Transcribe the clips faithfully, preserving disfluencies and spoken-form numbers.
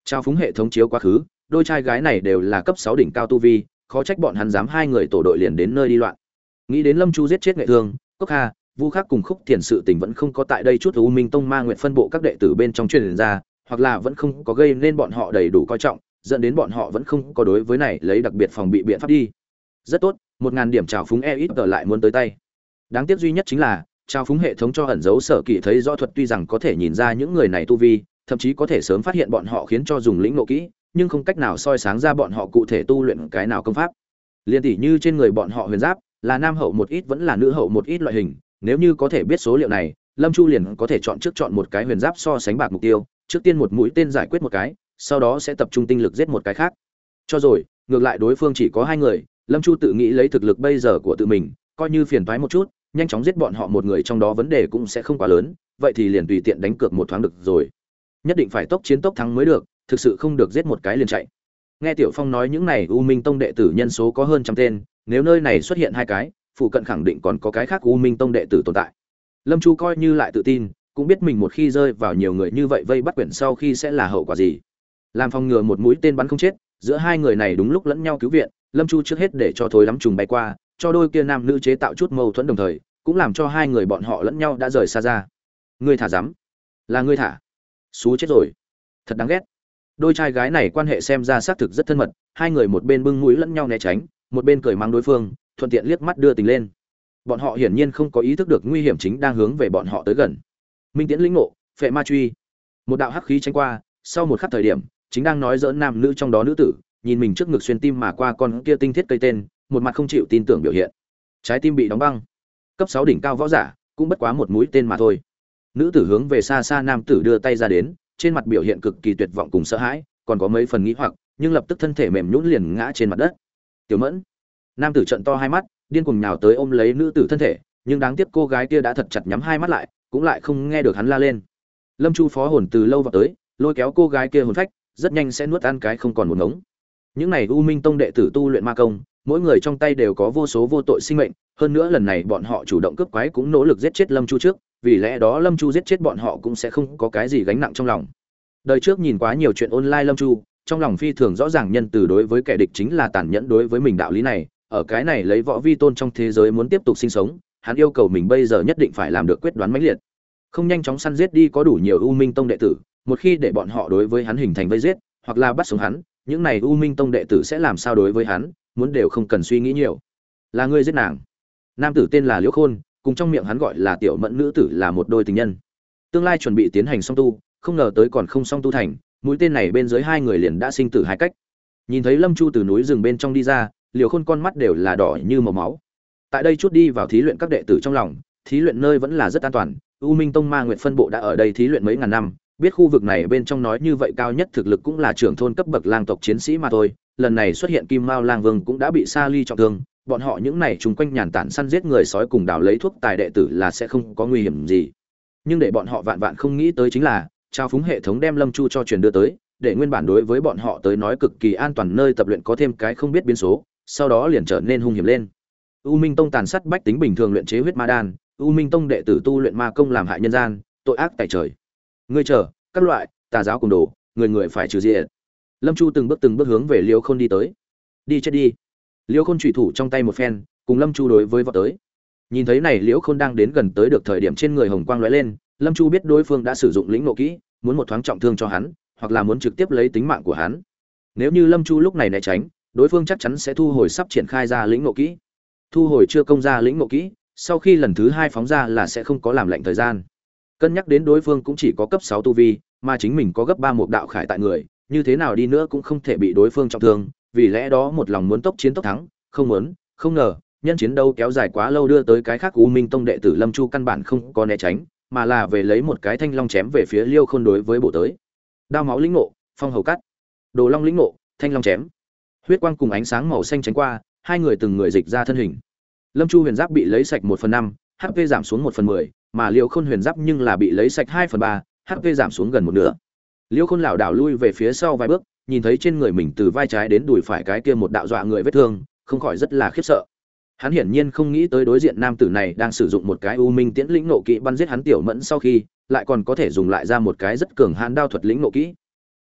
Trao phúng hệ thống chiếu quá khứ, đôi trai gái này đều là cấp sáu đỉnh cao tu vi, khó trách bọn hắn dám hai người tổ đội liền đến nơi đi loạn. Nghĩ đến Lâm Chu giết chết Nghệ Thương, Cốc Hà, Vu Khắc cùng Khúc Thiền sự tình vẫn không có tại đây chút U Minh Tông Ma Nguyệt phân bộ các đệ tử bên trong truyền ra, hoặc là vẫn không có gây nên bọn họ đầy đủ coi trọng, dẫn đến bọn họ vẫn không có đối với này lấy đặc biệt phòng bị biện pháp đi. Rất tốt, một ngàn điểm trào phúng e ít tờ lại muốn tới tay. Đáng tiếc duy nhất chính là, trào phúng hệ thống cho ẩn dấu sở kỳ thấy rõ thuật tuy rằng có thể nhìn ra những người này tu vi, thậm chí có thể sớm phát hiện bọn họ khiến cho dùng lĩnh ngộ kỹ, nhưng không cách nào soi sáng ra bọn họ cụ thể tu luyện cái nào công pháp. Liên tỷ như trên người bọn họ huyền giáp, là nam hậu một ít vẫn là nữ hậu một ít loại hình, nếu như có thể biết số liệu này, Lâm Chu liền có thể chọn trước chọn một cái huyền giáp so sánh bạc mục tiêu, trước tiên một mũi tên giải quyết một cái, sau đó sẽ tập trung tinh lực giết một cái khác. Cho rồi, ngược lại đối phương chỉ có hai người, Lâm Chu tự nghĩ lấy thực lực bây giờ của tự mình, coi như phiền toái một chút, nhanh chóng giết bọn họ một người trong đó vấn đề cũng sẽ không quá lớn, vậy thì liền tùy tiện đánh cược một thoáng được rồi. Nhất định phải tốc chiến tốc thắng mới được, thực sự không được giết một cái liền chạy. Nghe Tiểu Phong nói những này U Minh Tông đệ tử nhân số có hơn trăm tên, nếu nơi này xuất hiện hai cái, phụ cận khẳng định còn có cái khác U Minh Tông đệ tử tồn tại. Lâm Chu coi như lại tự tin, cũng biết mình một khi rơi vào nhiều người như vậy vây bắt quyển sau khi sẽ là hậu quả gì. Làm phòng ngừa một mũi tên bắn không chết, giữa hai người này đúng lúc lẫn nhau cứu viện, Lâm Chu trước hết để cho thối lắm trùng bay qua, cho đôi kia nam nữ chế tạo chút mâu thuẫn đồng thời, cũng làm cho hai người bọn họ lẫn nhau đã rời xa ra. Ngươi thả dám? Là ngươi thả? Xú chết rồi. Thật đáng ghét. Đôi trai gái này quan hệ xem ra xác thực rất thân mật, hai người một bên bưng mũi lẫn nhau né tránh, một bên cười mắng đối phương, thuận tiện liếc mắt đưa tình lên. Bọn họ hiển nhiên không có ý thức được nguy hiểm chính đang hướng về bọn họ tới gần. Minh Tiễn lĩnh ngộ, phệ ma truy. Một đạo hắc khí tránh qua, sau một khắc thời điểm, chính đang nói giỡn nam nữ trong đó nữ tử, nhìn mình trước ngực xuyên tim mà qua con kia tinh thiết cây tên, một mặt không chịu tin tưởng biểu hiện. Trái tim bị đóng băng. Cấp sáu đỉnh cao võ giả, cũng bất quá một mũi tên mà thôi. Nữ tử hướng về xa xa nam tử đưa tay ra đến, trên mặt biểu hiện cực kỳ tuyệt vọng cùng sợ hãi, còn có mấy phần nghĩ hoặc, nhưng lập tức thân thể mềm nhũn liền ngã trên mặt đất. Tiểu Mẫn. Nam tử trợn to hai mắt, điên cuồng nhào tới ôm lấy nữ tử thân thể, nhưng đáng tiếc cô gái kia đã thật chặt nhắm hai mắt lại, cũng lại không nghe được hắn la lên. Lâm Chu phó hồn từ lâu vào tới, lôi kéo cô gái kia hồn phách, rất nhanh sẽ nuốt ăn cái không còn một ngống. Những này U Minh Tông đệ tử tu luyện ma công, mỗi người trong tay đều có vô số vô tội sinh mệnh, hơn nữa lần này bọn họ chủ động cướp quái cũng nỗ lực giết chết Lâm Chu trước, vì lẽ đó Lâm Chu giết chết bọn họ cũng sẽ không có cái gì gánh nặng trong lòng. Đời trước nhìn quá nhiều chuyện online Lâm Chu, trong lòng phi thường rõ ràng nhân từ đối với kẻ địch chính là tàn nhẫn đối với mình đạo lý này, ở cái này lấy võ vi tôn trong thế giới muốn tiếp tục sinh sống, hắn yêu cầu mình bây giờ nhất định phải làm được quyết đoán mãnh liệt. Không nhanh chóng săn giết đi có đủ nhiều U Minh Tông đệ tử, một khi để bọn họ đối với hắn hình thành vây giết, hoặc là bắt sống hắn, những này U Minh Tông đệ tử sẽ làm sao đối với hắn, muốn đều không cần suy nghĩ nhiều. Là ngươi giết nàng. Nam tử tên là Liễu Khôn, cùng trong miệng hắn gọi là Tiểu Mẫn nữ tử là một đôi tình nhân. Tương lai chuẩn bị tiến hành song tu, không ngờ tới còn không song tu thành, mũi tên này bên dưới hai người liền đã sinh tử hai cách. Nhìn thấy Lâm Chu từ núi rừng bên trong đi ra, Liễu Khôn con mắt đều là đỏ như màu máu. Tại đây chút đi vào thí luyện các đệ tử trong lòng, thí luyện nơi vẫn là rất an toàn, U Minh Tông Ma Nguyệt phân bộ đã ở đây thí luyện mấy ngàn năm, biết khu vực này bên trong nói như vậy cao nhất thực lực cũng là trưởng thôn cấp bậc lang tộc chiến sĩ mà thôi, lần này xuất hiện Kim Mao Lang Vương cũng đã bị Sa Ly trọng thương, bọn họ những này chung quanh nhàn tản săn giết người sói cùng đào lấy thuốc tài đệ tử là sẽ không có nguy hiểm gì. Nhưng để bọn họ vạn vạn không nghĩ tới chính là, trao phúng hệ thống đem Lâm Chu cho truyền đưa tới, để nguyên bản đối với bọn họ tới nói cực kỳ an toàn nơi tập luyện có thêm cái không biết biến số, sau đó liền trở nên hung hiểm lên. U Minh Tông tàn sát bách tính bình thường luyện chế huyết ma đan, U Minh Tông đệ tử tu luyện ma công làm hại nhân gian, tội ác tại trời. Ngươi chờ, các loại tà giáo cùng đồ, người người phải trừ diệt. Lâm Chu từng bước từng bước hướng về Liêu Khôn đi tới. Đi chết đi. Liêu Khôn chủy thủ trong tay một phen, cùng Lâm Chu đối với vọt tới. Nhìn thấy này Liễu Khôn đang đến gần tới được thời điểm trên người hồng quang lóe lên, Lâm Chu biết đối phương đã sử dụng lĩnh ngộ kỹ, muốn một thoáng trọng thương cho hắn, hoặc là muốn trực tiếp lấy tính mạng của hắn. Nếu như Lâm Chu lúc này né tránh, đối phương chắc chắn sẽ thu hồi sắp triển khai ra lĩnh ngộ kỹ. Thu hồi chưa công ra lĩnh ngộ kỹ, sau khi lần thứ hai phóng ra là sẽ không có làm lệnh thời gian. Cân nhắc đến đối phương cũng chỉ có cấp sáu tu vi, mà chính mình có gấp ba một đạo khải tại người, như thế nào đi nữa cũng không thể bị đối phương trọng thương, vì lẽ đó một lòng muốn tốc chiến tốc thắng, không muốn, không ngờ, nhân chiến đấu kéo dài quá lâu đưa tới cái khác U Minh Tông đệ tử Lâm Chu căn bản không có né tránh, mà là về lấy một cái thanh long chém về phía Liêu Khôn đối với bộ tới. Đao máu lĩnh ngộ, phong hầu cắt. Đồ long lĩnh ngộ, thanh long chém. Huyết quang cùng ánh sáng màu xanh tránh qua, hai người từng người dịch ra thân hình. Lâm Chu huyền giáp bị lấy sạch một phần năm, hát pê giảm xuống một phần mười, mà Liêu Khôn huyền giáp nhưng là bị lấy sạch hai phần ba, hát pê giảm xuống gần một nửa. Liêu Khôn lảo đảo lui về phía sau vài bước, nhìn thấy trên người mình từ vai trái đến đùi phải cái kia một đạo dọa người vết thương, không khỏi rất là khiếp sợ. Hắn hiển nhiên không nghĩ tới đối diện nam tử này đang sử dụng một cái U Minh Tiễn lĩnh nộ kỹ bắn giết hắn Tiểu Mẫn sau khi, lại còn có thể dùng lại ra một cái rất cường hãn đao thuật lĩnh nộ kỹ.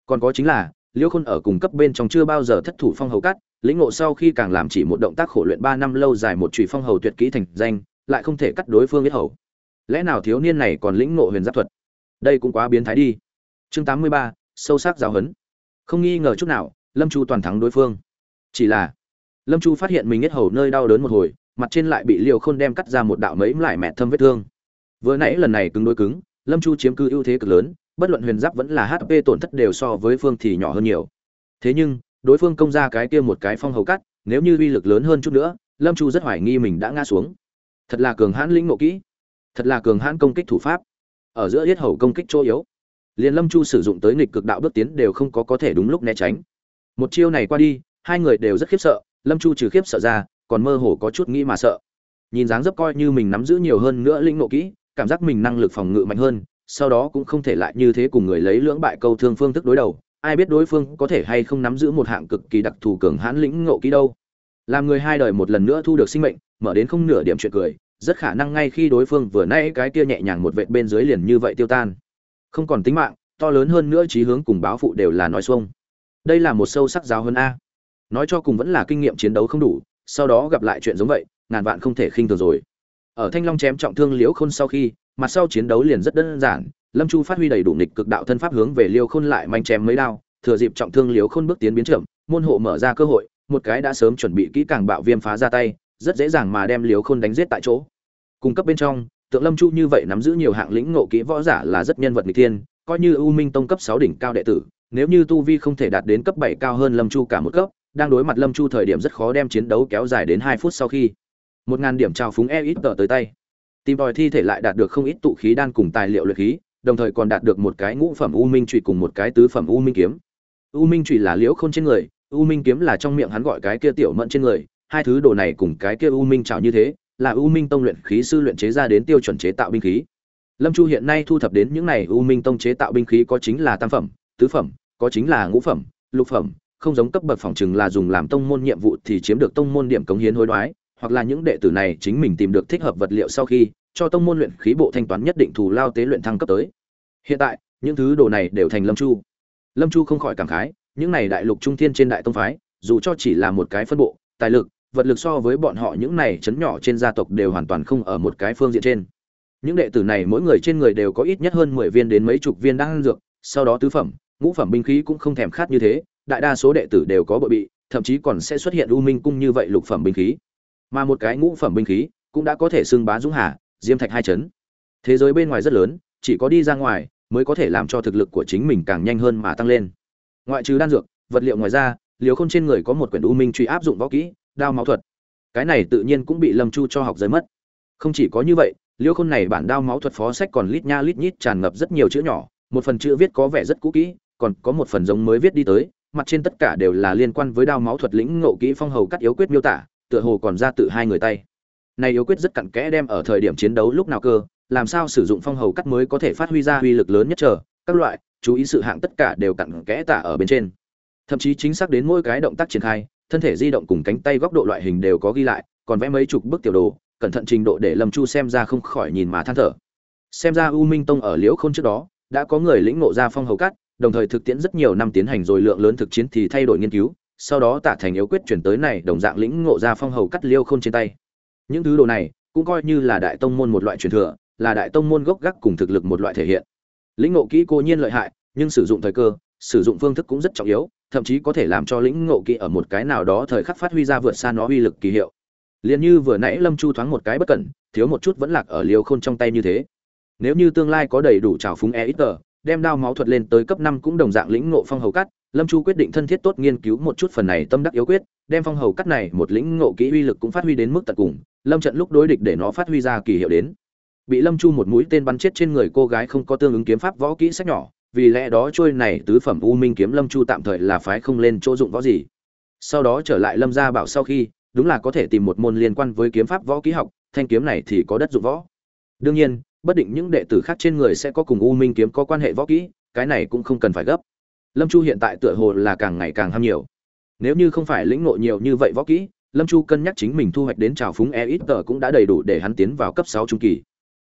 Còn có chính là Liễu Khôn ở cùng cấp bên trong chưa bao giờ thất thủ phong hầu cắt, lĩnh ngộ sau khi càng làm chỉ một động tác khổ luyện ba năm lâu dài một chùy phong hầu tuyệt kỹ thành danh, lại không thể cắt đối phương biết hầu. Lẽ nào thiếu niên này còn lĩnh ngộ huyền giáp thuật? Đây cũng quá biến thái đi. Chương tám mươi ba, sâu sắc giáo huấn. Không nghi ngờ chút nào, Lâm Chu toàn thắng đối phương. Chỉ là Lâm Chu phát hiện mình biết hầu nơi đau đớn một hồi, mặt trên lại bị Liễu Khôn đem cắt ra một đạo mấy lại mẹ thâm vết thương. Vừa nãy lần này cứng đối cứng, Lâm Chu chiếm cứ ưu thế cực lớn, bất luận huyền giáp vẫn là hát pê tổn thất đều so với phương thì nhỏ hơn nhiều. Thế nhưng, đối phương công ra cái kia một cái phong hầu cắt, nếu như uy lực lớn hơn chút nữa, Lâm Chu rất hoài nghi mình đã ngã xuống. Thật là cường hãn lĩnh ngộ kỹ, thật là cường hãn công kích thủ pháp. Ở giữa yết hầu công kích chỗ yếu, liền Lâm Chu sử dụng tới nghịch cực đạo bước tiến đều không có có thể đúng lúc né tránh. Một chiêu này qua đi, hai người đều rất khiếp sợ, Lâm Chu trừ khiếp sợ ra, còn mơ hồ có chút nghĩ mà sợ. Nhìn dáng dấp coi như mình nắm giữ nhiều hơn nữa lĩnh ngộ kỹ, cảm giác mình năng lực phòng ngự mạnh hơn, sau đó cũng không thể lại như thế cùng người lấy lưỡng bại câu thương phương thức đối đầu, ai biết đối phương có thể hay không nắm giữ một hạng cực kỳ đặc thù cường hãn lĩnh ngộ kỹ đâu. Làm người hai đời một lần nữa thu được sinh mệnh, mở đến không nửa điểm chuyện cười, rất khả năng ngay khi đối phương vừa nãy cái kia nhẹ nhàng một vệt bên dưới liền như vậy tiêu tan. Không còn tính mạng, to lớn hơn nữa chí hướng cùng báo phụ đều là nói xuông. Đây là một sâu sắc giáo hơn a. Nói cho cùng vẫn là kinh nghiệm chiến đấu không đủ, sau đó gặp lại chuyện giống vậy, ngàn vạn không thể khinh thường rồi. Ở Thanh Long chém trọng thương Liễu Khôn sau khi, mặt sau chiến đấu liền rất đơn giản, Lâm Chu phát huy đầy đủ nghịch cực đạo thân pháp hướng về Liễu Khôn lại manh chém mấy đao, thừa dịp trọng thương Liễu Khôn bước tiến biến chậm, môn hộ mở ra cơ hội, một cái đã sớm chuẩn bị kỹ càng bạo viêm phá ra tay, rất dễ dàng mà đem Liễu Khôn đánh giết tại chỗ. Cung cấp bên trong, tượng Lâm Chu như vậy nắm giữ nhiều hạng lĩnh ngộ kỹ võ giả là rất nhân vật nghịch thiên, coi như U Minh Tông cấp sáu đỉnh cao đệ tử, nếu như tu vi không thể đạt đến cấp bảy cao hơn Lâm Chu cả một cấp, đang đối mặt Lâm Chu thời điểm rất khó đem chiến đấu kéo dài đến hai phút sau khi một ngàn điểm trào phúng e ít tờ tới tay. Tìm tòi thi thể lại đạt được không ít tụ khí đan cùng tài liệu luyện khí, đồng thời còn đạt được một cái ngũ phẩm u minh chùy cùng một cái tứ phẩm u minh kiếm. U minh chùy là Liễu Khôn trên người, u minh kiếm là trong miệng hắn gọi cái kia tiểu mẫn trên người, hai thứ đồ này cùng cái kia u minh trảo như thế, là u minh tông luyện khí sư luyện chế ra đến tiêu chuẩn chế tạo binh khí. Lâm Chu hiện nay thu thập đến những này u minh tông chế tạo binh khí có chính là tam phẩm, tứ phẩm, có chính là ngũ phẩm, lục phẩm, không giống cấp bậc phòng trừng là dùng làm tông môn nhiệm vụ thì chiếm được tông môn điểm cống hiến hối đoái, hoặc là những đệ tử này chính mình tìm được thích hợp vật liệu sau khi cho tông môn luyện khí bộ thanh toán nhất định thù lao tế luyện thăng cấp tới. Hiện tại, những thứ đồ này đều thành Lâm Chu. Lâm Chu không khỏi cảm khái, những này đại lục trung thiên trên đại tông phái, dù cho chỉ là một cái phân bộ, tài lực, vật lực so với bọn họ những này chấn nhỏ trên gia tộc đều hoàn toàn không ở một cái phương diện trên. Những đệ tử này mỗi người trên người đều có ít nhất hơn mười viên đến mấy chục viên đan dược, sau đó tứ phẩm, ngũ phẩm binh khí cũng không thèm khát như thế, đại đa số đệ tử đều có bội bị, thậm chí còn sẽ xuất hiện U Minh cung như vậy lục phẩm binh khí. Mà một cái ngũ phẩm binh khí cũng đã có thể xưng bá dũng hà, diêm thạch hai chấn. Thế giới bên ngoài rất lớn, chỉ có đi ra ngoài mới có thể làm cho thực lực của chính mình càng nhanh hơn mà tăng lên. Ngoại trừ đan dược, vật liệu ngoài ra, Liễu Khôn trên người có một quyển U Minh truy áp dụng võ kỹ, đao máu thuật. Cái này tự nhiên cũng bị Lâm Chu cho học rơi mất. Không chỉ có như vậy, Liễu Khôn này bản đao máu thuật phó sách còn lít nha lít nhít tràn ngập rất nhiều chữ nhỏ, một phần chữ viết có vẻ rất cũ kỹ, còn có một phần giống mới viết đi tới, mặt trên tất cả đều là liên quan với đao máu thuật lĩnh ngộ kỹ phong hầu cắt yếu quyết miêu tả, tựa hồ còn ra tự hai người tay. Này yếu quyết rất cặn kẽ đem ở thời điểm chiến đấu lúc nào cơ, làm sao sử dụng phong hầu cắt mới có thể phát huy ra uy lực lớn nhất chờ, các loại, chú ý sự hạng tất cả đều cặn kẽ tả ở bên trên. Thậm chí chính xác đến mỗi cái động tác triển khai, thân thể di động cùng cánh tay góc độ loại hình đều có ghi lại, còn vẽ mấy chục bức tiểu đồ, cẩn thận trình độ để Lâm Chu xem ra không khỏi nhìn mà than thở. Xem ra U Minh Tông ở Liễu Khôn trước đó đã có người lĩnh ngộ ra phong hầu cắt, đồng thời thực tiễn rất nhiều năm tiến hành rồi lượng lớn thực chiến thì thay đổi nghiên cứu, sau đó tạ thành yếu quyết chuyển tới này đồng dạng lĩnh ngộ ra phong hầu cắt Liễu Khôn trên tay. Những thứ đồ này cũng coi như là đại tông môn một loại truyền thừa, là đại tông môn gốc gác cùng thực lực một loại thể hiện. Lĩnh ngộ kỹ cố nhiên lợi hại, nhưng sử dụng thời cơ, sử dụng phương thức cũng rất trọng yếu, thậm chí có thể làm cho lĩnh ngộ kỹ ở một cái nào đó thời khắc phát huy ra vượt xa nó uy lực kỳ hiệu. Liên như vừa nãy Lâm Chu thoáng một cái bất cẩn, thiếu một chút vẫn lạc ở Liễu Khôn trong tay như thế. Nếu như tương lai có đầy đủ trào phúng e ít tờ, đem đao máu thuật lên tới cấp năm cũng đồng dạng lĩnh ngộ phong hầu cắt, Lâm Chu quyết định thân thiết tốt nghiên cứu một chút phần này tâm đắc yếu quyết, đem phong hầu cắt này một lĩnh ngộ kỹ uy lực cũng phát huy đến mức tận cùng, lâm trận lúc đối địch để nó phát huy ra kỳ hiệu đến. Bị Lâm Chu một mũi tên bắn chết trên người cô gái không có tương ứng kiếm pháp võ kỹ sách nhỏ, vì lẽ đó trôi này tứ phẩm U Minh kiếm Lâm Chu tạm thời là phái không lên chỗ dụng võ gì. Sau đó trở lại Lâm gia bảo sau khi, đúng là có thể tìm một môn liên quan với kiếm pháp võ kỹ học, thanh kiếm này thì có đất dụng võ. Đương nhiên, bất định những đệ tử khác trên người sẽ có cùng U Minh kiếm có quan hệ võ kỹ, cái này cũng không cần phải gấp. Lâm Chu hiện tại tựa hồ là càng ngày càng ham nhiều. Nếu như không phải lĩnh ngộ nhiều như vậy võ kỹ, Lâm Chu cân nhắc chính mình thu hoạch đến trào phúng e ít tờ cũng đã đầy đủ để hắn tiến vào cấp sáu trung kỳ.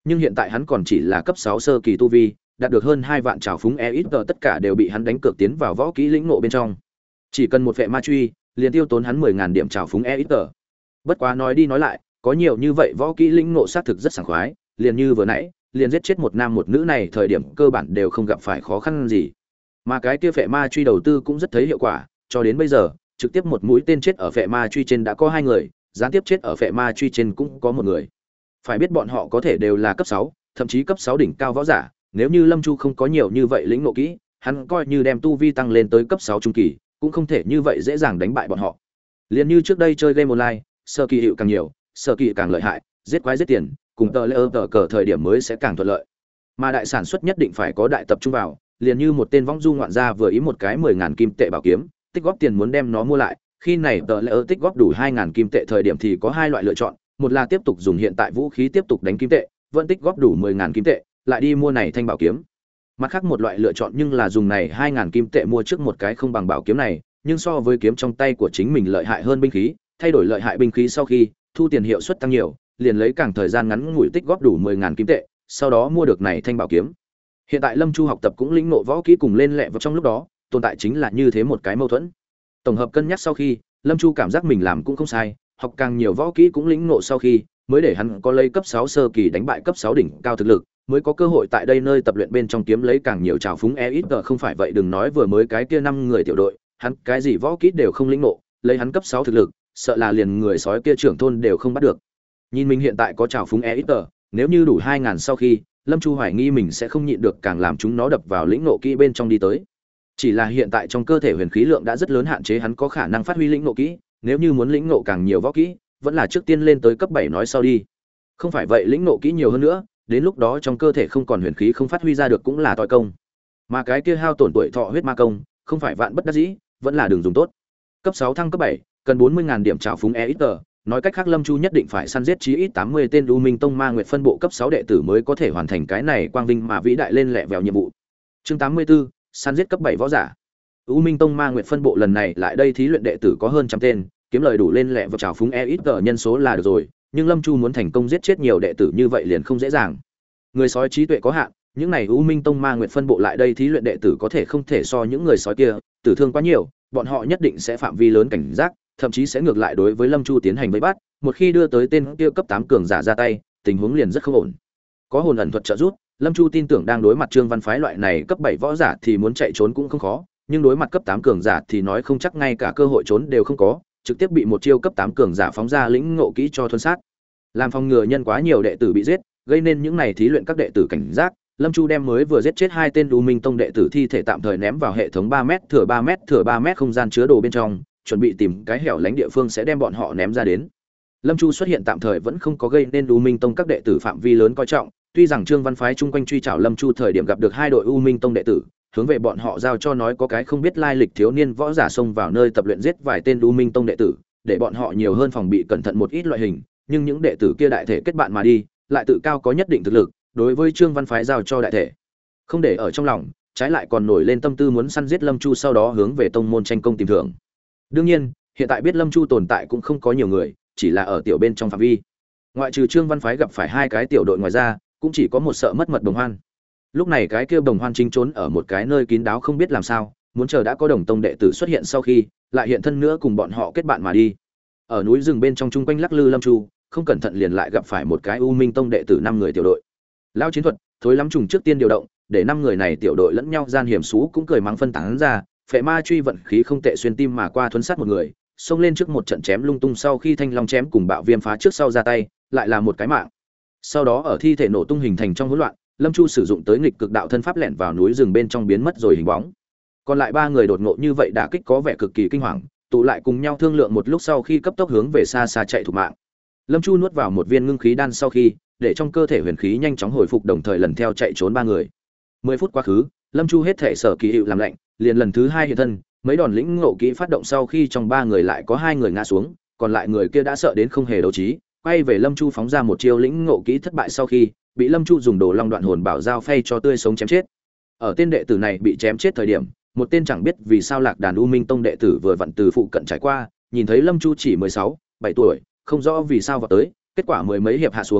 Nhưng hiện tại hắn còn chỉ là cấp sáu sơ kỳ tu vi, đạt được hơn hai vạn trào phúng e ít tờ tất cả đều bị hắn đánh cược tiến vào võ kỹ lĩnh ngộ bên trong. Chỉ cần một vệ ma truy, liền tiêu tốn hắn mười ngàn điểm trào phúng e ít tờ. Bất quá nói đi nói lại, có nhiều như vậy võ kỹ lĩnh ngộ xác thực rất sảng khoái, liền như vừa nãy, liền giết chết một nam một nữ này thời điểm cơ bản đều không gặp phải khó khăn gì. Mà cái kia vệ ma truy đầu tư cũng rất thấy hiệu quả, cho đến bây giờ, trực tiếp một mũi tên chết ở vệ ma truy trên đã có hai người, gián tiếp chết ở vệ ma truy trên cũng có một người. Phải biết bọn họ có thể đều là cấp sáu, thậm chí cấp sáu đỉnh cao võ giả, nếu như Lâm Chu không có nhiều như vậy lĩnh ngộ kỹ, hắn coi như đem tu vi tăng lên tới cấp sáu trung kỳ, cũng không thể như vậy dễ dàng đánh bại bọn họ. Liên như trước đây chơi game online, sơ kỳ hiệu càng nhiều, sơ kỳ càng lợi hại, giết quái giết tiền, cùng tờ lễ tờ cờ thời điểm mới sẽ càng thuận lợi. Mà đại sản xuất nhất định phải có đại tập trung vào, liền như một tên vong du ngoạn gia vừa ý một cái mười ngàn kim tệ bảo kiếm, tích góp tiền muốn đem nó mua lại, khi này tờ lễ tích góp đủ hai ngàn kim tệ thời điểm thì có hai loại lựa chọn, một là tiếp tục dùng hiện tại vũ khí tiếp tục đánh kim tệ, vẫn tích góp đủ mười ngàn kim tệ, lại đi mua này thanh bảo kiếm. Mặt khác một loại lựa chọn nhưng là dùng này hai ngàn kim tệ mua trước một cái không bằng bảo kiếm này, nhưng so với kiếm trong tay của chính mình lợi hại hơn binh khí, thay đổi lợi hại binh khí sau khi, thu tiền hiệu suất tăng nhiều, liền lấy càng thời gian ngắn ngủi tích góp đủ mười ngàn kim tệ, sau đó mua được này thanh bảo kiếm. Hiện tại Lâm Chu học tập cũng lĩnh ngộ võ kỹ cùng lên lẹ vào trong lúc đó, tồn tại chính là như thế một cái mâu thuẫn. Tổng hợp cân nhắc sau khi, Lâm Chu cảm giác mình làm cũng không sai, học càng nhiều võ kỹ cũng lĩnh ngộ sau khi, mới để hắn có lấy cấp sáu sơ kỳ đánh bại cấp sáu đỉnh cao thực lực, mới có cơ hội tại đây nơi tập luyện bên trong kiếm lấy càng nhiều trào phúng e ít tờ. Không phải vậy đừng nói vừa mới cái kia năm người tiểu đội, hắn cái gì võ kỹ đều không lĩnh ngộ, lấy hắn cấp sáu thực lực, sợ là liền người sói kia trưởng thôn đều không bắt được. Nhìn mình hiện tại có trào phúng e ít tờ, nếu như đủ hai ngàn sau khi, Lâm Chu hoài nghi mình sẽ không nhịn được càng làm chúng nó đập vào lĩnh ngộ kỹ bên trong đi tới. Chỉ là hiện tại trong cơ thể huyền khí lượng đã rất lớn hạn chế hắn có khả năng phát huy lĩnh ngộ kỹ, nếu như muốn lĩnh ngộ càng nhiều võ kỹ, vẫn là trước tiên lên tới cấp bảy nói sau đi. Không phải vậy lĩnh ngộ kỹ nhiều hơn nữa, đến lúc đó trong cơ thể không còn huyền khí không phát huy ra được cũng là tội công. Mà cái kia hao tổn tuổi thọ huyết ma công, không phải vạn bất đắc dĩ, vẫn là đường dùng tốt. Cấp sáu thăng cấp bảy, cần bốn mươi ngàn điểm trảo phúng e ít tờ, nói cách khác Lâm Chu nhất định phải săn giết chí ít tám mươi tên U Minh Tông Ma Nguyệt phân bộ cấp sáu đệ tử mới có thể hoàn thành cái này quang vinh mà vĩ đại lên lẹ vèo nhiệm vụ. Chương tám mươi tư, săn giết cấp bảy võ giả. U Minh Tông Ma Nguyệt phân bộ lần này lại đây thí luyện đệ tử có hơn trăm tên, kiếm lời đủ lên lẹ vào trảo phúng e ít tờ nhân số là được rồi, nhưng Lâm Chu muốn thành công giết chết nhiều đệ tử như vậy liền không dễ dàng. Người sói trí tuệ có hạn, những này U Minh Tông Ma Nguyệt phân bộ lại đây thí luyện đệ tử có thể không thể so những người sói kia, tử thương quá nhiều, bọn họ nhất định sẽ phạm vi lớn cảnh giác, thậm chí sẽ ngược lại đối với Lâm Chu tiến hành vây bắt, một khi đưa tới tên kia cấp tám cường giả ra tay, tình huống liền rất không ổn. Có hồn ẩn thuật trợ giúp, Lâm Chu tin tưởng đang đối mặt Trương Văn phái loại này cấp bảy võ giả thì muốn chạy trốn cũng không khó, nhưng đối mặt cấp tám cường giả thì nói không chắc ngay cả cơ hội trốn đều không có, trực tiếp bị một chiêu cấp tám cường giả phóng ra lĩnh ngộ kỹ cho thuần sát. Làm phòng ngừa nhân quá nhiều đệ tử bị giết, gây nên những này thí luyện các đệ tử cảnh giác, Lâm Chu đem mới vừa giết chết hai tên U Minh Tông đệ tử thi thể tạm thời ném vào hệ thống ba mét thừa ba mét thừa ba mét không gian chứa đồ bên trong, chuẩn bị tìm cái hẻo lánh địa phương sẽ đem bọn họ ném ra đến. Lâm Chu xuất hiện tạm thời vẫn không có gây nên U Minh Tông các đệ tử phạm vi lớn coi trọng, tuy rằng Trương Văn phái chung quanh truy trảo Lâm Chu thời điểm gặp được hai đội U Minh Tông đệ tử, hướng về bọn họ giao cho nói có cái không biết lai lịch thiếu niên võ giả xông vào nơi tập luyện giết vài tên U Minh Tông đệ tử, để bọn họ nhiều hơn phòng bị cẩn thận một ít loại hình, nhưng những đệ tử kia đại thể kết bạn mà đi, lại tự cao có nhất định thực lực, đối với Trương Văn phái giao cho đại thể, không để ở trong lòng, trái lại còn nổi lên tâm tư muốn săn giết Lâm Chu sau đó hướng về tông môn tranh công tìm thưởng. Đương nhiên, hiện tại biết Lâm Chu tồn tại cũng không có nhiều người, chỉ là ở tiểu bên trong phạm vi. Ngoại trừ Trương Văn phái gặp phải hai cái tiểu đội ngoài ra, cũng chỉ có một sợ mất mật Đồng Hoan. Lúc này cái kia Đồng Hoan chính trốn ở một cái nơi kín đáo không biết làm sao, muốn chờ đã có Đồng Tông đệ tử xuất hiện sau khi, lại hiện thân nữa cùng bọn họ kết bạn mà đi. Ở núi rừng bên trong chung quanh lắc lư Lâm Chu, không cẩn thận liền lại gặp phải một cái U Minh Tông đệ tử năm người tiểu đội. Lao chiến thuật, thối lắm trùng trước tiên điều động, để năm người này tiểu đội lẫn nhau gian hiểm xú cũng cười mắng phân tán ra, phệ ma truy vận khí không tệ xuyên tim mà qua thuấn sát một người, xông lên trước một trận chém lung tung sau khi thanh long chém cùng bạo viêm phá trước sau ra tay, lại là một cái mạng. Sau đó ở thi thể nổ tung hình thành trong hỗn loạn, Lâm Chu sử dụng tới nghịch cực đạo thân pháp lẻn vào núi rừng bên trong biến mất rồi hình bóng. Còn lại ba người đột ngột như vậy đả kích có vẻ cực kỳ kinh hoàng, tụ lại cùng nhau thương lượng một lúc sau khi cấp tốc hướng về xa xa chạy thủ mạng. Lâm Chu nuốt vào một viên ngưng khí đan sau khi, để trong cơ thể huyền khí nhanh chóng hồi phục đồng thời lần theo chạy trốn ba người. Mười phút quá khứ, Lâm Chu hết thể sở kỳ hiệu làm lạnh, liền lần thứ hai hiện thân, mấy đòn lĩnh ngộ kỹ phát động sau khi trong ba người lại có hai người ngã xuống, còn lại người kia đã sợ đến không hề đấu trí, quay về Lâm Chu phóng ra một chiêu lĩnh ngộ kỹ thất bại sau khi, bị Lâm Chu dùng đồ long đoạn hồn bảo giao phay cho tươi sống chém chết. Ở tên đệ tử này bị chém chết thời điểm, một tên chẳng biết vì sao lạc đàn U Minh Tông đệ tử vừa vặn từ phụ cận trải qua, nhìn thấy Lâm Chu chỉ mười sáu, bảy tuổi, không rõ vì sao vào tới, kết quả mười mấy hiệp hạ xuống,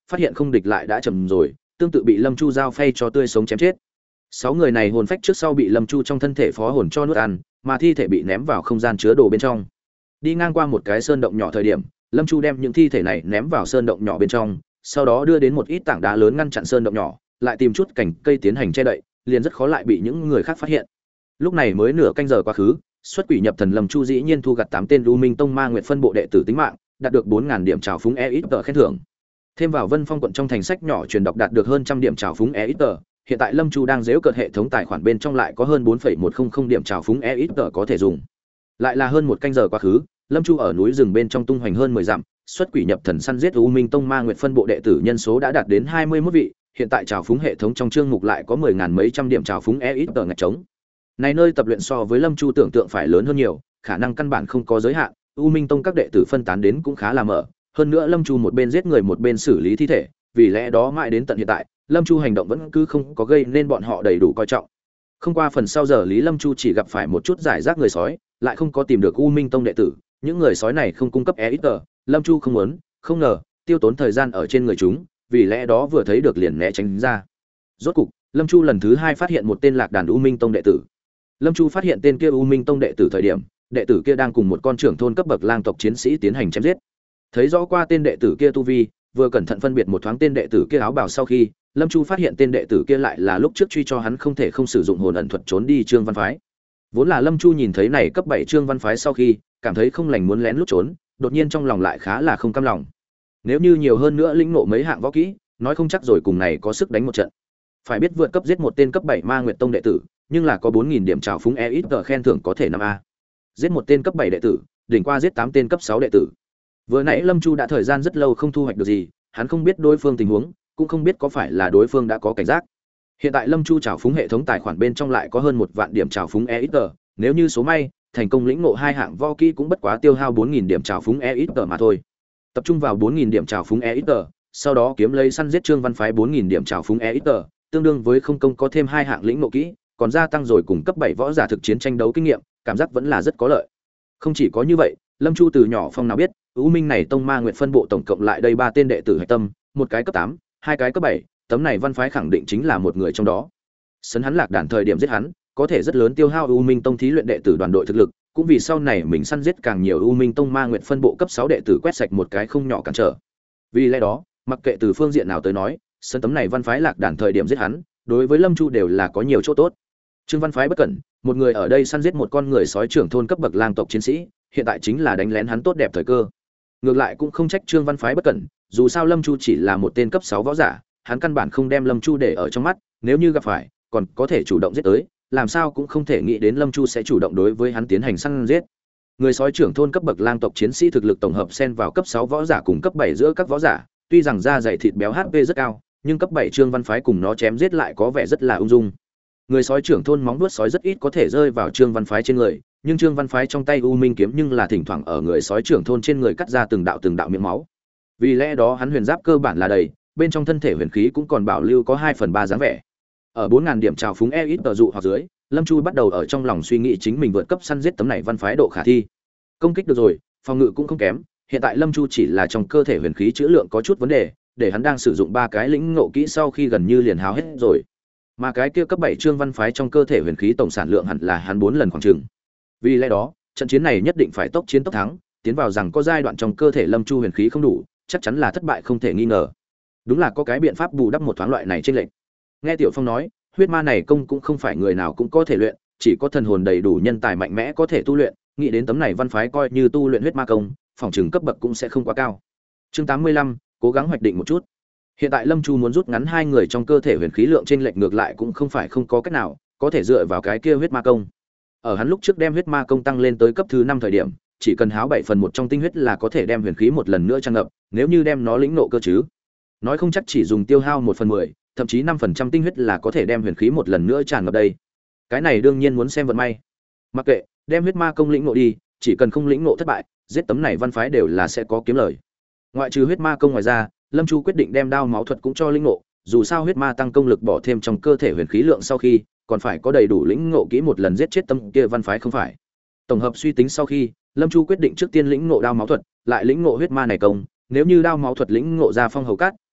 phát hiện không địch lại đã chậm rồi, tương tự bị Lâm Chu giao phay cho tươi sống chém chết. Sáu người này hồn phách trước sau bị Lâm Chu trong thân thể phó hồn cho nuốt ăn, mà thi thể bị ném vào không gian chứa đồ bên trong. Đi ngang qua một cái sơn động nhỏ thời điểm, Lâm Chu đem những thi thể này ném vào sơn động nhỏ bên trong, sau đó đưa đến một ít tảng đá lớn ngăn chặn sơn động nhỏ, lại tìm chút cành cây tiến hành che đậy, liền rất khó lại bị những người khác phát hiện. Lúc này mới nửa canh giờ quá khứ, xuất quỷ nhập thần Lâm Chu dĩ nhiên thu gặt tám tên U Minh Tông Ma Nguyệt phân bộ đệ tử tính mạng, đạt được bốn nghìn điểm trào phúng e ít tờ khen thưởng. Thêm vào Vân Phong quận trong thành sách nhỏ truyền đọc đạt được hơn trăm điểm trào phúng e ít tờ, hiện tại Lâm Chu đang giễu cợt hệ thống tài khoản bên trong lại có hơn bốn phẩy một không không điểm trào phúng e ít tờ có thể dùng. Lại là hơn một canh giờ quá khứ, Lâm Chu ở núi rừng bên trong tung hoành hơn mười dặm, xuất quỷ nhập thần săn giết U Minh Tông Ma Nguyệt phân bộ đệ tử nhân số đã đạt đến hai mươi mốt vị, hiện tại trào phúng hệ thống trong chương mục lại có mười ngàn mấy trăm điểm trào phúng e ít tờ ngạch trống. Này nơi tập luyện so với Lâm Chu tưởng tượng phải lớn hơn nhiều, khả năng căn bản không có giới hạn, U Minh Tông các đệ tử phân tán đến cũng khá là mở, hơn nữa Lâm Chu một bên giết người một bên xử lý thi thể, vì lẽ đó mãi đến tận hiện tại, Lâm Chu hành động vẫn cứ không có gây nên bọn họ đầy đủ coi trọng. Không qua phần sau giờ Lý Lâm Chu chỉ gặp phải một chút giải rác người sói, lại không có tìm được U Minh Tông đệ tử, những người sói này không cung cấp e ít tờ, Lâm Chu không muốn, không ngờ, tiêu tốn thời gian ở trên người chúng, vì lẽ đó vừa thấy được liền né tránh ra. Rốt cục, Lâm Chu lần thứ hai phát hiện một tên lạc đàn U Minh Tông đệ tử. Lâm Chu phát hiện tên kia U Minh Tông đệ tử thời điểm, đệ tử kia đang cùng một con trưởng thôn cấp bậc lang tộc chiến sĩ tiến hành chém giết. Thấy rõ qua tên đệ tử kia tu vi, vừa cẩn thận phân biệt một thoáng tên đệ tử kia áo bào sau khi, Lâm Chu phát hiện tên đệ tử kia lại là lúc trước truy cho hắn không thể không sử dụng hồn ẩn thuật trốn đi Trương Văn Phái. Vốn là Lâm Chu nhìn thấy này cấp bảy Trương Văn Phái sau khi, cảm thấy không lành muốn lén lút trốn, đột nhiên trong lòng lại khá là không cam lòng. Nếu như nhiều hơn nữa lĩnh ngộ mấy hạng võ kỹ, nói không chắc rồi cùng này có sức đánh một trận. Phải biết vượt cấp giết một tên cấp bảy Ma Nguyệt Tông đệ tử, nhưng là có bốn nghìn điểm trào phúng e ít tờ khen thưởng có thể năm a. Giết một tên cấp bảy đệ tử, đỉnh qua giết tám tên cấp sáu đệ tử. Vừa nãy Lâm Chu đã thời gian rất lâu không thu hoạch được gì, hắn không biết đối phương tình huống, cũng không biết có phải là đối phương đã có cảnh giác. Hiện tại Lâm Chu trào phúng hệ thống tài khoản bên trong lại có hơn một vạn điểm trào phúng e ít tờ, nếu như số may, thành công lĩnh ngộ hai hạng võ kỹ cũng bất quá tiêu hao bốn nghìn điểm trào phúng e ít tờ mà thôi. Tập trung vào bốn nghìn điểm trào phúng e ít tờ, sau đó kiếm lấy săn giết Trương Văn Phái bốn nghìn điểm trào phúng e ít tờ, tương đương với không công có thêm hai hạng lĩnh ngộ kỹ, còn gia tăng rồi cùng cấp bảy võ giả thực chiến tranh đấu kinh nghiệm, cảm giác vẫn là rất có lợi. Không chỉ có như vậy, Lâm Chu từ nhỏ phong nào biết, U Minh này Tông Ma Nguyệt phân bộ tổng cộng lại đây ba tên đệ tử hạch tâm, một cái cấp tám, hai cái cấp bảy, tấm này văn phái khẳng định chính là một người trong đó. Sấn hắn lạc đàn thời điểm giết hắn, có thể rất lớn tiêu hao U Minh Tông thí luyện đệ tử đoàn đội thực lực, cũng vì sau này mình săn giết càng nhiều U Minh Tông Ma Nguyệt phân bộ cấp sáu đệ tử quét sạch một cái không nhỏ cản trở. Vì lẽ đó, mặc kệ từ phương diện nào tới nói, sân tấm này văn phái lạc đàn thời điểm giết hắn, đối với Lâm Chu đều là có nhiều chỗ tốt. Trương Văn Phái bất cẩn, một người ở đây săn giết một con người sói trưởng thôn cấp bậc lang tộc chiến sĩ, hiện tại chính là đánh lén hắn tốt đẹp thời cơ. Ngược lại cũng không trách Trương Văn Phái bất cẩn, dù sao Lâm Chu chỉ là một tên cấp sáu võ giả, hắn căn bản không đem Lâm Chu để ở trong mắt, nếu như gặp phải, còn có thể chủ động giết tới, làm sao cũng không thể nghĩ đến Lâm Chu sẽ chủ động đối với hắn tiến hành săn giết. Người sói trưởng thôn cấp bậc lang tộc chiến sĩ thực lực tổng hợp xen vào cấp sáu võ giả cùng cấp bảy giữa các võ giả, tuy rằng da dày thịt béo hát pê rất cao, nhưng cấp bảy Trương Văn Phái cùng nó chém giết lại có vẻ rất là ung dung. Người sói trưởng thôn móng vuốt sói rất ít có thể rơi vào Trương Văn Phái trên người, nhưng Trương Văn Phái trong tay U Minh kiếm nhưng là thỉnh thoảng ở người sói trưởng thôn trên người cắt ra từng đạo từng đạo miệng máu. Vì lẽ đó hắn huyền giáp cơ bản là đầy, bên trong thân thể huyền khí cũng còn bảo lưu có hai phần ba dáng vẻ. Ở bốn nghìn điểm trào phúng e ít tờ dụ hoặc dưới, Lâm Chu bắt đầu ở trong lòng suy nghĩ chính mình vượt cấp săn giết tấm này văn phái độ khả thi. Công kích được rồi, phòng ngự cũng không kém, hiện tại Lâm Chu chỉ là trong cơ thể huyền khí chữ lượng có chút vấn đề, để hắn đang sử dụng ba cái lĩnh ngộ kỹ sau khi gần như liền hao hết rồi. Mà cái kia cấp bảy Trương Văn Phái trong cơ thể huyền khí tổng sản lượng hẳn là hắn bốn lần khoảng chừng. Vì lẽ đó, trận chiến này nhất định phải tốc chiến tốc thắng, tiến vào rằng có giai đoạn trong cơ thể Lâm Chu huyền khí không đủ, chắc chắn là thất bại không thể nghi ngờ. Đúng là có cái biện pháp bù đắp một thoáng loại này trên lệnh. Nghe Tiểu Phong nói, huyết ma này công cũng không phải người nào cũng có thể luyện, chỉ có thần hồn đầy đủ nhân tài mạnh mẽ có thể tu luyện, nghĩ đến tấm này văn phái coi như tu luyện huyết ma công, phòng trường cấp bậc cũng sẽ không quá cao. Chương tám mươi lăm, cố gắng hoạch định một chút. Hiện tại Lâm Chu muốn rút ngắn hai người trong cơ thể huyền khí lượng trên lệch ngược lại cũng không phải không có cách nào, có thể dựa vào cái kia huyết ma công. Ở hắn lúc trước đem huyết ma công tăng lên tới cấp thứ năm thời điểm, chỉ cần háo bảy phần một trong tinh huyết là có thể đem huyền khí một lần nữa tràn ngập, nếu như đem nó lĩnh nộ cơ chứ. Nói không chắc chỉ dùng tiêu hao một phần mười, thậm chí năm phần trăm tinh huyết là có thể đem huyền khí một lần nữa tràn ngập đây. Cái này đương nhiên muốn xem vận may. Mặc kệ, đem huyết ma công lĩnh nộ đi, chỉ cần không lĩnh nộ thất bại, giết tấm này văn phái đều là sẽ có kiếm lời. Ngoại trừ huyết ma công ngoài ra, Lâm Chu quyết định đem đao máu thuật cũng cho lĩnh nộ, dù sao huyết ma tăng công lực bỏ thêm trong cơ thể huyền khí lượng sau khi, còn phải có đầy đủ lĩnh ngộ kỹ một lần giết chết tấm kia văn phái không phải. Tổng hợp suy tính sau khi, Lâm Chu quyết định trước tiên lĩnh ngộ đao máu thuật, lại lĩnh ngộ huyết ma này công, nếu như đao máu thuật lĩnh ngộ ra phong hầu cát,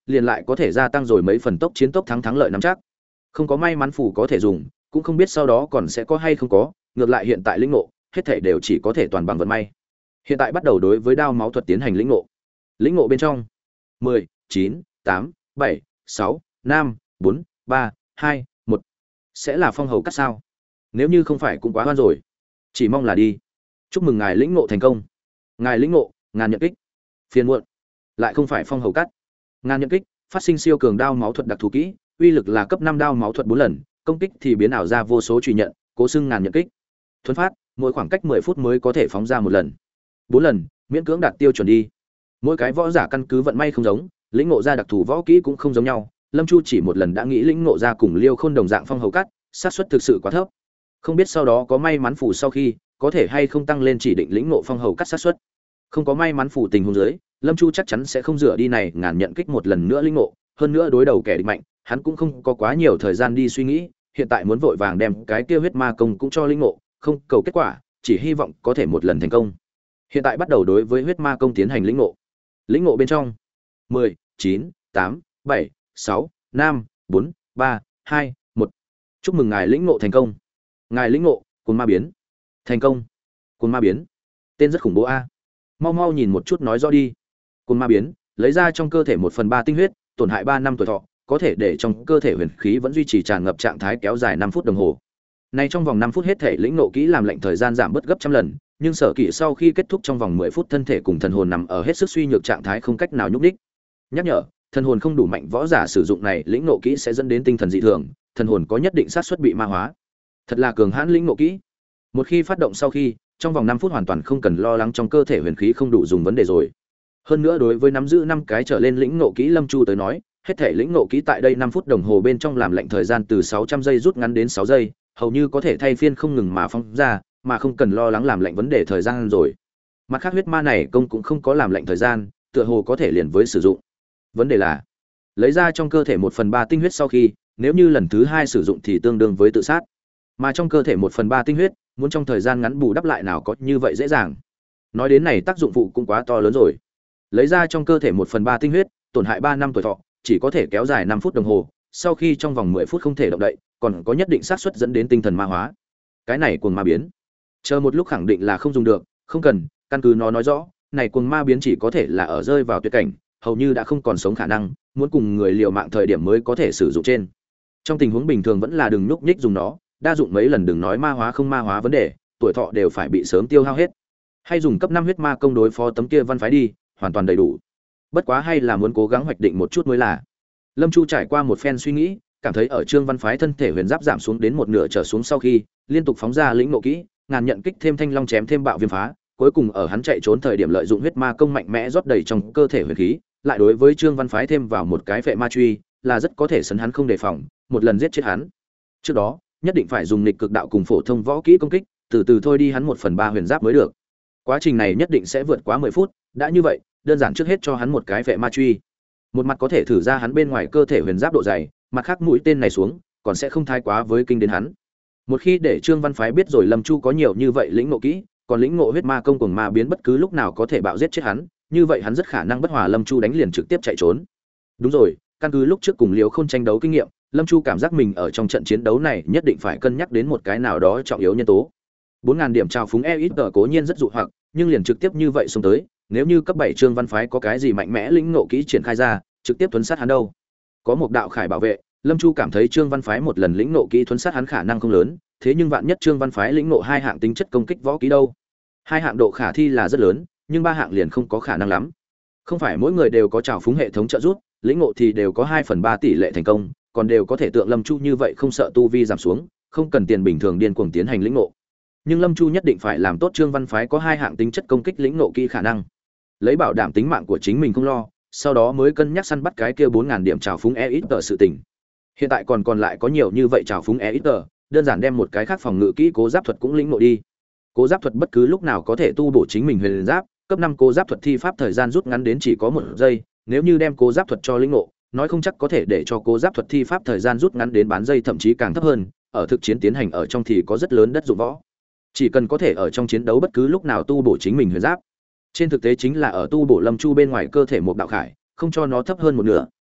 liền lại có thể gia tăng rồi mấy phần tốc chiến tốc thắng thắng lợi nắm chắc. Không có may mắn phù có thể dùng, cũng không biết sau đó còn sẽ có hay không có, ngược lại hiện tại lĩnh ngộ, hết thảy đều chỉ có thể toàn bằng vận may. Hiện tại bắt đầu đối với đao máu thuật tiến hành lĩnh ngộ. Lĩnh ngộ bên trong mười, chín, tám, bảy, sáu, năm, bốn, ba, hai, một. Sẽ là phong hầu cắt sao? Nếu như không phải cũng quá hoan rồi. Chỉ mong là đi. Chúc mừng ngài lĩnh ngộ thành công. Ngài lĩnh ngộ, ngàn nhận kích. Phiền muộn. Lại không phải phong hầu cắt. Ngàn nhận kích, phát sinh siêu cường đao máu thuật đặc thù kỹ, uy lực là cấp năm đao máu thuật bốn lần, công kích thì biến ảo ra vô số truy nhận, cố xưng ngàn nhận kích. Thuấn phát, mỗi khoảng cách mười phút mới có thể phóng ra một lần. bốn lần, miễn cưỡng đạt tiêu chuẩn đi. Mỗi cái võ giả căn cứ vận may không giống, lĩnh ngộ ra đặc thù võ kỹ cũng không giống nhau. Lâm Chu chỉ một lần đã nghĩ lĩnh ngộ ra cùng Liêu Khôn đồng dạng phong hầu cắt, xác suất thực sự quá thấp. Không biết sau đó có may mắn phủ sau khi, có thể hay không tăng lên chỉ định lĩnh ngộ phong hầu cắt xác suất. Không có may mắn phủ tình huống dưới, Lâm Chu chắc chắn sẽ không rửa đi này ngàn nhận kích một lần nữa lĩnh ngộ, hơn nữa đối đầu kẻ địch mạnh, hắn cũng không có quá nhiều thời gian đi suy nghĩ, hiện tại muốn vội vàng đem cái kia huyết ma công cũng cho lĩnh ngộ, không cầu kết quả, chỉ hy vọng có thể một lần thành công. Hiện tại bắt đầu đối với huyết ma công tiến hành lĩnh ngộ. Lĩnh ngộ bên trong mười, chín, tám, bảy, sáu, năm, bốn, ba, hai, một. Chúc mừng ngài lĩnh ngộ thành công. Ngài lĩnh ngộ, cuồng ma biến. Thành công. Cuồng ma biến. Tên rất khủng bố a. Mau mau nhìn một chút nói rõ đi. Cuồng ma biến, lấy ra trong cơ thể một phần ba tinh huyết, tổn hại ba năm tuổi thọ, có thể để trong cơ thể huyền khí vẫn duy trì tràn ngập trạng thái kéo dài năm phút đồng hồ. Nay trong vòng năm phút hết thể lĩnh ngộ kỹ làm lệnh thời gian giảm bớt gấp trăm lần, nhưng sở kỹ sau khi kết thúc trong vòng mười phút thân thể cùng thần hồn nằm ở hết sức suy nhược trạng thái không cách nào nhúc nhích. Nhắc nhở, thần hồn không đủ mạnh võ giả sử dụng này lĩnh ngộ kỹ sẽ dẫn đến tinh thần dị thường, thần hồn có nhất định xác suất bị ma hóa. Thật là cường hãn lĩnh ngộ kỹ. Một khi phát động sau khi, trong vòng năm phút hoàn toàn không cần lo lắng trong cơ thể huyền khí không đủ dùng vấn đề rồi. Hơn nữa đối với nắm giữ năm cái trở lên lĩnh ngộ kỹ Lâm Chu tới nói, hết thể lĩnh ngộ kỹ tại đây năm phút đồng hồ bên trong làm lệnh thời gian từ sáu trăm giây rút ngắn đến sáu giây, hầu như có thể thay phiên không ngừng mà phóng ra, mà không cần lo lắng làm lệnh vấn đề thời gian rồi. Mặt khác huyết ma này công cũng không có làm lệnh thời gian, tựa hồ có thể liền với sử dụng. Vấn đề là, lấy ra trong cơ thể một phần ba tinh huyết sau khi, nếu như lần thứ hai sử dụng thì tương đương với tự sát. Mà trong cơ thể một phần ba tinh huyết, muốn trong thời gian ngắn bù đắp lại nào có như vậy dễ dàng. Nói đến này tác dụng phụ cũng quá to lớn rồi. Lấy ra trong cơ thể một phần ba tinh huyết, tổn hại ba năm tuổi thọ, chỉ có thể kéo dài năm phút đồng hồ, sau khi trong vòng mười phút không thể động đậy, còn có nhất định xác suất dẫn đến tinh thần ma hóa. Cái này cuồng ma biến. Chờ một lúc khẳng định là không dùng được, không cần, căn cứ nó nói rõ, này cuồng ma biến chỉ có thể là ở rơi vào tuyệt cảnh, hầu như đã không còn sống khả năng, muốn cùng người liều mạng thời điểm mới có thể sử dụng trên. Trong tình huống bình thường vẫn là đừng nhúc nhích dùng nó, đa dụng mấy lần đừng nói ma hóa không ma hóa vấn đề, tuổi thọ đều phải bị sớm tiêu hao hết. Hay dùng cấp năm huyết ma công đối phó tấm kia văn phái đi, hoàn toàn đầy đủ. Bất quá hay là muốn cố gắng hoạch định một chút mới là. Lâm Chu trải qua một phen suy nghĩ, cảm thấy ở Trương Văn phái thân thể huyền giáp giảm xuống đến một nửa trở xuống sau khi, liên tục phóng ra lĩnh ngộ kỹ, ngàn nhận kích thêm thanh long chém thêm bạo viêm phá, cuối cùng ở hắn chạy trốn thời điểm lợi dụng huyết ma công mạnh mẽ rót đầy trong cơ thể huyền khí, lại đối với Trương Văn phái thêm vào một cái vệ ma truy, là rất có thể sấn hắn không đề phòng, một lần giết chết hắn. Trước đó, nhất định phải dùng nghịch cực đạo cùng phổ thông võ kỹ công kích, từ từ thôi đi hắn một phần ba huyền giáp mới được. Quá trình này nhất định sẽ vượt quá mười phút, đã như vậy, đơn giản trước hết cho hắn một cái vệ ma truy. Một mặt có thể thử ra hắn bên ngoài cơ thể huyền giáp độ dày, mặt khác mũi tên này xuống, còn sẽ không thái quá với kinh đến hắn. Một khi để Trương Văn phái biết rồi Lâm Chu có nhiều như vậy lĩnh ngộ kỹ, còn lĩnh ngộ huyết ma công cùng ma biến bất cứ lúc nào có thể bạo giết chết hắn, như vậy hắn rất khả năng bất hòa Lâm Chu đánh liền trực tiếp chạy trốn. Đúng rồi, căn cứ lúc trước cùng Liễu Khôn tranh đấu kinh nghiệm, Lâm Chu cảm giác mình ở trong trận chiến đấu này nhất định phải cân nhắc đến một cái nào đó trọng yếu nhân tố. bốn nghìn điểm trào phúng e ít tờ cố nhiên rất dụ hoặc, nhưng liền trực tiếp như vậy xuống tới, nếu như cấp bảy Trương Văn phái có cái gì mạnh mẽ lĩnh ngộ kỹ triển khai ra, trực tiếp tuấn sát hắn đâu. Có một đạo khải bảo vệ, Lâm Chu cảm thấy Trương Văn phái một lần lĩnh ngộ kỹ tuấn sát hắn khả năng không lớn, thế nhưng vạn nhất Trương Văn phái lĩnh ngộ hai hạng tính chất công kích võ kỹ đâu. Hai hạng độ khả thi là rất lớn, nhưng ba hạng liền không có khả năng lắm. Không phải mỗi người đều có trào phúng hệ thống trợ giúp, lĩnh ngộ thì đều có hai phần ba tỷ lệ thành công, còn đều có thể tượng Lâm Chu như vậy không sợ tu vi giảm xuống, không cần tiền bình thường điên cuồng tiến hành lĩnh ngộ. Nhưng Lâm Chu nhất định phải làm tốt Trương Văn phái có hai hạng tính chất công kích lĩnh ngộ kỹ khả năng. Lấy bảo đảm tính mạng của chính mình không lo, sau đó mới cân nhắc săn bắt cái kia bốn nghìn điểm trào phúng e ít tờ sự tình. Hiện tại còn còn lại có nhiều như vậy trào phúng e ít tờ, đơn giản đem một cái khác phòng ngự kỹ cố giáp thuật cũng lĩnh ngộ đi. Cố giáp thuật bất cứ lúc nào có thể tu bổ chính mình huyền giáp, cấp năm cố giáp thuật thi pháp thời gian rút ngắn đến chỉ có một giây, nếu như đem cố giáp thuật cho lĩnh ngộ, nói không chắc có thể để cho cố giáp thuật thi pháp thời gian rút ngắn đến bán giây thậm chí càng thấp hơn, ở thực chiến tiến hành ở trong thì có rất lớn đất dụng võ. Chỉ cần có thể ở trong chiến đấu bất cứ lúc nào tu bổ chính mình huyền giáp. Trên thực tế chính là ở tu bổ Lâm Chu bên ngoài cơ thể một đạo khải, không cho nó thấp hơn một nửa,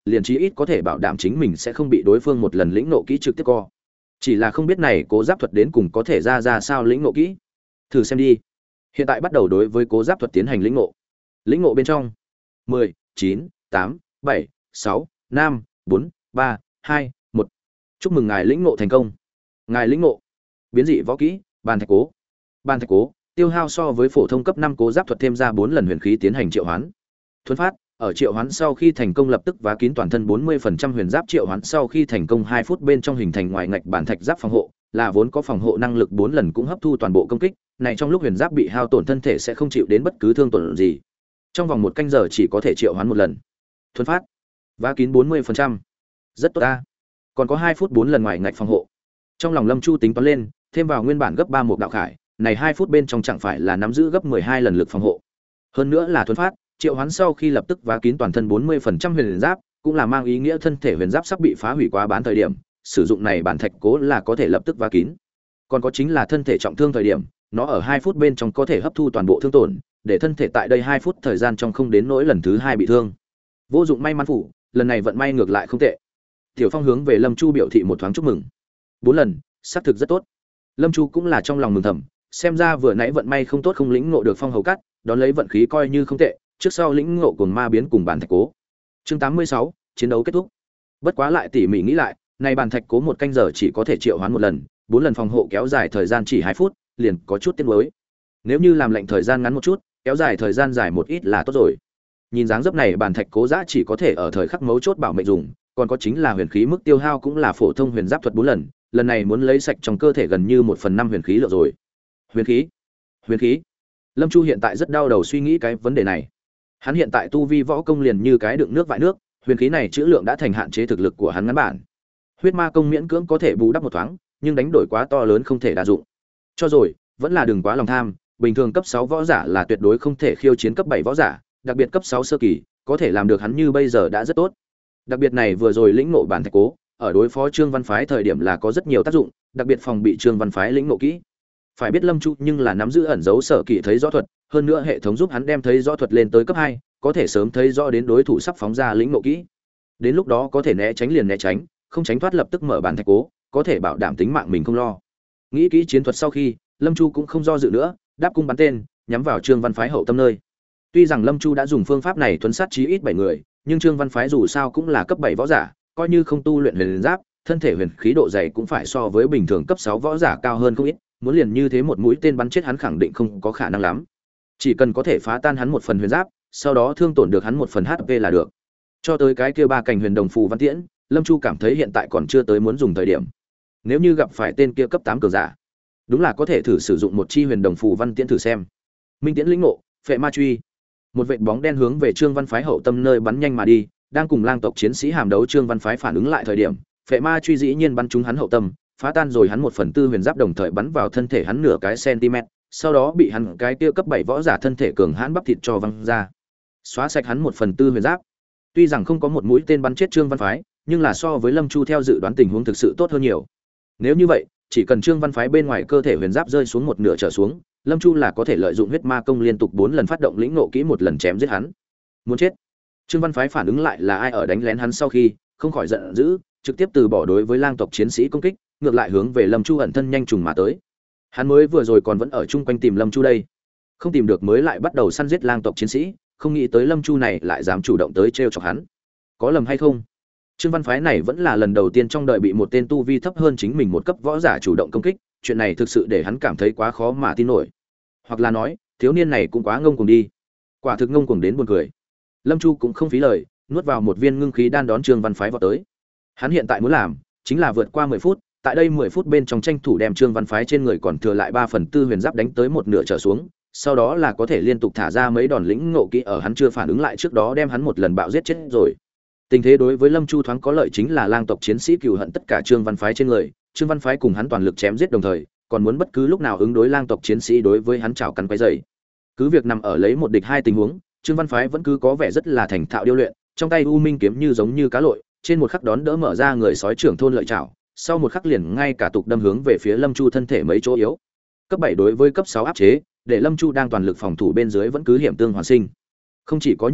liền chí ít có thể bảo đảm chính mình sẽ không bị đối phương một lần lĩnh nộ kỹ trực tiếp co. Chỉ là không biết này cố giáp thuật đến cùng có thể ra ra sao lĩnh nộ kỹ. Thử xem đi. Hiện tại bắt đầu đối với cố giáp thuật tiến hành lĩnh nộ. Lĩnh nộ bên trong. mười, chín, tám, bảy, sáu, năm, bốn, ba, hai, một. Chúc mừng ngài lĩnh nộ thành công. Ngài lĩnh nộ biến dị võ kỹ, bàn thạch cố. Bàn thạch cố, tiêu hao so với phổ thông cấp năm cố giáp thuật thêm ra bốn lần huyền khí tiến hành triệu hoán. Thuấn phát, ở triệu hoán sau khi thành công lập tức vá kín toàn thân bốn mươi phần trăm huyền giáp triệu hoán sau khi thành công hai phút bên trong hình thành ngoài ngạch bản thạch giáp phòng hộ, là vốn có phòng hộ năng lực bốn lần cũng hấp thu toàn bộ công kích, này trong lúc huyền giáp bị hao tổn thân thể sẽ không chịu đến bất cứ thương tổn gì. Trong vòng một canh giờ chỉ có thể triệu hoán một lần. Thuấn phát, vá kín bốn mươi phần trăm. Rất tốt ta. Còn có hai phút bốn lần ngoài ngạch phòng hộ. Trong lòng Lâm Chu tính toán lên, thêm vào nguyên bản gấp ba một đạo khải, này hai phút bên trong chẳng phải là nắm giữ gấp mười hai lần lực phòng hộ. Hơn nữa là thuấn phát, triệu hoán sau khi lập tức vá kín toàn thân bốn mươi phần trăm huyền giáp, cũng là mang ý nghĩa thân thể huyền giáp sắp bị phá hủy quá bán thời điểm, sử dụng này bản thạch cố là có thể lập tức vá kín. Còn có chính là thân thể trọng thương thời điểm, nó ở hai phút bên trong có thể hấp thu toàn bộ thương tổn, để thân thể tại đây hai phút thời gian trong không đến nỗi lần thứ hai bị thương. Vô dụng may mắn phủ, lần này vận may ngược lại không tệ. Tiểu Phong hướng về Lâm Chu biểu thị một thoáng chúc mừng. Bốn lần, xác thực rất tốt. Lâm Chu cũng là trong lòng mừng thầm, xem ra vừa nãy vận may không tốt không lĩnh ngộ được phong hầu cắt, đón lấy vận khí coi như không tệ, trước sau lĩnh ngộ cùng ma biến cùng bản thạch cố. Chương tám mươi sáu, chiến đấu kết thúc. Bất quá lại tỉ mỉ nghĩ lại, này bản thạch cố một canh giờ chỉ có thể triệu hoán một lần, bốn lần phòng hộ kéo dài thời gian chỉ hai phút, liền có chút tiếc nuối. Nếu như làm lệnh thời gian ngắn một chút, kéo dài thời gian dài một ít là tốt rồi. Nhìn dáng dấp này bản thạch cố giã chỉ có thể ở thời khắc mấu chốt bảo mệnh dùng, còn có chính là huyền khí mức tiêu hao cũng là phổ thông huyền giáp thuật bốn lần, lần này muốn lấy sạch trong cơ thể gần như một phần năm huyền khí lượng rồi. Huyền khí, huyền khí. Lâm Chu hiện tại rất đau đầu suy nghĩ cái vấn đề này. Hắn hiện tại tu vi võ công liền như cái đựng nước vại nước, huyền khí này chữ lượng đã thành hạn chế thực lực của hắn ngắn bản. Huyết ma công miễn cưỡng có thể bù đắp một thoáng, nhưng đánh đổi quá to lớn không thể đa dụng. Cho rồi, vẫn là đừng quá lòng tham, bình thường cấp sáu võ giả là tuyệt đối không thể khiêu chiến cấp bảy võ giả, đặc biệt cấp sáu sơ kỳ, có thể làm được hắn như bây giờ đã rất tốt. Đặc biệt này vừa rồi lĩnh ngộ bản thạch cố, ở đối phó Trương Văn Phái thời điểm là có rất nhiều tác dụng, đặc biệt phòng bị Trương Văn Phái lĩnh ngộ kỹ. Phải biết Lâm Chu nhưng là nắm giữ ẩn dấu sở kỳ thấy rõ thuật, hơn nữa hệ thống giúp hắn đem thấy rõ thuật lên tới cấp hai, có thể sớm thấy rõ đến đối thủ sắp phóng ra lĩnh ngộ kỹ. Đến lúc đó có thể né tránh liền né tránh, không tránh thoát lập tức mở bản thạch cố, có thể bảo đảm tính mạng mình không lo. Nghĩ kỹ chiến thuật sau khi, Lâm Chu cũng không do dự nữa, đáp cung bắn tên, nhắm vào Trương Văn Phái hậu tâm nơi. Tuy rằng Lâm Chu đã dùng phương pháp này thuấn sát chí ít bảy người, nhưng Trương Văn Phái dù sao cũng là cấp bảy võ giả, coi như không tu luyện huyền giáp, thân thể huyền khí độ dày cũng phải so với bình thường cấp sáu võ giả cao hơn không ít, muốn liền như thế một mũi tên bắn chết hắn khẳng định không có khả năng lắm. Chỉ cần có thể phá tan hắn một phần huyền giáp, sau đó thương tổn được hắn một phần hát pê là được. Cho tới cái kia ba cành huyền đồng phù văn tiễn, Lâm Chu cảm thấy hiện tại còn chưa tới muốn dùng thời điểm. Nếu như gặp phải tên kia cấp tám cường giả, đúng là có thể thử sử dụng một chi huyền đồng phù văn tiễn thử xem. Minh tiễn lĩnh ngộ, phệ ma truy. Một vệt bóng đen hướng về Trương Văn Phái hậu tâm nơi bắn nhanh mà đi, đang cùng lang tộc chiến sĩ hàm đấu Trương Văn Phái phản ứng lại thời điểm, phệ ma truy dĩ nhiên bắn trúng hắn hậu tâm, phá tan rồi hắn một phần tư huyền giáp đồng thời bắn vào thân thể hắn nửa cái cm, sau đó bị hắn cái kia cấp bảy võ giả thân thể cường hãn bắp thịt cho văng ra, xóa sạch hắn một phần tư huyền giáp. Tuy rằng không có một mũi tên bắn chết Trương Văn Phái, nhưng là so với Lâm Chu theo dự đoán tình huống thực sự tốt hơn nhiều. Nếu như vậy, chỉ cần Trương Văn Phái bên ngoài cơ thể huyền giáp rơi xuống một nửa trở xuống, Lâm Chu là có thể lợi dụng huyết ma công liên tục bốn lần phát động lĩnh ngộ kỹ một lần chém giết hắn. Muốn chết. Trương Văn Phái phản ứng lại là ai ở đánh lén hắn sau khi, không khỏi giận dữ, trực tiếp từ bỏ đối với lang tộc chiến sĩ công kích, ngược lại hướng về Lâm Chu ẩn thân nhanh trùng mà tới. Hắn mới vừa rồi còn vẫn ở chung quanh tìm Lâm Chu đây, không tìm được mới lại bắt đầu săn giết lang tộc chiến sĩ, không nghĩ tới Lâm Chu này lại dám chủ động tới trêu chọc hắn. Có lầm hay không? Trương Văn Phái này vẫn là lần đầu tiên trong đời bị một tên tu vi thấp hơn chính mình một cấp võ giả chủ động công kích, chuyện này thực sự để hắn cảm thấy quá khó mà tin nổi. Hoặc là nói, thiếu niên này cũng quá ngông cuồng đi. Quả thực ngông cuồng đến buồn cười. Lâm Chu cũng không phí lời, nuốt vào một viên ngưng khí đan đón Trương Văn Phái vào tới. Hắn hiện tại muốn làm chính là vượt qua mười phút, tại đây mười phút bên trong tranh thủ đem Trương Văn Phái trên người còn thừa lại ba phần tư huyền giáp đánh tới một nửa trở xuống, sau đó là có thể liên tục thả ra mấy đòn lĩnh ngộ kỹ ở hắn chưa phản ứng lại trước đó đem hắn một lần bạo giết chết rồi. Tình thế đối với Lâm Chu thoáng có lợi chính là lang tộc chiến sĩ cừu hận tất cả Trương Văn Phái trên người, Trương Văn Phái cùng hắn toàn lực chém giết đồng thời, còn muốn bất cứ lúc nào ứng đối lang tộc chiến sĩ đối với hắn chảo cắn quấy rầy. Cứ việc nằm ở lấy một địch hai tình huống, Trương Văn Phái vẫn cứ có vẻ rất là thành thạo điêu luyện, trong tay U Minh kiếm như giống như cá lội, trên một khắc đón đỡ mở ra người sói trưởng thôn lợi chảo, sau một khắc liền ngay cả tục đâm hướng về phía Lâm Chu thân thể mấy chỗ yếu. Cấp bảy đối với cấp sáu áp chế, để Lâm Chu đang toàn lực phòng thủ bên dưới vẫn cứ hiểm tương hoàn sinh. Không chỉ có như vậy,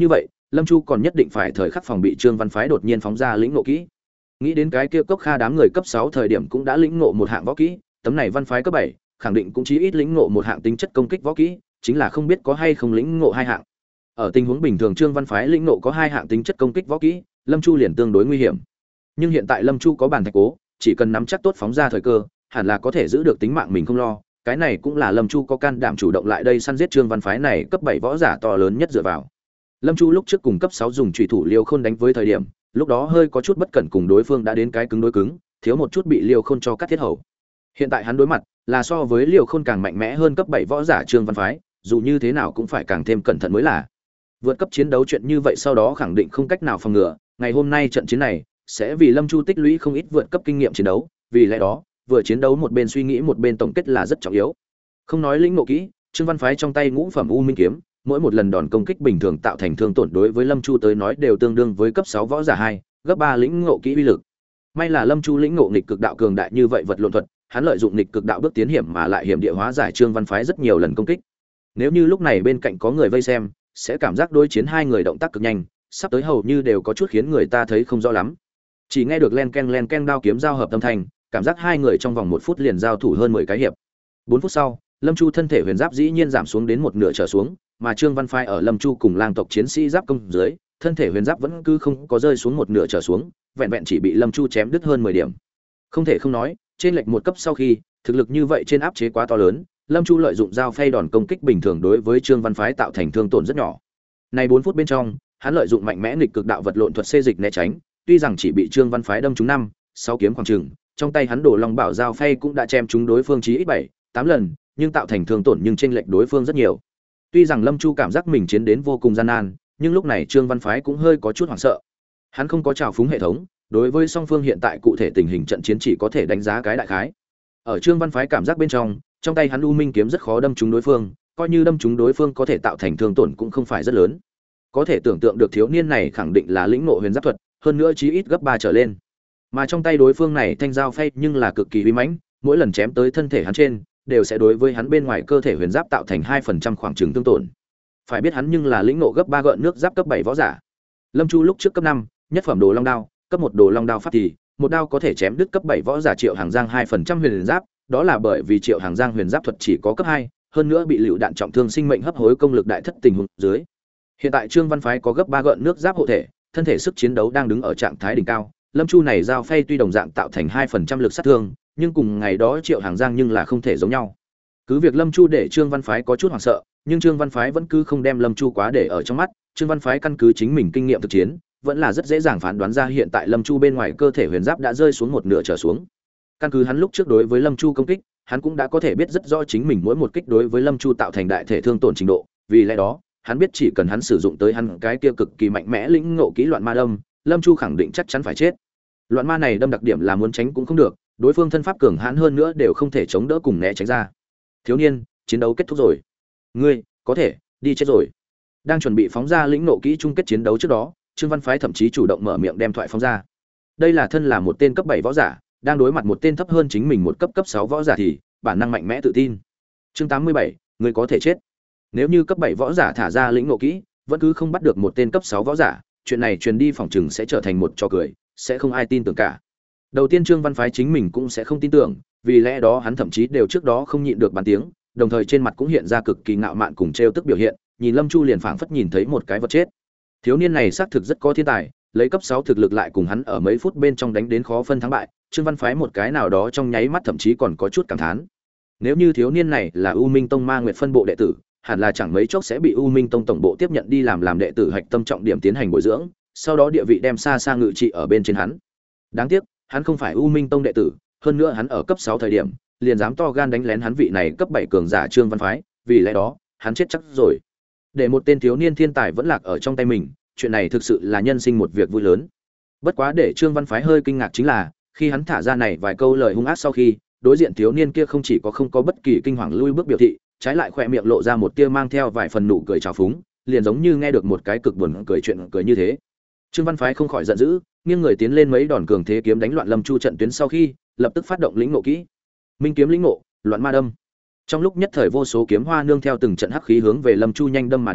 Lâm Chu còn nhất định phải thời khắc phòng bị Trương Văn phái đột nhiên phóng ra lĩnh ngộ kỹ. Nghĩ đến cái kia Cốc Kha đám người cấp sáu thời điểm cũng đã lĩnh ngộ một hạng võ kỹ, tấm này văn phái cấp bảy, khẳng định cũng chí ít lĩnh ngộ một hạng tính chất công kích võ kỹ, chính là không biết có hay không lĩnh ngộ hai hạng. Ở tình huống bình thường Trương Văn phái lĩnh ngộ có hai hạng tính chất công kích võ kỹ, Lâm Chu liền tương đối nguy hiểm. Nhưng hiện tại Lâm Chu có bàn thạch cố, chỉ cần nắm chắc tốt phóng ra thời cơ, hẳn là có thể giữ được tính mạng mình không lo. Cái này cũng là Lâm Chu có can đảm chủ động lại đây săn giết Trương Văn phái này cấp bảy võ giả to lớn nhất dựa vào. Lâm Chu lúc trước cùng cấp sáu dùng chủy thủ Liêu Khôn đánh với thời điểm, lúc đó hơi có chút bất cẩn cùng đối phương đã đến cái cứng đối cứng, thiếu một chút bị Liêu Khôn cho cắt thiết hầu. Hiện tại hắn đối mặt là so với Liêu Khôn càng mạnh mẽ hơn cấp bảy võ giả Trương Văn phái, dù như thế nào cũng phải càng thêm cẩn thận mới là. Vượt cấp chiến đấu chuyện như vậy sau đó khẳng định không cách nào phòng ngừa, ngày hôm nay trận chiến này sẽ vì Lâm Chu tích lũy không ít vượt cấp kinh nghiệm chiến đấu, vì lẽ đó, vừa chiến đấu một bên suy nghĩ một bên tổng kết là rất trọng yếu. Không nói lĩnh ngộ kỹ, Trương Văn phái trong tay ngũ phẩm U Minh kiếm, mỗi một lần đòn công kích bình thường tạo thành thương tổn đối với Lâm Chu tới nói đều tương đương với cấp sáu võ giả hai, gấp ba lĩnh ngộ kỹ uy lực. May là Lâm Chu lĩnh ngộ nghịch cực đạo cường đại như vậy vật lộn thuật, hắn lợi dụng nghịch cực đạo bước tiến hiểm mà lại hiểm địa hóa giải Trương Văn phái rất nhiều lần công kích. Nếu như lúc này bên cạnh có người vây xem, sẽ cảm giác đối chiến hai người động tác cực nhanh, sắp tới hầu như đều có chút khiến người ta thấy không rõ lắm. Chỉ nghe được len ken len ken đao kiếm giao hợp âm thanh, cảm giác hai người trong vòng một phút liền giao thủ hơn mười cái hiệp. Bốn phút sau, Lâm Chu thân thể huyền giáp dĩ nhiên giảm xuống đến một nửa trở xuống, mà Trương Văn phái ở Lâm Chu cùng lang tộc chiến sĩ giáp công dưới, thân thể huyền giáp vẫn cứ không có rơi xuống một nửa trở xuống, vẹn vẹn chỉ bị Lâm Chu chém đứt hơn mười điểm. Không thể không nói, trên lệch một cấp sau khi, thực lực như vậy trên áp chế quá to lớn, Lâm Chu lợi dụng dao phay đòn công kích bình thường đối với Trương Văn phái tạo thành thương tổn rất nhỏ. Này bốn phút bên trong, hắn lợi dụng mạnh mẽ nghịch cực đạo vật lộn thuật xê dịch né tránh, tuy rằng chỉ bị Trương Văn phái đâm trúng năm, sáu kiếm khoảng chừng, trong tay hắn đổ long bảo dao phay cũng đã chém trúng đối phương chí ít bảy, tám lần, nhưng tạo thành thương tổn nhưng chênh lệch đối phương rất nhiều. Tuy rằng Lâm Chu cảm giác mình chiến đến vô cùng gian nan, nhưng lúc này Trương Văn phái cũng hơi có chút hoảng sợ. Hắn không có trào phúng hệ thống, đối với song phương hiện tại cụ thể tình hình trận chiến chỉ có thể đánh giá cái đại khái. Ở Trương Văn phái cảm giác bên trong, trong tay hắn U Minh kiếm rất khó đâm trúng đối phương, coi như đâm trúng đối phương có thể tạo thành thương tổn cũng không phải rất lớn. Có thể tưởng tượng được thiếu niên này khẳng định là lĩnh ngộ huyền giáp thuật, hơn nữa chí ít gấp ba trở lên. Mà trong tay đối phương này thanh dao phay nhưng là cực kỳ uy mãnh, mỗi lần chém tới thân thể hắn trên, đều sẽ đối với hắn bên ngoài cơ thể huyền giáp tạo thành hai phần trăm khoảng chừng thương tổn. Phải biết hắn nhưng là lĩnh ngộ gấp ba gợn nước giáp cấp bảy võ giả. Lâm Chu lúc trước cấp năm, nhất phẩm đồ long đao, cấp một đồ long đao pháp thì, một đao có thể chém đứt cấp bảy võ giả Triệu Hàng Giang hai phần trăm huyền giáp, đó là bởi vì Triệu Hàng Giang huyền giáp thuật chỉ có cấp hai, hơn nữa bị lựu đạn trọng thương sinh mệnh hấp hối công lực đại thất tình huống dưới. Hiện tại Trương Văn phái có gấp ba gợn nước giáp hộ thể, thân thể sức chiến đấu đang đứng ở trạng thái đỉnh cao, Lâm Chu này giao phay tuy đồng dạng tạo thành hai phần trăm lực sát thương, nhưng cùng ngày đó Triệu Hàng Giang nhưng là không thể giống nhau. Cứ việc Lâm Chu để Trương Văn phái có chút hoảng sợ, nhưng Trương Văn phái vẫn cứ không đem Lâm Chu quá để ở trong mắt, Trương Văn phái căn cứ chính mình kinh nghiệm thực chiến, vẫn là rất dễ dàng phán đoán ra hiện tại Lâm Chu bên ngoài cơ thể huyền giáp đã rơi xuống một nửa trở xuống. Căn cứ hắn lúc trước đối với Lâm Chu công kích, hắn cũng đã có thể biết rất rõ chính mình mỗi một kích đối với Lâm Chu tạo thành đại thể thương tổn trình độ, vì lẽ đó, hắn biết chỉ cần hắn sử dụng tới hắn cái kia cực kỳ mạnh mẽ lĩnh ngộ kỹ loạn ma đâm, Lâm Chu khẳng định chắc chắn phải chết. Loạn ma này đâm đặc điểm là muốn tránh cũng không được, đối phương thân pháp cường hãn hơn nữa đều không thể chống đỡ cùng né tránh ra. Thiếu niên, chiến đấu kết thúc rồi. Ngươi, có thể đi chết rồi. Đang chuẩn bị phóng ra lĩnh ngộ kỹ chung kết chiến đấu trước đó, Trương Văn phái thậm chí chủ động mở miệng đem thoại phóng ra. Đây là thân là một tên cấp bảy võ giả, đang đối mặt một tên thấp hơn chính mình một cấp cấp sáu võ giả thì bản năng mạnh mẽ tự tin. Chương tám mươi bảy, ngươi có thể chết. Nếu như cấp bảy võ giả thả ra lĩnh ngộ kỹ, vẫn cứ không bắt được một tên cấp sáu võ giả, chuyện này truyền đi phòng trừng sẽ trở thành một trò cười, sẽ không ai tin tưởng cả. Đầu tiên Trương Văn phái chính mình cũng sẽ không tin tưởng, vì lẽ đó hắn thậm chí đều trước đó không nhịn được bàn tiếng, đồng thời trên mặt cũng hiện ra cực kỳ ngạo mạn cùng trêu tức biểu hiện, nhìn Lâm Chu liền phảng phất nhìn thấy một cái vật chết. Thiếu niên này xác thực rất có thiên tài, lấy cấp sáu thực lực lại cùng hắn ở mấy phút bên trong đánh đến khó phân thắng bại, Trương Văn phái một cái nào đó trong nháy mắt thậm chí còn có chút cảm thán. Nếu như thiếu niên này là U Minh Tông Ma Nguyệt phân bộ đệ tử, hẳn là chẳng mấy chốc sẽ bị U Minh Tông tổng bộ tiếp nhận đi làm làm đệ tử hạch tâm trọng điểm tiến hành bồi dưỡng, sau đó địa vị đem xa xa ngự trị ở bên trên hắn. Đáng tiếc, hắn không phải U Minh Tông đệ tử, hơn nữa hắn ở cấp sáu thời điểm, liền dám to gan đánh lén hắn vị này cấp bảy cường giả Trương Văn phái, vì lẽ đó, hắn chết chắc rồi. Để một tên thiếu niên thiên tài vẫn lạc ở trong tay mình, chuyện này thực sự là nhân sinh một việc vui lớn. Bất quá để Trương Văn phái hơi kinh ngạc chính là, khi hắn thả ra này vài câu lời hung ác sau khi, đối diện thiếu niên kia không chỉ có không có bất kỳ kinh hoàng lui bước biểu thị, trái lại khỏe miệng lộ ra một tia mang theo vài phần nụ cười trào phúng, liền giống như nghe được một cái cực buồn cười chuyện cười như thế. Trương Văn phái không khỏi giận dữ, nghiêng người tiến lên mấy đòn cường thế kiếm đánh loạn Lâm Chu trận tuyến sau khi, lập tức phát động lĩnh ngộ kỹ. Minh kiếm lĩnh ngộ, loạn ma đâm. Trong lúc nhất thời vô số kiếm hoa nương theo từng trận hắc khí hướng về Lâm Chu nhanh đâm mà đến,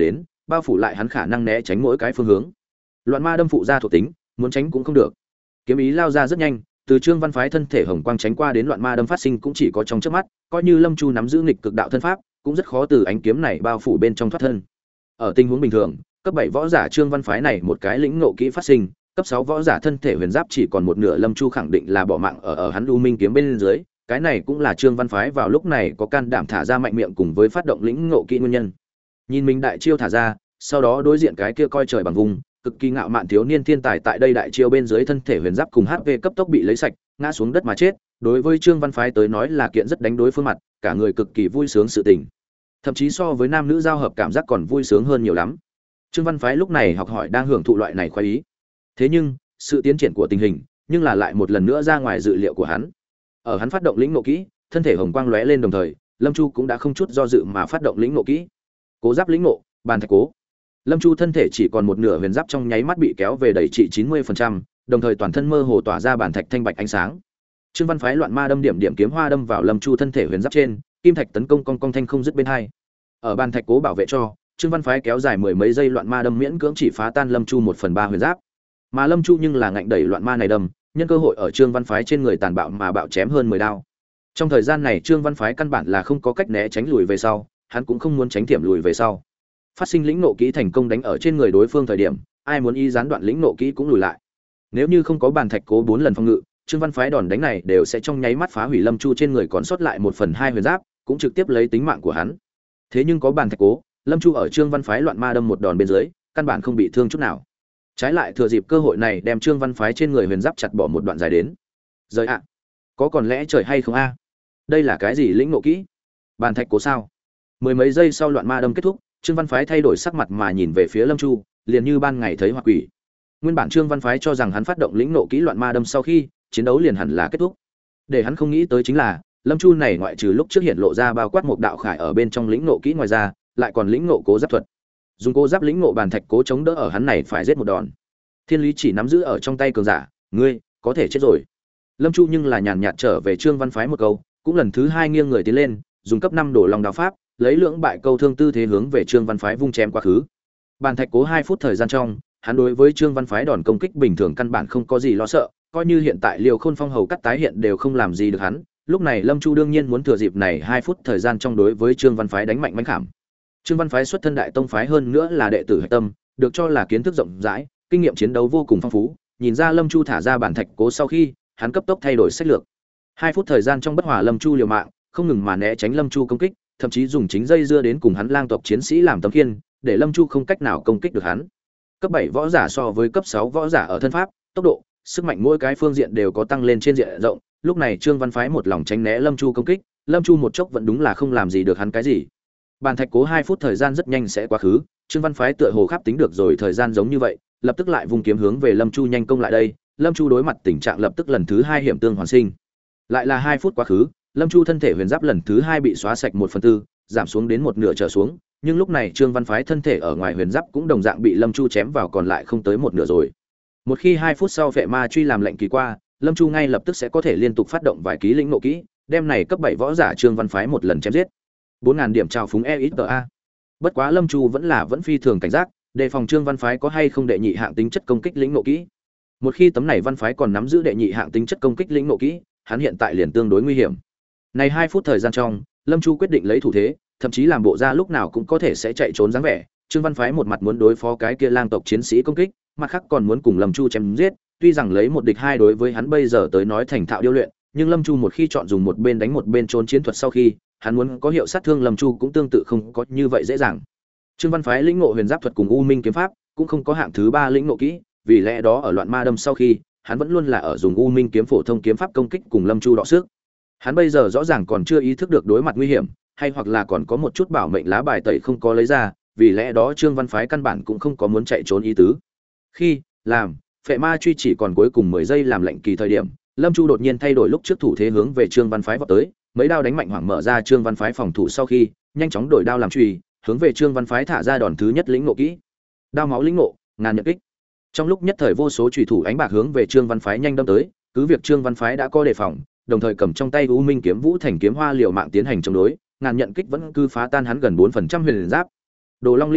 bao phủ lại hắn khả năng né tránh mỗi cái phương hướng. Loạn ma đâm phụ ra thuộc tính, muốn tránh cũng không được. Kiếm ý lao ra rất nhanh, từ Trương Văn Phái thân thể hồng quang tránh qua đến loạn ma đâm phát sinh cũng chỉ có trong chớp mắt, coi như Lâm Chu nắm giữ nghịch cực đạo thân pháp, cũng rất khó từ ánh kiếm này bao phủ bên trong thoát thân. Ở tình huống bình thường, cấp bảy võ giả Trương Văn Phái này một cái lĩnh ngộ kỹ phát sinh, cấp sáu võ giả thân thể huyền giáp chỉ còn một nửa, Lâm Chu khẳng định là bỏ mạng ở ở hắn U Minh kiếm bên dưới, cái này cũng là Trương Văn Phái vào lúc này có can đảm thả ra mạnh miệng cùng với phát động lĩnh ngộ kỹ nguyên nhân. Nhìn mình đại chiêu thả ra, sau đó đối diện cái kia coi trời bằng vùng, cực kỳ ngạo mạn thiếu niên thiên tài tại đây đại chiêu bên dưới thân thể huyền giáp cùng hát pê cấp tốc bị lấy sạch, ngã xuống đất mà chết, đối với Trương Văn Phái tới nói là kiện rất đánh đối phương mặt, cả người cực kỳ vui sướng sự tình. Thậm chí so với nam nữ giao hợp cảm giác còn vui sướng hơn nhiều lắm. Trương Văn Phái lúc này học hỏi đang hưởng thụ loại này khoái ý. Thế nhưng, sự tiến triển của tình hình, nhưng là lại một lần nữa ra ngoài dự liệu của hắn. Ở hắn phát động lĩnh ngộ kỹ, thân thể hồng quang lóe lên đồng thời, Lâm Chu cũng đã không chút do dự mà phát động lĩnh ngộ kỹ. Cố giáp lĩnh ngộ, bàn thạch cố. Lâm Chu thân thể chỉ còn một nửa huyền giáp trong nháy mắt bị kéo về đẩy trị chín mươi phần trăm, đồng thời toàn thân mơ hồ tỏa ra bản thạch thanh bạch ánh sáng. Trương Văn Phái loạn ma đâm điểm điểm kiếm hoa đâm vào Lâm Chu thân thể huyền giáp trên, kim thạch tấn công cong cong thanh không dứt bên hai. Ở bàn thạch cố bảo vệ cho, Trương Văn Phái kéo dài mười mấy giây loạn ma đâm miễn cưỡng chỉ phá tan Lâm Chu một phần ba huyền giáp. Mà Lâm Chu nhưng là ngạnh đẩy loạn ma này đâm, nhân cơ hội ở Trương Văn Phái trên người tàn bạo mà bạo chém hơn mười đao. Trong thời gian này Trương Văn Phái căn bản là không có cách né tránh lùi về sau, hắn cũng không muốn tránh tiệm lùi về sau. Phát sinh lĩnh nộ kỹ thành công đánh ở trên người đối phương thời điểm, ai muốn y gián đoạn lĩnh nộ kỹ cũng lùi lại. Nếu như không có bàn thạch cố bốn lần phòng ngự, Trương Văn Phái đòn đánh này đều sẽ trong nháy mắt phá hủy Lâm Chu trên người còn sót lại một phần hai huyền giáp, cũng trực tiếp lấy tính mạng của hắn. Thế nhưng có bàn thạch cố, Lâm Chu ở Trương Văn Phái loạn ma đâm một đòn bên dưới, căn bản không bị thương chút nào. Trái lại thừa dịp cơ hội này đem Trương Văn Phái trên người huyền giáp chặt bỏ một đoạn dài đến. Rời ạ, có còn lẽ trời hay không a? Đây là cái gì lĩnh nộ kỹ? Bàn thạch cố sao? Mười mấy giây sau loạn ma đâm kết thúc, Trương Văn Phái thay đổi sắc mặt mà nhìn về phía Lâm Chu, liền như ban ngày thấy hoa quỷ. Nguyên bản Trương Văn Phái cho rằng hắn phát động lĩnh nộ kỹ loạn ma đâm sau khi, chiến đấu liền hẳn là kết thúc. Để hắn không nghĩ tới chính là, Lâm Chu này ngoại trừ lúc trước hiện lộ ra bao quát một đạo khải ở bên trong lĩnh nộ kỹ ngoài ra, lại còn lĩnh nộ cố giáp thuật. Dùng cố giáp lĩnh nộ bàn thạch cố chống đỡ ở hắn này phải giết một đòn. Thiên lý chỉ nắm giữ ở trong tay cường giả, ngươi có thể chết rồi. Lâm Chu nhưng là nhàn nhạt trở về Trương Văn Phái một câu, cũng lần thứ hai nghiêng người tiến lên, dùng cấp năm đổ lòng đao pháp, lấy lưỡng bại câu thương tư thế hướng về Trương Văn Phái vung chém quá khứ. Bàn thạch cố hai phút thời gian trong, hắn đối với Trương Văn Phái đòn công kích bình thường căn bản không có gì lo sợ, coi như hiện tại Liều Khôn Phong hầu cắt tái hiện đều không làm gì được hắn. Lúc này Lâm Chu đương nhiên muốn thừa dịp này hai phút thời gian trong đối với Trương Văn Phái đánh mạnh mãnh khảm. Trương Văn Phái xuất thân đại tông phái hơn nữa là đệ tử hạch tâm, được cho là kiến thức rộng rãi, kinh nghiệm chiến đấu vô cùng phong phú, nhìn ra Lâm Chu thả ra bản thạch cố sau khi, hắn cấp tốc thay đổi sách lược. Hai phút thời gian trong bất hòa Lâm Chu liều mạng, không ngừng mà né tránh Lâm Chu công kích, thậm chí dùng chính dây dưa đến cùng hắn lang tộc chiến sĩ làm tấm khiên, để Lâm Chu không cách nào công kích được hắn. Cấp bảy võ giả so với cấp sáu võ giả ở thân pháp, tốc độ, sức mạnh mỗi cái phương diện đều có tăng lên trên diện rộng, lúc này Trương Văn Phái một lòng tránh né Lâm Chu công kích, Lâm Chu một chốc vẫn đúng là không làm gì được hắn cái gì. Bàn thạch cố hai phút thời gian rất nhanh sẽ quá khứ, Trương Văn Phái tựa hồ khắp tính được rồi thời gian giống như vậy, lập tức lại vung kiếm hướng về Lâm Chu nhanh công lại đây, Lâm Chu đối mặt tình trạng lập tức lần thứ hai hiểm tương hoàn sinh. Lại là hai phút quá khứ, Lâm Chu thân thể huyền giáp lần thứ hai bị xóa sạch một phần tư, giảm xuống đến một nửa trở xuống, nhưng lúc này Trương Văn Phái thân thể ở ngoài huyền giáp cũng đồng dạng bị Lâm Chu chém vào còn lại không tới một nửa rồi. Một khi hai phút sau vệ ma truy làm lệnh kỳ qua, Lâm Chu ngay lập tức sẽ có thể liên tục phát động vài ký lĩnh ngộ kỹ, đem này cấp bảy võ giả Trương Văn Phái một lần chém giết. bốn nghìn điểm trào phúng e ít tờ a. Bất quá Lâm Chu vẫn là vẫn phi thường cảnh giác, đề phòng Trương Văn Phái có hay không đệ nhị hạng tính chất công kích lĩnh ngộ kỹ. Một khi tấm này văn phái còn nắm giữ đệ nhị hạng tính chất công kích lĩnh ngộ kỹ, hắn hiện tại liền tương đối nguy hiểm. Này hai phút thời gian trong, Lâm Chu quyết định lấy thủ thế, thậm chí làm bộ ra lúc nào cũng có thể sẽ chạy trốn dáng vẻ. Trương Văn Phái một mặt muốn đối phó cái kia lang tộc chiến sĩ công kích, mặt khác còn muốn cùng Lâm Chu chém giết, tuy rằng lấy một địch hai đối với hắn bây giờ tới nói thành thạo điêu luyện, nhưng Lâm Chu một khi chọn dùng một bên đánh một bên trốn chiến thuật sau khi, hắn muốn có hiệu sát thương Lâm Chu cũng tương tự không có như vậy dễ dàng. Trương Văn Phái lĩnh ngộ huyền giáp thuật cùng U Minh kiếm pháp, cũng không có hạng thứ ba lĩnh ngộ kỹ, vì lẽ đó ở loạn ma đâm sau khi, hắn vẫn luôn là ở dùng U Minh kiếm phổ thông kiếm pháp công kích cùng Lâm Chu đọ sức. Hắn bây giờ rõ ràng còn chưa ý thức được đối mặt nguy hiểm, hay hoặc là còn có một chút bảo mệnh lá bài tẩy không có lấy ra, vì lẽ đó Trương Văn Phái căn bản cũng không có muốn chạy trốn ý tứ. Khi làm phệ ma truy chỉ còn cuối cùng mười giây làm lệnh kỳ thời điểm, Lâm Chu đột nhiên thay đổi lúc trước thủ thế hướng về Trương Văn Phái vọt tới, mấy đao đánh mạnh hoảng mở ra Trương Văn Phái phòng thủ sau khi, nhanh chóng đổi đao làm truy, hướng về Trương Văn Phái thả ra đòn thứ nhất lĩnh ngộ kỹ. Đao máu lĩnh ngộ, ngàn nhận kích. Trong lúc nhất thời vô số chủy thủ ánh bạc hướng về Trương Văn Phái nhanh đâm tới, cứ việc Trương Văn Phái đã có đề phòng, đồng thời cầm trong tay U Minh kiếm vũ thành kiếm hoa liều mạng tiến hành chống đối, ngàn nhận kích vẫn cứ phá tan hắn gần bốn phần trăm huyền giáp. Đồ Long lĩnh ngộ,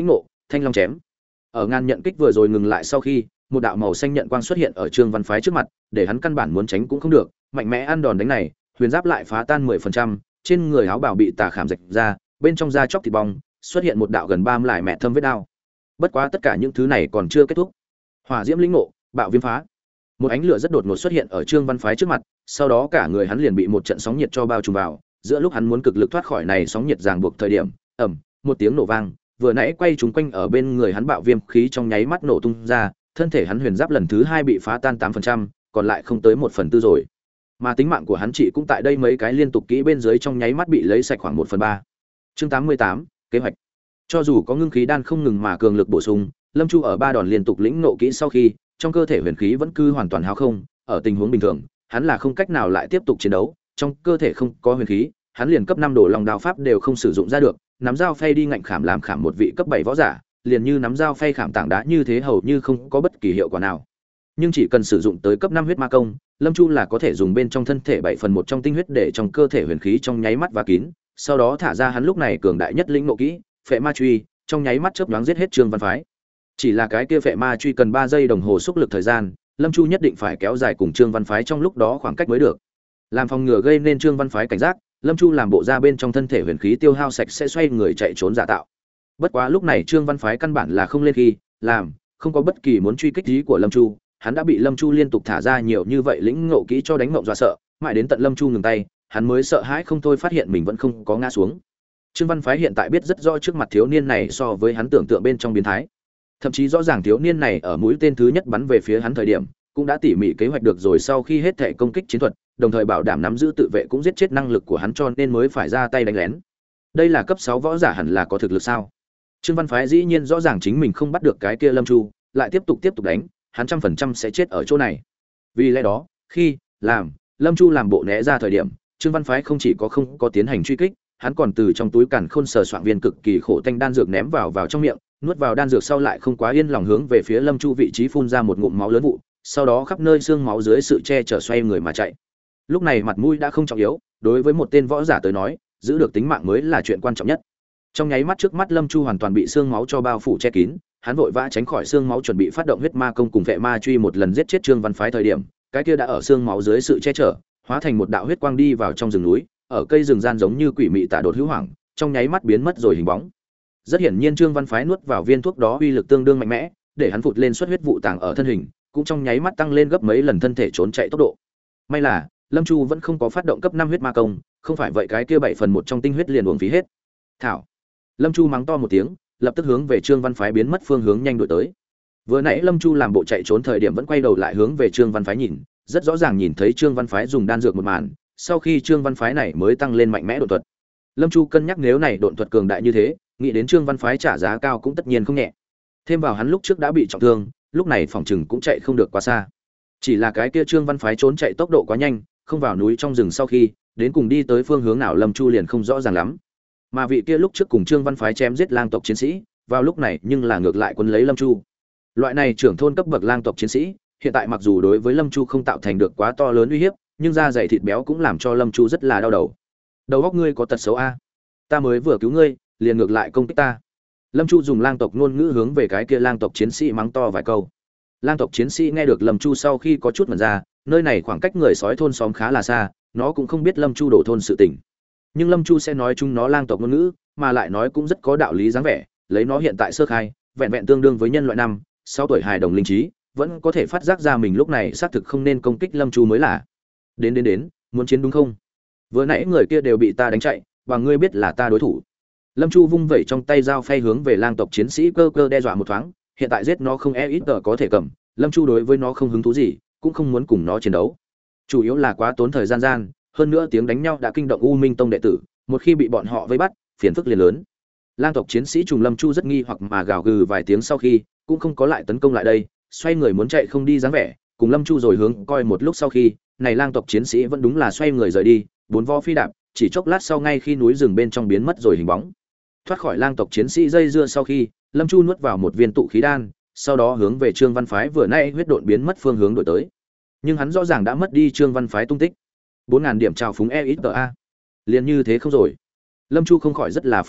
thanh long chém. Ở ngàn nhận kích vừa rồi ngừng lại sau khi, một đạo màu xanh nhận quang xuất hiện ở Trương Văn Phái trước mặt, để hắn căn bản muốn tránh cũng không được, mạnh mẽ ăn đòn đánh này, huyền giáp lại phá tan mười phần trăm, trên người áo bào bị tà khảm rạch ra, bên trong da chóc thịt bong, xuất hiện một đạo gần ba mươi lại mẹ thâm vết đao. Bất quá tất cả những thứ này còn chưa kết thúc. Hỏa diễm lĩnh ngộ, bạo viêm phá. Một ánh lửa rất đột ngột xuất hiện ở Trương Văn Phái trước mặt, sau đó cả người hắn liền bị một trận sóng nhiệt cho bao trùm vào, giữa lúc hắn muốn cực lực thoát khỏi này sóng nhiệt ràng buộc thời điểm, ầm, một tiếng nổ vang, vừa nãy quay trúng quanh ở bên người hắn bạo viêm khí trong nháy mắt nổ tung ra, thân thể hắn huyền giáp lần thứ hai bị phá tan tám phần trăm, còn lại không tới một phần tư rồi. Mà tính mạng của hắn chỉ cũng tại đây mấy cái liên tục kỹ bên dưới trong nháy mắt bị lấy sạch khoảng một phần ba. Chương tám mươi tám, kế hoạch. Cho dù có ngưng khí đan không ngừng mà cường lực bổ sung, Lâm Chu ở ba đòn liên tục lĩnh nộ kỹ sau khi, trong cơ thể huyền khí vẫn cứ hoàn toàn hao không, ở tình huống bình thường, hắn là không cách nào lại tiếp tục chiến đấu, trong cơ thể không có huyền khí, hắn liền cấp năm đồ long đao pháp đều không sử dụng ra được, nắm dao phay đi ngạnh khảm làm khảm một vị cấp bảy võ giả, liền như nắm dao phay khảm tảng đá như thế hầu như không có bất kỳ hiệu quả nào. Nhưng chỉ cần sử dụng tới cấp năm huyết ma công, Lâm Chu là có thể dùng bên trong thân thể bảy phần một trong tinh huyết để trong cơ thể huyền khí trong nháy mắt và kín, sau đó thả ra hắn lúc này cường đại nhất lĩnh ngộ kỹ, Phệ Ma Truy, trong nháy mắt chớp nhoáng giết hết Trương Văn Phái. Chỉ là cái kia Phệ Ma Truy cần ba giây đồng hồ xúc lực thời gian, Lâm Chu nhất định phải kéo dài cùng Trương Văn Phái trong lúc đó khoảng cách mới được. Làm phòng ngừa gây nên Trương Văn Phái cảnh giác, Lâm Chu làm bộ ra bên trong thân thể huyền khí tiêu hao sạch sẽ xoay người chạy trốn giả tạo. Bất quá lúc này Trương Văn Phái căn bản là không lên khi, làm, không có bất kỳ muốn truy kích gì của Lâm Chu, hắn đã bị Lâm Chu liên tục thả ra nhiều như vậy lĩnh ngộ kỹ cho đánh ngộng dọa sợ, mãi đến tận Lâm Chu ngừng tay, hắn mới sợ hãi không thôi phát hiện mình vẫn không có ngã xuống. Trương Văn Phái hiện tại biết rất rõ trước mặt thiếu niên này so với hắn tưởng tượng bên trong biến thái. Thậm chí rõ ràng thiếu niên này ở mũi tên thứ nhất bắn về phía hắn thời điểm, cũng đã tỉ mỉ kế hoạch được rồi sau khi hết thể công kích chiến thuật, đồng thời bảo đảm nắm giữ tự vệ cũng giết chết năng lực của hắn cho nên mới phải ra tay đánh lén. Đây là cấp sáu võ giả hẳn là có thực lực sao? Trương Văn Phái dĩ nhiên rõ ràng chính mình không bắt được cái kia Lâm Chu, lại tiếp tục tiếp tục đánh, hắn trăm phần trăm sẽ chết ở chỗ này. Vì lẽ đó, khi làm Lâm Chu làm bộ né ra thời điểm, Trương Văn Phái không chỉ có không có tiến hành truy kích, hắn còn từ trong túi càn khôn sờ soạn viên cực kỳ khổ tanh đan dược ném vào vào trong miệng, nuốt vào đan dược sau lại không quá yên lòng hướng về phía Lâm Chu vị trí phun ra một ngụm máu lớn vụ, sau đó khắp nơi xương máu dưới sự che chở xoay người mà chạy. Lúc này mặt mũi đã không trọng yếu, đối với một tên võ giả tới nói, giữ được tính mạng mới là chuyện quan trọng nhất. Trong nháy mắt trước mắt Lâm Chu hoàn toàn bị xương máu cho bao phủ che kín, hắn vội vã tránh khỏi xương máu chuẩn bị phát động huyết ma công cùng Phệ Ma Truy một lần giết chết Trương Văn Phái thời điểm, cái kia đã ở xương máu dưới sự che chở, hóa thành một đạo huyết quang đi vào trong rừng núi, ở cây rừng gian giống như quỷ mị tả đột hữu hoảng, trong nháy mắt biến mất rồi hình bóng. Rất hiển nhiên Trương Văn Phái nuốt vào viên thuốc đó uy lực tương đương mạnh mẽ, để hắn phụt lên xuất huyết vụ tàng ở thân hình, cũng trong nháy mắt tăng lên gấp mấy lần thân thể trốn chạy tốc độ. May là Lâm Chu vẫn không có phát động cấp năm huyết ma công, không phải vậy cái kia bảy phần một trong tinh huyết liền uổng phí hết. Thảo. Lâm Chu mắng to một tiếng, lập tức hướng về Trương Văn Phái biến mất phương hướng nhanh đuổi tới. Vừa nãy Lâm Chu làm bộ chạy trốn thời điểm vẫn quay đầu lại hướng về Trương Văn Phái nhìn, rất rõ ràng nhìn thấy Trương Văn Phái dùng đan dược một màn, sau khi Trương Văn Phái này mới tăng lên mạnh mẽ độn thuật. Lâm Chu cân nhắc nếu này độn thuật cường đại như thế, nghĩ đến Trương Văn Phái trả giá cao cũng tất nhiên không nhẹ. Thêm vào hắn lúc trước đã bị trọng thương, lúc này phòng trừng cũng chạy không được quá xa. Chỉ là cái kia Trương Văn Phái trốn chạy tốc độ quá nhanh, không vào núi trong rừng sau khi, đến cùng đi tới phương hướng nào Lâm Chu liền không rõ ràng lắm. Mà vị kia lúc trước cùng Trương Văn Phái chém giết lang tộc chiến sĩ, vào lúc này nhưng là ngược lại quân lấy Lâm Chu. Loại này trưởng thôn cấp bậc lang tộc chiến sĩ, hiện tại mặc dù đối với Lâm Chu không tạo thành được quá to lớn uy hiếp, nhưng da dày thịt béo cũng làm cho Lâm Chu rất là đau đầu. Đầu óc ngươi có tật xấu a? Ta mới vừa cứu ngươi, liền ngược lại công kích ta. Lâm Chu dùng lang tộc ngôn ngữ hướng về cái kia lang tộc chiến sĩ mắng to vài câu. Lang tộc chiến sĩ nghe được Lâm Chu sau khi có chút mẩn ra, nơi này khoảng cách người sói thôn xóm khá là xa, nó cũng không biết Lâm Chu đổ thôn sự tình. Nhưng Lâm Chu sẽ nói chúng nó lang tộc ngôn ngữ, mà lại nói cũng rất có đạo lý dáng vẻ, lấy nó hiện tại sơ khai, vẹn vẹn tương đương với nhân loại năm, sáu tuổi hài đồng linh trí, vẫn có thể phát giác ra mình lúc này xác thực không nên công kích Lâm Chu mới là. Đến đến đến, muốn chiến đúng không? Vừa nãy người kia đều bị ta đánh chạy, và ngươi biết là ta đối thủ. Lâm Chu vung vẩy trong tay dao phay hướng về lang tộc chiến sĩ cơ cơ đe dọa một thoáng, hiện tại giết nó không e ít tờ có thể cầm, Lâm Chu đối với nó không hứng thú gì, cũng không muốn cùng nó chiến đấu. Chủ yếu là quá tốn thời gian gian, hơn nữa tiếng đánh nhau đã kinh động U Minh Tông đệ tử, một khi bị bọn họ vây bắt, phiền phức liền lớn. Lang tộc chiến sĩ trùng Lâm Chu rất nghi hoặc mà gào gừ vài tiếng sau khi, cũng không có lại tấn công lại đây, xoay người muốn chạy không đi dáng vẻ, cùng Lâm Chu rồi hướng coi một lúc sau khi, này lang tộc chiến sĩ vẫn đúng là xoay người rời đi, bốn vó phi đạp, chỉ chốc lát sau ngay khi núi rừng bên trong biến mất rồi hình bóng. Thoát khỏi lang tộc chiến sĩ dây dưa sau khi, Lâm Chu nuốt vào một viên tụ khí đan, sau đó hướng về Trương Văn Phái vừa nãy huyết độn biến mất phương hướng đổi tới. Nhưng hắn rõ ràng đã mất đi Trương Văn Phái tung tích. bốn ngàn điểm trào phúng e ít a. Liền như thế không rồi. Lâm Chu không khỏi rất là phiền muộn,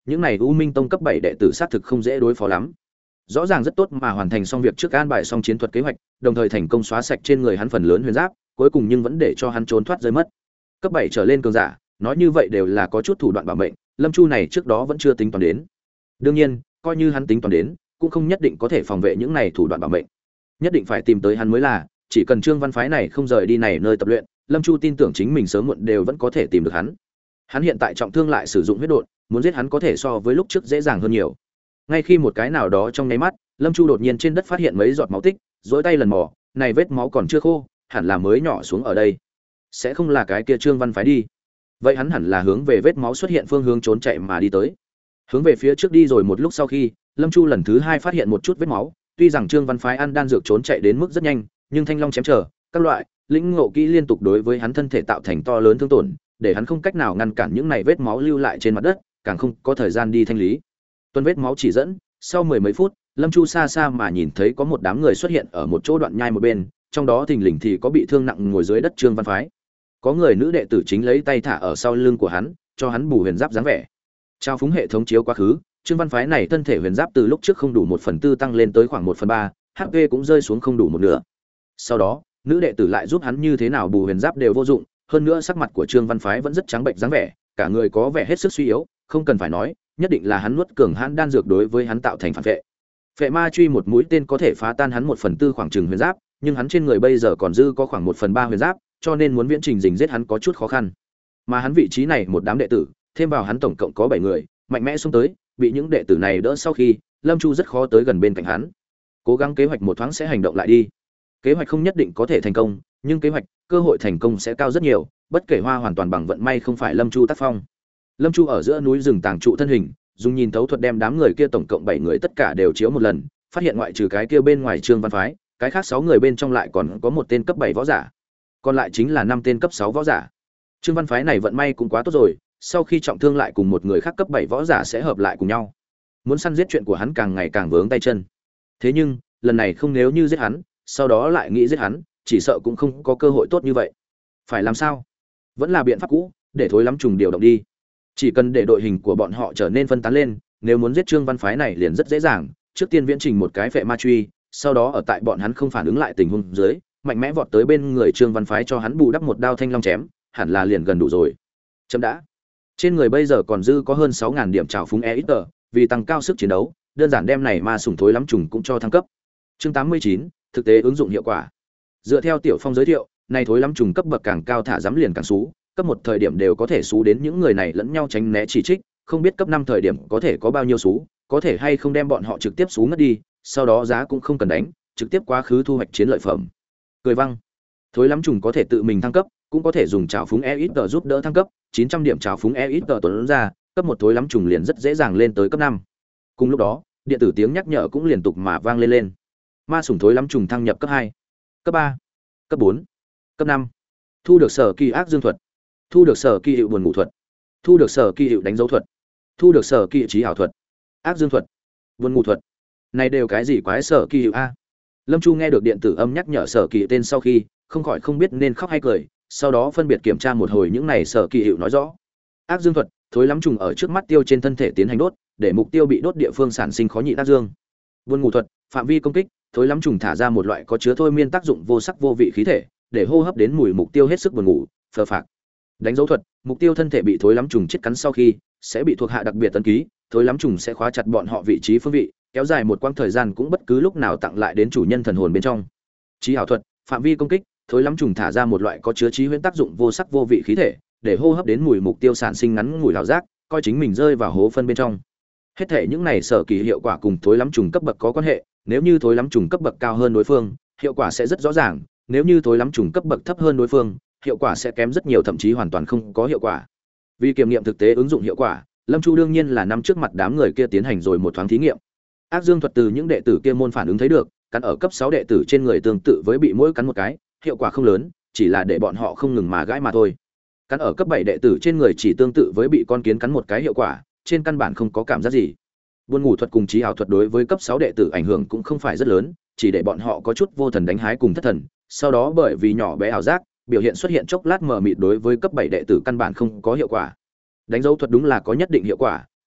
những này U Minh Tông cấp bảy đệ tử xác thực không dễ đối phó lắm. Rõ ràng rất tốt mà hoàn thành xong việc trước an bài xong chiến thuật kế hoạch, đồng thời thành công xóa sạch trên người hắn phần lớn huyền giáp, cuối cùng nhưng vẫn để cho hắn trốn thoát rơi mất. Cấp bảy trở lên cường giả, nói như vậy đều là có chút thủ đoạn bảo mệnh, Lâm Chu này trước đó vẫn chưa tính toán đến. Đương nhiên, coi như hắn tính toán đến, cũng không nhất định có thể phòng vệ những này thủ đoạn bảo mệnh. Nhất định phải tìm tới hắn mới là, chỉ cần Trương Văn phái này không rời đi này nơi tập luyện, Lâm Chu tin tưởng chính mình sớm muộn đều vẫn có thể tìm được hắn. Hắn hiện tại trọng thương lại sử dụng huyết độn, muốn giết hắn có thể so với lúc trước dễ dàng hơn nhiều. Ngay khi một cái nào đó trong nháy mắt, Lâm Chu đột nhiên trên đất phát hiện mấy giọt máu tích, rối tay lần mò, này vết máu còn chưa khô, hẳn là mới nhỏ xuống ở đây. Sẽ không là cái kia Trương Văn phái đi. Vậy hắn hẳn là hướng về vết máu xuất hiện phương hướng trốn chạy mà đi tới. Hướng về phía trước đi rồi một lúc sau khi, Lâm Chu lần thứ hai phát hiện một chút vết máu, tuy rằng Trương Văn phái ăn đan dược trốn chạy đến mức rất nhanh, nhưng thanh long chém trở, các loại, lĩnh ngộ kỹ liên tục đối với hắn thân thể tạo thành to lớn thương tổn, để hắn không cách nào ngăn cản những này vết máu lưu lại trên mặt đất, càng không có thời gian đi thanh lý. Tuần vết máu chỉ dẫn, sau mười mấy phút, Lâm Chu xa xa mà nhìn thấy có một đám người xuất hiện ở một chỗ đoạn nhai một bên, trong đó thình lình thì có bị thương nặng ngồi dưới đất Trương Văn phái. Có người nữ đệ tử chính lấy tay thả ở sau lưng của hắn, cho hắn bù huyền giáp dáng vẻ. Trao phúng hệ thống chiếu quá khứ, Trương Văn phái này thân thể huyền giáp từ lúc trước không đủ một phần tư tăng lên tới khoảng một phần ba, hát pê cũng rơi xuống không đủ một nửa. Sau đó, nữ đệ tử lại giúp hắn như thế nào bù huyền giáp đều vô dụng, hơn nữa sắc mặt của Trương Văn phái vẫn rất trắng bệnh dáng vẻ, cả người có vẻ hết sức suy yếu, không cần phải nói, nhất định là hắn nuốt cường hãn đan dược đối với hắn tạo thành phản vệ. Phệ ma truy một mũi tên có thể phá tan hắn một phần tư khoảng trừng huyền giáp, nhưng hắn trên người bây giờ còn dư có khoảng một phần ba huyền giáp, cho nên muốn viễn trình dình giết hắn có chút khó khăn. Mà hắn vị trí này một đám đệ tử, thêm vào hắn tổng cộng có bảy người, mạnh mẽ xông tới, bị những đệ tử này đỡ sau khi, Lâm Chu rất khó tới gần bên cạnh hắn. Cố gắng kế hoạch một thoáng sẽ hành động lại đi. Kế hoạch không nhất định có thể thành công, nhưng kế hoạch, cơ hội thành công sẽ cao rất nhiều, bất kể hoa hoàn toàn bằng vận may không phải Lâm Chu tác phong. Lâm Chu ở giữa núi rừng tàng trụ thân hình, dùng nhìn thấu thuật đem đám người kia tổng cộng bảy người tất cả đều chiếu một lần, phát hiện ngoại trừ cái kia bên ngoài Trương Văn phái, cái khác sáu người bên trong lại còn có một tên cấp bảy võ giả. Còn lại chính là năm tên cấp sáu võ giả. Trương Văn phái này vận may cũng quá tốt rồi, sau khi trọng thương lại cùng một người khác cấp bảy võ giả sẽ hợp lại cùng nhau. Muốn săn giết chuyện của hắn càng ngày càng vướng tay chân. Thế nhưng, lần này không nếu như giết hắn, sau đó lại nghĩ giết hắn, chỉ sợ cũng không có cơ hội tốt như vậy. Phải làm sao? Vẫn là biện pháp cũ, để thối lắm trùng điều động đi. Chỉ cần để đội hình của bọn họ trở nên phân tán lên, nếu muốn giết Trương Văn phái này liền rất dễ dàng, trước tiên viễn trình một cái phệ ma truy, sau đó ở tại bọn hắn không phản ứng lại tình huống dưới, mạnh mẽ vọt tới bên người Trương Văn phái cho hắn bù đắp một đao thanh long chém, hẳn là liền gần đủ rồi. Chấm đã. Trên người bây giờ còn dư có hơn sáu nghìn điểm trào phúng e ít tờ, vì tăng cao sức chiến đấu, đơn giản đem này ma sủng thối lắm trùng cũng cho thăng cấp. Chương tám mươi chín, thực tế ứng dụng hiệu quả. Dựa theo Tiểu Phong giới thiệu, này thối lắm trùng cấp bậc càng cao thả dám liền càng xú, cấp một thời điểm đều có thể xú đến những người này lẫn nhau tránh né chỉ trích, không biết cấp năm thời điểm có thể có bao nhiêu xú, có thể hay không đem bọn họ trực tiếp xú ngất đi, sau đó giá cũng không cần đánh, trực tiếp quá khứ thu hoạch chiến lợi phẩm. Cười văng. Thối lắm trùng có thể tự mình thăng cấp, cũng có thể dùng trào phúng e ít tờ giúp đỡ thăng cấp, chín trăm điểm trào phúng e ít tờ tuần ra, cấp một thối lắm trùng liền rất dễ dàng lên tới cấp năm. Cùng lúc đó, điện tử tiếng nhắc nhở cũng liên tục mà vang lên lên. Ma sủng thối lắm trùng thăng nhập cấp hai, cấp ba, cấp bốn, cấp năm. Thu được sở kỳ ác dương thuật, thu được sở kỳ hiệu buồn ngủ thuật, thu được sở kỳ hiệu đánh dấu thuật, thu được sở kỳ trí ảo thuật, ác dương thuật, buồn ngủ thuật. Này đều cái gì quái sở kỳ hiệu a? Lâm Chu nghe được điện tử âm nhắc nhở sở kỳ tên sau khi, không khỏi không biết nên khóc hay cười, sau đó phân biệt kiểm tra một hồi những này sở kỳ hiệu nói rõ. Ác dương thuật, thối lắm trùng ở trước mắt tiêu trên thân thể tiến hành đốt, để mục tiêu bị đốt địa phương sản sinh khó nhịn ác dương. Buồn ngủ thuật, phạm vi công kích, thối lắm trùng thả ra một loại có chứa thôi miên tác dụng vô sắc vô vị khí thể, để hô hấp đến mùi mục tiêu hết sức buồn ngủ, phờ phạc. Đánh dấu thuật, mục tiêu thân thể bị thối lắm trùng chết cắn sau khi, sẽ bị thuộc hạ đặc biệt tấn ký, thối lắm trùng sẽ khóa chặt bọn họ vị trí phương vị, kéo dài một quãng thời gian cũng bất cứ lúc nào tặng lại đến chủ nhân thần hồn bên trong. Trí ảo thuật, phạm vi công kích, thối lắm trùng thả ra một loại có chứa trí huyễn tác dụng vô sắc vô vị khí thể, để hô hấp đến mùi mục tiêu sản sinh ngắn ngủi ảo giác, coi chính mình rơi vào hố phân bên trong. Hết thể những này sở kỳ hiệu quả cùng thối lắm trùng cấp bậc có quan hệ, nếu như thối lắm trùng cấp bậc cao hơn đối phương, hiệu quả sẽ rất rõ ràng, nếu như thối lắm trùng cấp bậc thấp hơn đối phương, hiệu quả sẽ kém rất nhiều, thậm chí hoàn toàn không có hiệu quả. Vì kiểm nghiệm thực tế ứng dụng hiệu quả, Lâm Chu đương nhiên là nằm trước mặt đám người kia tiến hành rồi một thoáng thí nghiệm. Ác dương thuật từ những đệ tử kia môn phản ứng thấy được, cắn ở cấp sáu đệ tử trên người tương tự với bị mũi cắn một cái, hiệu quả không lớn, chỉ là để bọn họ không ngừng mà gãi mà thôi. Cắn ở cấp bảy đệ tử trên người chỉ tương tự với bị con kiến cắn một cái, hiệu quả trên căn bản không có cảm giác gì. Buồn ngủ thuật cùng trí ảo thuật đối với cấp sáu đệ tử ảnh hưởng cũng không phải rất lớn, chỉ để bọn họ có chút vô thần đánh hái cùng thất thần, sau đó bởi vì nhỏ bé ảo giác, biểu hiện xuất hiện chốc lát mờ mịt, đối với cấp bảy đệ tử căn bản không có hiệu quả. Đánh dấu thuật đúng là có nhất định hiệu quả,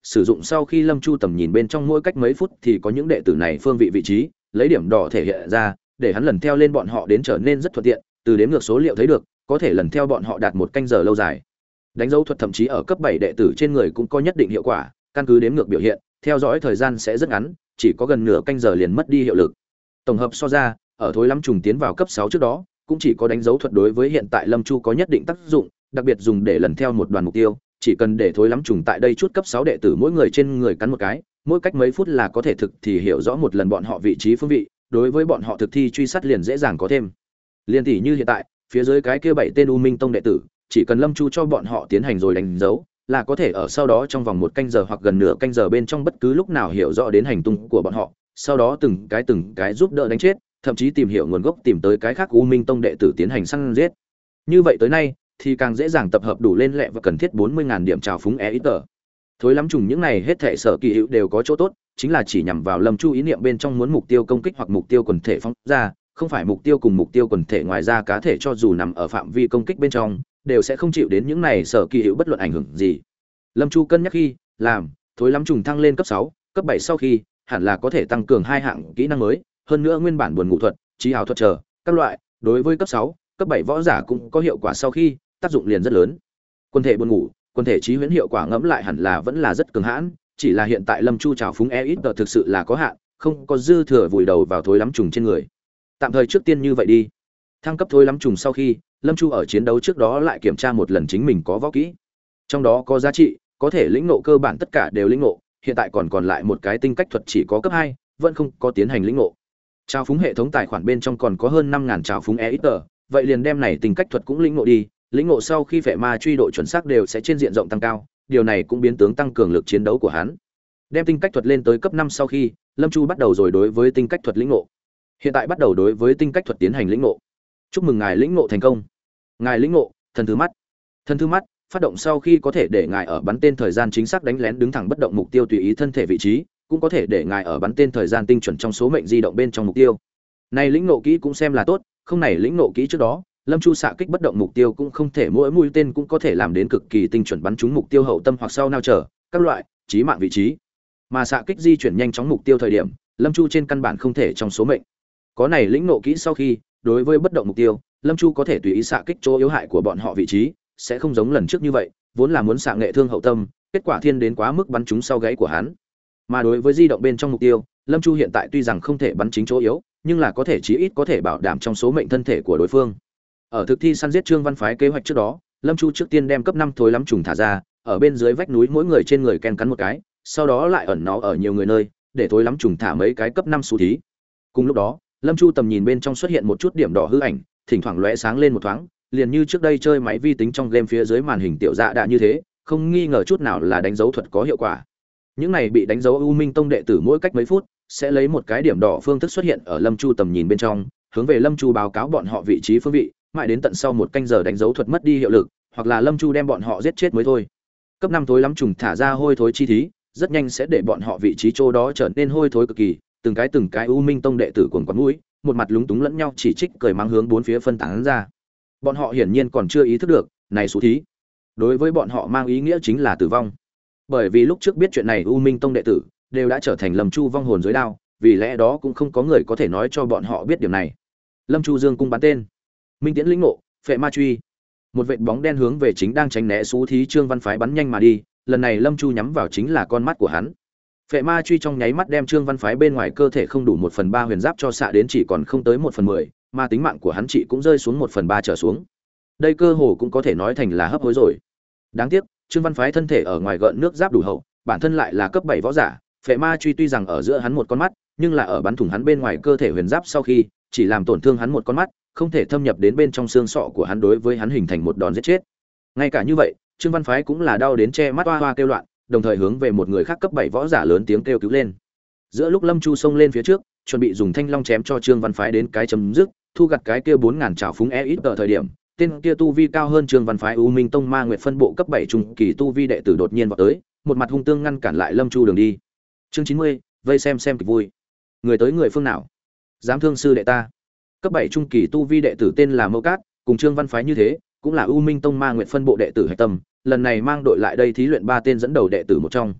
sử dụng sau khi Lâm Chu tầm nhìn bên trong mỗi cách mấy phút thì có những đệ tử này phương vị vị trí, lấy điểm đỏ thể hiện ra, để hắn lần theo lên bọn họ đến trở nên rất thuận tiện, từ đếm ngược số liệu thấy được, có thể lần theo bọn họ đạt một canh giờ lâu dài. Đánh dấu thuật thậm chí ở cấp bảy đệ tử trên người cũng có nhất định hiệu quả, căn cứ đếm ngược biểu hiện, theo dõi thời gian sẽ rất ngắn, chỉ có gần nửa canh giờ liền mất đi hiệu lực. Tổng hợp so ra, ở Thối Lắm Trùng tiến vào cấp sáu trước đó, cũng chỉ có đánh dấu thuật đối với hiện tại Lâm Chu có nhất định tác dụng, đặc biệt dùng để lần theo một đoàn mục tiêu, chỉ cần để Thối Lắm Trùng tại đây chút cấp sáu đệ tử mỗi người trên người cắn một cái, mỗi cách mấy phút là có thể thực thì hiểu rõ một lần bọn họ vị trí phương vị, đối với bọn họ thực thi truy sát liền dễ dàng có thêm. Liên tỷ như hiện tại, phía dưới cái kia bảy tên U Minh Tông đệ tử, chỉ cần Lâm Chu cho bọn họ tiến hành rồi đánh dấu, là có thể ở sau đó trong vòng một canh giờ hoặc gần nửa canh giờ bên trong bất cứ lúc nào hiểu rõ đến hành tung của bọn họ, sau đó từng cái từng cái giúp đỡ đánh chết, thậm chí tìm hiểu nguồn gốc tìm tới cái khác U Minh Tông đệ tử tiến hành săn giết. Như vậy tới nay thì càng dễ dàng tập hợp đủ lên lẹ và cần thiết bốn mươi nghìn điểm trào phúng e ít tờ. Thối Lắm Trùng những này hết thảy sở kỳ hữu đều có chỗ tốt, chính là chỉ nhằm vào Lâm Chu ý niệm bên trong muốn mục tiêu công kích hoặc mục tiêu quần thể phóng ra, không phải mục tiêu cùng mục tiêu quần thể ngoài ra cá thể cho dù nằm ở phạm vi công kích bên trong, đều sẽ không chịu đến những này sở kỳ hữu bất luận ảnh hưởng gì. Lâm Chu cân nhắc khi làm Thối Lắm Trùng thăng lên cấp sáu, cấp bảy sau khi, hẳn là có thể tăng cường hai hạng kỹ năng mới, hơn nữa nguyên bản buồn ngủ thuật, trí ảo thuật chờ, các loại, đối với cấp sáu, cấp bảy võ giả cũng có hiệu quả sau khi, tác dụng liền rất lớn. Quân thể buồn ngủ, quân thể trí huyễn hiệu quả ngẫm lại hẳn là vẫn là rất cường hãn, chỉ là hiện tại Lâm Chu trào phúng e ít thực sự là có hạn, không có dư thừa vùi đầu vào Thối Lắm Trùng trên người. Tạm thời trước tiên như vậy đi. Thăng cấp Thối Lắm Trùng sau khi, Lâm Chu ở chiến đấu trước đó lại kiểm tra một lần chính mình có võ kỹ. Trong đó có giá trị, có thể lĩnh ngộ cơ bản tất cả đều lĩnh ngộ, hiện tại còn còn lại một cái tinh cách thuật chỉ có cấp hai, vẫn không có tiến hành lĩnh ngộ. Trào phúng hệ thống tài khoản bên trong còn có hơn năm nghìn trào phúng e ít tờ, vậy liền đem này tinh cách thuật cũng lĩnh ngộ đi, lĩnh ngộ sau khi phệ ma truy độ chuẩn xác đều sẽ trên diện rộng tăng cao, điều này cũng biến tướng tăng cường lực chiến đấu của hắn. Đem tinh cách thuật lên tới cấp năm sau khi, Lâm Chu bắt đầu rồi đối với tinh cách thuật lĩnh ngộ. Hiện tại bắt đầu đối với tinh cách thuật tiến hành lĩnh ngộ. Chúc mừng ngài lĩnh ngộ thành công. Ngài lĩnh ngộ thần thứ mắt. Thần thứ mắt phát động sau khi có thể để ngài ở bắn tên thời gian chính xác đánh lén đứng thẳng bất động mục tiêu tùy ý thân thể vị trí, cũng có thể để ngài ở bắn tên thời gian tinh chuẩn trong số mệnh di động bên trong mục tiêu. Này lĩnh ngộ kỹ cũng xem là tốt, không này lĩnh ngộ kỹ trước đó, Lâm Chu xạ kích bất động mục tiêu cũng không thể mỗi mũi tên cũng có thể làm đến cực kỳ tinh chuẩn bắn trúng mục tiêu hậu tâm hoặc sau nao trở, các loại chí mạng vị trí. Mà xạ kích di chuyển nhanh chóng mục tiêu thời điểm, Lâm Chu trên căn bản không thể trong số mệnh. Có này lĩnh ngộ kỹ sau khi, đối với bất động mục tiêu, Lâm Chu có thể tùy ý xạ kích chỗ yếu hại của bọn họ vị trí, sẽ không giống lần trước như vậy, vốn là muốn xạ nghệ thương hậu tâm, kết quả thiên đến quá mức bắn trúng sau gáy của hắn. Mà đối với di động bên trong mục tiêu, Lâm Chu hiện tại tuy rằng không thể bắn chính chỗ yếu, nhưng là có thể chí ít có thể bảo đảm trong số mệnh thân thể của đối phương. Ở thực thi săn giết Trương Văn phái kế hoạch trước đó, Lâm Chu trước tiên đem cấp năm Thối Lắm Trùng thả ra, ở bên dưới vách núi mỗi người trên người ken cắn một cái, sau đó lại ẩn nó ở nhiều người nơi, để Thối Lắm Trùng thả mấy cái cấp năm xu thí. Cùng lúc đó, Lâm Chu tầm nhìn bên trong xuất hiện một chút điểm đỏ hư ảnh, thỉnh thoảng lóe sáng lên một thoáng, liền như trước đây chơi máy vi tính trong game phía dưới màn hình tiểu dạ đã như thế, không nghi ngờ chút nào là đánh dấu thuật có hiệu quả. Những này bị đánh dấu U Minh Tông đệ tử mỗi cách mấy phút sẽ lấy một cái điểm đỏ phương thức xuất hiện ở Lâm Chu tầm nhìn bên trong, hướng về Lâm Chu báo cáo bọn họ vị trí phương vị, mãi đến tận sau một canh giờ đánh dấu thuật mất đi hiệu lực, hoặc là Lâm Chu đem bọn họ giết chết mới thôi. Cấp năm Thối Lắm Trùng thả ra hôi thối chi thí, rất nhanh sẽ để bọn họ vị trí chỗ đó trở nên hôi thối cực kỳ, từng cái từng cái U Minh Tông đệ tử cuồng quắn mũi, một mặt lúng túng lẫn nhau chỉ trích cười mắng hướng bốn phía phân tán ra. Bọn họ hiển nhiên còn chưa ý thức được, này số thí đối với bọn họ mang ý nghĩa chính là tử vong. Bởi vì lúc trước biết chuyện này U Minh Tông đệ tử đều đã trở thành Lâm Chu vong hồn dưới đao, vì lẽ đó cũng không có người có thể nói cho bọn họ biết điểm này. Lâm Chu dương cung bắn tên, Minh Tiễn lĩnh ngộ, phệ ma truy. Một vệt bóng đen hướng về chính đang tránh né số thí Trương Văn phái bắn nhanh mà đi, lần này Lâm Chu nhắm vào chính là con mắt của hắn. Phệ ma truy trong nháy mắt đem Trương Văn phái bên ngoài cơ thể không đủ một phần ba huyền giáp cho xạ đến chỉ còn không tới một phần mười, mà tính mạng của hắn chỉ cũng rơi xuống một phần ba trở xuống. Đây cơ hồ cũng có thể nói thành là hấp hối rồi. Đáng tiếc, Trương Văn phái thân thể ở ngoài gợn nước giáp đủ hậu, bản thân lại là cấp bảy võ giả, phệ ma truy tuy rằng ở giữa hắn một con mắt, nhưng là ở bắn thủng hắn bên ngoài cơ thể huyền giáp sau khi, chỉ làm tổn thương hắn một con mắt, không thể thâm nhập đến bên trong xương sọ của hắn đối với hắn hình thành một đòn giết chết. Ngay cả như vậy, Trương Văn phái cũng là đau đến che mắt oa oa kêu loạn, đồng thời hướng về một người khác cấp bảy võ giả lớn tiếng kêu cứu lên. Giữa lúc Lâm Chu xông lên phía trước, chuẩn bị dùng thanh long chém cho Trương Văn phái đến cái chấm dứt, thu gặt cái kia bốn ngàn trảo phúng e ít ở thời điểm, tên kia tu vi cao hơn Trương Văn phái U Minh Tông Ma Nguyệt phân bộ cấp bảy trung kỳ tu vi đệ tử đột nhiên vọt tới, một mặt hung tương ngăn cản lại Lâm Chu đường đi. Chương chín mươi, vây xem xem kịch vui. Người tới người phương nào? Dám thương sư đệ ta? Cấp bảy trung kỳ tu vi đệ tử tên là Mâu Cát, cùng Trương Văn phái như thế, cũng là U Minh Tông Ma Nguyệt phân bộ đệ tử hạch tâm, lần này mang đội lại đây thí luyện ba tên dẫn đầu đệ tử một trong.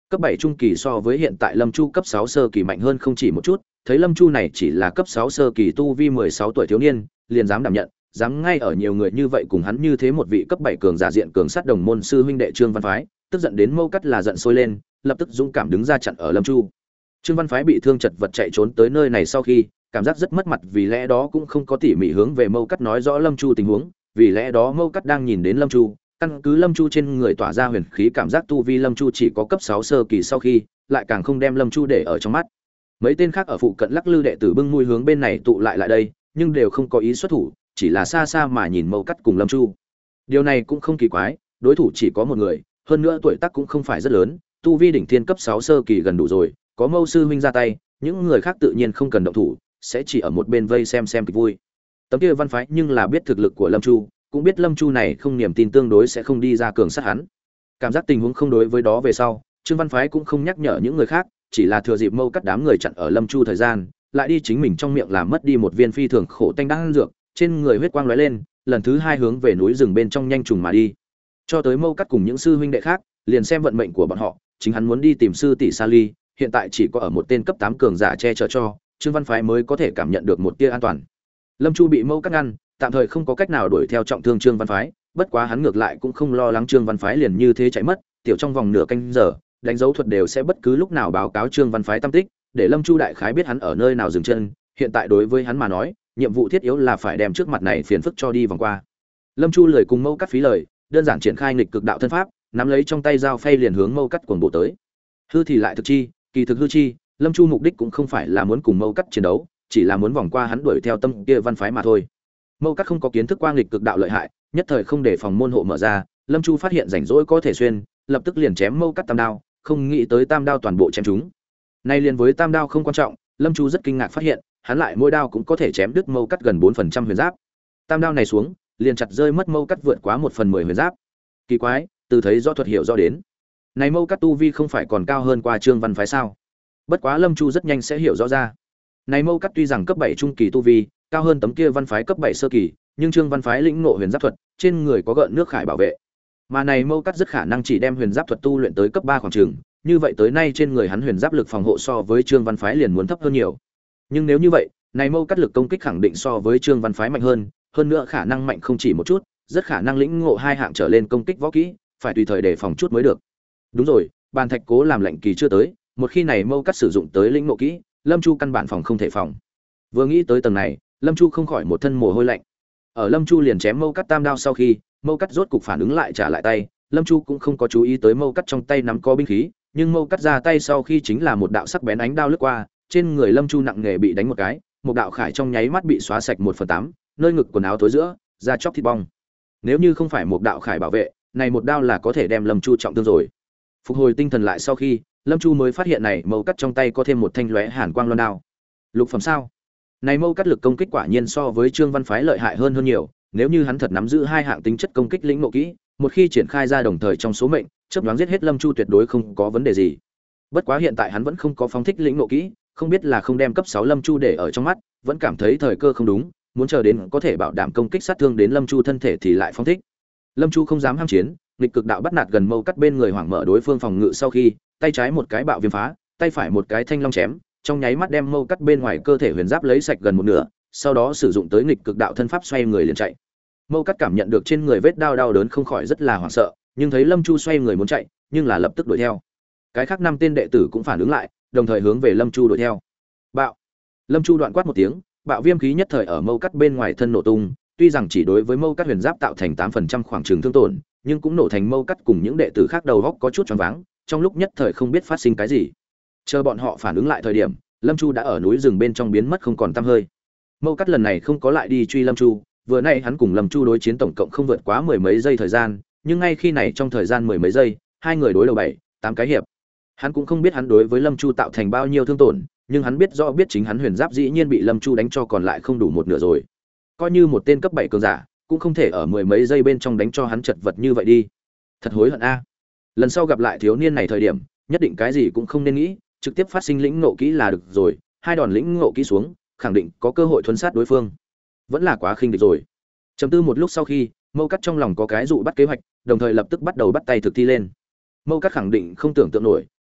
Cấp bảy trung kỳ so với hiện tại Lâm Chu cấp sáu sơ kỳ mạnh hơn không chỉ một chút, thấy Lâm Chu này chỉ là cấp sáu sơ kỳ tu vi mười sáu tuổi thiếu niên, liền dám đảm nhận, dám ngay ở nhiều người như vậy cùng hắn như thế một vị cấp bảy cường giả diện cường sát đồng môn sư huynh đệ Trương Văn Phái, tức giận đến Mâu Cắt là giận sôi lên, lập tức dũng cảm đứng ra chặn ở Lâm Chu. Trương Văn Phái bị thương chật vật chạy trốn tới nơi này sau khi, cảm giác rất mất mặt, vì lẽ đó cũng không có tỉ mỉ hướng về Mâu Cắt nói rõ Lâm Chu tình huống, vì lẽ đó Mâu Cắt đang nhìn đến Lâm Chu, căn cứ Lâm Chu trên người tỏa ra huyền khí cảm giác tu vi Lâm Chu chỉ có cấp sáu sơ kỳ sau khi, lại càng không đem Lâm Chu để ở trong mắt. Mấy tên khác ở phụ cận lắc lư đệ tử bưng mũi hướng bên này tụ lại lại đây, nhưng đều không có ý xuất thủ, chỉ là xa xa mà nhìn Mâu Cắt cùng Lâm Chu. Điều này cũng không kỳ quái, đối thủ chỉ có một người, hơn nữa tuổi tác cũng không phải rất lớn, tu vi đỉnh thiên cấp sáu sơ kỳ gần đủ rồi, có Mâu sư huynh ra tay, những người khác tự nhiên không cần động thủ, sẽ chỉ ở một bên vây xem xem kịch vui. Tấm kia Văn Phái nhưng là biết thực lực của Lâm Chu, cũng biết Lâm Chu này không niềm tin tương đối sẽ không đi ra cường sát hắn. Cảm giác tình huống không đối với đó về sau, Trương Văn Phái cũng không nhắc nhở những người khác, chỉ là thừa dịp Mâu Cắt đám người chặn ở Lâm Chu thời gian, lại đi chính mình trong miệng làm mất đi một viên phi thường khổ tanh đang dược, trên người huyết quang lóe lên, lần thứ hai hướng về núi rừng bên trong nhanh trùng mà đi. Cho tới Mâu Cắt cùng những sư huynh đệ khác, liền xem vận mệnh của bọn họ, chính hắn muốn đi tìm sư tỷ Sa Ly, hiện tại chỉ có ở một tên cấp tám cường giả che chở cho, Trương Văn Phái mới có thể cảm nhận được một tia an toàn. Lâm Chu bị Mâu Cắt ngăn, tạm thời không có cách nào đuổi theo trọng thương Trương Văn Phái, bất quá hắn ngược lại cũng không lo lắng Trương Văn Phái liền như thế chạy mất, tiểu trong vòng nửa canh giờ, đánh dấu thuật đều sẽ bất cứ lúc nào báo cáo Trương Văn Phái tâm tích, để Lâm Chu đại khái biết hắn ở nơi nào dừng chân, hiện tại đối với hắn mà nói, nhiệm vụ thiết yếu là phải đem trước mặt này phiền phức cho đi vòng qua. Lâm Chu lười cùng Mâu Cắt phí lời, đơn giản triển khai nghịch cực đạo thân pháp, nắm lấy trong tay dao phay liền hướng Mâu Cắt cuồng bộ tới. Hư thì lại thực chi, kỳ thực hư chi, Lâm Chu mục đích cũng không phải là muốn cùng Mâu Cắt chiến đấu, chỉ là muốn vòng qua hắn đuổi theo tâm kia Văn Phái mà thôi. Mâu Cắt không có kiến thức qua nghịch cực đạo lợi hại, nhất thời không để phòng môn hộ mở ra, Lâm Chu phát hiện rảnh rỗi có thể xuyên, lập tức liền chém Mâu Cắt tam đao, không nghĩ tới tam đao toàn bộ chém trúng. Nay liền với tam đao không quan trọng, Lâm Chu rất kinh ngạc phát hiện, hắn lại mỗi đao cũng có thể chém đứt Mâu Cắt gần bốn phần trăm huyền giáp. Tam đao này xuống, liền chặt rơi mất Mâu Cắt vượt quá một phần mười huyền giáp. Kỳ quái, từ thấy do thuật hiểu do đến. Này Mâu Cắt tu vi không phải còn cao hơn qua Trương Văn Phái sao? Bất quá Lâm Chu rất nhanh sẽ hiểu rõ ra. Này Mâu Cắt tuy rằng cấp bảy trung kỳ tu vi, cao hơn tấm kia Văn Phái cấp bảy sơ kỳ, nhưng Trương Văn Phái lĩnh ngộ huyền giáp thuật, trên người có gợn nước khải bảo vệ. Mà này Mâu Cắt rất khả năng chỉ đem huyền giáp thuật tu luyện tới cấp ba khoảng chừng, như vậy tới nay trên người hắn huyền giáp lực phòng hộ so với Trương Văn Phái liền muốn thấp hơn nhiều. Nhưng nếu như vậy, này Mâu Cắt lực công kích khẳng định so với Trương Văn Phái mạnh hơn, hơn nữa khả năng mạnh không chỉ một chút, rất khả năng lĩnh ngộ hai hạng trở lên công kích võ kỹ, phải tùy thời đề phòng chút mới được. Đúng rồi, bàn thạch cố làm lệnh kỳ chưa tới, một khi này Mâu Cắt sử dụng tới lĩnh ngộ kỹ, Lâm Chu căn bản phòng không thể phòng. Vừa nghĩ tới tầng này, Lâm Chu không khỏi một thân mồ hôi lạnh. Ở Lâm Chu liền chém Mâu Cắt tam đao sau khi, Mâu Cắt rốt cục phản ứng lại trả lại tay, Lâm Chu cũng không có chú ý tới Mâu Cắt trong tay nắm có binh khí, nhưng Mâu Cắt ra tay sau khi chính là một đạo sắc bén ánh đao lướt qua, trên người Lâm Chu nặng nề bị đánh một cái, một đạo khải trong nháy mắt bị xóa sạch một phần tám, nơi ngực quần áo tối giữa, da chóc thịt bong. Nếu như không phải một đạo khải bảo vệ, này một đao là có thể đem Lâm Chu trọng thương rồi. Phục hồi tinh thần lại sau khi, Lâm Chu mới phát hiện này Mâu Cắt trong tay có thêm một thanh lóe hàn quang loan đao. Lục phẩm sao? Này Mâu Cắt lực công kích quả nhiên so với Trương Văn Phái lợi hại hơn hơn nhiều, nếu như hắn thật nắm giữ hai hạng tính chất công kích lĩnh ngộ kỹ, một khi triển khai ra đồng thời trong số mệnh, chớp nhoáng giết hết Lâm Chu tuyệt đối không có vấn đề gì. Bất quá hiện tại hắn vẫn không có phóng thích lĩnh ngộ kỹ, không biết là không đem cấp sáu Lâm Chu để ở trong mắt, vẫn cảm thấy thời cơ không đúng, muốn chờ đến có thể bảo đảm công kích sát thương đến Lâm Chu thân thể thì lại phóng thích. Lâm Chu không dám ham chiến, nghịch cực đạo bắt nạt gần Mâu Cắt bên người hoảng mở đối phương phòng ngự sau khi, tay trái một cái bạo viêm phá, tay phải một cái thanh long chém, trong nháy mắt đem Mâu Cắt bên ngoài cơ thể huyền giáp lấy sạch gần một nửa, sau đó sử dụng tới nghịch cực đạo thân pháp xoay người liền chạy. Mâu Cắt cảm nhận được trên người vết đau đau đớn không khỏi rất là hoảng sợ, nhưng thấy Lâm Chu xoay người muốn chạy, nhưng là lập tức đuổi theo. Cái khác năm tên đệ tử cũng phản ứng lại, đồng thời hướng về Lâm Chu đuổi theo. Bạo! Lâm Chu đoạn quát một tiếng, bạo viêm khí nhất thời ở Mâu Cắt bên ngoài thân nổ tung, tuy rằng chỉ đối với Mâu Cắt huyền giáp tạo thành tám phần trăm khoảng trường thương tổn, nhưng cũng nổ thành Mâu Cắt cùng những đệ tử khác đầu óc có chút choáng váng, trong lúc nhất thời không biết phát sinh cái gì. Chờ bọn họ phản ứng lại thời điểm, Lâm Chu đã ở núi rừng bên trong biến mất không còn tăm hơi. Mâu Cắt lần này không có lại đi truy Lâm Chu, vừa nay hắn cùng Lâm Chu đối chiến tổng cộng không vượt quá mười mấy giây thời gian, nhưng ngay khi này trong thời gian mười mấy giây, hai người đối đầu bảy, tám cái hiệp. Hắn cũng không biết hắn đối với Lâm Chu tạo thành bao nhiêu thương tổn, nhưng hắn biết rõ biết chính hắn huyền giáp dĩ nhiên bị Lâm Chu đánh cho còn lại không đủ một nửa rồi. Coi như một tên cấp bảy cường giả, cũng không thể ở mười mấy giây bên trong đánh cho hắn chật vật như vậy đi. Thật hối hận a. Lần sau gặp lại thiếu niên này thời điểm, nhất định cái gì cũng không nên nghĩ, trực tiếp phát sinh lĩnh ngộ kỹ là được rồi, hai đòn lĩnh ngộ kỹ xuống, khẳng định có cơ hội thuần sát đối phương. Vẫn là quá khinh địch rồi. Trầm tư một lúc sau khi, Mâu Cắt trong lòng có cái dụ bắt kế hoạch, đồng thời lập tức bắt đầu bắt tay thực thi lên. Mâu Cắt khẳng định không tưởng tượng nổi,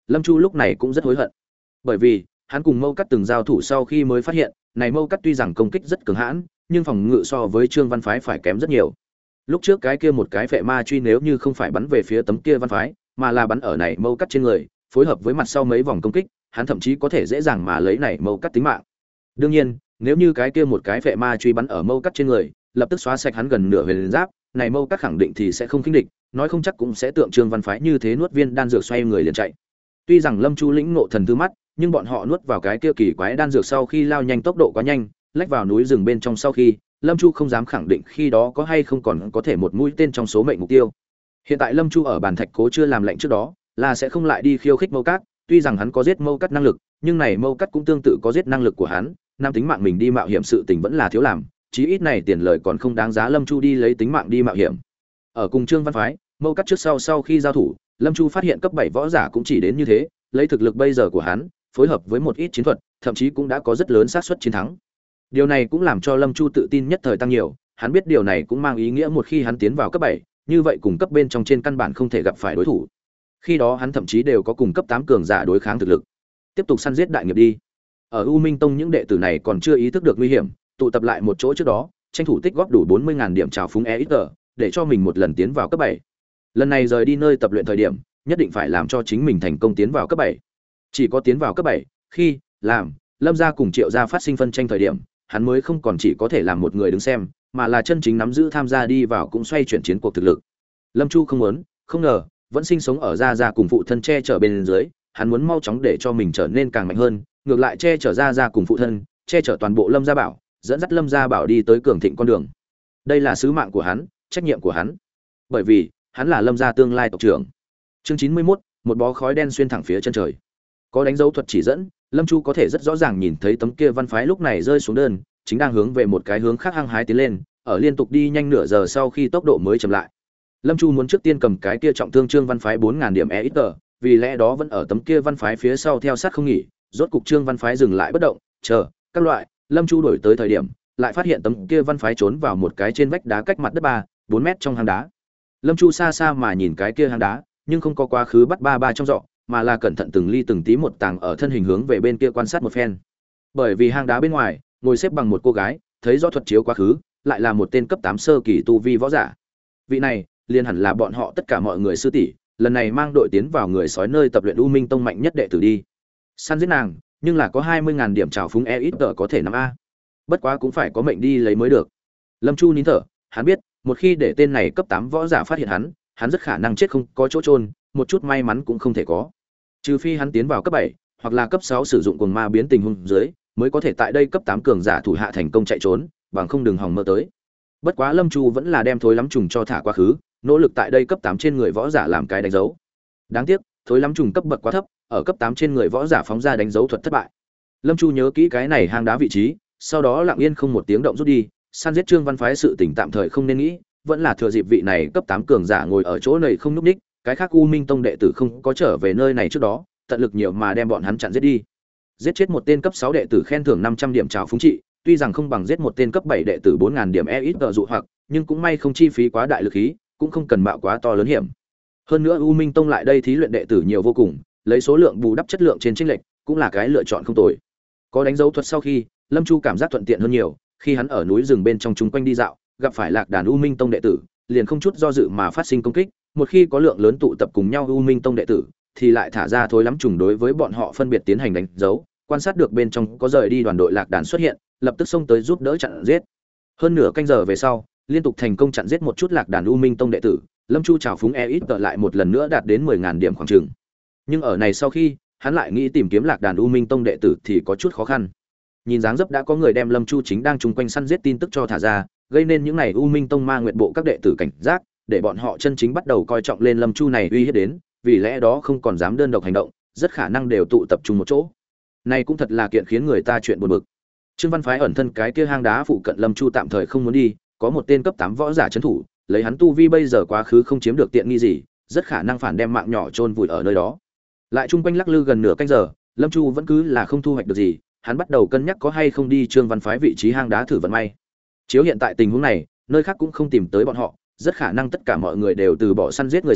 Lâm Chu lúc này cũng rất hối hận. Bởi vì, hắn cùng Mâu Cắt từng giao thủ sau khi mới phát hiện, này Mâu Cắt tuy rằng công kích rất cường hãn, nhưng phòng ngự so với Trương Văn Phái phải kém rất nhiều. Lúc trước cái kia một cái phệ ma truy nếu như không phải bắn về phía tấm kia Văn Phái, mà là bắn ở này Mâu Cắt trên người, phối hợp với mặt sau mấy vòng công kích, hắn thậm chí có thể dễ dàng mà lấy này Mâu Cắt tính mạng. Đương nhiên, nếu như cái kia một cái phệ ma truy bắn ở Mâu Cắt trên người, lập tức xóa sạch hắn gần nửa huyền giáp, này Mâu Cắt khẳng định thì sẽ không khinh địch, nói không chắc cũng sẽ tượng Trương Văn Phái như thế nuốt viên đan dược xoay người liền chạy. Tuy rằng Lâm Chu lĩnh ngộ thần thứ mắt, nhưng bọn họ nuốt vào cái kia kỳ quái đan dược sau khi lao nhanh tốc độ quá nhanh, lách vào núi rừng bên trong sau khi, Lâm Chu không dám khẳng định khi đó có hay không còn có thể một mũi tên trong số mệnh mục tiêu. Hiện tại Lâm Chu ở bàn thạch cố chưa làm lệnh trước đó, là sẽ không lại đi khiêu khích Mâu Cát, tuy rằng hắn có giết Mâu Cát năng lực, nhưng này Mâu Cát cũng tương tự có giết năng lực của hắn, nam tính mạng mình đi mạo hiểm sự tình vẫn là thiếu làm, chí ít này tiền lời còn không đáng giá Lâm Chu đi lấy tính mạng đi mạo hiểm. Ở cùng Trương Văn Phái, Mâu Cát trước sau sau khi giao thủ, Lâm Chu phát hiện cấp bảy võ giả cũng chỉ đến như thế, lấy thực lực bây giờ của hắn, phối hợp với một ít chiến thuật, thậm chí cũng đã có rất lớn xác suất chiến thắng. Điều này cũng làm cho Lâm Chu tự tin nhất thời tăng nhiều, hắn biết điều này cũng mang ý nghĩa một khi hắn tiến vào cấp bảy, như vậy cùng cấp bên trong trên căn bản không thể gặp phải đối thủ. Khi đó hắn thậm chí đều có cùng cấp tám cường giả đối kháng thực lực. Tiếp tục săn giết đại nghiệp đi. Ở U Minh Tông những đệ tử này còn chưa ý thức được nguy hiểm, tụ tập lại một chỗ trước đó, tranh thủ tích góp đủ bốn mươi nghìn điểm trào phúng e ít tờ, để cho mình một lần tiến vào cấp bảy. Lần này rời đi nơi tập luyện thời điểm, nhất định phải làm cho chính mình thành công tiến vào cấp bảy. Chỉ có tiến vào cấp bảy, khi làm Lâm gia cùng Triệu gia phát sinh phân tranh thời điểm, hắn mới không còn chỉ có thể làm một người đứng xem, mà là chân chính nắm giữ tham gia đi vào cũng xoay chuyển chiến cuộc thực lực. Lâm Chu không muốn, không ngờ, vẫn sinh sống ở gia gia cùng phụ thân che chở bên dưới, hắn muốn mau chóng để cho mình trở nên càng mạnh hơn, ngược lại che chở gia gia cùng phụ thân, che chở toàn bộ Lâm gia bảo, dẫn dắt Lâm gia bảo đi tới cường thịnh con đường. Đây là sứ mạng của hắn, trách nhiệm của hắn. Bởi vì, hắn là Lâm gia tương lai tộc trưởng. Chương chín mươi mốt, một bó khói đen xuyên thẳng phía chân trời. Có đánh dấu thuật chỉ dẫn, Lâm Chu có thể rất rõ ràng nhìn thấy tấm kia Văn Phái lúc này rơi xuống đơn, chính đang hướng về một cái hướng khác hăng hái tiến lên, ở liên tục đi nhanh nửa giờ sau khi tốc độ mới chậm lại. Lâm Chu muốn trước tiên cầm cái kia trọng thương Trương Văn Phái bốn nghìn điểm e ít tờ, vì lẽ đó vẫn ở tấm kia Văn Phái phía sau theo sát không nghỉ, rốt cục Trương Văn Phái dừng lại bất động, chờ các loại, Lâm Chu đổi tới thời điểm, lại phát hiện tấm kia Văn Phái trốn vào một cái trên vách đá cách mặt đất ba, bốn mét trong hang đá. Lâm Chu xa xa mà nhìn cái kia hang đá, nhưng không có quá khứ bắt ba ba trong rọ, mà là cẩn thận từng ly từng tí một tàng ở thân hình hướng về bên kia quan sát một phen. Bởi vì hang đá bên ngoài, ngồi xếp bằng một cô gái, thấy rõ thuật chiếu quá khứ, lại là một tên cấp tám sơ kỳ tu vi võ giả. Vị này, liền hẳn là bọn họ tất cả mọi người sư tỷ, lần này mang đội tiến vào người sói nơi tập luyện U Minh Tông mạnh nhất đệ tử đi. Săn giết nàng, nhưng là có hai mươi nghìn điểm trào phúng e ít tờ có thể nắm a. Bất quá cũng phải có mệnh đi lấy mới được. Lâm Chu nín thở, hắn biết, một khi để tên này cấp tám võ giả phát hiện hắn, hắn rất khả năng chết không có chỗ chôn, một chút may mắn cũng không thể có. Trừ phi hắn tiến vào cấp bảy, hoặc là cấp sáu sử dụng cuồng ma biến tình huống dưới, mới có thể tại đây cấp tám cường giả thủ hạ thành công chạy trốn, bằng không đừng hòng mơ tới. Bất quá Lâm Chu vẫn là đem thối lắm trùng cho thả quá khứ, nỗ lực tại đây cấp tám trên người võ giả làm cái đánh dấu. Đáng tiếc, thối lắm trùng cấp bậc quá thấp, ở cấp tám trên người võ giả phóng ra đánh dấu thuật thất bại. Lâm Chu nhớ kỹ cái này hang đá vị trí, sau đó lặng yên không một tiếng động rút đi, săn giết Trương Văn Phái sự tỉnh tạm thời không nên nghĩ, vẫn là thừa dịp vị này cấp tám cường giả ngồi ở chỗ này không nhúc nhích, cái khác U Minh Tông đệ tử không có trở về nơi này trước đó, tận lực nhiều mà đem bọn hắn chặn giết đi. Giết chết một tên cấp sáu đệ tử khen thưởng năm trăm điểm trào phúng trị, tuy rằng không bằng giết một tên cấp bảy đệ tử bốn nghìn điểm e ít tờ dụ hoặc, nhưng cũng may không chi phí quá đại lực khí, cũng không cần mạo quá to lớn hiểm. Hơn nữa U Minh Tông lại đây thí luyện đệ tử nhiều vô cùng, lấy số lượng bù đắp chất lượng trên chênh lệch, cũng là cái lựa chọn không tồi. Có đánh dấu thuật sau khi, Lâm Chu cảm giác thuận tiện hơn nhiều, khi hắn ở núi rừng bên trong chúng quanh đi dạo, gặp phải lạc đàn U Minh Tông đệ tử, liền không chút do dự mà phát sinh công kích, một khi có lượng lớn tụ tập cùng nhau U Minh Tông đệ tử, thì lại thả ra thối lắm trùng đối với bọn họ phân biệt tiến hành đánh dấu, quan sát được bên trong có rời đi đoàn đội lạc đàn xuất hiện, lập tức xông tới giúp đỡ chặn giết. Hơn nửa canh giờ về sau, liên tục thành công chặn giết một chút lạc đàn U Minh Tông đệ tử, Lâm Chu trào phúng e ít tờ lại một lần nữa đạt đến mười nghìn điểm khoảng chừng. Nhưng ở này sau khi, hắn lại nghĩ tìm kiếm lạc đàn U Minh Tông đệ tử thì có chút khó khăn. Nhìn dáng dấp đã có người đem Lâm Chu chính đang chung quanh săn giết tin tức cho thả ra, gây nên những này U Minh Tông ma nguyệt bộ các đệ tử cảnh giác, để bọn họ chân chính bắt đầu coi trọng lên Lâm Chu này uy hiếp đến, vì lẽ đó không còn dám đơn độc hành động, rất khả năng đều tụ tập trung một chỗ. Này cũng thật là kiện khiến người ta chuyện buồn bực. Trương Văn Phái ẩn thân cái kia hang đá phụ cận Lâm Chu tạm thời không muốn đi, có một tên cấp tám võ giả trấn thủ, lấy hắn tu vi bây giờ quá khứ không chiếm được tiện nghi gì, rất khả năng phản đem mạng nhỏ chôn vùi ở nơi đó. Lại chung quanh lắc lư gần nửa canh giờ, Lâm Chu vẫn cứ là không thu hoạch được gì, hắn bắt đầu cân nhắc có hay không đi Trương Văn Phái vị trí hang đá thử vận may. Chiếu hiện tại tình huống này, nơi khác cũng không tìm tới bọn họ, rất khả năng tất cả mọi người đều từ bỏ săn giết người sói,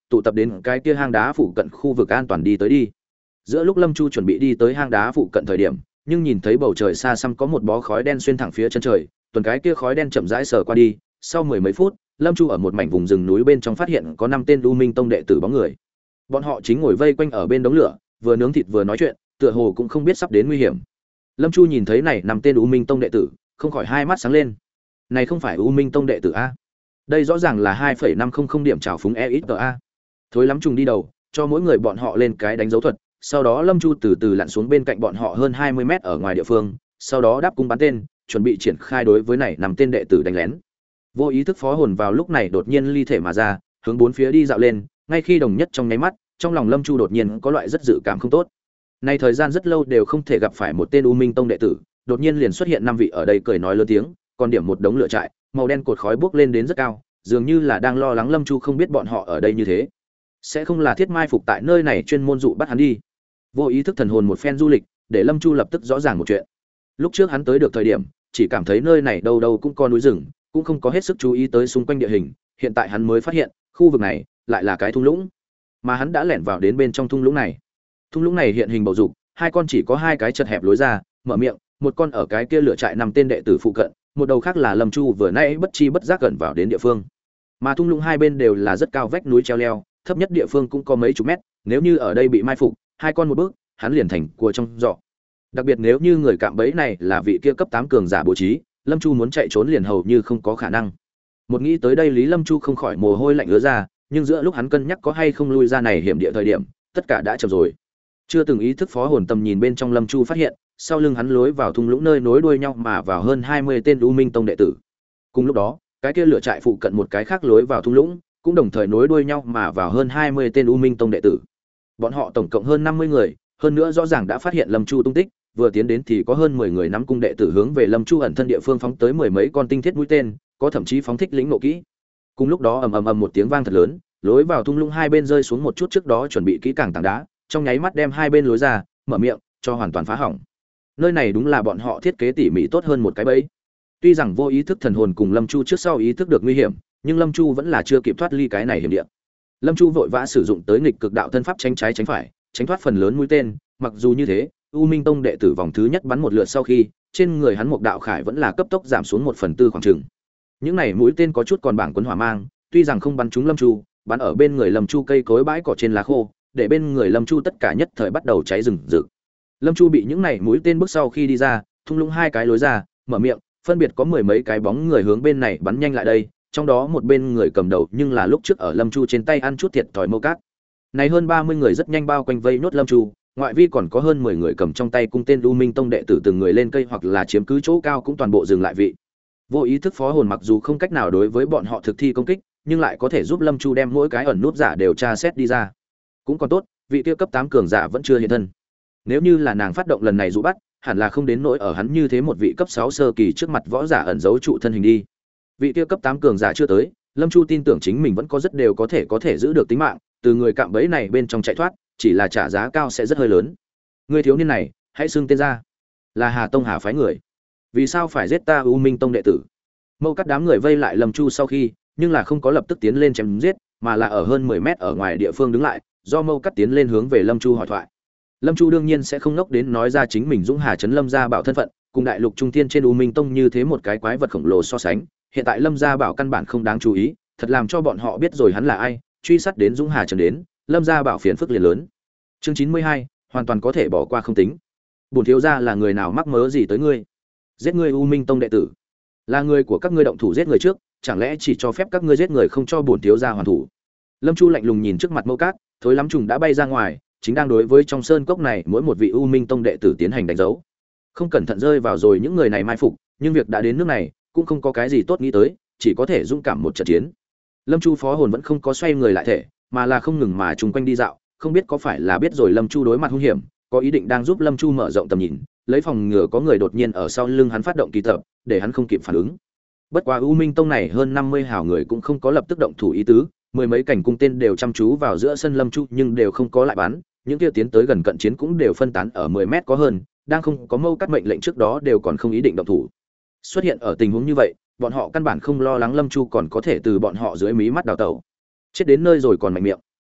tụ tập đến cái kia hang đá phụ cận khu vực an toàn đi tới đi. Giữa lúc Lâm Chu chuẩn bị đi tới hang đá phụ cận thời điểm, nhưng nhìn thấy bầu trời xa xăm có một bó khói đen xuyên thẳng phía chân trời, tuần cái kia khói đen chậm rãi sờ qua đi, sau mười mấy phút, Lâm Chu ở một mảnh vùng rừng núi bên trong phát hiện có năm tên U Minh Tông đệ tử bóng người. Bọn họ chính ngồi vây quanh ở bên đống lửa, vừa nướng thịt vừa nói chuyện, tựa hồ cũng không biết sắp đến nguy hiểm. Lâm Chu nhìn thấy này năm tên U Minh Tông đệ tử, không khỏi hai mắt sáng lên. Này không phải U Minh Tông đệ tử a? Đây rõ ràng là hai phẩy năm không không điểm trào phúng e ít a. Thối lắm trùng đi đầu, cho mỗi người bọn họ lên cái đánh dấu thuật, sau đó Lâm Chu từ từ lặn xuống bên cạnh bọn họ hơn hai mươi mét ở ngoài địa phương, sau đó đáp cung bắn tên, chuẩn bị triển khai đối với này năm tên đệ tử đánh lén. Vô ý thức phó hồn vào lúc này đột nhiên ly thể mà ra, hướng bốn phía đi dạo lên, ngay khi đồng nhất trong nháy mắt, trong lòng Lâm Chu đột nhiên có loại rất dự cảm không tốt. Nay thời gian rất lâu đều không thể gặp phải một tên U Minh Tông đệ tử, đột nhiên liền xuất hiện năm vị ở đây cười nói lớn tiếng, còn điểm một đống lửa trại, màu đen cột khói bốc lên đến rất cao, dường như là đang lo lắng Lâm Chu không biết bọn họ ở đây như thế. Sẽ không là thiết mai phục tại nơi này chuyên môn dụ bắt hắn đi. Vô ý thức thần hồn một phen du lịch, để Lâm Chu lập tức rõ ràng một chuyện. Lúc trước hắn tới được thời điểm, chỉ cảm thấy nơi này đâu đâu cũng có núi rừng, cũng không có hết sức chú ý tới xung quanh địa hình, hiện tại hắn mới phát hiện, khu vực này lại là cái thung lũng. Mà hắn đã lẻn vào đến bên trong thung lũng này. Thung lũng này hiện hình bầu dục, hai con chỉ có hai cái chật hẹp lối ra, mở miệng, một con ở cái kia lửa trại nằm tên đệ tử phụ cận, một đầu khác là Lâm Chu vừa nãy bất chi bất giác gần vào đến địa phương. Mà thung lũng hai bên đều là rất cao vách núi treo leo, thấp nhất địa phương cũng có mấy chục mét, nếu như ở đây bị mai phục, hai con một bước, hắn liền thành cua trong giỏ. Đặc biệt nếu như người cạm bẫy này là vị kia cấp tám cường giả bố trí, Lâm Chu muốn chạy trốn liền hầu như không có khả năng. Một nghĩ tới đây Lý Lâm Chu không khỏi mồ hôi lạnh ứa ra, nhưng giữa lúc hắn cân nhắc có hay không lui ra này hiểm địa thời điểm, tất cả đã chậm rồi. Chưa từng ý thức phó hồn tầm nhìn bên trong Lâm Chu phát hiện, sau lưng hắn lối vào thung lũng nơi nối đuôi nhau mà vào hơn hai mươi tên U Minh Tông đệ tử. Cùng lúc đó, cái kia lửa trại phụ cận một cái khác lối vào thung lũng, cũng đồng thời nối đuôi nhau mà vào hơn hai mươi tên U Minh Tông đệ tử. Bọn họ tổng cộng hơn năm mươi người, hơn nữa rõ ràng đã phát hiện Lâm Chu tung tích, vừa tiến đến thì có hơn mười người nắm cung đệ tử hướng về Lâm Chu ẩn thân địa phương phóng tới mười mấy con tinh thiết mũi tên, có thậm chí phóng thích lĩnh nộ kỹ. Cùng lúc đó ầm ầm ầm một tiếng vang thật lớn, lối vào thung lũng hai bên rơi xuống một chút trước đó chuẩn bị kỹ càng tảng đá, trong nháy mắt đem hai bên lối ra, mở miệng, cho hoàn toàn phá hỏng. Nơi này đúng là bọn họ thiết kế tỉ mỉ tốt hơn một cái bẫy. Tuy rằng vô ý thức thần hồn cùng Lâm Chu trước sau ý thức được nguy hiểm, nhưng Lâm Chu vẫn là chưa kịp thoát ly cái này hiểm địa. Lâm Chu vội vã sử dụng tới nghịch cực đạo thân pháp tránh trái tránh phải, tránh thoát phần lớn mũi tên, mặc dù như thế, U Minh Tông đệ tử vòng thứ nhất bắn một lượt sau khi, trên người hắn một đạo khải vẫn là cấp tốc giảm xuống một phần tư khoảng chừng. Những này mũi tên có chút còn bảng quấn hỏa mang, tuy rằng không bắn trúng Lâm Chu, bắn ở bên người Lâm Chu cây cối bãi cỏ trên lá khô, để bên người Lâm Chu tất cả nhất thời bắt đầu cháy rừng rực. Lâm Chu bị những này mũi tên bước sau khi đi ra, thung lũng hai cái lối ra, mở miệng, phân biệt có mười mấy cái bóng người hướng bên này bắn nhanh lại đây, trong đó một bên người cầm đầu nhưng là lúc trước ở Lâm Chu trên tay ăn chút thiệt thòi Mâu Cát. Này hơn ba mươi người rất nhanh bao quanh vây nốt Lâm Chu, ngoại vi còn có hơn mười người cầm trong tay cung tên U Minh Tông đệ tử từng người lên cây hoặc là chiếm cứ chỗ cao cũng toàn bộ dừng lại vị. Vô ý thức phó hồn mặc dù không cách nào đối với bọn họ thực thi công kích, nhưng lại có thể giúp Lâm Chu đem mỗi cái ẩn nút giả đều tra xét đi ra. Cũng còn tốt, vị kia cấp tám cường giả vẫn chưa hiện thân. Nếu như là nàng phát động lần này dụ bắt, hẳn là không đến nỗi ở hắn như thế một vị cấp sáu sơ kỳ trước mặt võ giả ẩn giấu trụ thân hình đi. Vị kia cấp tám cường giả chưa tới, Lâm Chu tin tưởng chính mình vẫn có rất đều có thể có thể giữ được tính mạng, từ người cạm bẫy này bên trong chạy thoát, chỉ là trả giá cao sẽ rất hơi lớn. Người thiếu niên này, hãy xưng tên ra. Là Hà Tông Hà phái người. Vì sao phải giết ta U Minh Tông đệ tử? Mâu Cát đám người vây lại Lâm Chu sau khi, nhưng là không có lập tức tiến lên chém giết, mà là ở hơn mười mét ở ngoài địa phương đứng lại, do Mâu Cát tiến lên hướng về Lâm Chu hỏi thoại. Lâm Chu đương nhiên sẽ không ngốc đến nói ra chính mình Dũng Hà trấn Lâm gia bảo thân phận, cùng đại lục trung thiên trên U Minh Tông như thế một cái quái vật khổng lồ so sánh, hiện tại Lâm gia bảo căn bản không đáng chú ý, thật làm cho bọn họ biết rồi hắn là ai, truy sát đến Dũng Hà trấn đến, Lâm gia bảo phiền phức liền lớn. Chương chín mươi hai, hoàn toàn có thể bỏ qua không tính. Bổn thiếu gia là người nào mắc mớ gì tới ngươi? Giết ngươi U Minh Tông đệ tử, là người của các ngươi động thủ giết người trước, chẳng lẽ chỉ cho phép các ngươi giết người không cho bổn thiếu gia hoàn thủ? Lâm Chu lạnh lùng nhìn trước mặt Mâu Cát, thối lắm trùng đã bay ra ngoài, chính đang đối với trong sơn cốc này mỗi một vị U Minh Tông đệ tử tiến hành đánh dấu. Không cẩn thận rơi vào rồi những người này mai phục, nhưng việc đã đến nước này, cũng không có cái gì tốt nghĩ tới, chỉ có thể dũng cảm một trận chiến. Lâm Chu phó hồn vẫn không có xoay người lại thể, mà là không ngừng mà trùng quanh đi dạo, không biết có phải là biết rồi Lâm Chu đối mặt hung hiểm, có ý định đang giúp Lâm Chu mở rộng tầm nhìn, lấy phòng ngừa có người đột nhiên ở sau lưng hắn phát động kỳ tập, để hắn không kịp phản ứng. Bất quá U Minh Tông này hơn năm mươi hảo người cũng không có lập tức động thủ ý tứ, mười mấy cảnh cung tên đều chăm chú vào giữa sân Lâm Chu nhưng đều không có lại bắn, những kia tiến tới gần cận chiến cũng đều phân tán ở mười mét có hơn, đang không có Mâu Cát mệnh lệnh trước đó đều còn không ý định động thủ. Xuất hiện ở tình huống như vậy, bọn họ căn bản không lo lắng Lâm Chu còn có thể từ bọn họ dưới mí mắt đào tẩu. Chết đến nơi rồi còn mạnh miệng.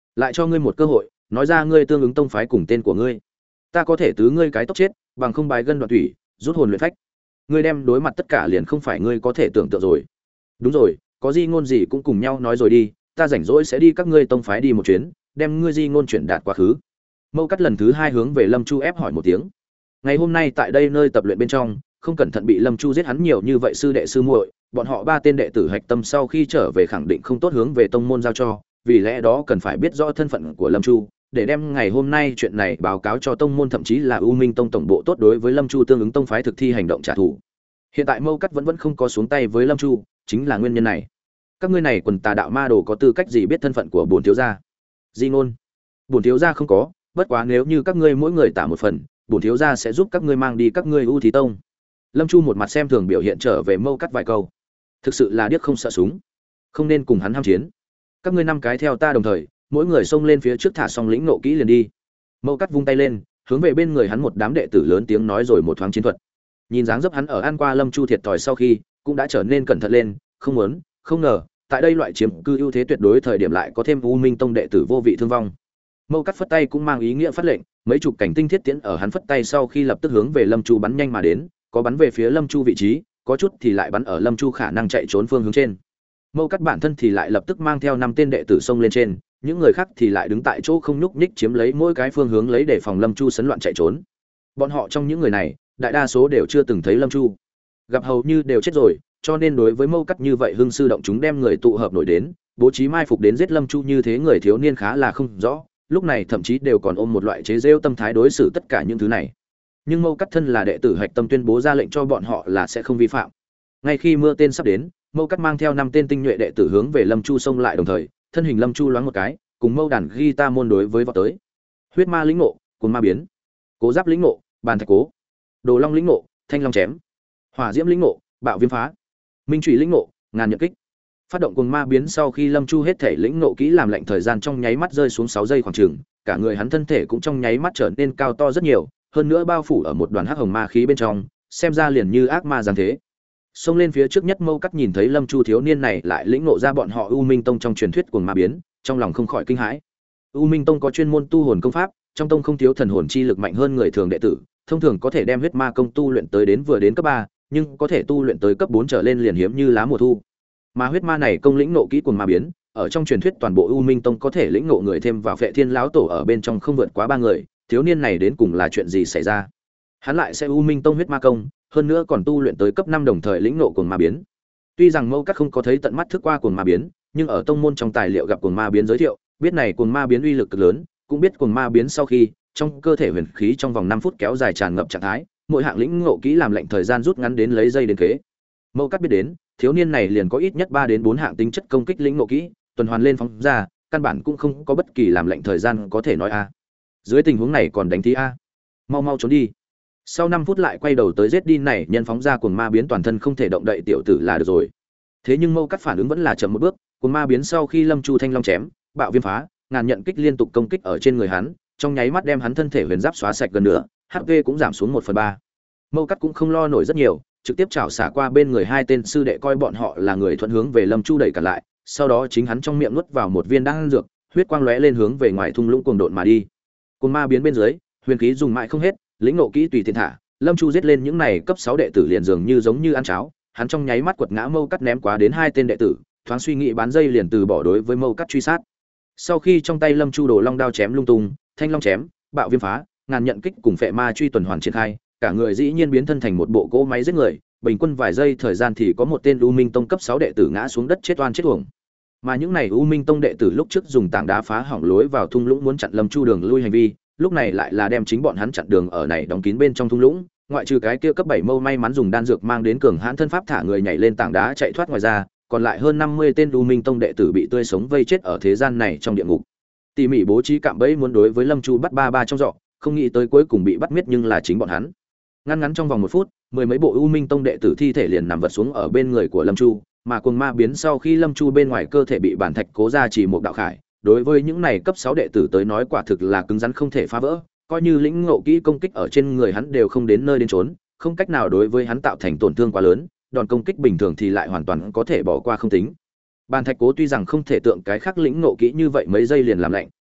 lại cho ngươi một cơ hội, nói ra ngươi tương ứng tông phái cùng tên của ngươi, ta có thể tứ ngươi cái tốc chết, bằng không bài gân đoạn thủy, rút hồn luyện phách. Ngươi đem đối mặt tất cả liền không phải ngươi có thể tưởng tượng rồi. Đúng rồi, có gì ngôn gì cũng cùng nhau nói rồi đi, ta rảnh rỗi sẽ đi các ngươi tông phái đi một chuyến, đem ngươi di ngôn chuyển đạt quá khứ. Mâu Cắt lần thứ hai hướng về Lâm Chu ép hỏi một tiếng. Ngày hôm nay tại đây nơi tập luyện bên trong, không cẩn thận bị Lâm Chu giết hắn nhiều như vậy sư đệ sư muội, bọn họ ba tên đệ tử hạch tâm sau khi trở về khẳng định không tốt hướng về tông môn giao cho, vì lẽ đó cần phải biết rõ thân phận của Lâm Chu, để đem ngày hôm nay chuyện này báo cáo cho tông môn, thậm chí là U Minh tông tổng bộ tốt đối với Lâm Chu tương ứng tông phái thực thi hành động trả thù. Hiện tại Mâu Cắt vẫn vẫn không có xuống tay với Lâm Chu, chính là nguyên nhân này. Các ngươi này quần tà đạo ma đồ có tư cách gì biết thân phận của bổn thiếu gia? Di ngôn, bổn thiếu gia không có, bất quá nếu như các ngươi mỗi người tả một phần, bổn thiếu gia sẽ giúp các ngươi mang đi các ngươi U Thí tông. Lâm Chu một mặt xem thường biểu hiện trở về Mâu Cắt vài câu. Thực sự là điếc không sợ súng, không nên cùng hắn ham chiến. Các ngươi năm cái theo ta đồng thời, mỗi người xông lên phía trước thả xong lĩnh nộ kỹ liền đi. Mâu Cắt vung tay lên, hướng về bên người hắn một đám đệ tử lớn tiếng nói rồi một thoáng chiến thuật. Nhìn dáng dấp hắn ở ăn qua Lâm Chu thiệt thòi sau khi, cũng đã trở nên cẩn thận lên, không muốn, không ngờ, tại đây loại chiếm cư ưu thế tuyệt đối thời điểm lại có thêm U Minh tông đệ tử vô vị thương vong. Mâu Cắt phất tay cũng mang ý nghĩa phát lệnh, mấy chục cảnh tinh thiết tiễn ở hắn phất tay sau khi lập tức hướng về Lâm Chu bắn nhanh mà đến, có bắn về phía Lâm Chu vị trí, có chút thì lại bắn ở Lâm Chu khả năng chạy trốn phương hướng trên. Mâu Cắt bản thân thì lại lập tức mang theo năm tên đệ tử xông lên trên, những người khác thì lại đứng tại chỗ không nhúc nhích chiếm lấy mỗi cái phương hướng lấy để phòng Lâm Chu sấn loạn chạy trốn. Bọn họ trong những người này, đại đa số đều chưa từng thấy Lâm Chu, gặp hầu như đều chết rồi, cho nên đối với Mâu Cắt như vậy hưng sư động chúng đem người tụ hợp nổi đến, bố trí mai phục đến giết Lâm Chu như thế người thiếu niên khá là không rõ, lúc này thậm chí đều còn ôm một loại chế giễu tâm thái đối xử tất cả những thứ này. Nhưng Mâu Cắt thân là đệ tử hạch tâm tuyên bố ra lệnh cho bọn họ là sẽ không vi phạm. Ngay khi mưa tên sắp đến, Mâu Cắt mang theo năm tên tinh nhuệ đệ tử hướng về Lâm Chu xông lại, đồng thời thân hình Lâm Chu loáng một cái, cùng Mâu đàn guitar môn đối với vọt tới. Huyết ma lĩnh ngộ, cuồng ma biến. Cố giáp lĩnh ngộ, bàn thạch cố. Đồ long lĩnh ngộ, thanh long chém. Hỏa diễm lĩnh ngộ, bạo viêm phá. Minh chủy lĩnh ngộ, ngàn nhận kích. Phát động cuồng ma biến sau khi Lâm Chu hết thể lĩnh ngộ kỹ làm lệnh thời gian trong nháy mắt rơi xuống sáu giây khoảng chừng, cả người hắn thân thể cũng trong nháy mắt trở nên cao to rất nhiều, hơn nữa bao phủ ở một đoàn hắc hồng ma khí bên trong, xem ra liền như ác ma giáng thế. Xông lên phía trước nhất Mâu Cắt nhìn thấy Lâm Chu thiếu niên này lại lĩnh ngộ ra bọn họ U Minh tông trong truyền thuyết cuồng ma biến, trong lòng không khỏi kinh hãi. U Minh tông có chuyên môn tu hồn công pháp, trong tông không thiếu thần hồn chi lực mạnh hơn người thường đệ tử, thông thường có thể đem huyết ma công tu luyện tới đến vừa đến cấp ba, nhưng có thể tu luyện tới cấp bốn trở lên liền hiếm như lá mùa thu. Mà huyết ma này công lĩnh ngộ kỹ cuồng ma biến, ở trong truyền thuyết toàn bộ U Minh tông có thể lĩnh ngộ người thêm vào Phệ Thiên lão tổ ở bên trong không vượt quá ba người, thiếu niên này đến cùng là chuyện gì xảy ra? Hắn lại sẽ U Minh tông huyết ma công, hơn nữa còn tu luyện tới cấp năm đồng thời lĩnh ngộ cuồng ma biến. Tuy rằng Mâu Cắt không có thấy tận mắt thức qua cuồng ma biến, nhưng ở tông môn trong tài liệu gặp cuồng ma biến giới thiệu, biết này cuồng ma biến uy lực cực lớn, cũng biết cuồng ma biến sau khi trong cơ thể huyền khí trong vòng năm phút kéo dài tràn ngập trạng thái, mỗi hạng lĩnh ngộ kỹ làm lệnh thời gian rút ngắn đến lấy giây đến kế. Mâu Cắt biết đến, thiếu niên này liền có ít nhất ba đến bốn hạng tính chất công kích lĩnh ngộ kỹ, tuần hoàn lên phóng ra, căn bản cũng không có bất kỳ làm lệnh thời gian có thể nói a. Dưới tình huống này còn đánh thí a. Mau mau trốn đi. Sau năm phút lại quay đầu tới giết đi này, nhân phóng ra cuồng ma biến toàn thân không thể động đậy tiểu tử là được rồi. Thế nhưng Mâu Cắt phản ứng vẫn là chậm một bước, cuồng ma biến sau khi Lâm Chu thanh long chém, bạo viêm phá, ngàn nhận kích liên tục công kích ở trên người hắn, trong nháy mắt đem hắn thân thể huyền giáp xóa sạch gần nửa, hát pê cũng giảm xuống một phần ba. Mâu Cắt cũng không lo nổi rất nhiều, trực tiếp chảo xả qua bên người hai tên sư đệ coi bọn họ là người thuận hướng về Lâm Chu đẩy cả lại, sau đó chính hắn trong miệng nuốt vào một viên đan dược, huyết quang lóe lên hướng về ngoài thung lũng cuồng độn mà đi. Cuồng ma biến bên dưới, huyền khí dùng mãi không hết, lĩnh ngộ kỹ tùy tiện thả, Lâm Chu giết lên những này cấp sáu đệ tử liền dường như giống như ăn cháo, hắn trong nháy mắt quật ngã Mâu Cắt ném quá đến hai tên đệ tử, thoáng suy nghĩ bán dây liền từ bỏ đối với Mâu Cắt truy sát. Sau khi trong tay Lâm Chu đồ long đao chém lung tung, thanh long chém, bạo viêm phá, ngàn nhận kích cùng phệ ma truy tuần hoàn triển khai, cả người dĩ nhiên biến thân thành một bộ cỗ máy giết người, bình quân vài giây thời gian thì có một tên U Minh tông cấp sáu đệ tử ngã xuống đất chết oan chết uổng. Mà những này U Minh tông đệ tử lúc trước dùng tảng đá phá hỏng lối vào thung lũng muốn chặn Lâm Chu đường lui hành vi, lúc này lại là đem chính bọn hắn chặn đường ở này đóng kín bên trong thung lũng, ngoại trừ cái kia cấp bảy Mâu may mắn dùng đan dược mang đến cường hãn thân pháp thả người nhảy lên tảng đá chạy thoát ngoài ra, còn lại hơn năm mươi tên U Minh tông đệ tử bị tươi sống vây chết ở thế gian này trong địa ngục. Tỉ mỉ bố trí cạm bẫy muốn đối với Lâm Chu bắt ba ba trong giỏ, không nghĩ tới cuối cùng bị bắt miết nhưng là chính bọn hắn. Ngắn ngắn trong vòng một phút, mười mấy bộ U Minh tông đệ tử thi thể liền nằm vật xuống ở bên người của Lâm Chu, mà cuồng ma biến sau khi Lâm Chu bên ngoài cơ thể bị bản thạch cố ra chỉ một đạo khải, đối với những này cấp sáu đệ tử tới nói quả thực là cứng rắn không thể phá vỡ, coi như lĩnh ngộ kỹ công kích ở trên người hắn đều không đến nơi đến trốn, không cách nào đối với hắn tạo thành tổn thương quá lớn, đòn công kích bình thường thì lại hoàn toàn có thể bỏ qua không tính. Bàn thạch cố tuy rằng không thể tượng cái khác lĩnh ngộ kỹ như vậy mấy giây liền làm lạnh,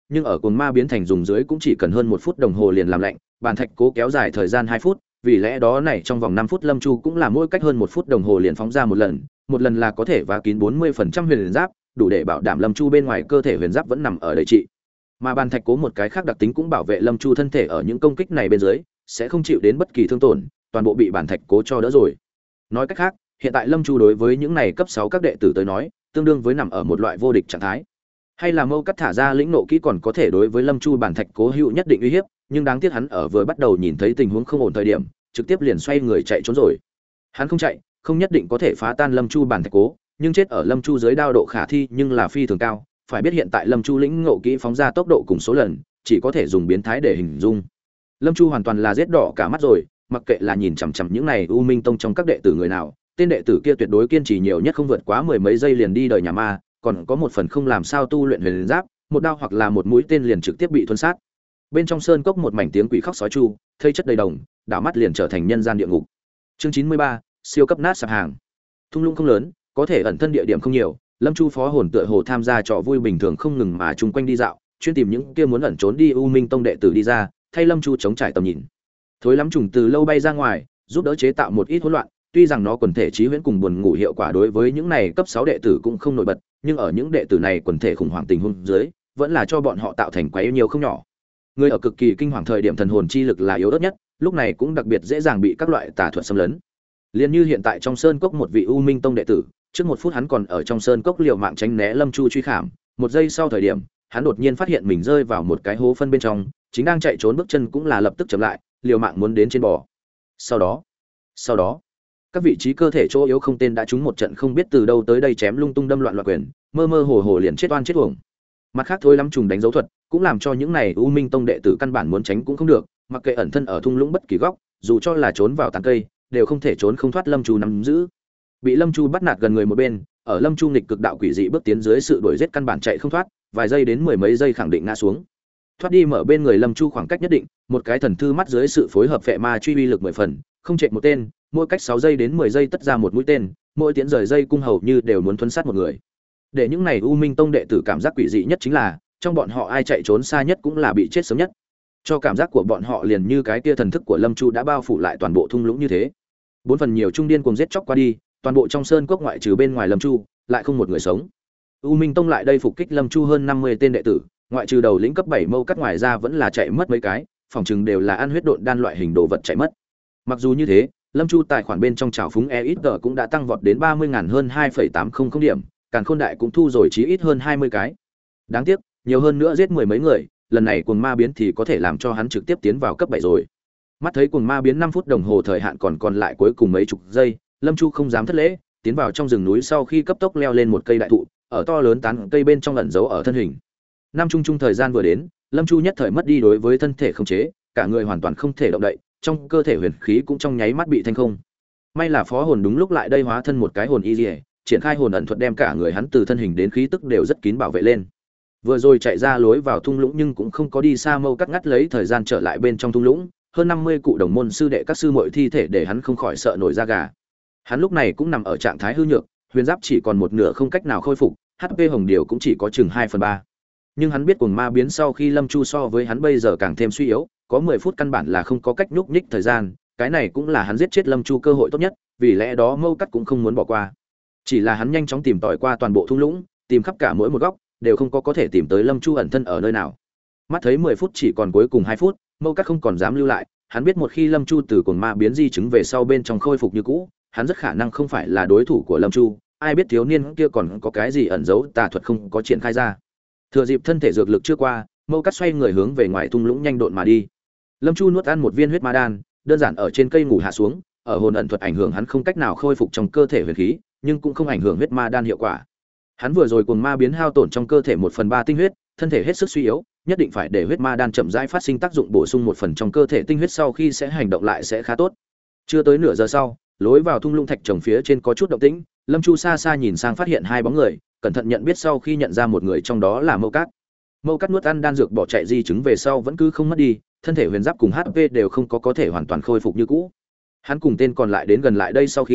nhưng ở cồn ma biến thành dùng dưới cũng chỉ cần hơn một phút đồng hồ liền làm lạnh, bàn thạch cố kéo dài thời gian hai phút, vì lẽ đó này trong vòng năm phút Lâm Chu cũng là mỗi cách hơn một phút đồng hồ liền phóng ra một lần, một lần là có thể vá kín bốn mươi phần trăm huyền giáp, đủ để bảo đảm Lâm Chu bên ngoài cơ thể huyền giáp vẫn nằm ở đầy trị. Mà bàn thạch cố một cái khác đặc tính cũng bảo vệ Lâm Chu thân thể ở những công kích này bên dưới sẽ không chịu đến bất kỳ thương tổn, toàn bộ bị bàn thạch cố cho đỡ rồi. Nói cách khác, hiện tại Lâm Chu đối với những này cấp sáu các đệ tử tới nói, tương đương với nằm ở một loại vô địch trạng thái. Hay là Mâu Cắt thả ra lĩnh nộ kỹ còn có thể đối với Lâm Chu bản thạch cố hữu nhất định uy hiếp, nhưng đáng tiếc hắn ở vừa bắt đầu nhìn thấy tình huống không ổn thời điểm, trực tiếp liền xoay người chạy trốn rồi. Hắn không chạy, không nhất định có thể phá tan Lâm Chu bản thạch cố, nhưng chết ở Lâm Chu dưới đao độ khả thi nhưng là phi thường cao, phải biết hiện tại Lâm Chu lĩnh ngộ kỹ phóng ra tốc độ cùng số lần, chỉ có thể dùng biến thái để hình dung. Lâm Chu hoàn toàn là giết đỏ cả mắt rồi, mặc kệ là nhìn chằm chằm những này U Minh Tông trong các đệ tử người nào, tên đệ tử kia tuyệt đối kiên trì nhiều nhất không vượt quá mười mấy giây liền đi đời nhà ma, còn có một phần không làm sao tu luyện huyền giáp, một đao hoặc là một mũi tên liền trực tiếp bị thuần sát. Bên trong sơn cốc một mảnh tiếng quỷ khóc sói chu, thây chất đầy đồng, đảo mắt liền trở thành nhân gian địa ngục. Chương chín mươi ba, siêu cấp nát sạp hàng. Thung lũng không lớn, có thể ẩn thân địa điểm không nhiều, Lâm Chu phó hồn tựa hồ tham gia trò vui bình thường không ngừng mà chung quanh đi dạo, chuyên tìm những kia muốn ẩn trốn đi U Minh Tông đệ tử đi ra, thay Lâm Chu chống trải tầm nhìn. Thối lắm trùng từ lâu bay ra ngoài, giúp đỡ chế tạo một ít hỗn loạn, tuy rằng nó quần thể trí huyễn cùng buồn ngủ hiệu quả đối với những này cấp sáu đệ tử cũng không nổi bật, nhưng ở những đệ tử này quần thể khủng hoảng tình huống dưới, vẫn là cho bọn họ tạo thành quá nhiều không nhỏ. Người ở cực kỳ kinh hoàng thời điểm thần hồn chi lực là yếu ớt nhất, lúc này cũng đặc biệt dễ dàng bị các loại tà thuật xâm lấn. Liên như hiện tại trong sơn cốc một vị U Minh Tông đệ tử, trước một phút hắn còn ở trong sơn cốc liều mạng tránh né Lâm Chu truy khảm, một giây sau thời điểm, hắn đột nhiên phát hiện mình rơi vào một cái hố phân bên trong, chính đang chạy trốn bước chân cũng là lập tức chậm lại, liều mạng muốn đến trên bò. Sau đó, sau đó, các vị trí cơ thể chỗ yếu không tên đã trúng một trận không biết từ đâu tới đây chém lung tung đâm loạn loạn quyền, mơ mơ hồ hồ liền chết oan chết uổng. Mặt khác thôi lắm trùng đánh dấu thuật, cũng làm cho những này U Minh Tông đệ tử căn bản muốn tránh cũng không được, mặc kệ ẩn thân ở thung lũng bất kỳ góc, dù cho là trốn vào tán cây, đều không thể trốn không thoát Lâm Chu nắm giữ. Bị Lâm Chu bắt nạt gần người một bên, ở Lâm Chu nghịch cực đạo quỷ dị bước tiến dưới sự đuổi giết căn bản chạy không thoát, vài giây đến mười mấy giây khẳng định ngã xuống. Thoát đi mở bên người Lâm Chu khoảng cách nhất định, một cái thần thư mắt dưới sự phối hợp phệ ma truy uy lực mười phần, không chạy một tên, mỗi cách sáu giây đến mười giây tất ra một mũi tên, mỗi tiến rời dây cung hầu như đều muốn thuấn sát một người. Để những này U Minh Tông đệ tử cảm giác quỷ dị nhất chính là, trong bọn họ ai chạy trốn xa nhất cũng là bị chết sớm nhất. Cho cảm giác của bọn họ liền như cái kia thần thức của Lâm Chu đã bao phủ lại toàn bộ thung lũng như thế. Bốn phần nhiều trung điên cùng giết chóc qua đi, toàn bộ trong sơn cốc ngoại trừ bên ngoài Lâm Chu, lại không một người sống. U Minh Tông lại đây phục kích Lâm Chu hơn năm mươi tên đệ tử, ngoại trừ đầu lĩnh cấp bảy Mâu Cắt ngoài ra vẫn là chạy mất mấy cái, phòng chừng đều là ăn huyết độn đan loại hình đồ vật chạy mất. Mặc dù như thế, Lâm Chu tài khoản bên trong trào phúng e ít cũng đã tăng vọt đến ba mươi ngàn hơn hai phẩy tám không không điểm, Càn Khôn Đại cũng thu rồi chí ít hơn hai mươi cái. Đáng tiếc, nhiều hơn nữa giết mười mấy người, lần này cuồng ma biến thì có thể làm cho hắn trực tiếp tiến vào cấp bảy rồi. Mắt thấy cuồng ma biến năm phút đồng hồ thời hạn còn còn lại cuối cùng mấy chục giây, Lâm Chu không dám thất lễ, tiến vào trong rừng núi sau khi cấp tốc leo lên một cây đại thụ, ở to lớn tán cây bên trong ẩn giấu ở thân hình. Năm chung chung thời gian vừa đến, Lâm Chu nhất thời mất đi đối với thân thể khống chế, cả người hoàn toàn không thể động đậy, trong cơ thể huyền khí cũng trong nháy mắt bị thanh không. May là phó hồn đúng lúc lại đây hóa thân một cái hồn y liễu, triển khai hồn ẩn thuật đem cả người hắn từ thân hình đến khí tức đều rất kín bảo vệ lên. Vừa rồi chạy ra lối vào thung lũng nhưng cũng không có đi xa, Mâu Cắt ngắt lấy thời gian trở lại bên trong thung lũng, hơn năm mươi cụ đồng môn sư đệ các sư muội thi thể để hắn không khỏi sợ nổi da gà. Hắn lúc này cũng nằm ở trạng thái hư nhược, huyền giáp chỉ còn một nửa không cách nào khôi phục, hát pê hồng điều cũng chỉ có chừng hai phần ba. Nhưng hắn biết cuồng ma biến sau khi Lâm Chu so với hắn bây giờ càng thêm suy yếu, có mười phút căn bản là không có cách nhúc nhích thời gian, cái này cũng là hắn giết chết Lâm Chu cơ hội tốt nhất, vì lẽ đó Mâu Cắt cũng không muốn bỏ qua. Chỉ là hắn nhanh chóng tìm tòi qua toàn bộ thung lũng, tìm khắp cả mỗi một góc, đều không có có thể tìm tới Lâm Chu ẩn thân ở nơi nào. Mắt thấy mười phút chỉ còn cuối cùng hai phút, Mâu Cắt không còn dám lưu lại, hắn biết một khi Lâm Chu từ cuồng ma biến di chứng về sau bên trong khôi phục như cũ, hắn rất khả năng không phải là đối thủ của Lâm Chu, ai biết thiếu niên kia còn có cái gì ẩn giấu tà thuật không có triển khai ra. Thừa dịp thân thể dược lực chưa qua, Mâu Cắt xoay người hướng về ngoài thung lũng nhanh độn mà đi. Lâm Chu nuốt ăn một viên huyết ma đan, đơn giản ở trên cây ngủ hạ xuống, ở hồn ẩn thuật ảnh hưởng hắn không cách nào khôi phục trong cơ thể huyền khí, nhưng cũng không ảnh hưởng huyết ma đan hiệu quả. Hắn vừa rồi cuồng ma biến hao tổn trong cơ thể một phần ba tinh huyết, thân thể hết sức suy yếu, nhất định phải để huyết ma đan chậm rãi phát sinh tác dụng bổ sung một phần trong cơ thể tinh huyết sau khi sẽ hành động lại sẽ khá tốt. Chưa tới nửa giờ sau, lối vào thung lũng thạch trồng phía trên có chút động tĩnh, Lâm Chu xa xa nhìn sang phát hiện hai bóng người, cẩn thận nhận biết sau khi nhận ra một người trong đó là Mâu Cắt. Mâu Cắt nuốt ăn đan dược bỏ chạy di chứng về sau vẫn cứ không mất đi, thân thể huyền giáp cùng hát pê đều không có có thể hoàn toàn khôi phục như cũ. Hắn cùng tên còn lại đến gần lại đây sau khi,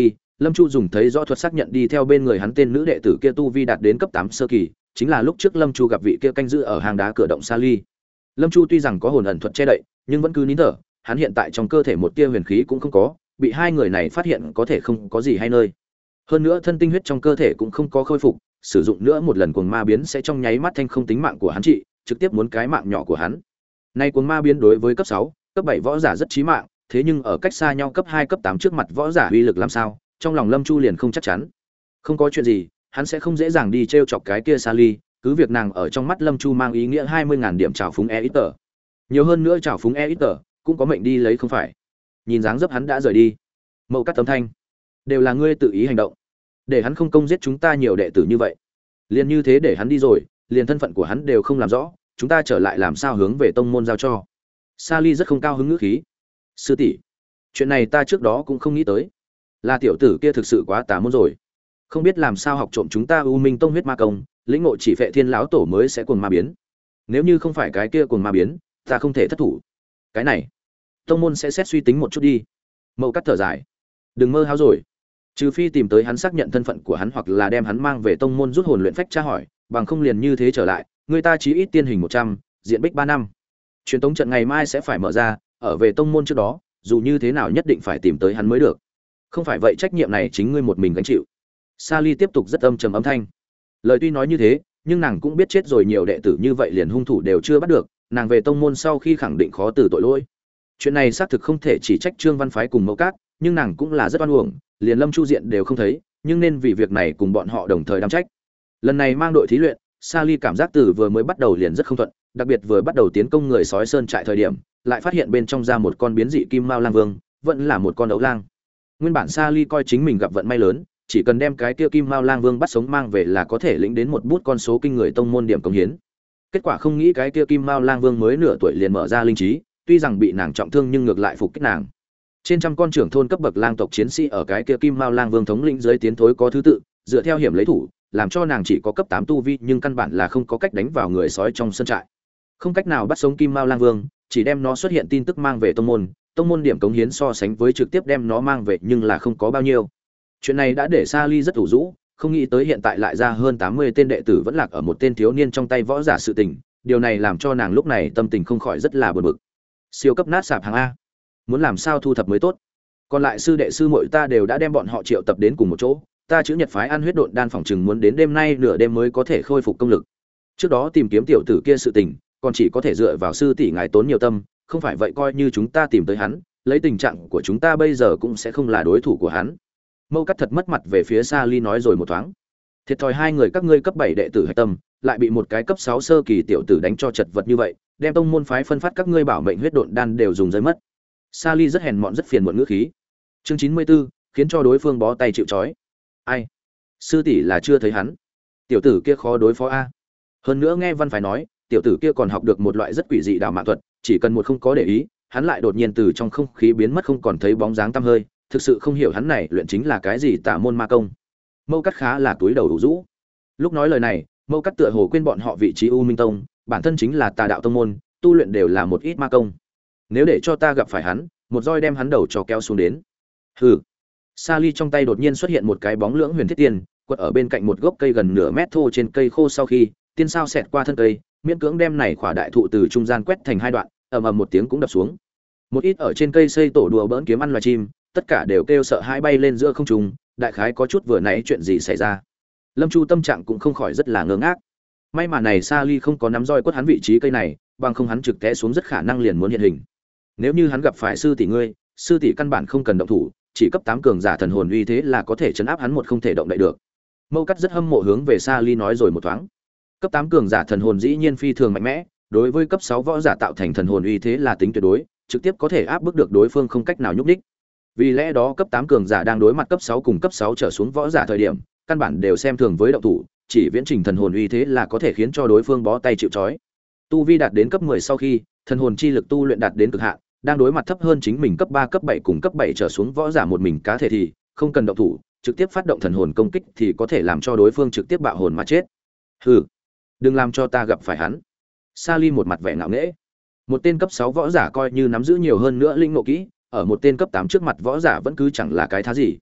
Lâm Chu dùng thấy rõ thuật xác nhận đi theo bên người hắn tên nữ đệ tử kia tu vi đạt đến cấp tám sơ kỳ, chính là lúc trước Lâm Chu gặp vị kia canh giữ ở hang đá cửa động Sa Ly. Lâm Chu tuy rằng có hồn ẩn thuật che đậy, nhưng vẫn cứ nín thở, hắn hiện tại trong cơ thể một tia huyền khí cũng không có, bị hai người này phát hiện có thể không có gì hay nơi. Hơn nữa thân tinh huyết trong cơ thể cũng không có khôi phục, sử dụng nữa một lần cuồng ma biến sẽ trong nháy mắt thanh không tính mạng của hắn trị, trực tiếp muốn cái mạng nhỏ của hắn. Nay cuồng ma biến đối với cấp sáu, cấp bảy võ giả rất chí mạng, thế nhưng ở cách xa nhau cấp hai cấp tám trước mặt võ giả uy lực làm sao, trong lòng Lâm Chu liền không chắc chắn. Không có chuyện gì, hắn sẽ không dễ dàng đi trêu chọc cái kia Sally, cứ việc nàng ở trong mắt Lâm Chu mang ý nghĩa hai mươi ngàn điểm trào phúng Eiter. Nhiều hơn nữa trào phúng Eiter, cũng có mệnh đi lấy không phải. Nhìn dáng dấp hắn đã rời đi. Mậu cắt tấm thanh, đều là ngươi tự ý hành động, để hắn không công giết chúng ta nhiều đệ tử như vậy. Liền như thế để hắn đi rồi, liền thân phận của hắn đều không làm rõ, chúng ta trở lại làm sao hướng về tông môn giao cho. Sally rất không cao hứng ngữ khí. Sư tỷ, chuyện này ta trước đó cũng không nghĩ tới. Là tiểu tử kia thực sự quá tà môn rồi, không biết làm sao học trộm chúng ta U Minh Tông huyết ma công, lĩnh ngộ chỉ phệ thiên lão tổ mới sẽ cuồng ma biến. Nếu như không phải cái kia cuồng ma biến, ta không thể thất thủ. Cái này, tông môn sẽ xét suy tính một chút đi. Mậu cắt thở dài, đừng mơ hão rồi. Trừ phi tìm tới hắn xác nhận thân phận của hắn hoặc là đem hắn mang về tông môn rút hồn luyện phách tra hỏi, bằng không liền như thế trở lại, người ta chí ít tiên hình một trăm, diện bích ba năm. Truyền tống trận ngày mai sẽ phải mở ra, ở về tông môn trước đó, dù như thế nào nhất định phải tìm tới hắn mới được. Không phải vậy trách nhiệm này chính ngươi một mình gánh chịu. Sally tiếp tục rất âm trầm âm thanh. Lời tuy nói như thế, nhưng nàng cũng biết chết rồi nhiều đệ tử như vậy liền hung thủ đều chưa bắt được, nàng về tông môn sau khi khẳng định khó từ tội lỗi. Chuyện này xác thực không thể chỉ trách Trương Văn Phái cùng Mậu Cát, nhưng nàng cũng là rất oan uổng, liền Lâm Chu Diện đều không thấy, nhưng nên vì việc này cùng bọn họ đồng thời đảm trách. Lần này mang đội thí luyện, Sally cảm giác từ vừa mới bắt đầu liền rất không thuận, đặc biệt vừa bắt đầu tiến công người sói sơn trại thời điểm, lại phát hiện bên trong ra một con biến dị kim mao lang vương, vẫn là một con ấu lang. Nguyên bản Sally coi chính mình gặp vận may lớn, chỉ cần đem cái kia kim mao lang vương bắt sống mang về là có thể lĩnh đến một bút con số kinh người tông môn điểm công hiến. Kết quả không nghĩ cái kia kim mao lang vương mới nửa tuổi liền mở ra linh trí, tuy rằng bị nàng trọng thương nhưng ngược lại phục kích nàng. Trên trăm con trưởng thôn cấp bậc lang tộc chiến sĩ ở cái kia kim mao lang vương thống lĩnh dưới tiến thối có thứ tự, dựa theo hiểm lấy thủ, làm cho nàng chỉ có cấp tám tu vi nhưng căn bản là không có cách đánh vào người sói trong sân trại. Không cách nào bắt sống kim mao lang vương, chỉ đem nó xuất hiện tin tức mang về tông môn, tông môn điểm cống hiến so sánh với trực tiếp đem nó mang về nhưng là không có bao nhiêu. Chuyện này đã để Sally rất ủ rũ, không nghĩ tới hiện tại lại ra hơn tám mươi tên đệ tử vẫn lạc ở một tên thiếu niên trong tay võ giả sự tình, điều này làm cho nàng lúc này tâm tình không khỏi rất là buồn bực. Siêu cấp nát sạp hàng A, muốn làm sao thu thập mới tốt. Còn lại sư đệ sư muội ta đều đã đem bọn họ triệu tập đến cùng một chỗ, ta chữ Nhật phái ăn huyết độn đan phòng chừng muốn đến đêm nay nửa đêm mới có thể khôi phục công lực. Trước đó tìm kiếm tiểu tử kia sự tình, còn chỉ có thể dựa vào sư tỷ ngài tốn nhiều tâm, không phải vậy coi như chúng ta tìm tới hắn, lấy tình trạng của chúng ta bây giờ cũng sẽ không là đối thủ của hắn. Mâu Cắt thật mất mặt về phía Sally nói rồi một thoáng. Thiệt thòi hai người các ngươi cấp bảy đệ tử hạch tâm, lại bị một cái cấp sáu sơ kỳ tiểu tử đánh cho chật vật như vậy, đem tông môn phái phân phát các ngươi bảo mệnh huyết độn đan đều dùng rơi mất. Sally rất hèn mọn rất phiền muộn ngữ khí. Chương chín mươi 94, khiến cho đối phương bó tay chịu trói. Ai? Sư tỷ là chưa thấy hắn. Tiểu tử kia khó đối phó a. Hơn nữa nghe Văn Phái nói, tiểu tử kia còn học được một loại rất quỷ dị đào mạng thuật, chỉ cần một không có để ý, hắn lại đột nhiên từ trong không khí biến mất không còn thấy bóng dáng tăm hơi, thực sự không hiểu hắn này luyện chính là cái gì tả môn ma công. Mâu Cắt khá là túi đầu đủ rũ. Lúc nói lời này, Mâu Cắt tựa hồ quên bọn họ vị trí U Minh Tông, bản thân chính là tà đạo tông môn, tu luyện đều là một ít ma công. Nếu để cho ta gặp phải hắn, một roi đem hắn đầu cho kéo xuống đến. Hừ. Sally trong tay đột nhiên xuất hiện một cái bóng lưỡng huyền thiết tiên, quật ở bên cạnh một gốc cây gần nửa mét thô trên cây khô, sau khi tiên sao xẹt qua thân cây, miễn cưỡng đem này khỏa đại thụ từ trung gian quét thành hai đoạn, ầm ầm một tiếng cũng đập xuống. Một ít ở trên cây xây tổ đùa bỡn kiếm ăn loài chim, tất cả đều kêu sợ hãi bay lên giữa không trung, đại khái có chút vừa nãy chuyện gì xảy ra. Lâm Chu tâm trạng cũng không khỏi rất là ngơ ngác. May mà này Sally không có nắm roi quất hắn vị trí cây này, bằng không hắn trực té xuống rất khả năng liền muốn hiện hình. Nếu như hắn gặp phải sư tỷ ngươi, sư tỷ căn bản không cần động thủ, chỉ cấp tám cường giả thần hồn uy thế là có thể chấn áp hắn một không thể động đậy được. Mâu Cắt rất hâm mộ hướng về Sally nói rồi một thoáng. Cấp tám cường giả thần hồn dĩ nhiên phi thường mạnh mẽ, đối với cấp sáu võ giả tạo thành thần hồn uy thế là tính tuyệt đối, trực tiếp có thể áp bức được đối phương không cách nào nhúc nhích. Vì lẽ đó cấp tám cường giả đang đối mặt cấp sáu cùng cấp sáu trở xuống võ giả thời điểm, căn bản đều xem thường với động thủ, chỉ viễn trình thần hồn uy thế là có thể khiến cho đối phương bó tay chịu trói. Tu vi đạt đến cấp mười sau khi, thần hồn chi lực tu luyện đạt đến cực hạn, đang đối mặt thấp hơn chính mình cấp ba cấp bảy cùng cấp bảy trở xuống võ giả một mình cá thể thì không cần động thủ, trực tiếp phát động thần hồn công kích thì có thể làm cho đối phương trực tiếp bạo hồn mà chết. Hừ, đừng làm cho ta gặp phải hắn. Sally một mặt vẻ ngạo nghễ. Một tên cấp sáu võ giả coi như nắm giữ nhiều hơn nữa linh ngộ kỹ, ở một tên cấp tám trước mặt võ giả vẫn cứ chẳng là cái thá gì.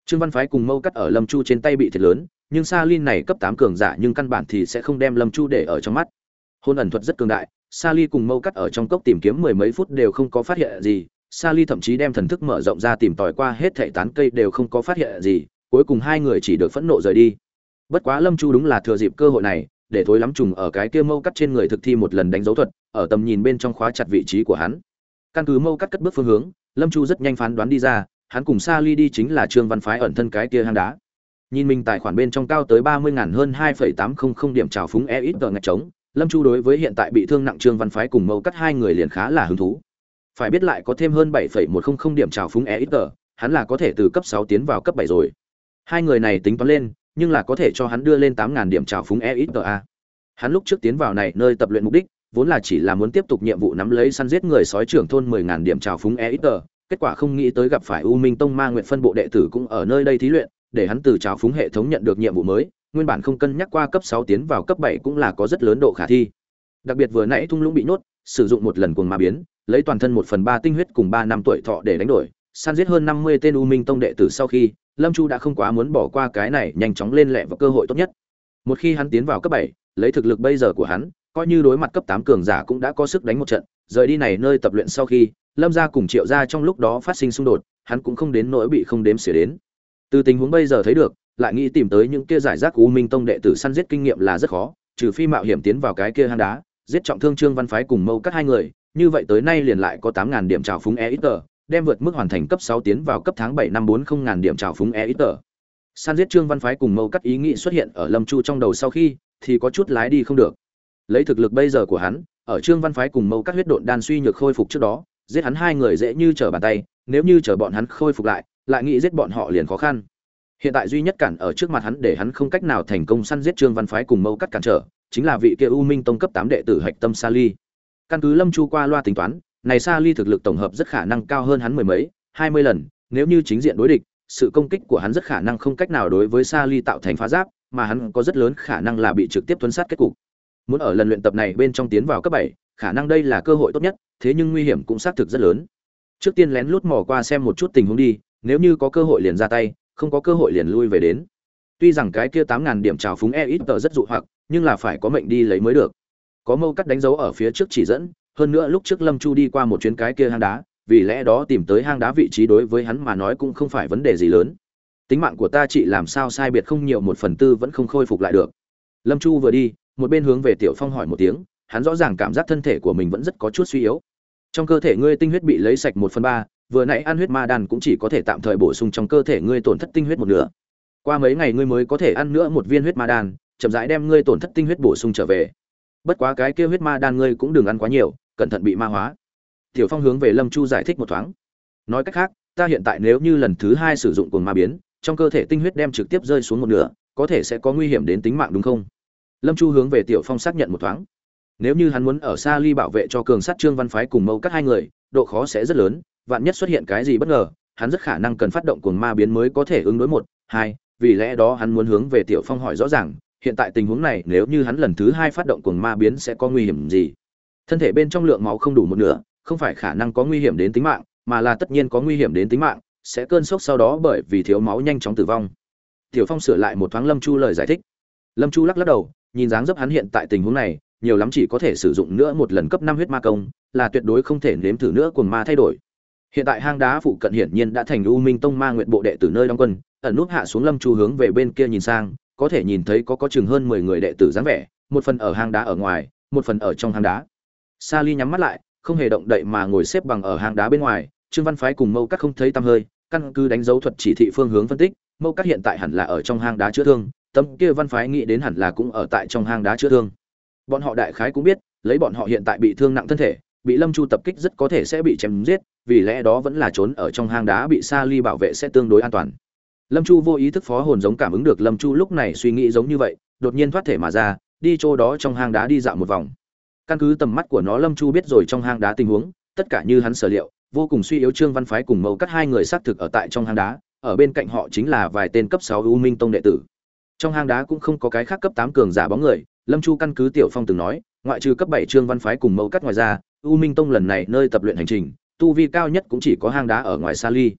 Trương Văn Phái cùng Mâu Cắt ở Lâm Chu trên tay bị thiệt lớn, nhưng Sa Ly này cấp tám cường giả nhưng căn bản thì sẽ không đem Lâm Chu để ở trong mắt. Hôn ẩn thuật rất cường đại, Sa Ly cùng Mâu Cắt ở trong cốc tìm kiếm mười mấy phút đều không có phát hiện gì, Sa Ly thậm chí đem thần thức mở rộng ra tìm tòi qua hết thảy tán cây đều không có phát hiện gì, cuối cùng hai người chỉ được phẫn nộ rời đi. Bất quá Lâm Chu đúng là thừa dịp cơ hội này, để thối lắm trùng ở cái kia Mâu Cắt trên người thực thi một lần đánh dấu thuật, ở tầm nhìn bên trong khóa chặt vị trí của hắn. Căn cứ Mâu Cắt cất bước phương hướng, Lâm Chu rất nhanh phán đoán đi ra, hắn cùng Sa Ly đi chính là Trương Văn Phái ẩn thân cái kia hang đá. Nhìn mình tài khoản bên trong cao tới ba mươi ngàn hơn hai phẩy tám không không điểm trào phúng e ít tờ ngạch trống, Lâm Chu đối với hiện tại bị thương nặng Trương Văn Phái cùng Mâu Cắt hai người liền khá là hứng thú. Phải biết lại có thêm hơn bảy phẩy một không không điểm trào phúng e ít tờ, hắn là có thể từ cấp sáu tiến vào cấp bảy rồi. Hai người này tính toán lên, nhưng là có thể cho hắn đưa lên tám ngàn điểm trào phúng e ít tờ a. Hắn lúc trước tiến vào này nơi tập luyện mục đích, vốn là chỉ là muốn tiếp tục nhiệm vụ nắm lấy săn giết người sói trưởng thôn mười ngàn điểm trào phúng e ít tờ, kết quả không nghĩ tới gặp phải U Minh Tông Ma Nguyệt phân bộ đệ tử cũng ở nơi đây thí luyện, để hắn từ trào phúng hệ thống nhận được nhiệm vụ mới, nguyên bản không cân nhắc qua cấp sáu tiến vào cấp bảy cũng là có rất lớn độ khả thi. Đặc biệt vừa nãy thung lũng bị nhốt, sử dụng một lần cuồng ma biến, lấy toàn thân một phần ba tinh huyết cùng ba năm tuổi thọ để đánh đổi, săn giết hơn năm mươi tên U Minh Tông đệ tử sau khi, Lâm Chu đã không quá muốn bỏ qua cái này nhanh chóng lên lẹ và cơ hội tốt nhất. Một khi hắn tiến vào cấp bảy, lấy thực lực bây giờ của hắn, coi như đối mặt cấp tám cường giả cũng đã có sức đánh một trận, rời đi này nơi tập luyện sau khi, Lâm gia cùng Triệu gia trong lúc đó phát sinh xung đột, hắn cũng không đến nỗi bị không đếm xỉa đến. Từ tình huống bây giờ thấy được, lại nghĩ tìm tới những kia giải rác U Minh Tông đệ tử săn giết kinh nghiệm là rất khó, trừ phi mạo hiểm tiến vào cái kia hang đá, giết trọng thương Trương Văn Phái cùng Mâu Cắt hai người, như vậy tới nay liền lại có tám ngàn điểm trào phúng e ít tờ, đem vượt mức hoàn thành cấp sáu tiến vào cấp tháng bảy năm bốn không ngàn điểm trào phúng e ít tờ. Săn giết Trương Văn Phái cùng Mâu Cắt ý nghĩ xuất hiện ở Lâm Chu trong đầu sau khi, thì có chút lái đi không được. Lấy thực lực bây giờ của hắn, ở Trương Văn Phái cùng Mâu Cắt huyết độn đan suy nhược khôi phục trước đó, giết hắn hai người dễ như trở bàn tay, nếu như chờ bọn hắn khôi phục lại, lại nghĩ giết bọn họ liền khó khăn. Hiện tại duy nhất cản ở trước mặt hắn để hắn không cách nào thành công săn giết Trương Văn Phái cùng Mâu Cắt cản trở, chính là vị kia U Minh Tông cấp tám đệ tử Hạch Tâm Sa Ly. Căn cứ Lâm Chu qua loa tính toán, này Sa Ly thực lực tổng hợp rất khả năng cao hơn hắn mười mấy, hai mươi lần, nếu như chính diện đối địch, sự công kích của hắn rất khả năng không cách nào đối với Sa Ly tạo thành phá giáp, mà hắn có rất lớn khả năng là bị trực tiếp tuấn sát kết cục. Muốn ở lần luyện tập này bên trong tiến vào cấp bảy, khả năng đây là cơ hội tốt nhất, thế nhưng nguy hiểm cũng xác thực rất lớn. Trước tiên lén lút mò qua xem một chút tình huống đi, nếu như có cơ hội liền ra tay, không có cơ hội liền lui về đến. Tuy rằng cái kia tám ngàn điểm trào phúng e ít tờ rất dụ hoặc, nhưng là phải có mệnh đi lấy mới được. Có Mâu Cắt đánh dấu ở phía trước chỉ dẫn, hơn nữa lúc trước Lâm Chu đi qua một chuyến cái kia hang đá, vì lẽ đó tìm tới hang đá vị trí đối với hắn mà nói cũng không phải vấn đề gì lớn. Tính mạng của ta chị làm sao sai biệt không nhiều một phần tư vẫn không khôi phục lại được. Lâm Chu vừa đi, một bên hướng về Tiểu Phong hỏi một tiếng, hắn rõ ràng cảm giác thân thể của mình vẫn rất có chút suy yếu. Trong cơ thể ngươi tinh huyết bị lấy sạch một phần ba, vừa nãy ăn huyết ma đan cũng chỉ có thể tạm thời bổ sung trong cơ thể ngươi tổn thất tinh huyết một nửa. Qua mấy ngày ngươi mới có thể ăn nữa một viên huyết ma đan, chậm rãi đem ngươi tổn thất tinh huyết bổ sung trở về. Bất quá cái kia huyết ma đan ngươi cũng đừng ăn quá nhiều, cẩn thận bị ma hóa. Tiểu Phong hướng về Lâm Chu giải thích một thoáng. Nói cách khác, ta hiện tại nếu như lần thứ hai sử dụng cuồng ma biến, trong cơ thể tinh huyết đem trực tiếp rơi xuống một nửa, có thể sẽ có nguy hiểm đến tính mạng đúng không? Lâm Chu hướng về Tiểu Phong xác nhận một thoáng. Nếu như hắn muốn ở Sa Ly bảo vệ cho cường sát Trương Văn Phái cùng Mâu Cắt hai người, độ khó sẽ rất lớn, vạn nhất xuất hiện cái gì bất ngờ, hắn rất khả năng cần phát động cuồng ma biến mới có thể ứng đối một, hai, vì lẽ đó hắn muốn hướng về Tiểu Phong hỏi rõ ràng, hiện tại tình huống này nếu như hắn lần thứ hai phát động cuồng ma biến sẽ có nguy hiểm gì? Thân thể bên trong lượng máu không đủ một nửa, không phải khả năng có nguy hiểm đến tính mạng, mà là tất nhiên có nguy hiểm đến tính mạng, sẽ cơn sốc sau đó bởi vì thiếu máu nhanh chóng tử vong. Tiểu Phong sửa lại một thoáng Lâm Chu lời giải thích. Lâm Chu lắc lắc đầu, nhìn dáng dấp hắn hiện tại tình huống này, nhiều lắm chỉ có thể sử dụng nữa một lần cấp năm huyết ma công, là tuyệt đối không thể nếm thử nữa cuồng ma thay đổi. Hiện tại hang đá phụ cận hiển nhiên đã thành U Minh Tông Ma Nguyệt bộ đệ tử nơi đóng quân, ẩn núp hạ xuống Lâm Chu hướng về bên kia nhìn sang, có thể nhìn thấy có có chừng hơn mười người đệ tử dáng vẻ, một phần ở hang đá ở ngoài, một phần ở trong hang đá. Sa Ly nhắm mắt lại, không hề động đậy mà ngồi xếp bằng ở hang đá bên ngoài, Trương Văn Phái cùng Mâu Cắt không thấy tăm hơi, căn cứ đánh dấu thuật chỉ thị phương hướng phân tích, Mâu Cắt hiện tại hẳn là ở trong hang đá chữa thương, tấm kia Văn Phái nghĩ đến hẳn là cũng ở tại trong hang đá chữa thương. Bọn họ đại khái cũng biết, lấy bọn họ hiện tại bị thương nặng thân thể, bị Lâm Chu tập kích rất có thể sẽ bị chém giết, vì lẽ đó vẫn là trốn ở trong hang đá bị Sa Ly bảo vệ sẽ tương đối an toàn. Lâm Chu vô ý thức phó hồn giống cảm ứng được Lâm Chu lúc này suy nghĩ giống như vậy, đột nhiên thoát thể mà ra, đi chỗ đó trong hang đá đi dạo một vòng. Căn cứ tầm mắt của nó, Lâm Chu biết rồi trong hang đá tình huống, tất cả như hắn sở liệu, vô cùng suy yếu Trương Văn Phái cùng Mâu Cắt hai người xác thực ở tại trong hang đá, ở bên cạnh họ chính là vài tên cấp sáu U Minh Tông đệ tử. Trong hang đá cũng không có cái khác cấp tám cường giả bóng người, Lâm Chu căn cứ Tiểu Phong từng nói, ngoại trừ cấp bảy Trương Văn Phái cùng Mâu Cắt ngoài ra, U Minh Tông lần này nơi tập luyện hành trình, tu vi cao nhất cũng chỉ có hang đá ở ngoài Sa Ly.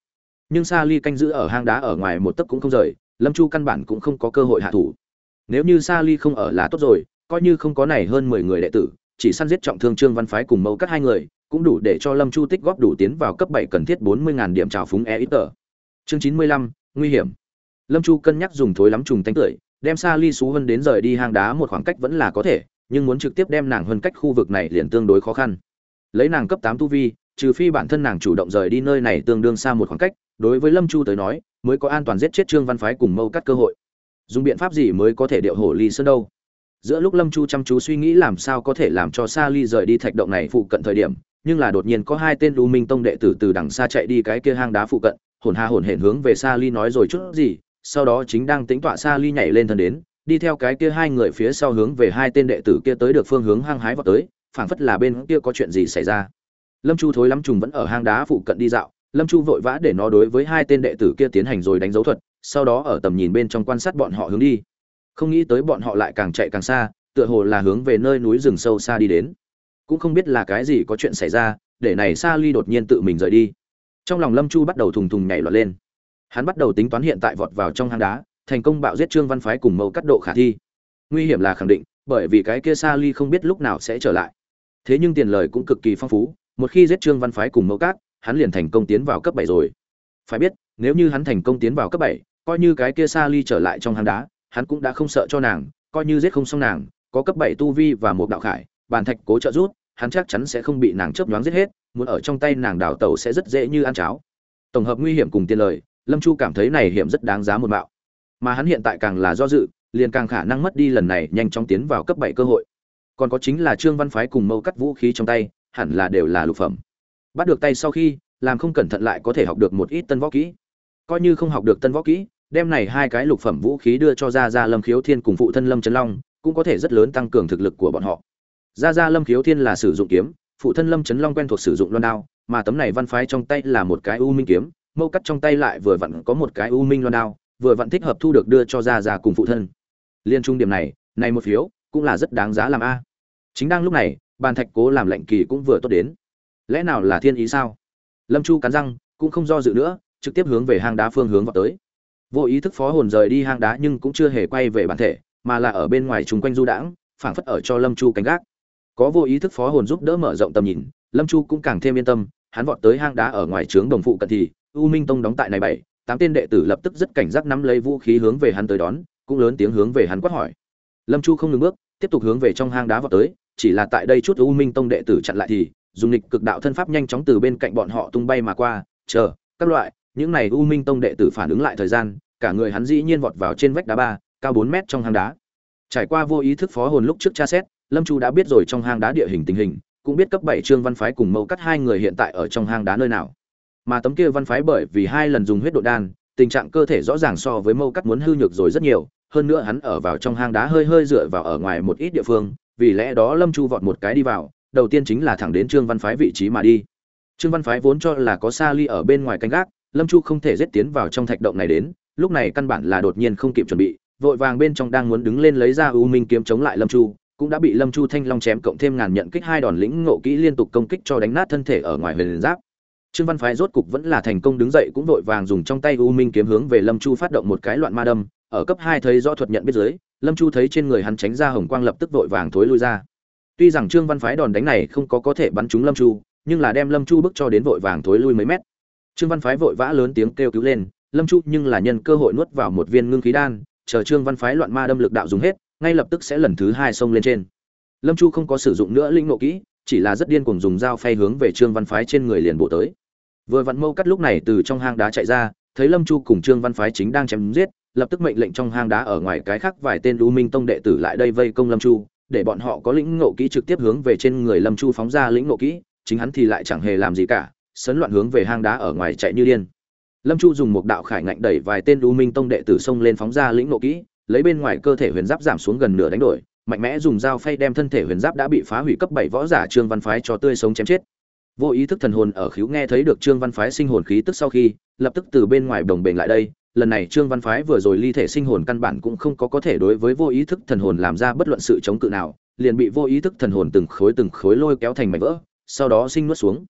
Nhưng Sa Ly canh giữ ở hang đá ở ngoài một tấc cũng không rời, Lâm Chu căn bản cũng không có cơ hội hạ thủ. Nếu như Sa Ly không ở là tốt rồi, coi như không có này hơn mười người đệ tử, chỉ săn giết trọng thương Trương Văn Phái cùng Mâu Cắt hai người, cũng đủ để cho Lâm Chu tích góp đủ tiến vào cấp bảy cần thiết bốn mươi nghìn điểm trào phúng e ít tờ. Chương chín mươi lăm, nguy hiểm. Lâm Chu cân nhắc dùng thối lắm trùng tánh tưởi, đem Sa Ly xú hơn đến rời đi hang đá một khoảng cách vẫn là có thể, nhưng muốn trực tiếp đem nàng hơn cách khu vực này liền tương đối khó khăn. Lấy nàng cấp tám tu vi, trừ phi bản thân nàng chủ động rời đi nơi này tương đương xa một khoảng cách, đối với Lâm Chu tới nói, mới có an toàn giết chết Trương Văn Phái cùng Mâu Cắt cơ hội. Dùng biện pháp gì mới có thể điệu hổ ly sơn đâu? Giữa lúc Lâm Chu chăm chú suy nghĩ làm sao có thể làm cho Sa Ly rời đi thạch động này phụ cận thời điểm, nhưng là đột nhiên có hai tên U Minh Tông đệ tử từ đằng xa chạy đi cái kia hang đá phụ cận, hồn ha hồn hển hướng về Sa Ly nói rồi chút gì, sau đó chính đang tính tọa Sa Ly nhảy lên thân đến, đi theo cái kia hai người phía sau hướng về hai tên đệ tử kia tới được phương hướng hang hái vọt tới, phảng phất là bên kia có chuyện gì xảy ra. Lâm Chu thối lắm trùng vẫn ở hang đá phụ cận đi dạo, Lâm Chu vội vã để nó đối với hai tên đệ tử kia tiến hành rồi đánh dấu thuật, sau đó ở tầm nhìn bên trong quan sát bọn họ hướng đi. Không nghĩ tới bọn họ lại càng chạy càng xa, tựa hồ là hướng về nơi núi rừng sâu xa đi đến. Cũng không biết là cái gì có chuyện xảy ra, để này Sa Ly đột nhiên tự mình rời đi. Trong lòng Lâm Chu bắt đầu thùng thùng nhảy loạn lên. Hắn bắt đầu tính toán hiện tại vọt vào trong hang đá, thành công bạo giết Trương Văn Phái cùng Mâu Cắt độ khả thi. Nguy hiểm là khẳng định, bởi vì cái kia Sa Ly không biết lúc nào sẽ trở lại. Thế nhưng tiền lời cũng cực kỳ phong phú, một khi giết Trương Văn Phái cùng Mâu Cắt, hắn liền thành công tiến vào cấp bảy rồi. Phải biết, nếu như hắn thành công tiến vào cấp bảy, coi như cái kia Sa Ly trở lại trong hang đá, hắn cũng đã không sợ cho nàng, coi như giết không xong nàng, có cấp bảy tu vi và một đạo khải, bàn thạch cố trợ rút, hắn chắc chắn sẽ không bị nàng chớp nhoáng giết hết, muốn ở trong tay nàng đào tẩu sẽ rất dễ như ăn cháo. Tổng hợp nguy hiểm cùng tiền lời, Lâm Chu cảm thấy này hiểm rất đáng giá một mạo. Mà hắn hiện tại càng là do dự, liền càng khả năng mất đi lần này nhanh chóng tiến vào cấp bảy cơ hội. Còn có chính là Trương Văn Phái cùng Mâu Cắt vũ khí trong tay, hẳn là đều là lục phẩm. Bắt được tay sau khi, làm không cẩn thận lại có thể học được một ít tân võ kỹ. Coi như không học được tân võ kỹ, đem này hai cái lục phẩm vũ khí đưa cho Gia Gia Lâm Khiếu Thiên cùng phụ thân Lâm Chấn Long, cũng có thể rất lớn tăng cường thực lực của bọn họ. Gia Gia Lâm Khiếu Thiên là sử dụng kiếm, phụ thân Lâm Chấn Long quen thuộc sử dụng loan đao, mà tấm này văn phái trong tay là một cái u minh kiếm, Mâu Cắt trong tay lại vừa vặn có một cái u minh loan đao, vừa vặn thích hợp thu được đưa cho Gia Gia cùng phụ thân. Liên trung điểm này, này một phiếu cũng là rất đáng giá làm a. Chính đang lúc này, bàn thạch cố làm lệnh kỳ cũng vừa tốt đến. Lẽ nào là thiên ý sao? Lâm Chu cắn răng, cũng không do dự nữa, trực tiếp hướng về hang đá phương hướng vọt tới. Vô ý thức phó hồn rời đi hang đá nhưng cũng chưa hề quay về bản thể, mà là ở bên ngoài trùng quanh du đãng, phảng phất ở cho Lâm Chu canh gác. Có vô ý thức phó hồn giúp đỡ mở rộng tầm nhìn, Lâm Chu cũng càng thêm yên tâm, hắn vọt tới hang đá ở ngoài trướng đồng phụ cận thì, U Minh Tông đóng tại này bảy, tám tên đệ tử lập tức rất cảnh giác nắm lấy vũ khí hướng về hắn tới đón, cũng lớn tiếng hướng về hắn quát hỏi. Lâm Chu không ngừng bước, tiếp tục hướng về trong hang đá vọt tới, chỉ là tại đây chút U Minh Tông đệ tử chặn lại thì, dùng nghịch cực đạo thân pháp nhanh chóng từ bên cạnh bọn họ tung bay mà qua, chờ, các loại, những này U Minh Tông đệ tử phản ứng lại thời gian, cả người hắn dĩ nhiên vọt vào trên vách đá ba, cao bốn mét trong hang đá. Trải qua vô ý thức phó hồn lúc trước tra xét, Lâm Chu đã biết rồi trong hang đá địa hình tình hình, cũng biết cấp bảy Trương Văn Phái cùng Mâu Cắt hai người hiện tại ở trong hang đá nơi nào. Mà tấm kia Văn Phái bởi vì hai lần dùng huyết độ đan, tình trạng cơ thể rõ ràng so với Mâu Cắt muốn hư nhược rồi rất nhiều, hơn nữa hắn ở vào trong hang đá hơi hơi dựa vào ở ngoài một ít địa phương, vì lẽ đó Lâm Chu vọt một cái đi vào, đầu tiên chính là thẳng đến Trương Văn Phái vị trí mà đi. Trương Văn Phái vốn cho là có Sa Ly ở bên ngoài canh gác, Lâm Chu không thể giết tiến vào trong thạch động này đến, lúc này căn bản là đột nhiên không kịp chuẩn bị, vội vàng bên trong đang muốn đứng lên lấy ra U Minh kiếm chống lại Lâm Chu, cũng đã bị Lâm Chu thanh long chém cộng thêm ngàn nhận kích hai đòn lĩnh ngộ kỹ liên tục công kích cho đánh nát thân thể ở ngoài huyền giáp. Trương Văn Phái rốt cục vẫn là thành công đứng dậy, cũng vội vàng dùng trong tay U Minh kiếm hướng về Lâm Chu phát động một cái loạn ma đâm, ở cấp hai thấy rõ thuật nhận biết dưới, Lâm Chu thấy trên người hắn tránh ra hồng quang lập tức vội vàng thối lui ra. Tuy rằng Trương Văn Phái đòn đánh này không có có thể bắn trúng Lâm Chu, nhưng là đem Lâm Chu bức cho đến vội vàng thối lui mấy mét. Trương Văn Phái vội vã lớn tiếng kêu cứu lên, Lâm Chu nhưng là nhân cơ hội nuốt vào một viên ngưng khí đan, chờ Trương Văn Phái loạn ma đâm lực đạo dùng hết, ngay lập tức sẽ lần thứ hai xông lên trên. Lâm Chu không có sử dụng nữa linh ngộ kỹ, chỉ là rất điên cuồng dùng dao phay hướng về Trương Văn Phái trên người liền bổ tới. Vừa vặn Mâu Cắt lúc này từ trong hang đá chạy ra, thấy Lâm Chu cùng Trương Văn Phái chính đang chém giết, lập tức mệnh lệnh trong hang đá ở ngoài cái khác vài tên U Minh Tông đệ tử lại đây vây công Lâm Chu, để bọn họ có lĩnh ngộ kỹ trực tiếp hướng về trên người Lâm Chu phóng ra lĩnh ngộ kỹ, chính hắn thì lại chẳng hề làm gì cả, sấn loạn hướng về hang đá ở ngoài chạy như điên. Lâm Chu dùng một đạo khải ngạnh đẩy vài tên U Minh Tông đệ tử xông lên phóng ra lĩnh ngộ kỹ, lấy bên ngoài cơ thể huyền giáp giảm xuống gần nửa đánh đổi, mạnh mẽ dùng dao phay đem thân thể huyền giáp đã bị phá hủy cấp bảy võ giả Trương Văn Phái cho tươi sống chém chết. Vô ý thức thần hồn ở khíu nghe thấy được Trương Văn Phái sinh hồn khí tức sau khi, lập tức từ bên ngoài đồng bền lại đây, lần này Trương Văn Phái vừa rồi ly thể sinh hồn căn bản cũng không có có thể đối với vô ý thức thần hồn làm ra bất luận sự chống cự nào, liền bị vô ý thức thần hồn từng khối từng khối lôi kéo thành mảnh vỡ, sau đó sinh nuốt xuống.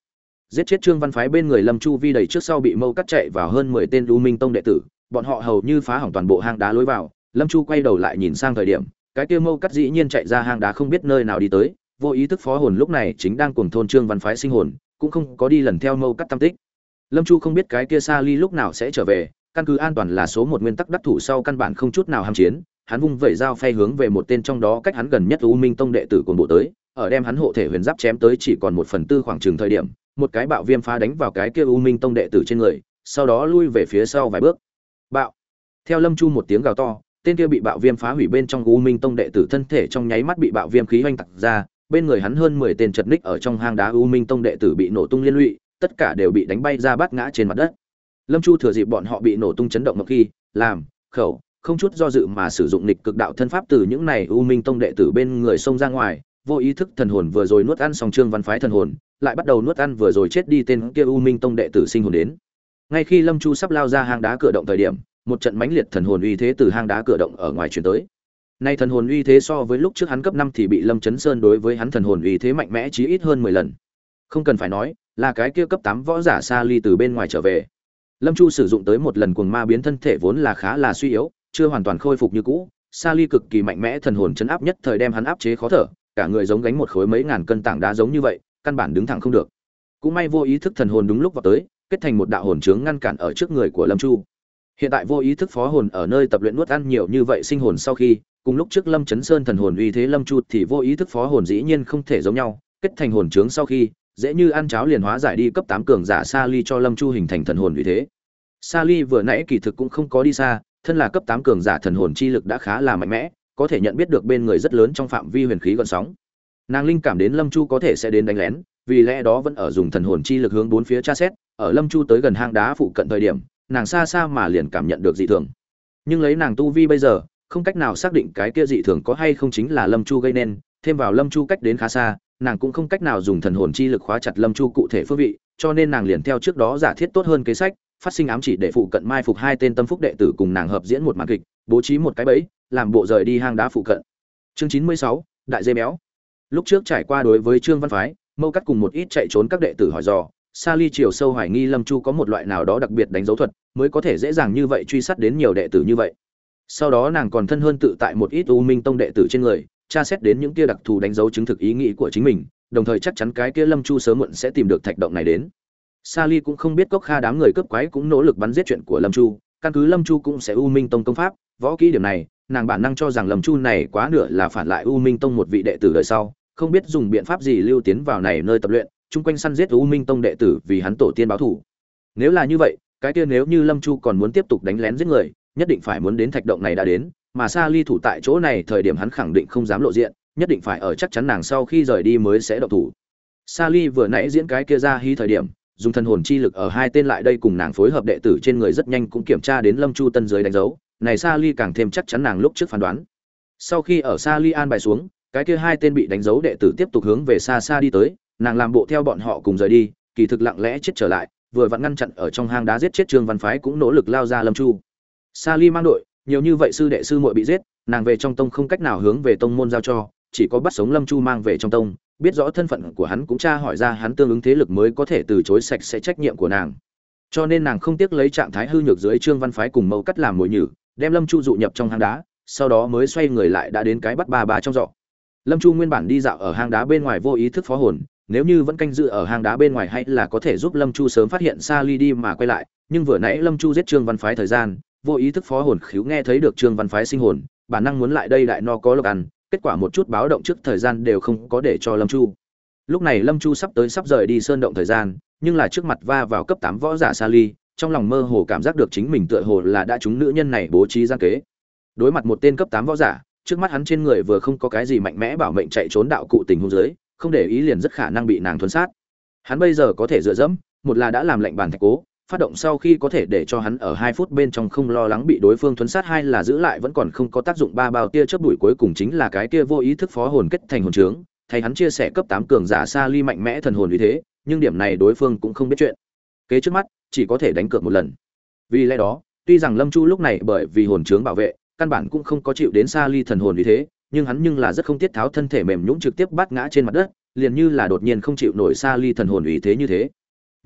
giết chết Trương Văn phái bên người Lâm Chu Vi đầy trước sau bị mâu cắt chạy vào hơn mười tên U Minh Tông đệ tử, bọn họ hầu như phá hỏng toàn bộ hang đá lối vào. Lâm Chu quay đầu lại nhìn sang thời điểm, cái kia mâu cắt dĩ nhiên chạy ra hang đá không biết nơi nào đi tới, vô ý thức phó hồn lúc này chính đang cuồng thôn Trương Văn phái sinh hồn, cũng không có đi lần theo mâu cắt tâm tích. Lâm Chu không biết cái kia Sa Ly lúc nào sẽ trở về, căn cứ an toàn là số một nguyên tắc đắc thủ sau căn bản không chút nào ham chiến, hắn vung vẩy dao phay hướng về một tên trong đó cách hắn gần nhất U Minh Tông đệ tử cuồng bộ tới, ở đem hắn hộ thể huyền giáp chém tới chỉ còn một phần tư khoảng chừng thời điểm, một cái bạo viêm phá đánh vào cái kia U Minh Tông đệ tử trên người, sau đó lui về phía sau vài bước. Bạo. Theo Lâm Chu một tiếng gào to, tên kia bị bạo viêm phá hủy bên trong U Minh Tông đệ tử thân thể trong nháy mắt bị bạo viêm khí hoành tạc ra, bên người hắn hơn mười tên chật ních ở trong hang đá U Minh Tông đệ tử bị nổ tung liên lụy, tất cả đều bị đánh bay ra bát ngã trên mặt đất. Lâm Chu thừa dịp bọn họ bị nổ tung chấn động một khi, làm, khẩu, không chút do dự mà sử dụng nghịch cực đạo thân pháp từ những này U Minh Tông đệ tử bên người xông ra ngoài, vô ý thức thần hồn vừa rồi nuốt ăn xong Trương Văn phái thần hồn, lại bắt đầu nuốt ăn vừa rồi chết đi tên kia U Minh Tông đệ tử sinh hồn đến. Ngay khi Lâm Chu sắp lao ra hang đá cửa động thời điểm, một trận mãnh liệt thần hồn uy thế từ hang đá cửa động ở ngoài truyền tới. Nay thần hồn uy thế so với lúc trước hắn cấp năm thì bị Lâm Chấn Sơn đối với hắn thần hồn uy thế mạnh mẽ chí ít hơn mười lần. Không cần phải nói, là cái kia cấp tám võ giả Sa Ly từ bên ngoài trở về. Lâm Chu sử dụng tới một lần cuồng ma biến thân thể vốn là khá là suy yếu, chưa hoàn toàn khôi phục như cũ. Sa Ly cực kỳ mạnh mẽ thần hồn chấn áp nhất thời đem hắn áp chế khó thở, cả người giống gánh một khối mấy ngàn cân tảng đá giống như vậy, căn bản đứng thẳng không được. Cũng may vô ý thức thần hồn đúng lúc vào tới, kết thành một đạo hồn chướng ngăn cản ở trước người của Lâm Chu. Hiện tại vô ý thức phó hồn ở nơi tập luyện nuốt ăn nhiều như vậy sinh hồn sau khi, cùng lúc trước Lâm Chấn Sơn thần hồn uy thế Lâm Chu thì vô ý thức phó hồn dĩ nhiên không thể giống nhau, kết thành hồn chướng sau khi, dễ như ăn cháo liền hóa giải đi cấp tám cường giả Sa Ly cho Lâm Chu hình thành thần hồn uy thế. Sa Ly vừa nãy kỳ thực cũng không có đi xa, thân là cấp tám cường giả thần hồn chi lực đã khá là mạnh mẽ, có thể nhận biết được bên người rất lớn trong phạm vi huyền khí gợn sóng. Nàng linh cảm đến Lâm Chu có thể sẽ đến đánh lén, vì lẽ đó vẫn ở dùng thần hồn chi lực hướng bốn phía tra xét, ở Lâm Chu tới gần hang đá phụ cận thời điểm, nàng xa xa mà liền cảm nhận được dị thường. Nhưng lấy nàng tu vi bây giờ, không cách nào xác định cái kia dị thường có hay không chính là Lâm Chu gây nên, thêm vào Lâm Chu cách đến khá xa, nàng cũng không cách nào dùng thần hồn chi lực khóa chặt Lâm Chu cụ thể phương vị, cho nên nàng liền theo trước đó giả thiết tốt hơn kế sách, phát sinh ám chỉ để phụ cận mai phục hai tên tâm phúc đệ tử cùng nàng hợp diễn một màn kịch, bố trí một cái bẫy, làm bộ rời đi hang đá phụ cận. Chương chín mươi sáu, đại dê béo. Lúc trước trải qua đối với Trương Văn phái, Mâu Cắt cùng một ít chạy trốn các đệ tử hỏi dò, Sa Ly chiều sâu hoài nghi Lâm Chu có một loại nào đó đặc biệt đánh dấu thuật, mới có thể dễ dàng như vậy truy sát đến nhiều đệ tử như vậy. Sau đó nàng còn thân hơn tự tại một ít U Minh Tông đệ tử trên người, tra xét đến những kia đặc thù đánh dấu chứng thực ý nghĩ của chính mình, đồng thời chắc chắn cái kia Lâm Chu sớm muộn sẽ tìm được thạch động này đến. Sa Ly cũng không biết Cốc Kha đám người cướp quái cũng nỗ lực bắn giết chuyện của Lâm Chu, căn cứ Lâm Chu cũng sẽ U Minh Tông công pháp, võ kỹ điểm này, nàng bản năng cho rằng Lâm Chu này quá nửa là phản lại U Minh Tông một vị đệ tử đời sau, không biết dùng biện pháp gì lưu tiến vào này nơi tập luyện, chung quanh săn giết U Minh Tông đệ tử vì hắn tổ tiên báo thù. Nếu là như vậy, cái kia nếu như Lâm Chu còn muốn tiếp tục đánh lén giết người, nhất định phải muốn đến thạch động này đã đến, mà Sa Ly thủ tại chỗ này thời điểm hắn khẳng định không dám lộ diện, nhất định phải ở chắc chắn nàng sau khi rời đi mới sẽ động thủ. Sa Ly vừa nãy diễn cái kia ra hí thời điểm, dùng thần hồn chi lực ở hai tên lại đây cùng nàng phối hợp đệ tử trên người rất nhanh cũng kiểm tra đến Lâm Chu tân giới đánh dấu, này Sa Ly càng thêm chắc chắn nàng lúc trước phán đoán. Sau khi ở Sa Ly an bài xuống, cái kia hai tên bị đánh dấu đệ tử tiếp tục hướng về xa xa đi tới, nàng làm bộ theo bọn họ cùng rời đi, kỳ thực lặng lẽ chết trở lại, vừa vặn ngăn chặn ở trong hang đá giết chết Trương Văn phái cũng nỗ lực lao ra Lâm Chu. Sa Ly mang đội, nhiều như vậy sư đệ sư muội bị giết, nàng về trong tông không cách nào hướng về tông môn giao cho, chỉ có bắt sống Lâm Chu mang về trong tông, biết rõ thân phận của hắn cũng tra hỏi ra hắn tương ứng thế lực mới có thể từ chối sạch sẽ trách nhiệm của nàng. Cho nên nàng không tiếc lấy trạng thái hư nhược dưới Trương Văn phái cùng Mâu Cắt làm mồi nhử, đem Lâm Chu dụ nhập trong hang đá, sau đó mới xoay người lại đã đến cái bắt bà bà trong giỏ. Lâm Chu nguyên bản đi dạo ở hang đá bên ngoài vô ý thức phó hồn, nếu như vẫn canh giữ ở hang đá bên ngoài hay là có thể giúp Lâm Chu sớm phát hiện Sa Ly đi mà quay lại, nhưng vừa nãy Lâm Chu giết Trương Văn phái thời gian, vô ý thức phó hồn khíu nghe thấy được Trương Văn phái sinh hồn, bản năng muốn lại đây đại no có lộc ăn, kết quả một chút báo động trước thời gian đều không có để cho Lâm Chu. Lúc này Lâm Chu sắp tới sắp rời đi sơn động thời gian, nhưng là trước mặt va vào cấp tám võ giả Sa Ly, trong lòng mơ hồ cảm giác được chính mình tựa hồ là đã trúng nữ nhân này bố trí gian kế. Đối mặt một tên cấp tám võ giả, trước mắt hắn trên người vừa không có cái gì mạnh mẽ bảo mệnh chạy trốn đạo cụ tình huống dưới, không để ý liền rất khả năng bị nàng thuần sát. Hắn bây giờ có thể dựa dẫm, một là đã làm lệnh bàn thạch cố, phát động sau khi có thể để cho hắn ở hai phút bên trong không lo lắng bị đối phương thuần sát, hai là giữ lại vẫn còn không có tác dụng ba bao tia chớp bụi cuối cùng chính là cái kia vô ý thức phó hồn kết thành hồn trướng, thay hắn chia sẻ cấp tám cường giả Sa Ly mạnh mẽ thần hồn như thế, nhưng điểm này đối phương cũng không biết chuyện. Kế trước mắt, chỉ có thể đánh cược một lần. Vì lẽ đó, tuy rằng Lâm Chu lúc này bởi vì hồn trướng bảo vệ, căn bản cũng không có chịu đến Sa Ly thần hồn như thế, nhưng hắn nhưng là rất không tiết tháo thân thể mềm nhũn trực tiếp bắt ngã trên mặt đất, liền như là đột nhiên không chịu nổi Sa Ly thần hồn uy thế như thế.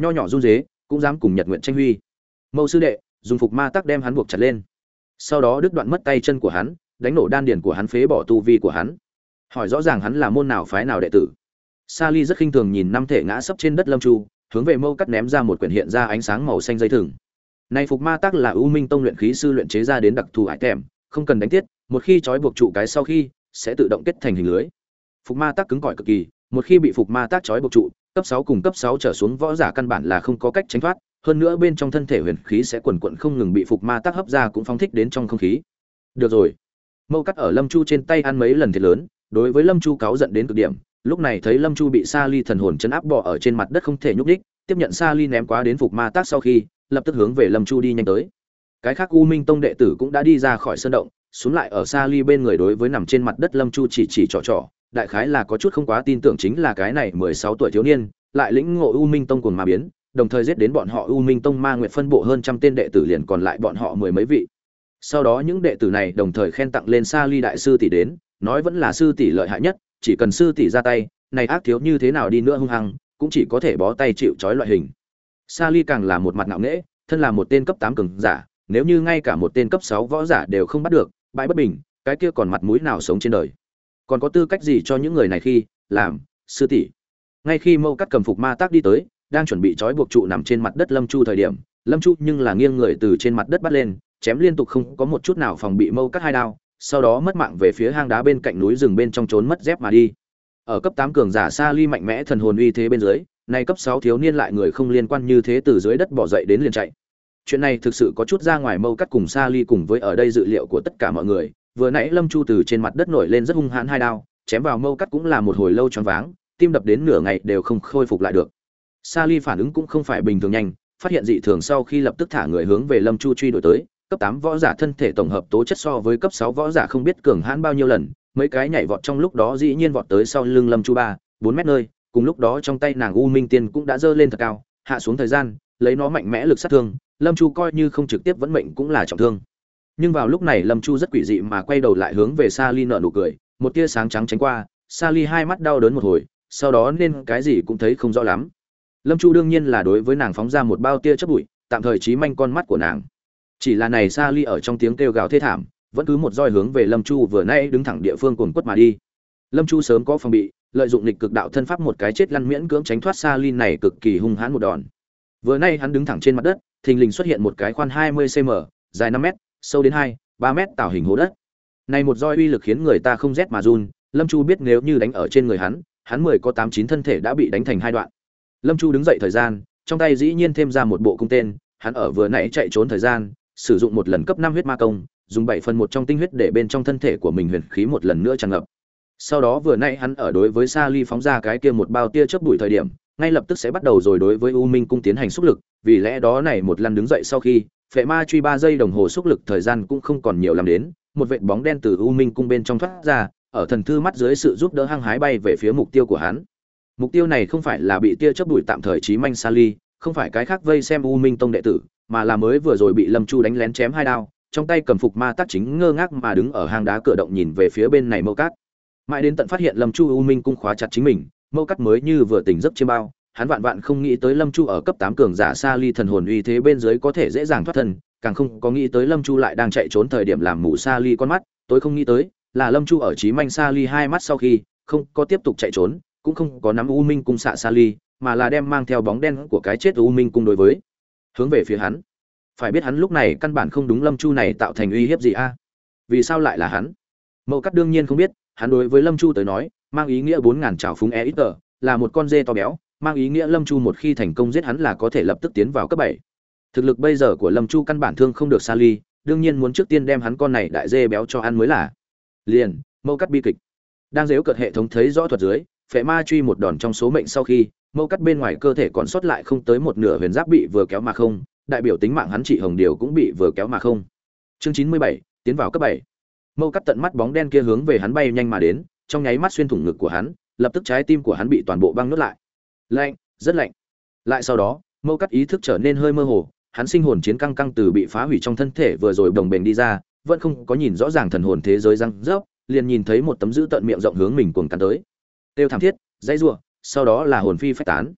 nho nhỏ run rế cũng dám cùng Nhật Nguyện tranh huy. Mâu sư đệ dùng phục ma tắc đem hắn buộc chặt lên, sau đó đứt đoạn mất tay chân của hắn, đánh nổ đan điền của hắn, phế bỏ tu vi của hắn. Hỏi rõ ràng hắn là môn nào phái nào đệ tử. Sa Ly rất khinh thường nhìn năm thể ngã sấp trên đất Lâm Chu, hướng về Mâu Cắt ném ra một quyển hiện ra ánh sáng màu xanh dây thừng. Này phục ma tắc là U Minh Tông luyện khí sư luyện chế ra đến đặc thù hải tèm, không cần đánh tiết, một khi trói buộc trụ cái sau khi sẽ tự động kết thành hình lưới. Phục ma tắc cứng cỏi cực kỳ, một khi bị phục ma tắc trói buộc trụ, cấp sáu cùng cấp sáu trở xuống võ giả căn bản là không có cách tránh thoát, hơn nữa bên trong thân thể huyền khí sẽ quần quật không ngừng bị phục ma tắc hấp ra cũng phóng thích đến trong không khí. Được rồi. Mâu Cắt ở Lâm Chu trên tay ăn mấy lần thiệt lớn, đối với Lâm Chu cáu giận đến cực điểm, lúc này thấy Lâm Chu bị Sa Ly thần hồn chấn áp bò ở trên mặt đất không thể nhúc nhích, tiếp nhận Sa Ly ném quá đến phục ma tắc sau khi, lập tức hướng về Lâm Chu đi nhanh tới. Cái khác U Minh Tông đệ tử cũng đã đi ra khỏi sơn động, xuống lại ở Sa Ly bên người đối với nằm trên mặt đất Lâm Chu chỉ chỉ trò trò, đại khái là có chút không quá tin tưởng chính là cái này mười sáu tuổi thiếu niên, lại lĩnh ngộ U Minh Tông cuồng ma biến, đồng thời giết đến bọn họ U Minh Tông Ma Nguyệt phân bộ hơn trăm tên đệ tử, liền còn lại bọn họ mười mấy vị. Sau đó những đệ tử này đồng thời khen tặng lên Sa Ly đại sư tỷ đến, nói vẫn là sư tỷ lợi hại nhất, chỉ cần sư tỷ ra tay, này ác thiếu như thế nào đi nữa hung hăng, cũng chỉ có thể bó tay chịu trói loại hình. Sa Ly càng là một mặt ngạo nghễ, thân là một tên cấp tám cường giả, nếu như ngay cả một tên cấp sáu võ giả đều không bắt được, bãi bất bình, cái kia còn mặt mũi nào sống trên đời. Còn có tư cách gì cho những người này khi làm sư tỷ. Ngay khi Mâu Cắt cầm phục ma tác đi tới, đang chuẩn bị trói buộc trụ nằm trên mặt đất Lâm Chu thời điểm, Lâm Chu nhưng là nghiêng người từ trên mặt đất bắt lên, chém liên tục không có một chút nào phòng bị Mâu Cắt hai đao, sau đó mất mạng về phía hang đá bên cạnh núi rừng bên trong trốn mất dép mà đi. Ở cấp tám cường giả Sa Ly mạnh mẽ thần hồn uy thế bên dưới, nay cấp sáu thiếu niên lại người không liên quan như thế từ dưới đất bỏ dậy đến liền chạy. Chuyện này thực sự có chút ra ngoài Mâu Cắt cùng Sa Ly cùng với ở đây dự liệu của tất cả mọi người. Vừa nãy Lâm Chu từ trên mặt đất nổi lên rất hung hãn hai đao, chém vào Mâu Cắt cũng là một hồi lâu choáng váng, tim đập đến nửa ngày đều không khôi phục lại được. Sa Ly phản ứng cũng không phải bình thường nhanh, phát hiện dị thường sau khi lập tức thả người hướng về Lâm Chu truy đuổi tới. Cấp tám võ giả thân thể tổng hợp tố chất so với cấp sáu võ giả không biết cường hãn bao nhiêu lần, mấy cái nhảy vọt trong lúc đó dĩ nhiên vọt tới sau lưng Lâm Chu ba, bốn mét nơi, cùng lúc đó trong tay nàng U Minh Tiên cũng đã giơ lên thật cao, hạ xuống thời gian, lấy nó mạnh mẽ lực sát thương, Lâm Chu coi như không trực tiếp vẫn mệnh cũng là trọng thương. Nhưng vào lúc này Lâm Chu rất quỷ dị mà quay đầu lại hướng về Sa Ly nở nụ cười, một tia sáng trắng tránh qua, Sa Ly hai mắt đau đớn một hồi, sau đó nên cái gì cũng thấy không rõ lắm. Lâm Chu đương nhiên là đối với nàng phóng ra một bao tia chớp bụi, tạm thời chí manh con mắt của nàng. Chỉ là này Sa Ly ở trong tiếng kêu gào thê thảm, vẫn cứ một roi hướng về Lâm Chu vừa nãy đứng thẳng địa phương cuồn quất mà đi. Lâm Chu sớm có phòng bị, lợi dụng nghịch cực đạo thân pháp một cái chết lăn miễn cưỡng tránh thoát Sa Ly này cực kỳ hung hãn một đòn. Vừa nãy hắn đứng thẳng trên mặt đất, thình lình xuất hiện một cái khoan hai mươi xăng-ti-mét, dài năm mét, sâu đến hai, ba mét tạo hình hố đất. Này một roi uy lực khiến người ta không rét mà run, Lâm Chu biết nếu như đánh ở trên người hắn, hắn mười có tám chín thân thể đã bị đánh thành hai đoạn. Lâm Chu đứng dậy thời gian, trong tay dĩ nhiên thêm ra một bộ cung tên, hắn ở vừa nãy chạy trốn thời gian, sử dụng một lần cấp năm huyết ma công, dùng bảy phần một trong tinh huyết để bên trong thân thể của mình huyền khí một lần nữa tràn ngập. Sau đó vừa nãy hắn ở đối với Sa Ly phóng ra cái kia một bao tia chớp bụi thời điểm, ngay lập tức sẽ bắt đầu rồi đối với U Minh cung tiến hành xúc lực, vì lẽ đó này một lần đứng dậy sau khi, phệ ma truy ba giây đồng hồ xúc lực thời gian cũng không còn nhiều làm đến, một vệt bóng đen từ U Minh cung bên trong thoát ra, ở thần thư mắt dưới sự giúp đỡ hăng hái bay về phía mục tiêu của hắn. Mục tiêu này không phải là bị tia chớp bụi tạm thời chí manh Sa Ly, không phải cái khác vây xem U Minh tông đệ tử, mà là mới vừa rồi bị Lâm Chu đánh lén chém hai đao, trong tay cầm phục ma tác chính ngơ ngác mà đứng ở hang đá cửa động nhìn về phía bên này Mâu Cát. Mãi đến tận phát hiện Lâm Chu U Minh cung khóa chặt chính mình, Mâu Cát mới như vừa tỉnh giấc chiêm bao, hắn vạn vạn không nghĩ tới Lâm Chu ở cấp tám cường giả Sa Ly thần hồn uy thế bên dưới có thể dễ dàng thoát thân, càng không có nghĩ tới Lâm Chu lại đang chạy trốn thời điểm làm mù Sa Ly con mắt, tôi không nghĩ tới là Lâm Chu ở chí manh Sa Ly hai mắt sau khi, không có tiếp tục chạy trốn, cũng không có nắm U Minh cung xạ Sa Ly, mà là đem mang theo bóng đen của cái chết U Minh cung đối với hướng về phía hắn. Phải biết hắn lúc này căn bản không đúng Lâm Chu này tạo thành uy hiếp gì a? Vì sao lại là hắn? Mâu Cát đương nhiên không biết, hắn đối với Lâm Chu tới nói, mang ý nghĩa bốn ngàn trảo phúng e ít tờ, là một con dê to béo, mang ý nghĩa Lâm Chu một khi thành công giết hắn là có thể lập tức tiến vào cấp bảy. Thực lực bây giờ của Lâm Chu căn bản thương không được Sa Ly, đương nhiên muốn trước tiên đem hắn con này đại dê béo cho ăn mới là. Liền, Mâu Cát bi kịch. Đang giễu cợt hệ thống thấy rõ thuật dưới, phệ ma truy một đòn trong số mệnh sau khi, Mâu Cát bên ngoài cơ thể còn sót lại không tới một nửa huyền giáp bị vừa kéo mà không, đại biểu tính mạng hắn chị Hồng Điều cũng bị vừa kéo mà không. Chương chín mươi bảy, tiến vào cấp bảy. Mâu Cát tận mắt bóng đen kia hướng về hắn bay nhanh mà đến, trong nháy mắt xuyên thủng ngực của hắn, lập tức trái tim của hắn bị toàn bộ băng nuốt lại. Lạnh, rất lạnh. Lại sau đó, Mâu Cát ý thức trở nên hơi mơ hồ, hắn sinh hồn chiến căng căng từ bị phá hủy trong thân thể vừa rồi đồng bền đi ra, vẫn không có nhìn rõ ràng thần hồn thế giới răng rớp, liền nhìn thấy một tấm dữ tận miệng rộng hướng mình cuồng cắn tới. Tiêu thảm thiết, dãy rủa, sau đó là hồn phi phách tán.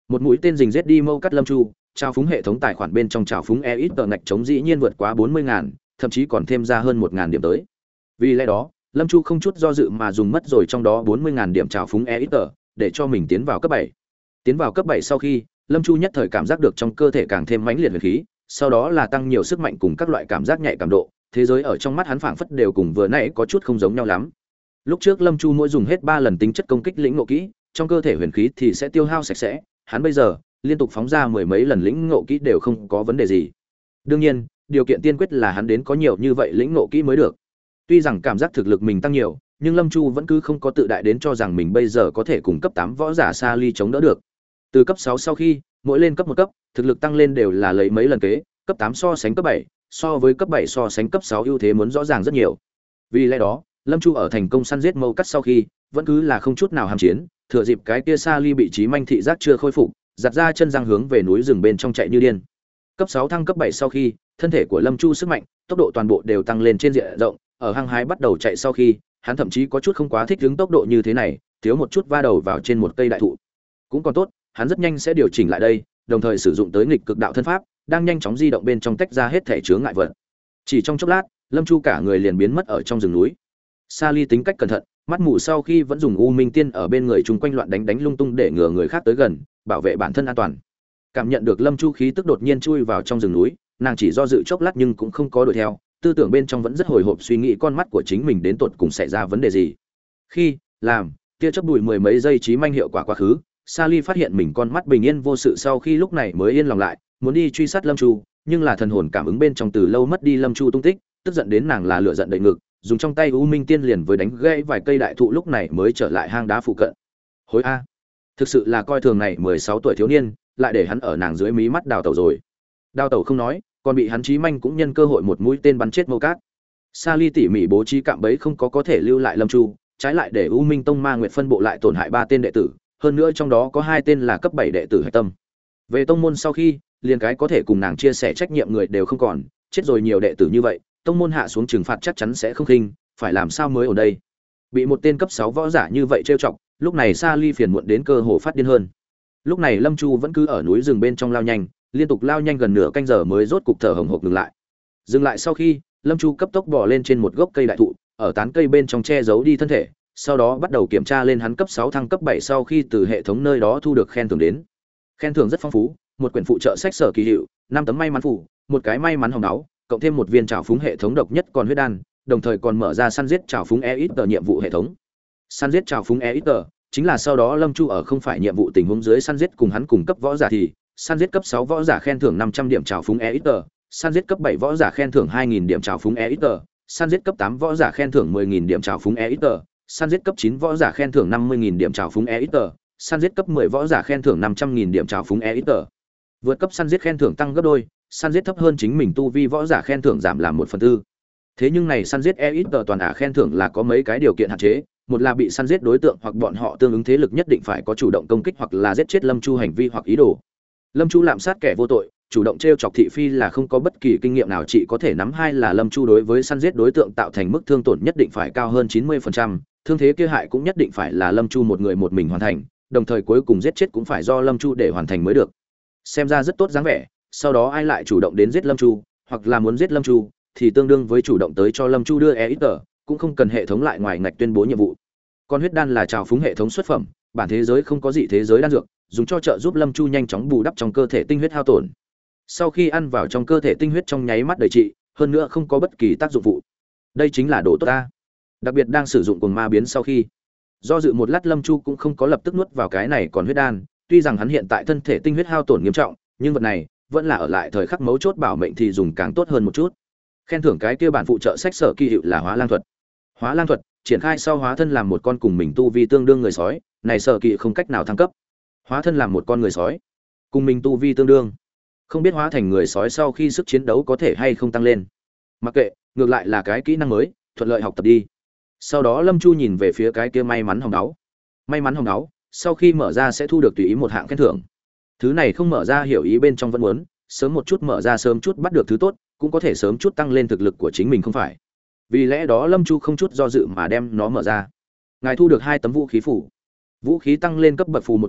Một mũi tên rình rết đi mâu cắt Lâm Chu, trao phúng hệ thống tài khoản bên trong trào phúng e ít tờ ngạch chống dĩ nhiên vượt quá bốn mươi ngàn, thậm chí còn thêm ra hơn một ngàn điểm tới. Vì lẽ đó, Lâm Chu không chút do dự mà dùng mất rồi trong đó bốn mươi ngàn điểm trào phúng e ít tờ, để cho mình tiến vào cấp bảy. Tiến vào cấp bảy sau khi, Lâm Chu nhất thời cảm giác được trong cơ thể càng thêm mãnh liệt huyền khí, sau đó là tăng nhiều sức mạnh cùng các loại cảm giác nhạy cảm độ, thế giới ở trong mắt hắn phảng phất đều cùng vừa nãy có chút không giống nhau lắm. Lúc trước Lâm Chu mỗi dùng hết ba lần tính chất công kích lĩnh ngộ kỹ, trong cơ thể huyền khí thì sẽ tiêu hao sạch sẽ, hắn bây giờ liên tục phóng ra mười mấy lần lĩnh ngộ kỹ đều không có vấn đề gì. Đương nhiên, điều kiện tiên quyết là hắn đến có nhiều như vậy lĩnh ngộ kỹ mới được. Tuy rằng cảm giác thực lực mình tăng nhiều, nhưng Lâm Chu vẫn cứ không có tự đại đến cho rằng mình bây giờ có thể cùng cấp tám võ giả Sa Ly chống đỡ được. Từ cấp sáu sau khi, mỗi lên cấp một cấp, thực lực tăng lên đều là lấy mấy lần kế, cấp tám so sánh cấp bảy, so với cấp bảy so sánh cấp sáu ưu thế muốn rõ ràng rất nhiều. Vì lẽ đó, Lâm Chu ở thành công săn giết mâu cắt sau khi, vẫn cứ là không chút nào ham chiến, thừa dịp cái kia Sa Ly bị trí manh thị giác chưa khôi phục, giật ra chân răng hướng về núi rừng bên trong chạy như điên. Cấp sáu thăng cấp bảy sau khi, thân thể của Lâm Chu sức mạnh, tốc độ toàn bộ đều tăng lên trên diện rộng, ở hăng hái bắt đầu chạy sau khi, hắn thậm chí có chút không quá thích ứng tốc độ như thế này, thiếu một chút va đầu vào trên một cây đại thụ. Cũng còn tốt, hắn rất nhanh sẽ điều chỉnh lại đây, đồng thời sử dụng tới nghịch cực đạo thân pháp, đang nhanh chóng di động bên trong tách ra hết thể chướng ngại vật. Chỉ trong chốc lát, Lâm Chu cả người liền biến mất ở trong rừng núi. Sa Ly tính cách cẩn thận, mắt mù sau khi vẫn dùng U Minh Tiên ở bên người chung quanh loạn đánh đánh lung tung để ngừa người khác tới gần, bảo vệ bản thân an toàn. Cảm nhận được Lâm Chu khí tức đột nhiên chui vào trong rừng núi, nàng chỉ do dự chốc lát nhưng cũng không có đuổi theo, tư tưởng bên trong vẫn rất hồi hộp suy nghĩ con mắt của chính mình đến tột cùng xảy ra vấn đề gì. Khi làm tia chớp bụi mười mấy giây trí manh hiệu quả quá khứ, Sa Ly phát hiện mình con mắt bình yên vô sự sau khi lúc này mới yên lòng lại, muốn đi truy sát Lâm Chu, nhưng là thần hồn cảm ứng bên trong từ lâu mất đi Lâm Chu tung tích, tức giận đến nàng là lửa giận đầy ngực, dùng trong tay U Minh Tiên liền với đánh gãy vài cây đại thụ lúc này mới trở lại hang đá phụ cận. Hối a, thực sự là coi thường này mười sáu tuổi thiếu niên, lại để hắn ở nàng dưới mí mắt đào tẩu rồi. Đào tẩu không nói, còn bị hắn chí manh cũng nhân cơ hội một mũi tên bắn chết Mâu Cát. Sa Ly tỉ mỉ bố trí cạm bẫy không có có thể lưu lại Lâm Chu, trái lại để U Minh Tông Ma Nguyệt phân bộ lại tổn hại ba tên đệ tử, hơn nữa trong đó có hai tên là cấp bảy đệ tử hạch tâm. Về tông môn sau khi, liền cái có thể cùng nàng chia sẻ trách nhiệm người đều không còn, chết rồi nhiều đệ tử như vậy, tông môn hạ xuống trừng phạt chắc chắn sẽ không khinh, phải làm sao mới ở đây. Bị một tên cấp sáu võ giả như vậy trêu chọc, lúc này Sa Ly phiền muộn đến cơ hồ phát điên hơn. Lúc này Lâm Chu vẫn cứ ở núi rừng bên trong lao nhanh, liên tục lao nhanh gần nửa canh giờ mới rốt cục thở hổn hộc ngừng lại. Dừng lại sau khi, Lâm Chu cấp tốc bò lên trên một gốc cây đại thụ, ở tán cây bên trong che giấu đi thân thể, sau đó bắt đầu kiểm tra lên hắn cấp sáu thăng cấp bảy sau khi từ hệ thống nơi đó thu được khen thưởng đến. Khen thưởng rất phong phú, một quyển phụ trợ sách sở kỳ hiệu, năm tấm may mắn phủ, một cái may mắn hồng áo, cộng thêm một viên trảo phúng hệ thống độc nhất còn huyết đan, đồng thời còn mở ra săn giết trảo phúng e ít tờ nhiệm vụ hệ thống. Săn giết trảo phúng e ít tờ chính là sau đó Lâm Chu ở không phải nhiệm vụ tình huống dưới săn giết cùng hắn cùng cấp võ giả thì săn giết cấp sáu võ giả khen thưởng năm trăm điểm trảo phúng e ít tờ, săn giết cấp bảy võ giả khen thưởng hai nghìn điểm trảo phúng e ít tờ, săn giết cấp tám võ giả khen thưởng mười nghìn điểm trảo phúng e ít tờ, săn giết cấp chín võ giả khen thưởng năm mươi nghìn điểm trảo phúng e ít tờ, săn giết cấp mười võ giả khen thưởng năm trăm nghìn điểm trảo phúng e ít tờ. Vượt cấp săn giết khen thưởng tăng gấp đôi, săn giết thấp hơn chính mình tu vi võ giả khen thưởng giảm làm một phần tư. Thế nhưng này săn giết e ít tờ toàn ả khen thưởng là có mấy cái điều kiện hạn chế, một là bị săn giết đối tượng hoặc bọn họ tương ứng thế lực nhất định phải có chủ động công kích hoặc là giết chết Lâm Chu hành vi hoặc ý đồ. Lâm Chu lạm sát kẻ vô tội, chủ động trêu chọc thị phi là không có bất kỳ kinh nghiệm nào chỉ có thể nắm. Hai là Lâm Chu đối với săn giết đối tượng tạo thành mức thương tổn nhất định phải cao hơn chín mươi phần trăm, thương thế kia hại cũng nhất định phải là Lâm Chu một người một mình hoàn thành, đồng thời cuối cùng giết chết cũng phải do Lâm Chu để hoàn thành mới được. Xem ra rất tốt dáng vẻ, sau đó ai lại chủ động đến giết Lâm Chu, hoặc là muốn giết Lâm Chu, thì tương đương với chủ động tới cho Lâm Chu đưa e ít tờ, cũng không cần hệ thống lại ngoài ngạch tuyên bố nhiệm vụ. Con huyết đan là trào phúng hệ thống xuất phẩm, bản thế giới không có gì thế giới đan dược, dùng cho trợ giúp Lâm Chu nhanh chóng bù đắp trong cơ thể tinh huyết hao tổn. Sau khi ăn vào trong cơ thể tinh huyết trong nháy mắt đầy trị, hơn nữa không có bất kỳ tác dụng phụ. Đây chính là đồ tốt ta. Đặc biệt đang sử dụng cuồng ma biến sau khi, do dự một lát Lâm Chu cũng không có lập tức nuốt vào cái này còn huyết đan, tuy rằng hắn hiện tại thân thể tinh huyết hao tổn nghiêm trọng, nhưng vật này vẫn là ở lại thời khắc mấu chốt bảo mệnh thì dùng càng tốt hơn một chút. Khen thưởng cái kia bản phụ trợ sách sở kỳ hiệu là hóa lang thuật. Hóa lang thuật triển khai sau hóa thân làm một con cùng mình tu vi tương đương người sói, này sở kỳ không cách nào thăng cấp. Hóa thân làm một con người sói, cùng mình tu vi tương đương, không biết hóa thành người sói sau khi sức chiến đấu có thể hay không tăng lên. Mặc kệ, ngược lại là cái kỹ năng mới, thuận lợi học tập đi. Sau đó Lâm Chu nhìn về phía cái kia may mắn hồng áo. May mắn hồng áo, sau khi mở ra sẽ thu được tùy ý một hạng khen thưởng. Thứ này không mở ra hiểu ý bên trong vẫn muốn, sớm một chút mở ra sớm chút bắt được thứ tốt, cũng có thể sớm chút tăng lên thực lực của chính mình không phải. Vì lẽ đó Lâm Chu không chút do dự mà đem nó mở ra. Ngài thu được hai tấm vũ khí phủ. Vũ khí tăng lên cấp bậc phù một tấm,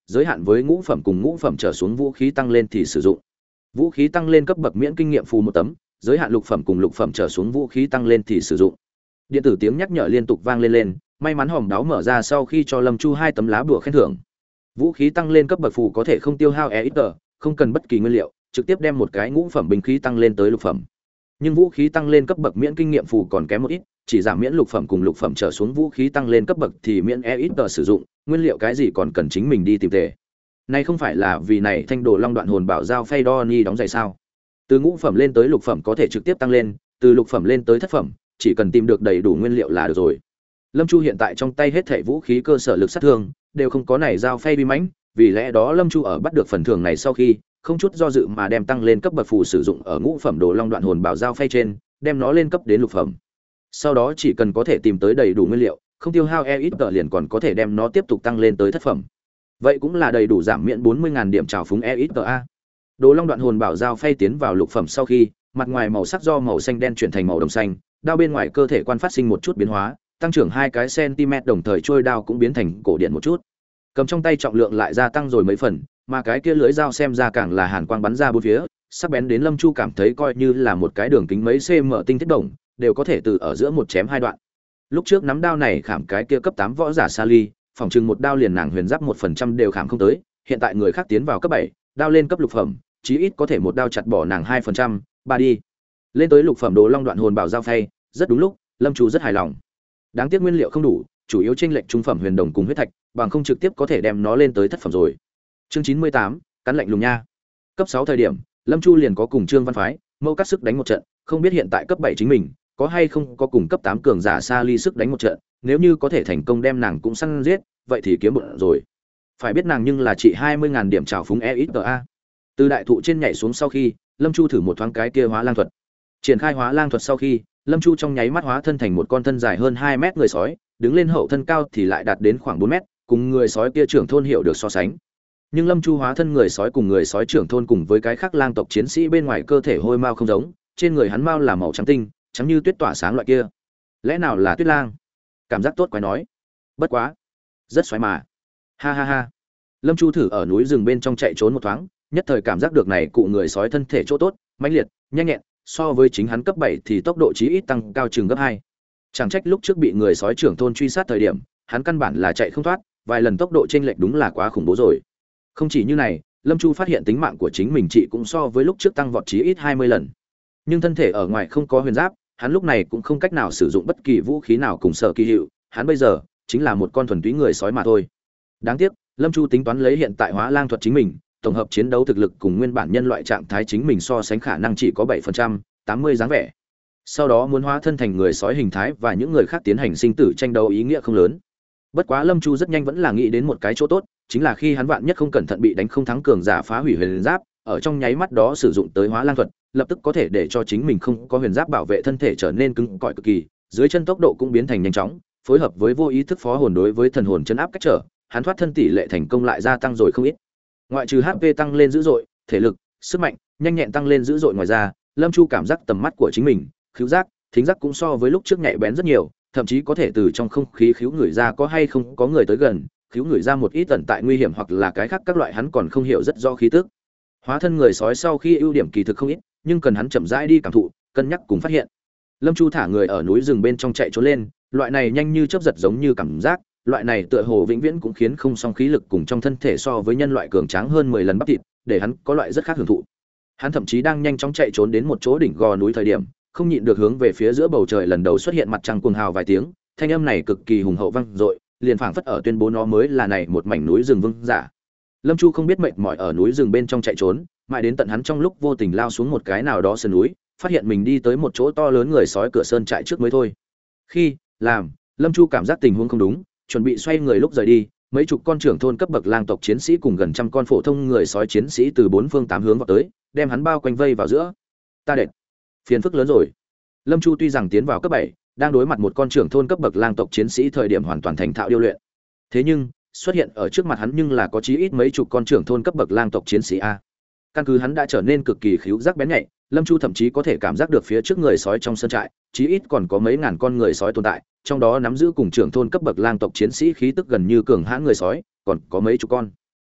giới hạn với ngũ phẩm cùng ngũ phẩm trở xuống vũ khí tăng lên thì sử dụng. Vũ khí tăng lên cấp bậc miễn kinh nghiệm phù một tấm, giới hạn lục phẩm cùng lục phẩm trở xuống vũ khí tăng lên thì sử dụng. Điện tử tiếng nhắc nhở liên tục vang lên lên, may mắn hòm đáo mở ra sau khi cho Lâm Chu hai tấm lá bùa khen thưởng. Vũ khí tăng lên cấp bậc phù có thể không tiêu hao e ít tờ, không cần bất kỳ nguyên liệu, trực tiếp đem một cái ngũ phẩm binh khí tăng lên tới lục phẩm. Nhưng vũ khí tăng lên cấp bậc miễn kinh nghiệm phù còn kém một ít, chỉ giảm miễn lục phẩm cùng lục phẩm trở xuống vũ khí tăng lên cấp bậc thì miễn e ít tờ sử dụng, nguyên liệu cái gì còn cần chính mình đi tìm tề. Này không phải là vì này thanh đồ long đoạn hồn bảo giao phay đo ni đóng giày sao? Từ ngũ phẩm lên tới lục phẩm có thể trực tiếp tăng lên, từ lục phẩm lên tới thất phẩm, chỉ cần tìm được đầy đủ nguyên liệu là được rồi. Lâm Chu hiện tại trong tay hết thảy vũ khí cơ sở lực sát thương đều không có này giao phay uy mãnh, vì lẽ đó Lâm Chu ở bắt được phần thưởng này sau khi, không chút do dự mà đem tăng lên cấp bậc phù sử dụng ở ngũ phẩm đồ long đoạn hồn bảo giao phay trên, đem nó lên cấp đến lục phẩm. Sau đó chỉ cần có thể tìm tới đầy đủ nguyên liệu, không tiêu hao e ít tờ liền còn có thể đem nó tiếp tục tăng lên tới thất phẩm. Vậy cũng là đầy đủ giảm miễn bốn mươi nghìn điểm trào phúng e ít tờ a. Đồ long đoạn hồn bảo giao phay tiến vào lục phẩm sau khi, mặt ngoài màu sắc do màu xanh đen chuyển thành màu đồng xanh, đao bên ngoài cơ thể quan phát sinh một chút biến hóa, tăng trưởng hai cái cm đồng thời trôi đao cũng biến thành cổ điện một chút. Cầm trong tay trọng lượng lại gia tăng rồi mấy phần, mà cái kia lưới dao xem ra càng là hàn quang bắn ra bốn phía, sắc bén đến Lâm Chu cảm thấy coi như là một cái đường kính mấy cm tinh thiết đồng, đều có thể từ ở giữa một chém hai đoạn. Lúc trước nắm đao này khảm cái kia cấp tám võ giả Sally, phòng trừng một đao liền nàng huyền giáp một phần trăm đều khảm không tới, hiện tại người khác tiến vào cấp bảy, đao lên cấp lục phẩm, chí ít có thể một đao chặt bỏ nàng hai phần trăm, ba đi. Lên tới lục phẩm đồ long đoạn hồn bảo giao phay, rất đúng lúc, Lâm Chu rất hài lòng. Đáng tiếc nguyên liệu không đủ, chủ yếu chênh lệch trung phẩm huyền đồng cùng huyết thạch, bằng không trực tiếp có thể đem nó lên tới thất phẩm rồi. Chương chín mươi tám, cắn lạnh lùng nha. Cấp sáu thời điểm, Lâm Chu liền có cùng Trương Văn Phái, Mâu cắt sức đánh một trận, không biết hiện tại cấp bảy chính mình có hay không có cùng cấp tám cường giả xa ly sức đánh một trận, nếu như có thể thành công đem nàng cũng săn giết, vậy thì kiếm bộn rồi. Phải biết nàng nhưng là trị hai mươi nghìn điểm trào phúng e ít a. Từ đại thụ trên nhảy xuống sau khi, Lâm Chu thử một thoáng cái kia hóa lang thuật. Triển khai hóa lang thuật sau khi, Lâm Chu trong nháy mắt hóa thân thành một con thân dài hơn hai mét người sói, đứng lên hậu thân cao thì lại đạt đến khoảng bốn mét, cùng người sói kia trưởng thôn hiểu được so sánh. Nhưng Lâm Chu hóa thân người sói cùng người sói trưởng thôn cùng với cái khác lang tộc chiến sĩ bên ngoài cơ thể hôi mao không giống, trên người hắn mao là màu trắng tinh, trắng như tuyết tỏa sáng loại kia. Lẽ nào là Tuyết Lang? Cảm giác tốt quái nói. Bất quá, rất xoáy mà. Ha ha ha. Lâm Chu thử ở núi rừng bên trong chạy trốn một thoáng, nhất thời cảm giác được này cụ người sói thân thể chỗ tốt, mãnh liệt, nhanh nhẹn, so với chính hắn cấp bảy thì tốc độ chí ít tăng cao chừng gấp hai. Chẳng trách lúc trước bị người sói trưởng thôn truy sát thời điểm, hắn căn bản là chạy không thoát, vài lần tốc độ chênh lệch đúng là quá khủng bố rồi. Không chỉ như này, Lâm Chu phát hiện tính mạng của chính mình trị cũng so với lúc trước tăng vọt chí ít hai mươi lần. Nhưng thân thể ở ngoài không có huyền giáp, hắn lúc này cũng không cách nào sử dụng bất kỳ vũ khí nào cùng sở kỳ hiệu, hắn bây giờ chính là một con thuần túy người sói mà thôi. Đáng tiếc, Lâm Chu tính toán lấy hiện tại hóa lang thuật chính mình, tổng hợp chiến đấu thực lực cùng nguyên bản nhân loại trạng thái chính mình so sánh khả năng chỉ có bảy phần trăm, tám mươi dáng vẻ. Sau đó muốn hóa thân thành người sói hình thái và những người khác tiến hành sinh tử tranh đấu ý nghĩa không lớn. Bất quá Lâm Chu rất nhanh vẫn là nghĩ đến một cái chỗ tốt, chính là khi hắn vạn nhất không cẩn thận bị đánh không thắng cường giả phá hủy huyền giáp, ở trong nháy mắt đó sử dụng tới hóa lang thuật, lập tức có thể để cho chính mình không có huyền giáp bảo vệ thân thể trở nên cứng cỏi cực kỳ, dưới chân tốc độ cũng biến thành nhanh chóng, phối hợp với vô ý thức phó hồn đối với thần hồn chân áp cách trở, hắn thoát thân tỷ lệ thành công lại gia tăng rồi không ít. Ngoại trừ hát pê tăng lên dữ dội, thể lực, sức mạnh, nhanh nhẹn tăng lên dữ dội ngoài ra, Lâm Chu cảm giác tầm mắt của chính mình, khứu giác, thính giác cũng so với lúc trước nhạy bén rất nhiều, thậm chí có thể từ trong không khí khứu người ra có hay không có người tới gần, khứu người ra một ít tận tại nguy hiểm hoặc là cái khác các loại hắn còn không hiểu rất rõ khí tức. Hóa thân người sói sau khi ưu điểm kỳ thực không ít, nhưng cần hắn chậm rãi đi cảm thụ, cân nhắc cùng phát hiện. Lâm Chu thả người ở núi rừng bên trong chạy trốn lên, loại này nhanh như chớp giật giống như cảm giác, loại này tựa hồ vĩnh viễn cũng khiến không song khí lực cùng trong thân thể so với nhân loại cường tráng hơn mười lần bắp thịt, để hắn có loại rất khác hưởng thụ. Hắn thậm chí đang nhanh chóng chạy trốn đến một chỗ đỉnh gò núi thời điểm, không nhịn được hướng về phía giữa bầu trời lần đầu xuất hiện mặt trăng cuồng hào vài tiếng, thanh âm này cực kỳ hùng hậu vang dội, liền phảng phất ở tuyên bố nó mới là này một mảnh núi rừng vương giả. Lâm Chu không biết mệt mỏi ở núi rừng bên trong chạy trốn, mãi đến tận hắn trong lúc vô tình lao xuống một cái nào đó sườn núi, phát hiện mình đi tới một chỗ to lớn người sói cửa sơn trại trước mới thôi. Khi làm, Lâm Chu cảm giác tình huống không đúng, chuẩn bị xoay người lúc rời đi, mấy chục con trưởng thôn cấp bậc lang tộc chiến sĩ cùng gần trăm con phổ thông người sói chiến sĩ từ bốn phương tám hướng vào tới, đem hắn bao quanh vây vào giữa. Ta đệt, phiền phức lớn rồi. Lâm Chu tuy rằng tiến vào cấp bảy, đang đối mặt một con trưởng thôn cấp bậc lang tộc chiến sĩ thời điểm hoàn toàn thành thạo điêu luyện. Thế nhưng, xuất hiện ở trước mặt hắn nhưng là có chí ít mấy chục con trưởng thôn cấp bậc lang tộc chiến sĩ a. Căn cứ hắn đã trở nên cực kỳ khứu giác bén nhạy, Lâm Chu thậm chí có thể cảm giác được phía trước người sói trong sân trại, chí ít còn có mấy ngàn con người sói tồn tại, trong đó nắm giữ cùng trưởng thôn cấp bậc lang tộc chiến sĩ khí tức gần như cường hãn người sói, còn có mấy chục con.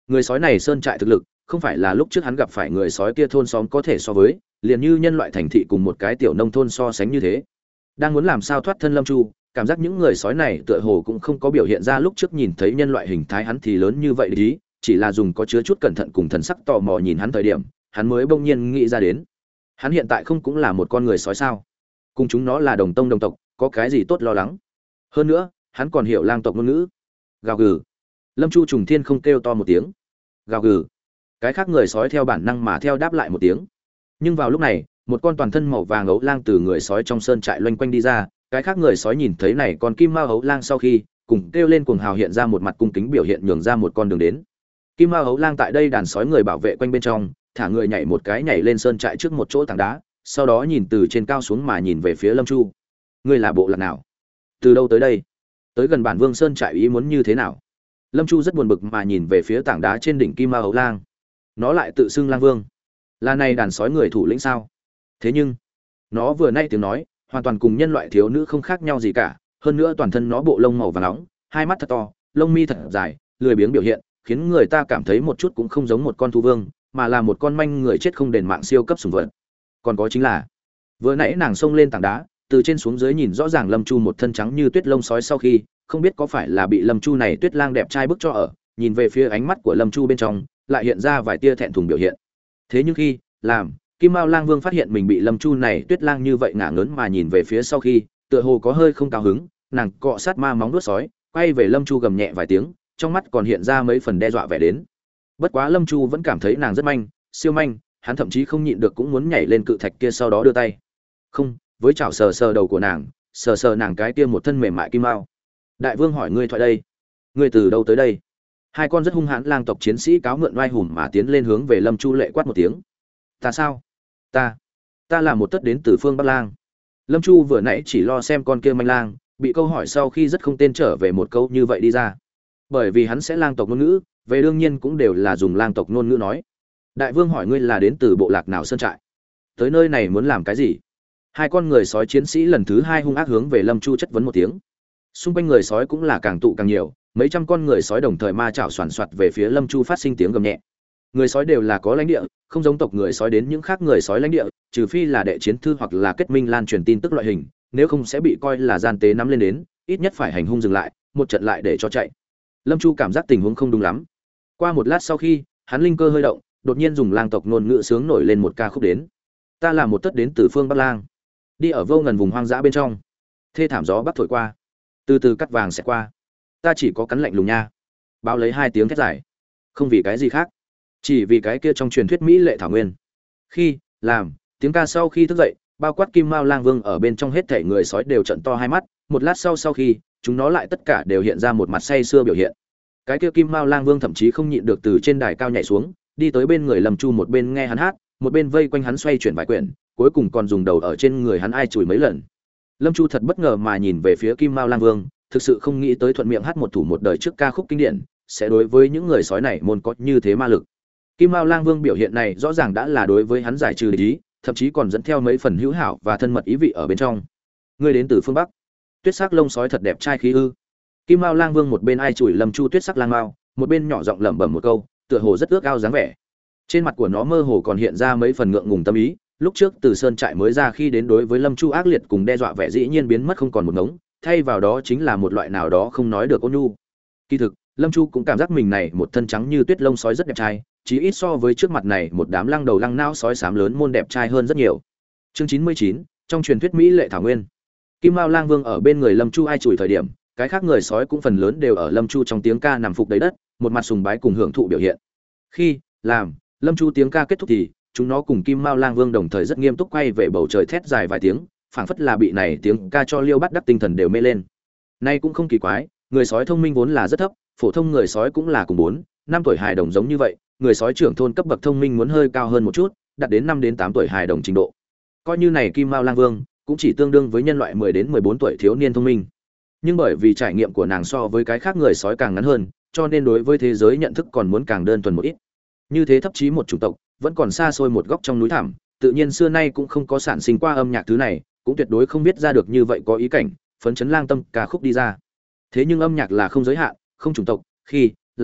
Người sói này sơn trại thực lực, không phải là lúc trước hắn gặp phải người sói kia thôn xóm có thể so với, liền như nhân loại thành thị cùng một cái tiểu nông thôn so sánh như thế. Đang muốn làm sao thoát thân Lâm Chu, cảm giác những người sói này tựa hồ cũng không có biểu hiện ra lúc trước nhìn thấy nhân loại hình thái hắn thì lớn như vậy ý, chỉ là dùng có chứa chút cẩn thận cùng thần sắc tò mò nhìn hắn thời điểm, hắn mới bỗng nhiên nghĩ ra đến. Hắn hiện tại không cũng là một con người sói sao? Cùng chúng nó là đồng tông đồng tộc, có cái gì tốt lo lắng? Hơn nữa, hắn còn hiểu lang tộc ngôn ngữ. Gào gừ. Lâm Chu trùng thiên không kêu to một tiếng. Gào gừ. Cái khác người sói theo bản năng mà theo đáp lại một tiếng. Nhưng vào lúc này, một con toàn thân màu vàng ấu lang từ người sói trong sơn trại loanh quanh đi ra, cái khác người sói nhìn thấy này con kim mao ấu lang sau khi, cùng kêu lên cuồng hào hiện ra một mặt cung kính biểu hiện nhường ra một con đường đến. Kim mao ấu lang tại đây đàn sói người bảo vệ quanh bên trong, thả người nhảy một cái nhảy lên sơn trại trước một chỗ tảng đá, sau đó nhìn từ trên cao xuống mà nhìn về phía Lâm Chu. Ngươi là bộ lạc nào? Từ đâu tới đây? Tới gần bản Vương sơn trại ý muốn như thế nào? Lâm Chu rất buồn bực mà nhìn về phía tảng đá trên đỉnh kim mao ấu lang. Nó lại tự xưng lang vương, là này đàn sói người thủ lĩnh sao? Thế nhưng nó vừa nay tiếng nói hoàn toàn cùng nhân loại thiếu nữ không khác nhau gì cả, hơn nữa toàn thân nó bộ lông màu vàng nóng, hai mắt thật to, lông mi thật dài, lười biếng biểu hiện khiến người ta cảm thấy một chút cũng không giống một con thú vương, mà là một con manh người chết không đền mạng siêu cấp sủng vật. Còn có chính là vừa nãy nàng xông lên tảng đá, từ trên xuống dưới nhìn rõ ràng Lâm Chu một thân trắng như tuyết lông sói, sau khi không biết có phải là bị Lâm Chu này tuyết lang đẹp trai bức cho ở, nhìn về phía ánh mắt của Lâm Chu bên trong lại hiện ra vài tia thẹn thùng biểu hiện. Thế nhưng khi làm Kim Mao Lang Vương phát hiện mình bị Lâm Chu này tuyết lang như vậy ngả ngớn mà nhìn về phía sau khi, tựa hồ có hơi không cao hứng, nàng cọ sát ma móng vuốt sói, quay về Lâm Chu gầm nhẹ vài tiếng, trong mắt còn hiện ra mấy phần đe dọa vẻ đến. Bất quá Lâm Chu vẫn cảm thấy nàng rất manh, siêu manh, hắn thậm chí không nhịn được cũng muốn nhảy lên cự thạch kia sau đó đưa tay. Không, với chảo sờ sờ đầu của nàng, sờ sờ nàng cái kia một thân mềm mại kim mao. Đại vương hỏi ngươi thoại đây, ngươi từ đâu tới đây? Hai con rất hung hãn lang tộc chiến sĩ cáo mượn oai hùng mà tiến lên hướng về Lâm Chu lệ quát một tiếng. Ta sao? Ta, ta là một tất đến từ phương Bắc Lang. Lâm Chu vừa nãy chỉ lo xem con kia manh lang, bị câu hỏi sau khi rất không tên trở về một câu như vậy đi ra. Bởi vì hắn sẽ lang tộc ngôn ngữ, về đương nhiên cũng đều là dùng lang tộc ngôn ngữ nói. Đại vương hỏi ngươi là đến từ bộ lạc nào sơn trại? Tới nơi này muốn làm cái gì? Hai con người sói chiến sĩ lần thứ hai hung ác hướng về Lâm Chu chất vấn một tiếng. Xung quanh người sói cũng là càng tụ càng nhiều, mấy trăm con người sói đồng thời ma chảo xoàn xoạt về phía Lâm Chu phát sinh tiếng gầm nhẹ. Người sói đều là có lãnh địa, không giống tộc người sói đến những khác người sói lãnh địa, trừ phi là đệ chiến thư hoặc là kết minh lan truyền tin tức loại hình, nếu không sẽ bị coi là gian tế nắm lên đến, ít nhất phải hành hung dừng lại, một trận lại để cho chạy. Lâm Chu cảm giác tình huống không đúng lắm. Qua một lát sau khi, hắn linh cơ hơi động, đột nhiên dùng lang tộc ngôn ngữ sướng nổi lên một ca khúc đến. Ta là một tất đến từ phương Bắc Lang, đi ở vô ngần vùng hoang dã bên trong, thê thảm gió bắc thổi qua, từ từ cắt vàng sẽ qua, ta chỉ có cắn lạnh lùng nha. Báo lấy hai tiếng thét dài, không vì cái gì khác, chỉ vì cái kia trong truyền thuyết mỹ lệ thảo nguyên. Khi làm tiếng ca sau khi thức dậy, bao quát Kim Mao Lang Vương ở bên trong hết thảy người sói đều trận to hai mắt, một lát sau sau khi, chúng nó lại tất cả đều hiện ra một mặt say sưa biểu hiện. Cái kia Kim Mao Lang Vương thậm chí không nhịn được từ trên đài cao nhảy xuống, đi tới bên người Lâm Chu, một bên nghe hắn hát, một bên vây quanh hắn xoay chuyển vài quyển, cuối cùng còn dùng đầu ở trên người hắn ai chùi mấy lần. Lâm Chu thật bất ngờ mà nhìn về phía Kim Mao Lang Vương, thực sự không nghĩ tới thuận miệng hát một thủ một đời trước ca khúc kinh điển, sẽ đối với những người sói này môn có như thế ma lực. Kim Mao Lang Vương biểu hiện này rõ ràng đã là đối với hắn giải trừ địch ý, thậm chí còn dẫn theo mấy phần hữu hảo và thân mật ý vị ở bên trong. Ngươi đến từ phương Bắc, tuyết sắc lông sói thật đẹp trai khí ư? Kim Mao Lang Vương một bên ai chùi Lâm Chu tuyết sắc lang mao, một bên nhỏ giọng lẩm bẩm một câu, tựa hồ rất ước ao dáng vẻ. Trên mặt của nó mơ hồ còn hiện ra mấy phần ngượng ngùng tâm ý, lúc trước từ sơn trại mới ra khi đến đối với Lâm Chu ác liệt cùng đe dọa vẻ dĩ nhiên biến mất không còn một ngống, thay vào đó chính là một loại nào đó không nói được ôn nhu. Kỳ thực, Lâm Chu cũng cảm giác mình này một thân trắng như tuyết lông sói rất đẹp trai, chí ít so với trước mặt này một đám lăng đầu lăng não sói xám lớn môn đẹp trai hơn rất nhiều. Chương chín mươi chín, trong truyền thuyết mỹ lệ thảo nguyên. Kim Mao Lang Vương ở bên người Lâm Chu ai chùi thời điểm, cái khác người sói cũng phần lớn đều ở Lâm Chu trong tiếng ca nằm phục đầy đất, một mặt sùng bái cùng hưởng thụ biểu hiện. Khi làm Lâm Chu tiếng ca kết thúc thì chúng nó cùng Kim Mao Lang Vương đồng thời rất nghiêm túc quay về bầu trời thét dài vài tiếng, phảng phất là bị này tiếng ca cho liêu bắt đắc tinh thần đều mê lên. Nay cũng không kỳ quái, người sói thông minh vốn là rất thấp, phổ thông người sói cũng là cùng bốn, năm tuổi hài đồng giống như vậy, người sói trưởng thôn cấp bậc thông minh muốn hơi cao hơn một chút, đạt đến năm đến tám tuổi hài đồng trình độ. Coi như này Kim Mao Lang Vương cũng chỉ tương đương với nhân loại mười đến mười bốn tuổi thiếu niên thông minh. Nhưng bởi vì trải nghiệm của nàng so với cái khác người sói càng ngắn hơn, cho nên đối với thế giới nhận thức còn muốn càng đơn thuần một ít. Như thế thậm chí một chủng tộc vẫn còn xa xôi một góc trong núi thẳm, tự nhiên xưa nay cũng không có sản sinh qua âm nhạc thứ này, cũng tuyệt đối không biết ra được như vậy có ý cảnh, phấn chấn lang tâm ca khúc đi ra. Thế nhưng âm nhạc là không giới hạn, không chủng tộc, khi làm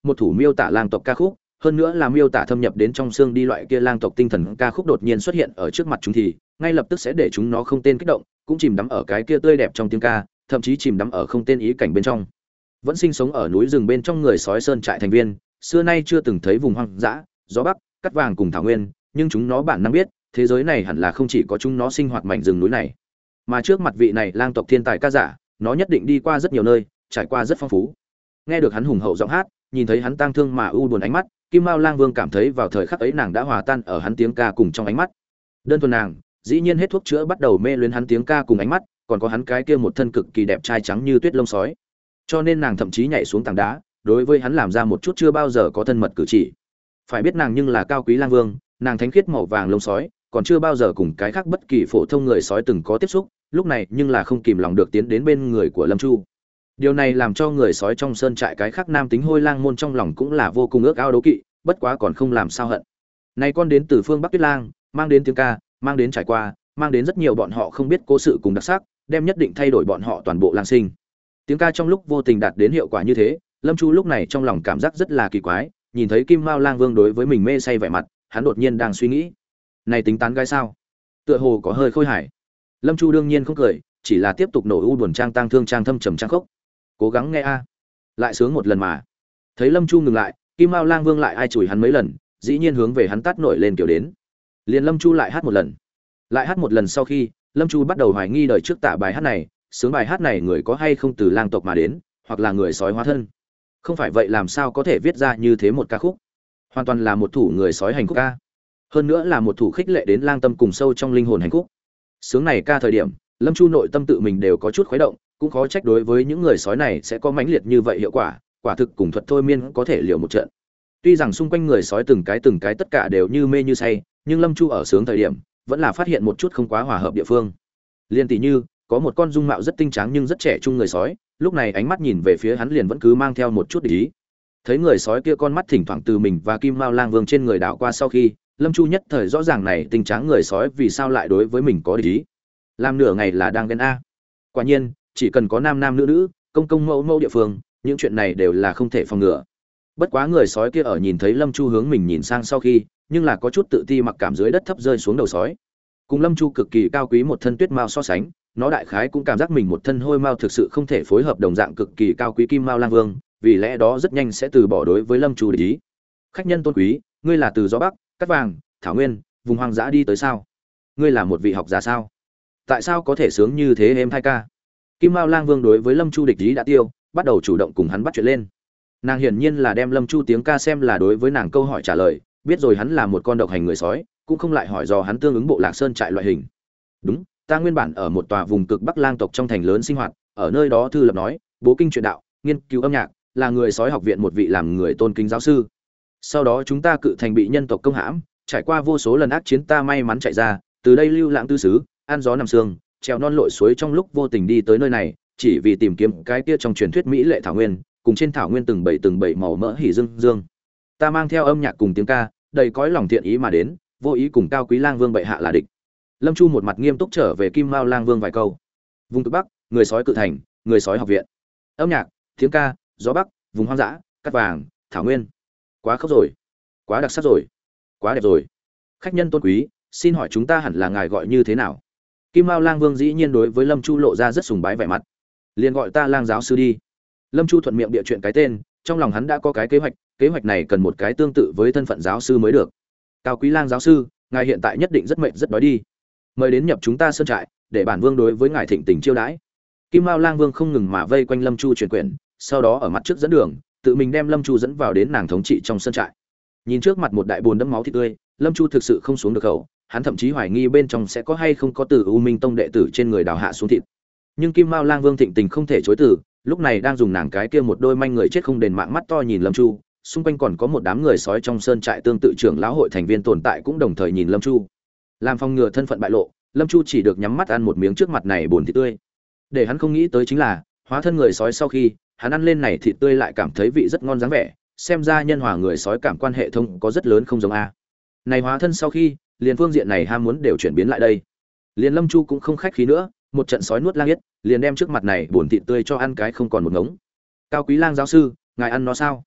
một thủ miêu tả lang tộc ca khúc, hơn nữa là miêu tả thâm nhập đến trong xương đi loại kia lang tộc tinh thần ca khúc đột nhiên xuất hiện ở trước mặt chúng thì ngay lập tức sẽ để chúng nó không tên kích động, cũng chìm đắm ở cái kia tươi đẹp trong tiếng ca, thậm chí chìm đắm ở không tên ý cảnh bên trong. Vẫn sinh sống ở núi rừng bên trong người sói sơn trại thành viên, xưa nay chưa từng thấy vùng hoang dã, gió bắc, cát vàng cùng thảo nguyên, nhưng chúng nó bản năng biết, thế giới này hẳn là không chỉ có chúng nó sinh hoạt mảnh rừng núi này, mà trước mặt vị này lang tộc thiên tài ca giả, nó nhất định đi qua rất nhiều nơi, trải qua rất phong phú. Nghe được hắn hùng hậu giọng hát, nhìn thấy hắn tang thương mà u buồn ánh mắt, Kim Mao Lang Vương cảm thấy vào thời khắc ấy nàng đã hòa tan ở hắn tiếng ca cùng trong ánh mắt. Đơn thuần nàng, dĩ nhiên hết thuốc chữa bắt đầu mê luyến hắn tiếng ca cùng ánh mắt, còn có hắn cái kia một thân cực kỳ đẹp trai trắng như tuyết lông sói. Cho nên nàng thậm chí nhảy xuống tảng đá, đối với hắn làm ra một chút chưa bao giờ có thân mật cử chỉ. Phải biết nàng nhưng là cao quý lang vương, nàng thánh khiết màu vàng lông sói, còn chưa bao giờ cùng cái khác bất kỳ phổ thông người sói từng có tiếp xúc, lúc này nhưng là không kìm lòng được tiến đến bên người của Lâm Chu. Điều này làm cho người sói trong sơn trại cái khác nam tính hôi lang môn trong lòng cũng là vô cùng ước ao đố kỵ, bất quá còn không làm sao hận. Này con đến từ phương Bắc Tuyết Lang, mang đến tiếng ca, mang đến trải qua, mang đến rất nhiều bọn họ không biết cố sự cùng đặc sắc, đem nhất định thay đổi bọn họ toàn bộ lang sinh. Tiếng ca trong lúc vô tình đạt đến hiệu quả như thế, Lâm Chu lúc này trong lòng cảm giác rất là kỳ quái, nhìn thấy Kim Mao Lang Vương đối với mình mê say vẻ mặt, hắn đột nhiên đang suy nghĩ, này tính tán gái sao? Tựa hồ có hơi khôi hài. Lâm Chu đương nhiên không cười, chỉ là tiếp tục nổ u buồn trang tang thương trang thâm trầm trang khốc. Cố gắng nghe a, lại sướng một lần mà. Thấy Lâm Chu ngừng lại, Kim Mao Lang Vương lại ai chùi hắn mấy lần, dĩ nhiên hướng về hắn tát nổi lên kiểu đến. Liền Lâm Chu lại hát một lần. Lại hát một lần sau khi, Lâm Chu bắt đầu hoài nghi đời trước tả bài hát này, sướng bài hát này người có hay không từ lang tộc mà đến, hoặc là người sói hóa thân. Không phải vậy làm sao có thể viết ra như thế một ca khúc? Hoàn toàn là một thủ người sói hành khúc ca. Hơn nữa là một thủ khích lệ đến lang tâm cùng sâu trong linh hồn hành khúc. Sướng này ca thời điểm, Lâm Chu nội tâm tự mình đều có chút khuấy động, cũng khó trách đối với những người sói này sẽ có mãnh liệt như vậy hiệu quả, quả thực cùng thuật thôi miên có thể liều một trận. Tuy rằng xung quanh người sói từng cái từng cái tất cả đều như mê như say, nhưng Lâm Chu ở sướng thời điểm, vẫn là phát hiện một chút không quá hòa hợp địa phương. Liên tỷ như, có một con dung mạo rất tinh tráng nhưng rất trẻ trung người sói, lúc này ánh mắt nhìn về phía hắn liền vẫn cứ mang theo một chút ý. Thấy người sói kia con mắt thỉnh thoảng từ mình và Kim Mao Lang Vương trên người đảo qua sau khi, Lâm Chu nhất thời rõ ràng này tinh tráng người sói vì sao lại đối với mình có ý. Làm nửa ngày là đang ghen a. Quả nhiên, chỉ cần có nam nam nữ nữ, công công mẫu mẫu địa phương, những chuyện này đều là không thể phòng ngừa. Bất quá người sói kia ở nhìn thấy Lâm Chu hướng mình nhìn sang sau khi, nhưng là có chút tự ti mặc cảm dưới đất thấp rơi xuống đầu sói. Cùng Lâm Chu cực kỳ cao quý một thân tuyết mao so sánh, nó đại khái cũng cảm giác mình một thân hôi mao thực sự không thể phối hợp đồng dạng cực kỳ cao quý Kim Mao Lang Vương, vì lẽ đó rất nhanh sẽ từ bỏ đối với Lâm Chu để ý. Khách nhân tôn quý, ngươi là từ gió bắc, cát vàng, thảo nguyên, vùng hoang dã đi tới sao? Ngươi là một vị học giả sao? Tại sao có thể sướng như thế em thai ca? Kim Mao Lang Vương đối với Lâm Chu địch ý đã tiêu, bắt đầu chủ động cùng hắn bắt chuyện lên. Nàng hiển nhiên là đem Lâm Chu tiếng ca xem là đối với nàng câu hỏi trả lời, biết rồi hắn là một con độc hành người sói, cũng không lại hỏi dò hắn tương ứng bộ lạc sơn trại loại hình. Đúng, ta nguyên bản ở một tòa vùng cực Bắc lang tộc trong thành lớn sinh hoạt, ở nơi đó thư lập nói, bố kinh truyền đạo, nghiên cứu âm nhạc, là người sói học viện một vị làm người tôn kính giáo sư. Sau đó chúng ta cự thành bị nhân tộc công hãm, trải qua vô số lần ác chiến ta may mắn chạy ra, từ đây lưu lãng tư xứ, ăn gió nằm sương, trèo non lội suối trong lúc vô tình đi tới nơi này, chỉ vì tìm kiếm cái kia trong truyền thuyết mỹ lệ thảo nguyên, cùng trên thảo nguyên từng bảy từng bảy màu mỡ hỉ dương dương. Ta mang theo âm nhạc cùng tiếng ca, đầy cõi lòng thiện ý mà đến, vô ý cùng cao quý lang vương bệ hạ là địch. Lâm Chu một mặt nghiêm túc trở về Kim Mao Lang Vương vài câu. Vùng cực Bắc, người sói cự thành, người sói học viện. Âm nhạc, tiếng ca, gió bắc, vùng hoang dã, cát vàng, thảo nguyên. Quá khốc rồi, quá đặc sắc rồi, quá đẹp rồi. Khách nhân tôn quý, xin hỏi chúng ta hẳn là ngài gọi như thế nào? Kim Mao Lang Vương dĩ nhiên đối với Lâm Chu lộ ra rất sùng bái vẻ mặt. Liền gọi ta Lang giáo sư đi. Lâm Chu thuận miệng bịa chuyện cái tên, trong lòng hắn đã có cái kế hoạch, kế hoạch này cần một cái tương tự với thân phận giáo sư mới được. Cao quý Lang giáo sư, ngài hiện tại nhất định rất mệt rất đói đi. Mời đến nhập chúng ta sơn trại, để bản vương đối với ngài thịnh tình chiêu đãi. Kim Mao Lang Vương không ngừng mà vây quanh Lâm Chu truyền quyển, sau đó ở mặt trước dẫn đường, tự mình đem Lâm Chu dẫn vào đến nàng thống trị trong sơn trại. Nhìn trước mặt một đại bồn đẫm máu thịt tươi, Lâm Chu thực sự không xuống được khẩu, hắn thậm chí hoài nghi bên trong sẽ có hay không có từ U Minh Tông đệ tử trên người đào hạ xuống thịt. Nhưng Kim Mao Lang Vương thịnh tình không thể chối từ, lúc này đang dùng nàng cái kia một đôi manh người chết không đền mạng mắt to nhìn Lâm Chu, xung quanh còn có một đám người sói trong sơn trại tương tự trưởng lão hội thành viên tồn tại cũng đồng thời nhìn Lâm Chu. Làm phòng ngừa thân phận bại lộ, Lâm Chu chỉ được nhắm mắt ăn một miếng trước mặt này bồn thịt tươi. Để hắn không nghĩ tới chính là, hóa thân người sói sau khi, hắn ăn lên này thịt tươi lại cảm thấy vị rất ngon dáng vẻ, xem ra nhân hòa người sói cảm quan hệ thông có rất lớn không giống a. Này hóa thân sau khi, liền phương diện này ham muốn đều chuyển biến lại đây. Liền Lâm Chu cũng không khách khí nữa, một trận sói nuốt lang yết, liền đem trước mặt này bồn thịt tươi cho ăn cái không còn một ngống. Cao quý Lang giáo sư, ngài ăn nó sao?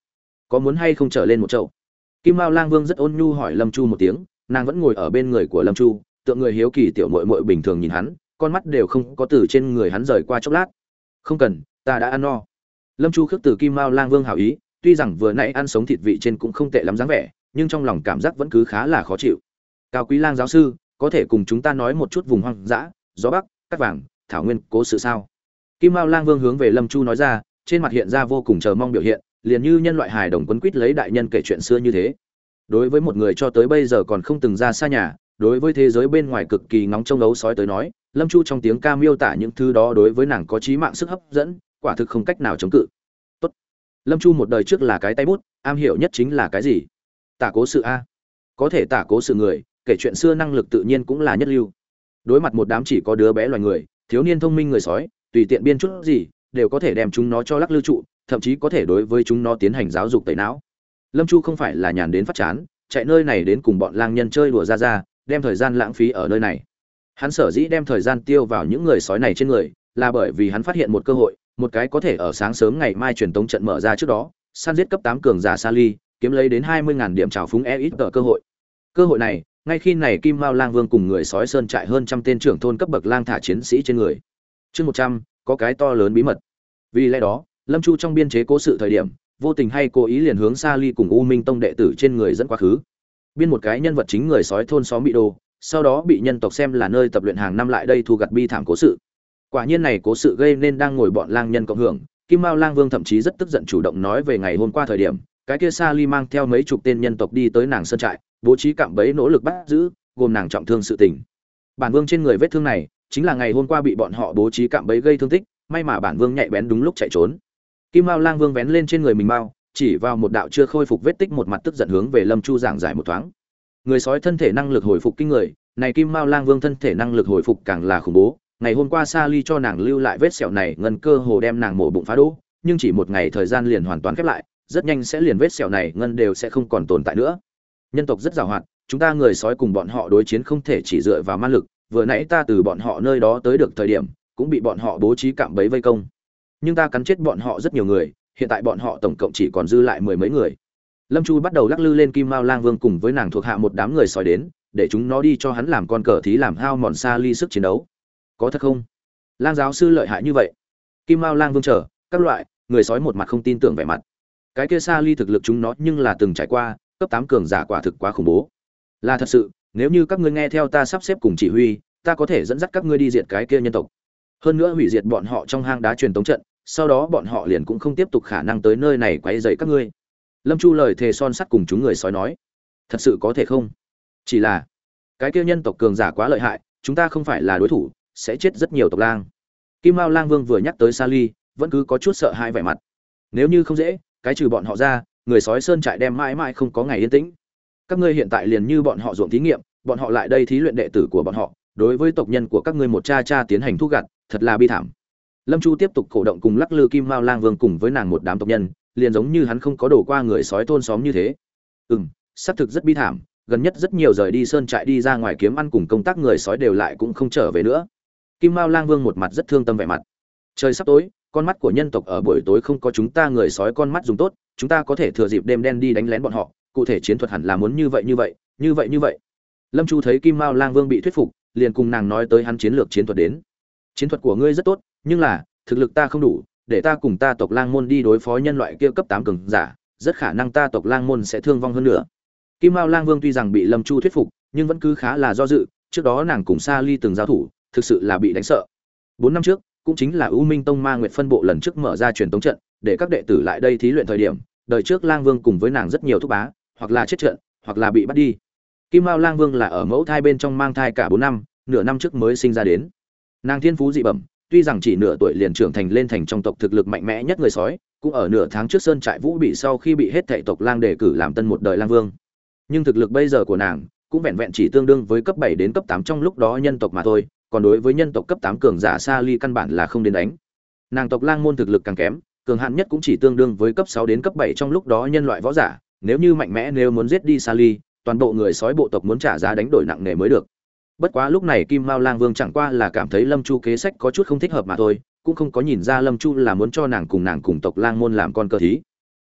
có muốn hay không trở lên một chậu? Kim Mao Lang Vương rất ôn nhu hỏi Lâm Chu một tiếng, nàng vẫn ngồi ở bên người của Lâm Chu, tượng người hiếu kỳ tiểu muội muội bình thường nhìn hắn, con mắt đều không có từ trên người hắn rời qua chốc lát. Không cần, ta đã ăn no. Lâm Chu khước từ Kim Mao Lang Vương hảo ý, tuy rằng vừa nãy ăn sống thịt vị trên cũng không tệ lắm dáng vẻ, nhưng trong lòng cảm giác vẫn cứ khá là khó chịu. Cao Quý Lang giáo sư, có thể cùng chúng ta nói một chút vùng hoang dã, gió bắc, cát vàng, thảo nguyên cố sự sao? Kim Mao Lang Vương hướng về Lâm Chu nói ra, trên mặt hiện ra vô cùng chờ mong biểu hiện, liền như nhân loại hài đồng quấn quýt lấy đại nhân kể chuyện xưa như thế. Đối với một người cho tới bây giờ còn không từng ra xa nhà, đối với thế giới bên ngoài cực kỳ ngóng trông ấu sói tới nói, Lâm Chu trong tiếng ca miêu tả những thứ đó đối với nàng có chí mạng sức hấp dẫn, quả thực không cách nào chống cự. Tốt. Lâm Chu một đời trước là cái tay bút, am hiểu nhất chính là cái gì? Tả cố sự a. Có thể tả cố sự người, kể chuyện xưa năng lực tự nhiên cũng là nhất lưu. Đối mặt một đám chỉ có đứa bé loài người, thiếu niên thông minh người sói, tùy tiện biên chút gì, đều có thể đem chúng nó cho lắc lư trụ, thậm chí có thể đối với chúng nó tiến hành giáo dục tẩy não. Lâm Chu không phải là nhàn đến phát chán, chạy nơi này đến cùng bọn lang nhân chơi đùa ra ra, đem thời gian lãng phí ở nơi này. Hắn sở dĩ đem thời gian tiêu vào những người sói này trên người, là bởi vì hắn phát hiện một cơ hội, một cái có thể ở sáng sớm ngày mai truyền tống trận mở ra trước đó, săn giết cấp tám cường giả Sali, kiếm lấy đến hai mươi nghìn điểm trào phúng e ít tờ cơ hội. Cơ hội này, ngay khi này Kim Mao Lang Vương cùng người sói sơn trại hơn trăm tên trưởng thôn cấp bậc lang thả chiến sĩ trên người. Chương một trăm, có cái to lớn bí mật. Vì lẽ đó, Lâm Chu trong biên chế cố sự thời điểm, vô tình hay cố ý liền hướng Sali cùng U Minh Tông đệ tử trên người dẫn quá khứ. Biên một cái nhân vật chính người sói thôn xóm bị đồ, sau đó bị nhân tộc xem là nơi tập luyện hàng năm lại đây thu gặt bi thảm cố sự. Quả nhiên này cố sự gây nên đang ngồi bọn lang nhân cộng hưởng, Kim Mao Lang Vương thậm chí rất tức giận chủ động nói về ngày hôm qua thời điểm, cái kia Sali mang theo mấy chục tên nhân tộc đi tới nàng sơn trại, bố trí cạm bẫy nỗ lực bắt giữ, gồm nàng trọng thương sự tình. Bản Vương trên người vết thương này, chính là ngày hôm qua bị bọn họ bố trí cạm bẫy gây thương tích, may mà bản Vương nhạy bén đúng lúc chạy trốn. Kim Mao Lang Vương vén lên trên người mình mao, chỉ vào một đạo chưa khôi phục vết tích, một mặt tức giận hướng về Lâm Chu giảng giải một thoáng. Người sói thân thể năng lực hồi phục kinh người, này Kim Mao Lang Vương thân thể năng lực hồi phục càng là khủng bố. Ngày hôm qua Sali cho nàng lưu lại vết sẹo này, ngân cơ hồ đem nàng mổ bụng phá đỗ, nhưng chỉ một ngày thời gian liền hoàn toàn khép lại, rất nhanh sẽ liền vết sẹo này ngân đều sẽ không còn tồn tại nữa. Nhân tộc rất giàu hoạt, chúng ta người sói cùng bọn họ đối chiến không thể chỉ dựa vào ma lực, vừa nãy ta từ bọn họ nơi đó tới được thời điểm, cũng bị bọn họ bố trí cạm bẫy vây công. Nhưng ta cắn chết bọn họ rất nhiều người, hiện tại bọn họ tổng cộng chỉ còn dư lại mười mấy người. Lâm Chu bắt đầu lắc lư lên Kim Mao Lang Vương cùng với nàng thuộc hạ một đám người sói đến, để chúng nó đi cho hắn làm con cờ thí làm hao mòn Sali sức chiến đấu. Có thật không? Lang giáo sư lợi hại như vậy? Kim Mao Lang Vương chờ các loại người sói một mặt không tin tưởng vẻ mặt. Cái kia Sali thực lực chúng nó nhưng là từng trải qua, cấp tám cường giả quả thực quá khủng bố. Là thật sự, nếu như các ngươi nghe theo ta sắp xếp cùng chỉ huy, ta có thể dẫn dắt các ngươi đi diệt cái kia nhân tộc. Hơn nữa hủy diệt bọn họ trong hang đá truyền tống trận, sau đó bọn họ liền cũng không tiếp tục khả năng tới nơi này quấy rầy các ngươi. Lâm Chu lời thề son sắt cùng chúng người sói nói, thật sự có thể không? Chỉ là cái kia nhân tộc cường giả quá lợi hại, chúng ta không phải là đối thủ, sẽ chết rất nhiều tộc lang. Kim Mao Lang Vương vừa nhắc tới Sali, vẫn cứ có chút sợ hãi vẻ mặt. Nếu như không dễ, cái trừ bọn họ ra, người sói sơn trại đem mãi mãi không có ngày yên tĩnh. Các ngươi hiện tại liền như bọn họ ruộng thí nghiệm, bọn họ lại đây thí luyện đệ tử của bọn họ, đối với tộc nhân của các ngươi một cha cha tiến hành thu gặt, thật là bi thảm. Lâm Chu tiếp tục cổ động cùng lắc lư Kim Mao Lang Vương cùng với nàng một đám tộc nhân, liền giống như hắn không có đổ qua người sói thôn xóm như thế. Ừm, xác thực rất bi thảm, gần nhất rất nhiều rời đi sơn trại đi ra ngoài kiếm ăn cùng công tác người sói đều lại cũng không trở về nữa. Kim Mao Lang Vương một mặt rất thương tâm vẻ mặt. Trời sắp tối, con mắt của nhân tộc ở buổi tối không có chúng ta người sói con mắt dùng tốt, chúng ta có thể thừa dịp đêm đen đi đánh lén bọn họ, cụ thể chiến thuật hẳn là muốn như vậy như vậy, như vậy như vậy. Lâm Chu thấy Kim Mao Lang Vương bị thuyết phục, liền cùng nàng nói tới hắn chiến lược chiến thuật đến. Chiến thuật của ngươi rất tốt, nhưng là thực lực ta không đủ, để ta cùng ta tộc Lang môn đi đối phó nhân loại kia cấp tám cường giả, rất khả năng ta tộc Lang môn sẽ thương vong hơn nữa. Kim Mao Lang Vương tuy rằng bị Lâm Chu thuyết phục, nhưng vẫn cứ khá là do dự, trước đó nàng cùng Sali từng giao thủ, thực sự là bị đánh sợ. Bốn năm trước, cũng chính là U Minh Tông Ma Nguyệt phân bộ lần trước mở ra truyền tống trận, để các đệ tử lại đây thí luyện thời điểm, đời trước Lang Vương cùng với nàng rất nhiều thúc bá, hoặc là chết trận, hoặc là bị bắt đi. Kim Mao Lang Vương là ở mẫu thai bên trong mang thai cả bốn năm, nửa năm trước mới sinh ra đến. Nàng thiên phú dị bẩm, tuy rằng chỉ nửa tuổi liền trưởng thành lên thành trong tộc thực lực mạnh mẽ nhất người sói, cũng ở nửa tháng trước sơn trại Vũ bị sau khi bị hết thảy tộc Lang đề cử làm tân một đời Lang Vương. Nhưng thực lực bây giờ của nàng cũng vẹn vẹn chỉ tương đương với cấp bảy đến cấp tám trong lúc đó nhân tộc mà thôi, còn đối với nhân tộc cấp tám cường giả Sali căn bản là không đến đánh. Nàng tộc Lang môn thực lực càng kém, cường hạn nhất cũng chỉ tương đương với cấp sáu đến cấp bảy trong lúc đó nhân loại võ giả, nếu như mạnh mẽ nếu muốn giết đi Sali, toàn bộ người sói bộ tộc muốn trả giá đánh đổi nặng nề mới được. Bất quá lúc này Kim Mao Lang Vương chẳng qua là cảm thấy Lâm Chu kế sách có chút không thích hợp mà thôi, cũng không có nhìn ra Lâm Chu là muốn cho nàng cùng nàng cùng tộc Lang môn làm con cờ thí.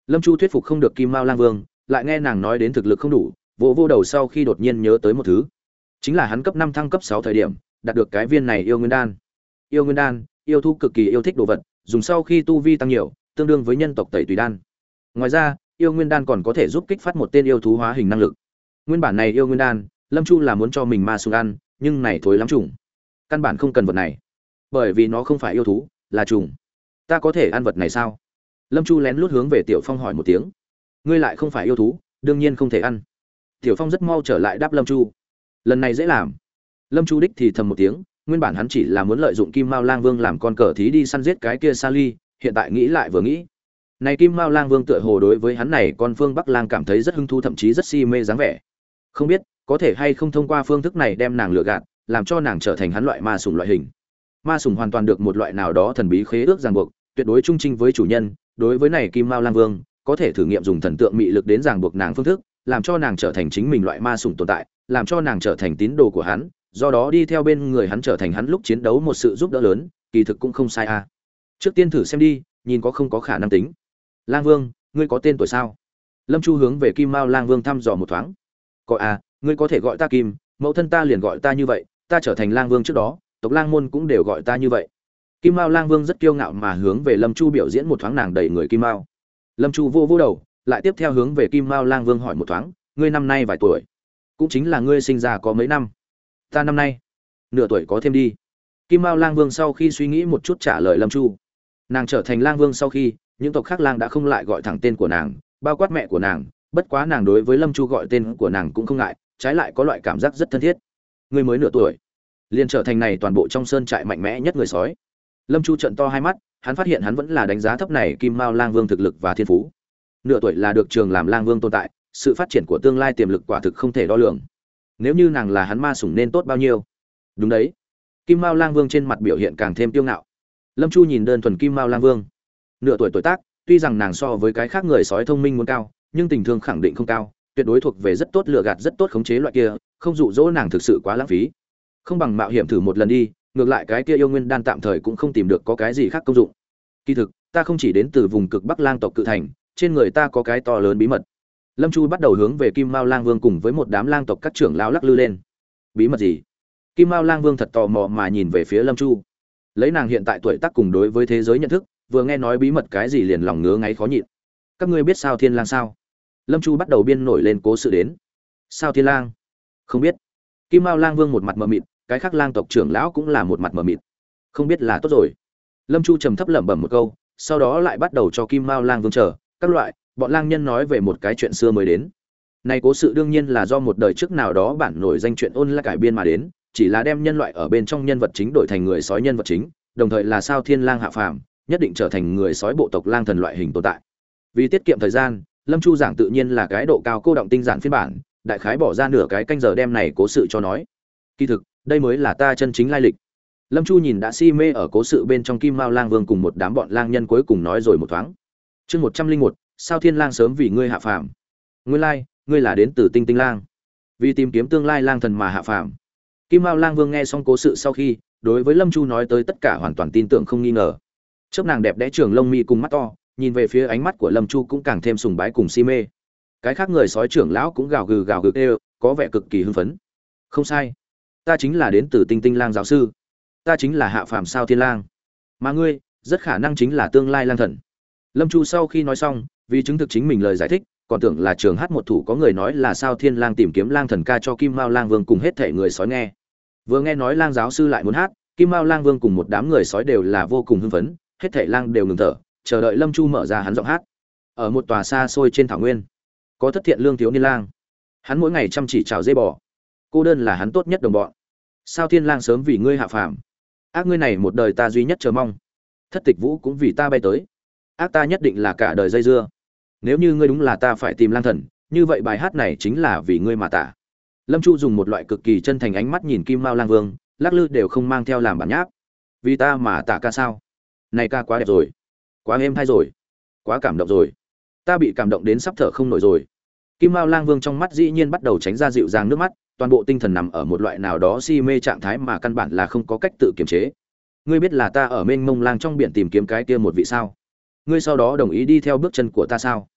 Lâm Chu thuyết phục không được Kim Mao Lang Vương, lại nghe nàng nói đến thực lực không đủ, vỗ vô đầu sau khi đột nhiên nhớ tới một thứ, chính là hắn cấp năm thăng cấp sáu thời điểm, đạt được cái viên này yêu nguyên đan. Yêu nguyên đan, yêu thú cực kỳ yêu thích đồ vật, dùng sau khi tu vi tăng nhiều, tương đương với nhân tộc tẩy tùy đan. Ngoài ra, yêu nguyên đan còn có thể giúp kích phát một tên yêu thú hóa hình năng lực. Nguyên bản này yêu nguyên đan, Lâm Chu là muốn cho mình ma sùng ăn, nhưng này thối lắm trùng. Căn bản không cần vật này, bởi vì nó không phải yêu thú, là trùng. Ta có thể ăn vật này sao? Lâm Chu lén lút hướng về Tiểu Phong hỏi một tiếng. Ngươi lại không phải yêu thú, đương nhiên không thể ăn. Tiểu Phong rất mau trở lại đáp Lâm Chu. Lần này dễ làm. Lâm Chu đích thì thầm một tiếng, nguyên bản hắn chỉ là muốn lợi dụng Kim Mao Lang Vương làm con cờ thí đi săn giết cái kia Sally, hiện tại nghĩ lại vừa nghĩ, này Kim Mao Lang Vương tựa hồ đối với hắn này con Phương Bắc Lang cảm thấy rất hứng thú, thậm chí rất si mê dáng vẻ. Không biết có thể hay không thông qua phương thức này đem nàng lừa gạt, làm cho nàng trở thành hắn loại ma sủng loại hình. Ma sủng hoàn toàn được một loại nào đó thần bí khế ước ràng buộc, tuyệt đối trung trinh với chủ nhân. Đối với này Kim Mao Lang Vương, có thể thử nghiệm dùng thần tượng mị lực đến ràng buộc nàng phương thức, làm cho nàng trở thành chính mình loại ma sủng tồn tại, làm cho nàng trở thành tín đồ của hắn, do đó đi theo bên người hắn trở thành hắn lúc chiến đấu một sự giúp đỡ lớn, kỳ thực cũng không sai a. À. Trước tiên thử xem đi, nhìn có không có khả năng tính. Lang Vương, ngươi có tên tuổi sao? Lâm Chu hướng về Kim Mao Lang Vương thăm dò một thoáng. Có à, ngươi có thể gọi ta Kim, mẫu thân ta liền gọi ta như vậy, ta trở thành Lang Vương trước đó, tộc Lang môn cũng đều gọi ta như vậy. Kim Mao Lang Vương rất kiêu ngạo mà hướng về Lâm Chu biểu diễn một thoáng nàng đầy người kim mao. Lâm Chu vô vô đầu, lại tiếp theo hướng về Kim Mao Lang Vương hỏi một thoáng, ngươi năm nay vài tuổi? Cũng chính là ngươi sinh ra có mấy năm? Ta năm nay nửa tuổi có thêm đi. Kim Mao Lang Vương sau khi suy nghĩ một chút trả lời Lâm Chu. Nàng trở thành Lang Vương sau khi, những tộc khác lang đã không lại gọi thẳng tên của nàng, bao quát mẹ của nàng, bất quá nàng đối với Lâm Chu gọi tên của nàng cũng không ngại, trái lại có loại cảm giác rất thân thiết. Ngươi mới nửa tuổi, liền trở thành này toàn bộ trong sơn trại mạnh mẽ nhất người sói. Lâm Chu trợn to hai mắt, hắn phát hiện hắn vẫn là đánh giá thấp này Kim Mao Lang Vương thực lực và thiên phú. Nửa tuổi là được trường làm Lang Vương tồn tại, sự phát triển của tương lai tiềm lực quả thực không thể đo lường. Nếu như nàng là hắn ma sủng nên tốt bao nhiêu. Đúng đấy. Kim Mao Lang Vương trên mặt biểu hiện càng thêm kiêu ngạo. Lâm Chu nhìn đơn thuần Kim Mao Lang Vương, nửa tuổi tuổi tác, tuy rằng nàng so với cái khác người sói thông minh muốn cao, nhưng tình thương khẳng định không cao, tuyệt đối thuộc về rất tốt lừa gạt rất tốt khống chế loại kia, không dụ dỗ nàng thực sự quá lãng phí. Không bằng mạo hiểm thử một lần đi, ngược lại cái kia yêu nguyên đan tạm thời cũng không tìm được có cái gì khác công dụng. Kỳ thực, ta không chỉ đến từ vùng cực Bắc Lang tộc cự thành, trên người ta có cái to lớn bí mật. Lâm Chu bắt đầu hướng về Kim Mao Lang Vương cùng với một đám lang tộc các trưởng lão lắc lư lên. Bí mật gì? Kim Mao Lang Vương thật tò mò mà nhìn về phía Lâm Chu. Lấy nàng hiện tại tuổi tác cùng đối với thế giới nhận thức, vừa nghe nói bí mật cái gì liền lòng ngứa ngáy khó nhịn. Các ngươi biết Sao Thiên Lang sao? Lâm Chu bắt đầu biên nổi lên cố sự đến. Sao Thiên Lang? Không biết. Kim Mao Lang Vương một mặt mờ mịt, cái khác lang tộc trưởng lão cũng là một mặt mờ mịt. Không biết là tốt rồi. Lâm Chu trầm thấp lẩm bẩm một câu, sau đó lại bắt đầu cho Kim Mao Lang Vương chờ các loại bọn lang nhân nói về một cái chuyện xưa mới đến. Này cố sự đương nhiên là do một đời trước nào đó bản nổi danh chuyện ôn lại cải biên mà đến, chỉ là đem nhân loại ở bên trong nhân vật chính đổi thành người sói nhân vật chính, đồng thời là Sao Thiên Lang hạ phàm, nhất định trở thành người sói bộ tộc lang thần loại hình tồn tại. Vì tiết kiệm thời gian, Lâm Chu giảng tự nhiên là cái độ cao cô động tinh giản phiên bản, đại khái bỏ ra nửa cái canh giờ đem này cố sự cho nói. Kỳ thực, đây mới là ta chân chính lai lịch. Lâm Chu nhìn đã si mê ở cố sự bên trong Kim Mao Lang Vương cùng một đám bọn lang nhân cuối cùng nói rồi một thoáng. Chương một trăm linh một, Sao Thiên Lang sớm vì ngươi hạ phàm. Nguyên lai, like, ngươi là đến từ Tinh Tinh Lang, vì tìm kiếm tương lai lang thần mà hạ phàm. Kim Mao Lang Vương nghe xong cố sự sau khi, đối với Lâm Chu nói tới tất cả hoàn toàn tin tưởng không nghi ngờ. Chớp nàng đẹp đẽ trường lông mi cùng mắt to, nhìn về phía ánh mắt của Lâm Chu cũng càng thêm sùng bái cùng si mê. Cái khác người sói trưởng lão cũng gào gừ gào gừ kêu, có vẻ cực kỳ hưng phấn. Không sai, ta chính là đến từ Tinh Tinh Lang giáo sư, ta chính là hạ phàm Sao Thiên Lang, mà ngươi rất khả năng chính là tương lai lang thần. Lâm Chu sau khi nói xong, vì chứng thực chính mình lời giải thích, còn tưởng là trường hát một thủ có người nói là Sao Thiên Lang tìm kiếm lang thần ca cho Kim Mao Lang Vương cùng hết thể người sói nghe. Vừa nghe nói lang giáo sư lại muốn hát, Kim Mao Lang Vương cùng một đám người sói đều là vô cùng hưng phấn, hết thể lang đều ngừng thở, chờ đợi Lâm Chu mở ra hắn giọng hát. Ở một tòa xa xôi trên thảo nguyên, có thất thiện lương thiếu niên lang, hắn mỗi ngày chăm chỉ chào dê bò, cô đơn là hắn tốt nhất đồng bọn. Sao Thiên Lang sớm vì ngươi hạ phàm, ác ngươi này một đời ta duy nhất chờ mong, thất tịch vũ cũng vì ta bay tới, ác ta nhất định là cả đời dây dưa. Nếu như ngươi đúng là ta phải tìm lang thần, như vậy bài hát này chính là vì ngươi mà tả. Lâm Chu dùng một loại cực kỳ chân thành ánh mắt nhìn Kim Mao Lang Vương, lắc lư đều không mang theo làm bản nháp. Vì ta mà tả ca sao? Này ca quá đẹp rồi, quá êm hay rồi, quá cảm động rồi, ta bị cảm động đến sắp thở không nổi rồi. Kim Mao Lang Vương trong mắt dĩ nhiên bắt đầu tránh ra dịu dàng nước mắt, toàn bộ tinh thần nằm ở một loại nào đó si mê trạng thái mà căn bản là không có cách tự kiềm chế. Ngươi biết là ta ở mênh mông lang trong biển tìm kiếm cái kia một vị sao? Ngươi sau đó đồng ý đi theo bước chân của ta sao?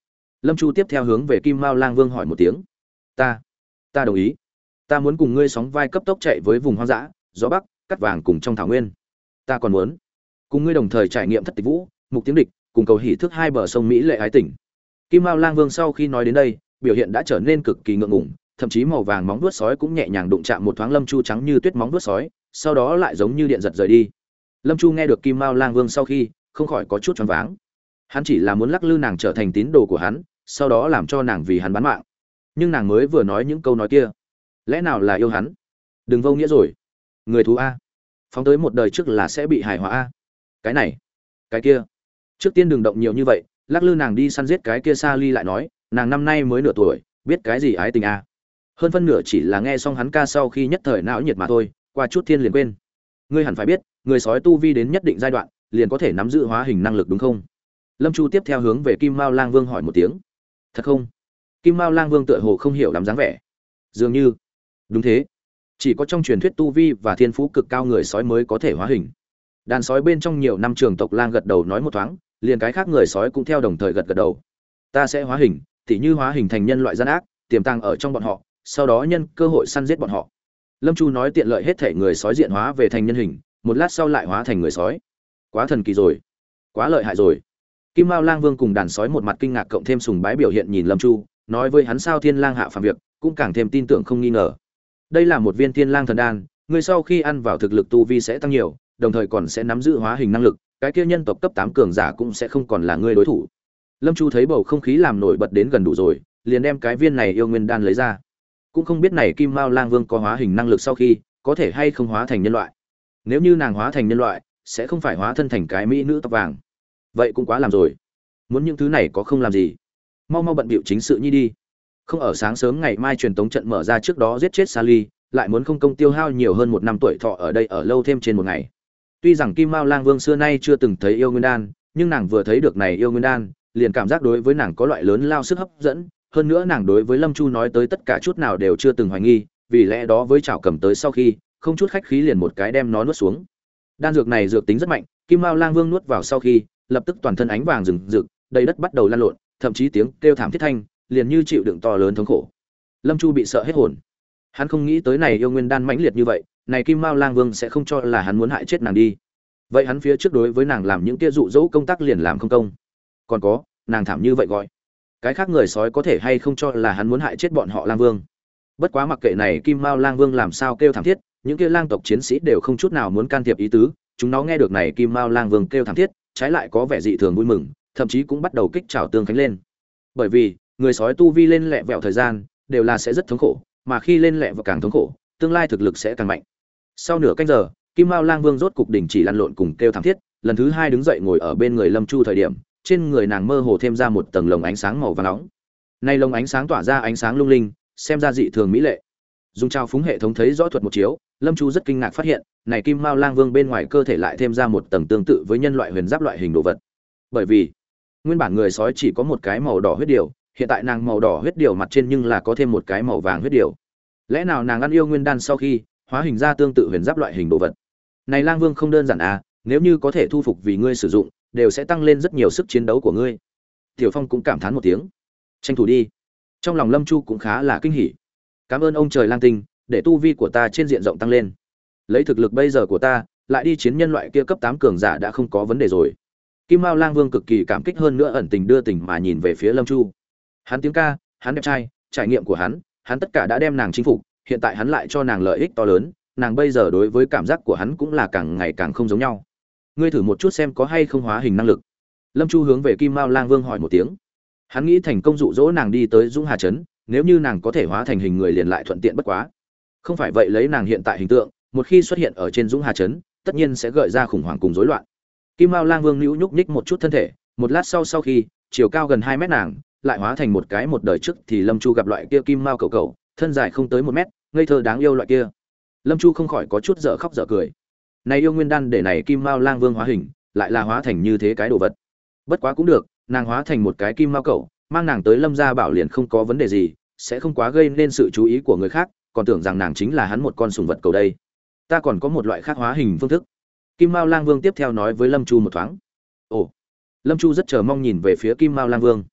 Lâm Chu tiếp theo hướng về Kim Mao Lang Vương hỏi một tiếng. Ta, ta đồng ý. Ta muốn cùng ngươi sóng vai cấp tốc chạy với vùng hoang dã, gió bắc, cắt vàng cùng trong thảo nguyên. Ta còn muốn cùng ngươi đồng thời trải nghiệm thất tịch vũ, mục tiếng địch, cùng cầu hỷ thức hai bờ sông Mỹ lệ ái tỉnh. Kim Mao Lang Vương sau khi nói đến đây, biểu hiện đã trở nên cực kỳ ngượng ngùng, thậm chí màu vàng móng vuốt sói cũng nhẹ nhàng đụng chạm một thoáng Lâm Chu trắng như tuyết móng vuốt sói, sau đó lại giống như điện giật rời đi. Lâm Chu nghe được Kim Mao Lang Vương sau khi, không khỏi có chút choáng váng. Hắn chỉ là muốn lắc lư nàng trở thành tín đồ của hắn, sau đó làm cho nàng vì hắn bán mạng. Nhưng nàng mới vừa nói những câu nói kia, lẽ nào là yêu hắn? Đừng vô nghĩa rồi. Người thú a, phóng tới một đời trước là sẽ bị hài hòa a. Cái này, cái kia. Trước tiên đừng động nhiều như vậy, lắc lư nàng đi săn giết cái kia Sa Ly lại nói, nàng năm nay mới nửa tuổi, biết cái gì ái tình a. Hơn phân nửa chỉ là nghe xong hắn ca sau khi nhất thời não nhiệt mà thôi, qua chút thiên liền quên. Ngươi hẳn phải biết, người sói tu vi đến nhất định giai đoạn, liền có thể nắm giữ hóa hình năng lực đúng không? Lâm Chu tiếp theo hướng về Kim Mao Lang Vương hỏi một tiếng. Thật không? Kim Mao Lang Vương tựa hồ không hiểu lắm dáng vẻ. Dường như, đúng thế. Chỉ có trong truyền thuyết tu vi và thiên phú cực cao người sói mới có thể hóa hình. Đàn sói bên trong nhiều năm trường tộc lang gật đầu nói một thoáng, liền cái khác người sói cũng theo đồng thời gật gật đầu. Ta sẽ hóa hình, tỉ như hóa hình thành nhân loại gian ác, tiềm tàng ở trong bọn họ, sau đó nhân cơ hội săn giết bọn họ. Lâm Chu nói tiện lợi hết thể người sói diện hóa về thành nhân hình, một lát sau lại hóa thành người sói. Quá thần kỳ rồi, quá lợi hại rồi. Kim Mao Lang Vương cùng đàn sói một mặt kinh ngạc cộng thêm sùng bái biểu hiện nhìn Lâm Chu, nói với hắn sao Thiên Lang hạ phàm việc, cũng càng thêm tin tưởng không nghi ngờ. Đây là một viên Thiên Lang thần đan, người sau khi ăn vào thực lực tu vi sẽ tăng nhiều, đồng thời còn sẽ nắm giữ hóa hình năng lực, cái kia nhân tộc cấp tám cường giả cũng sẽ không còn là ngươi đối thủ. Lâm Chu thấy bầu không khí làm nổi bật đến gần đủ rồi, liền đem cái viên này yêu nguyên đan lấy ra. Cũng không biết này Kim Mao Lang Vương có hóa hình năng lực sau khi, có thể hay không hóa thành nhân loại. Nếu như nàng hóa thành nhân loại, sẽ không phải hóa thân thành cái mỹ nữ tóc vàng. Vậy cũng quá làm rồi. Muốn những thứ này có không làm gì. Mau mau bận bịu chính sự nhi đi. Không ở sáng sớm ngày mai truyền tống trận mở ra trước đó giết chết Sally, lại muốn không công tiêu hao nhiều hơn một năm tuổi thọ ở đây ở lâu thêm trên một ngày. Tuy rằng Kim Mao Lang Vương xưa nay chưa từng thấy yêu nguyên đan, nhưng nàng vừa thấy được này yêu nguyên đan, liền cảm giác đối với nàng có loại lớn lao sức hấp dẫn, hơn nữa nàng đối với Lâm Chu nói tới tất cả chút nào đều chưa từng hoài nghi, vì lẽ đó với chảo cầm tới sau khi, không chút khách khí liền một cái đem nó nuốt xuống. Đan dược này dược tính rất mạnh, Kim Mao Lang Vương nuốt vào sau khi, lập tức toàn thân ánh vàng rừng rực, đầy đất bắt đầu lăn lộn, thậm chí tiếng kêu thảm thiết thanh, liền như chịu đựng to lớn thống khổ. Lâm Chu bị sợ hết hồn. Hắn không nghĩ tới này yêu nguyên đan mãnh liệt như vậy, này Kim Mao Lang Vương sẽ không cho là hắn muốn hại chết nàng đi. Vậy hắn phía trước đối với nàng làm những kia dụ dỗ công tác liền làm không công. Còn có, nàng thảm như vậy gọi. Cái khác người sói có thể hay không cho là hắn muốn hại chết bọn họ Lang Vương. Bất quá mặc kệ này Kim Mao Lang Vương làm sao kêu thảm thiết, những kia lang tộc chiến sĩ đều không chút nào muốn can thiệp ý tứ, chúng nó nghe được này Kim Mao Lang Vương kêu thảm thiết, trái lại có vẻ dị thường vui mừng, thậm chí cũng bắt đầu kích trảo tương khánh lên. Bởi vì, người sói tu vi lên lẹ vẹo thời gian, đều là sẽ rất thống khổ, mà khi lên lẹ và càng thống khổ, tương lai thực lực sẽ càng mạnh. Sau nửa canh giờ, Kim Mao Lang Vương rốt cục đình chỉ lăn lộn cùng kêu thảm thiết, lần thứ hai đứng dậy ngồi ở bên người Lâm Chu thời điểm, trên người nàng mơ hồ thêm ra một tầng lồng ánh sáng màu vàng nóng. Nay lồng ánh sáng tỏa ra ánh sáng lung linh, xem ra dị thường mỹ lệ. Dùng trao phúng hệ thống thấy rõ thuật một chiếu, Lâm Chu rất kinh ngạc phát hiện, này Kim Mao Lang Vương bên ngoài cơ thể lại thêm ra một tầng tương tự với nhân loại huyền giáp loại hình đồ vật. Bởi vì, nguyên bản người sói chỉ có một cái màu đỏ huyết điều, hiện tại nàng màu đỏ huyết điều mặt trên nhưng là có thêm một cái màu vàng huyết điều. Lẽ nào nàng ăn yêu nguyên đan sau khi hóa hình ra tương tự huyền giáp loại hình đồ vật? Này Lang Vương không đơn giản à, nếu như có thể thu phục vì ngươi sử dụng, đều sẽ tăng lên rất nhiều sức chiến đấu của ngươi. Tiểu Phong cũng cảm thán một tiếng. Tranh thủ đi. Trong lòng Lâm Chu cũng khá là kinh hỉ. Cảm ơn ông trời Lang Tinh, để tu vi của ta trên diện rộng tăng lên. Lấy thực lực bây giờ của ta, lại đi chiến nhân loại kia cấp tám cường giả đã không có vấn đề rồi. Kim Mao Lang Vương cực kỳ cảm kích hơn nữa ẩn tình đưa tình mà nhìn về phía Lâm Chu. Hắn tiếng ca, hắn đẹp trai, trải nghiệm của hắn, hắn tất cả đã đem nàng chinh phục, hiện tại hắn lại cho nàng lợi ích to lớn, nàng bây giờ đối với cảm giác của hắn cũng là càng ngày càng không giống nhau. Ngươi thử một chút xem có hay không hóa hình năng lực. Lâm Chu hướng về Kim Mao Lang Vương hỏi một tiếng. Hắn nghĩ thành công dụ dỗ nàng đi tới Dũng Hà trấn, nếu như nàng có thể hóa thành hình người liền lại thuận tiện bất quá. Không phải vậy lấy nàng hiện tại hình tượng, một khi xuất hiện ở trên Dũng Hà trấn, tất nhiên sẽ gợi ra khủng hoảng cùng rối loạn. Kim Mao Lang Vương nhũ nhúc nhích một chút thân thể, một lát sau sau khi, chiều cao gần hai mét nàng, lại hóa thành một cái một đời trước thì Lâm Chu gặp loại kia kim mao cầu cầu, thân dài không tới một mét, ngây thơ đáng yêu loại kia. Lâm Chu không khỏi có chút dở khóc dở cười. Này yêu nguyên đan để này Kim Mao Lang Vương hóa hình, lại là hóa thành như thế cái đồ vật. Bất quá cũng được, nàng hóa thành một cái kim mao cầu, mang nàng tới Lâm gia bảo liền không có vấn đề gì, sẽ không quá gây nên sự chú ý của người khác, còn tưởng rằng nàng chính là hắn một con sủng vật cầu đây. Ta còn có một loại khác hóa hình phương thức. Kim Mao Lang Vương tiếp theo nói với Lâm Chu một thoáng. Ồ. Lâm Chu rất chờ mong nhìn về phía Kim Mao Lang Vương.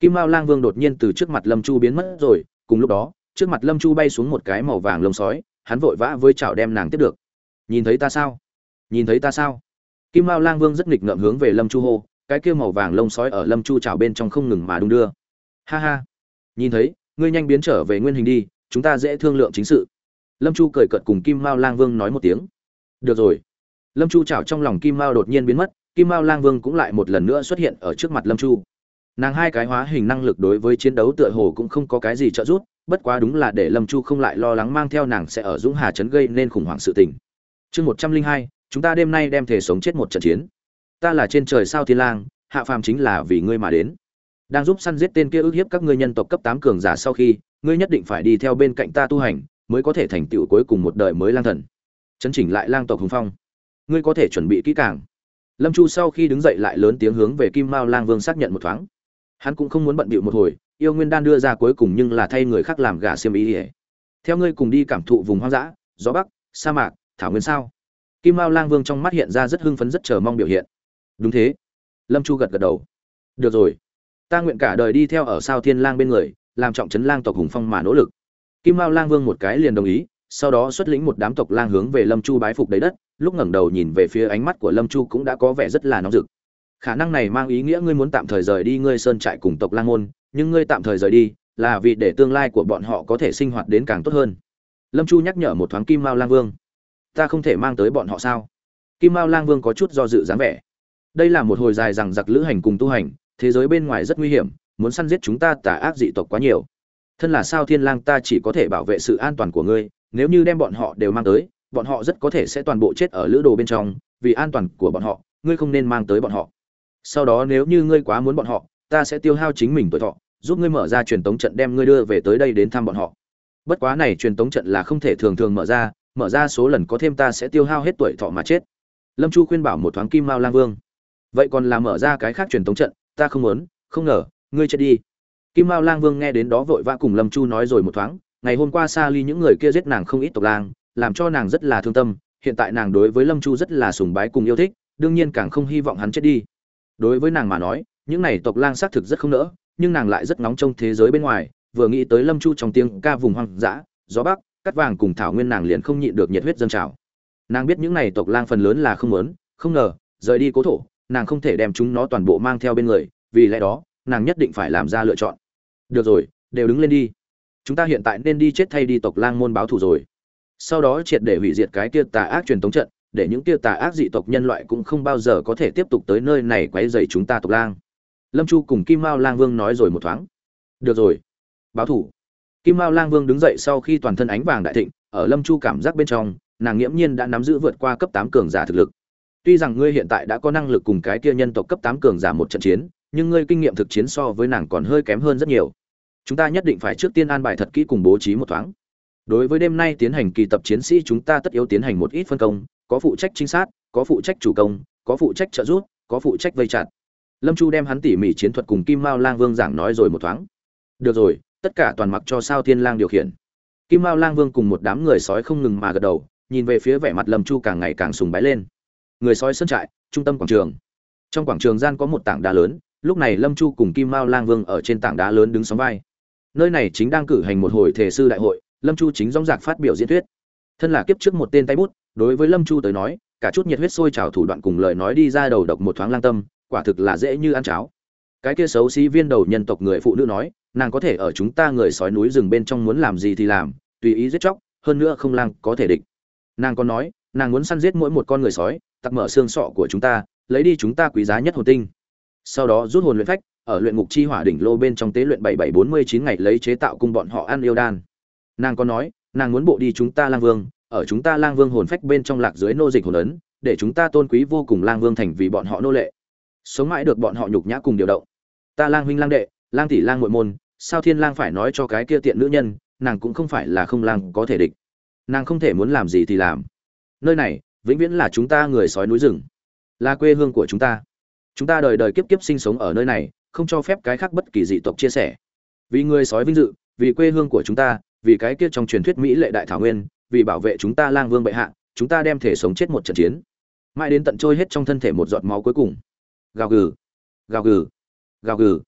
Kim Mao Lang Vương đột nhiên từ trước mặt Lâm Chu biến mất rồi, cùng lúc đó, trước mặt Lâm Chu bay xuống một cái màu vàng lông sói, hắn vội vã với chảo đem nàng tiếp được. Nhìn thấy ta sao? Nhìn thấy ta sao? Kim Mao Lang Vương rất nghịch ngợm hướng về Lâm Chu hô, cái kia màu vàng lông sói ở Lâm Chu chảo bên trong không ngừng mà đung đưa. Ha ha, nhìn thấy, ngươi nhanh biến trở về nguyên hình đi, chúng ta dễ thương lượng chính sự. Lâm Chu cười cợt cùng Kim Mao Lang Vương nói một tiếng. Được rồi. Lâm Chu chảo trong lòng Kim Mao đột nhiên biến mất, Kim Mao Lang Vương cũng lại một lần nữa xuất hiện ở trước mặt Lâm Chu. Nàng hai cái hóa hình năng lực đối với chiến đấu tựa hồ cũng không có cái gì trợ giúp, bất quá đúng là để Lâm Chu không lại lo lắng mang theo nàng sẽ ở Dũng Hà trấn gây nên khủng hoảng sự tình. Chương một trăm linh hai, chúng ta đêm nay đem thể sống chết một trận chiến. Ta là trên trời sao Thiên Lang, hạ phàm chính là vì ngươi mà đến. Đang giúp săn giết tên kia ức hiếp các ngươi nhân tộc cấp tám cường giả sau khi, ngươi nhất định phải đi theo bên cạnh ta tu hành, mới có thể thành tựu cuối cùng một đời mới lang thần. Chấn chỉnh lại lang tộc hùng phong. Ngươi có thể chuẩn bị kỹ càng. Lâm Chu sau khi đứng dậy lại lớn tiếng hướng về Kim Mao Lang Vương xác nhận một thoáng. Hắn cũng không muốn bận bịu một hồi, yêu nguyên đan đưa ra cuối cùng nhưng là thay người khác làm gả xiêm ý ỉa. Theo ngươi cùng đi cảm thụ vùng hoang dã, gió bắc, sa mạc, thảo nguyên sao? Kim Mao Lang Vương trong mắt hiện ra rất hưng phấn rất chờ mong biểu hiện. Đúng thế. Lâm Chu gật gật đầu. Được rồi, ta nguyện cả đời đi theo ở Sao Thiên Lang bên người, làm trọng trấn lang tộc hùng phong mà nỗ lực. Kim Mao Lang Vương một cái liền đồng ý, sau đó xuất lĩnh một đám tộc lang hướng về Lâm Chu bái phục đầy đất, lúc ngẩng đầu nhìn về phía ánh mắt của Lâm Chu cũng đã có vẻ rất là nóng rực. Khả năng này mang ý nghĩa ngươi muốn tạm thời rời đi ngươi sơn trại cùng tộc lang môn, nhưng ngươi tạm thời rời đi là vì để tương lai của bọn họ có thể sinh hoạt đến càng tốt hơn. Lâm Chu nhắc nhở một thoáng Kim Mao Lang Vương. Ta không thể mang tới bọn họ sao? Kim Mao Lang Vương có chút do dự dáng vẻ. Đây là một hồi dài dằng dặc lữ hành cùng tu hành, thế giới bên ngoài rất nguy hiểm, muốn săn giết chúng ta tà ác dị tộc quá nhiều. Thân là Sao Thiên Lang ta chỉ có thể bảo vệ sự an toàn của ngươi, nếu như đem bọn họ đều mang tới, bọn họ rất có thể sẽ toàn bộ chết ở lữ đồ bên trong, vì an toàn của bọn họ, ngươi không nên mang tới bọn họ. Sau đó nếu như ngươi quá muốn bọn họ, ta sẽ tiêu hao chính mình tuổi thọ, giúp ngươi mở ra truyền tống trận đem ngươi đưa về tới đây đến thăm bọn họ. Bất quá này truyền tống trận là không thể thường thường mở ra, mở ra số lần có thêm ta sẽ tiêu hao hết tuổi thọ mà chết. Lâm Chu khuyên bảo một thoáng Kim Mao Lang Vương. Vậy còn là mở ra cái khác truyền tống trận, ta không muốn, không ngờ, ngươi chết đi. Kim Mao Lang Vương nghe đến đó vội vã cùng Lâm Chu nói rồi một thoáng, ngày hôm qua Sa Ly những người kia giết nàng không ít tộc lang, làm cho nàng rất là thương tâm, hiện tại nàng đối với Lâm Chu rất là sùng bái cùng yêu thích, đương nhiên càng không hy vọng hắn chết đi. Đối với nàng mà nói, những này tộc lang xác thực rất không nỡ, nhưng nàng lại rất nóng trong thế giới bên ngoài, vừa nghĩ tới Lâm Chu trong tiếng ca vùng hoang dã, gió bắc, cát vàng cùng thảo nguyên nàng liền không nhịn được nhiệt huyết dâng trào. Nàng biết những này tộc lang phần lớn là không muốn, không ngờ, rời đi cố thổ, nàng không thể đem chúng nó toàn bộ mang theo bên người, vì lẽ đó, nàng nhất định phải làm ra lựa chọn. Được rồi, đều đứng lên đi. Chúng ta hiện tại nên đi chết thay đi tộc lang môn báo thù rồi. Sau đó triệt để hủy diệt cái kia tà ác truyền tống trận, để những kia tà ác dị tộc nhân loại cũng không bao giờ có thể tiếp tục tới nơi này quấy rầy chúng ta tộc lang. Lâm Chu cùng Kim Mao Lang Vương nói rồi một thoáng. Được rồi, báo thủ. Kim Mao Lang Vương đứng dậy sau khi toàn thân ánh vàng đại thịnh, ở Lâm Chu cảm giác bên trong, nàng nghiễm nhiên đã nắm giữ vượt qua cấp tám cường giả thực lực. Tuy rằng ngươi hiện tại đã có năng lực cùng cái kia nhân tộc cấp tám cường giả một trận chiến, nhưng ngươi kinh nghiệm thực chiến so với nàng còn hơi kém hơn rất nhiều. Chúng ta nhất định phải trước tiên an bài thật kỹ cùng bố trí một thoáng. Đối với đêm nay tiến hành kỳ tập chiến sĩ chúng ta tất yếu tiến hành một ít phân công, có phụ trách trinh sát, có phụ trách chủ công, có phụ trách trợ giúp, có phụ trách vây chặt. Lâm Chu đem hắn tỉ mỉ chiến thuật cùng Kim Mao Lang Vương giảng nói rồi một thoáng. Được rồi, tất cả toàn mặc cho Sao Thiên Lang điều khiển. Kim Mao Lang Vương cùng một đám người sói không ngừng mà gật đầu, nhìn về phía vẻ mặt Lâm Chu càng ngày càng sùng bái lên. Người sói sân trại, trung tâm quảng trường. Trong quảng trường gian có một tảng đá lớn, lúc này Lâm Chu cùng Kim Mao Lang Vương ở trên tảng đá lớn đứng sóng vai. Nơi này chính đang cử hành một hồi thể sư đại hội, Lâm Chu chính dõng dạc phát biểu diễn thuyết. Thân là kiếp trước một tên tay bút, đối với Lâm Chu tới nói, cả chút nhiệt huyết sôi trào thủ đoạn cùng lời nói đi ra đầu độc một thoáng lang tâm, quả thực là dễ như ăn cháo. Cái kia xấu xí viên đầu nhân tộc người phụ nữ nói, nàng có thể ở chúng ta người sói núi rừng bên trong muốn làm gì thì làm, tùy ý giết chóc, hơn nữa không lang có thể địch. Nàng còn nói, nàng muốn săn giết mỗi một con người sói, tặc mở xương sọ của chúng ta, lấy đi chúng ta quý giá nhất hồn tinh. Sau đó rút hồn luyện phách, ở luyện ngục chi hỏa đỉnh lô bên trong tế luyện bảy bảy bốn mươi chín ngày lấy chế tạo cùng bọn họ ăn yêu đan. Nàng còn nói, nàng muốn bộ đi chúng ta lang vương, ở chúng ta lang vương hồn phách bên trong lạc dưới nô dịch hồn ấn, để chúng ta tôn quý vô cùng lang vương thành vì bọn họ nô lệ, sống mãi được bọn họ nhục nhã cùng điều động. Ta lang huynh lang đệ, lang tỷ lang muội môn, Sao Thiên Lang phải nói cho cái kia tiện nữ nhân, nàng cũng không phải là không lang có thể địch. Nàng không thể muốn làm gì thì làm. Nơi này vĩnh viễn là chúng ta người sói núi rừng, là quê hương của chúng ta. Chúng ta đời đời kiếp kiếp sinh sống ở nơi này, không cho phép cái khác bất kỳ dị tộc chia sẻ. Vì người sói vinh dự, vì quê hương của chúng ta, vì cái kia trong truyền thuyết mỹ lệ đại thảo nguyên, vì bảo vệ chúng ta lang vương bệ hạ, chúng ta đem thể sống chết một trận chiến, mãi đến tận trôi hết trong thân thể một giọt máu cuối cùng. Gào gừ, gào gừ, gào gừ.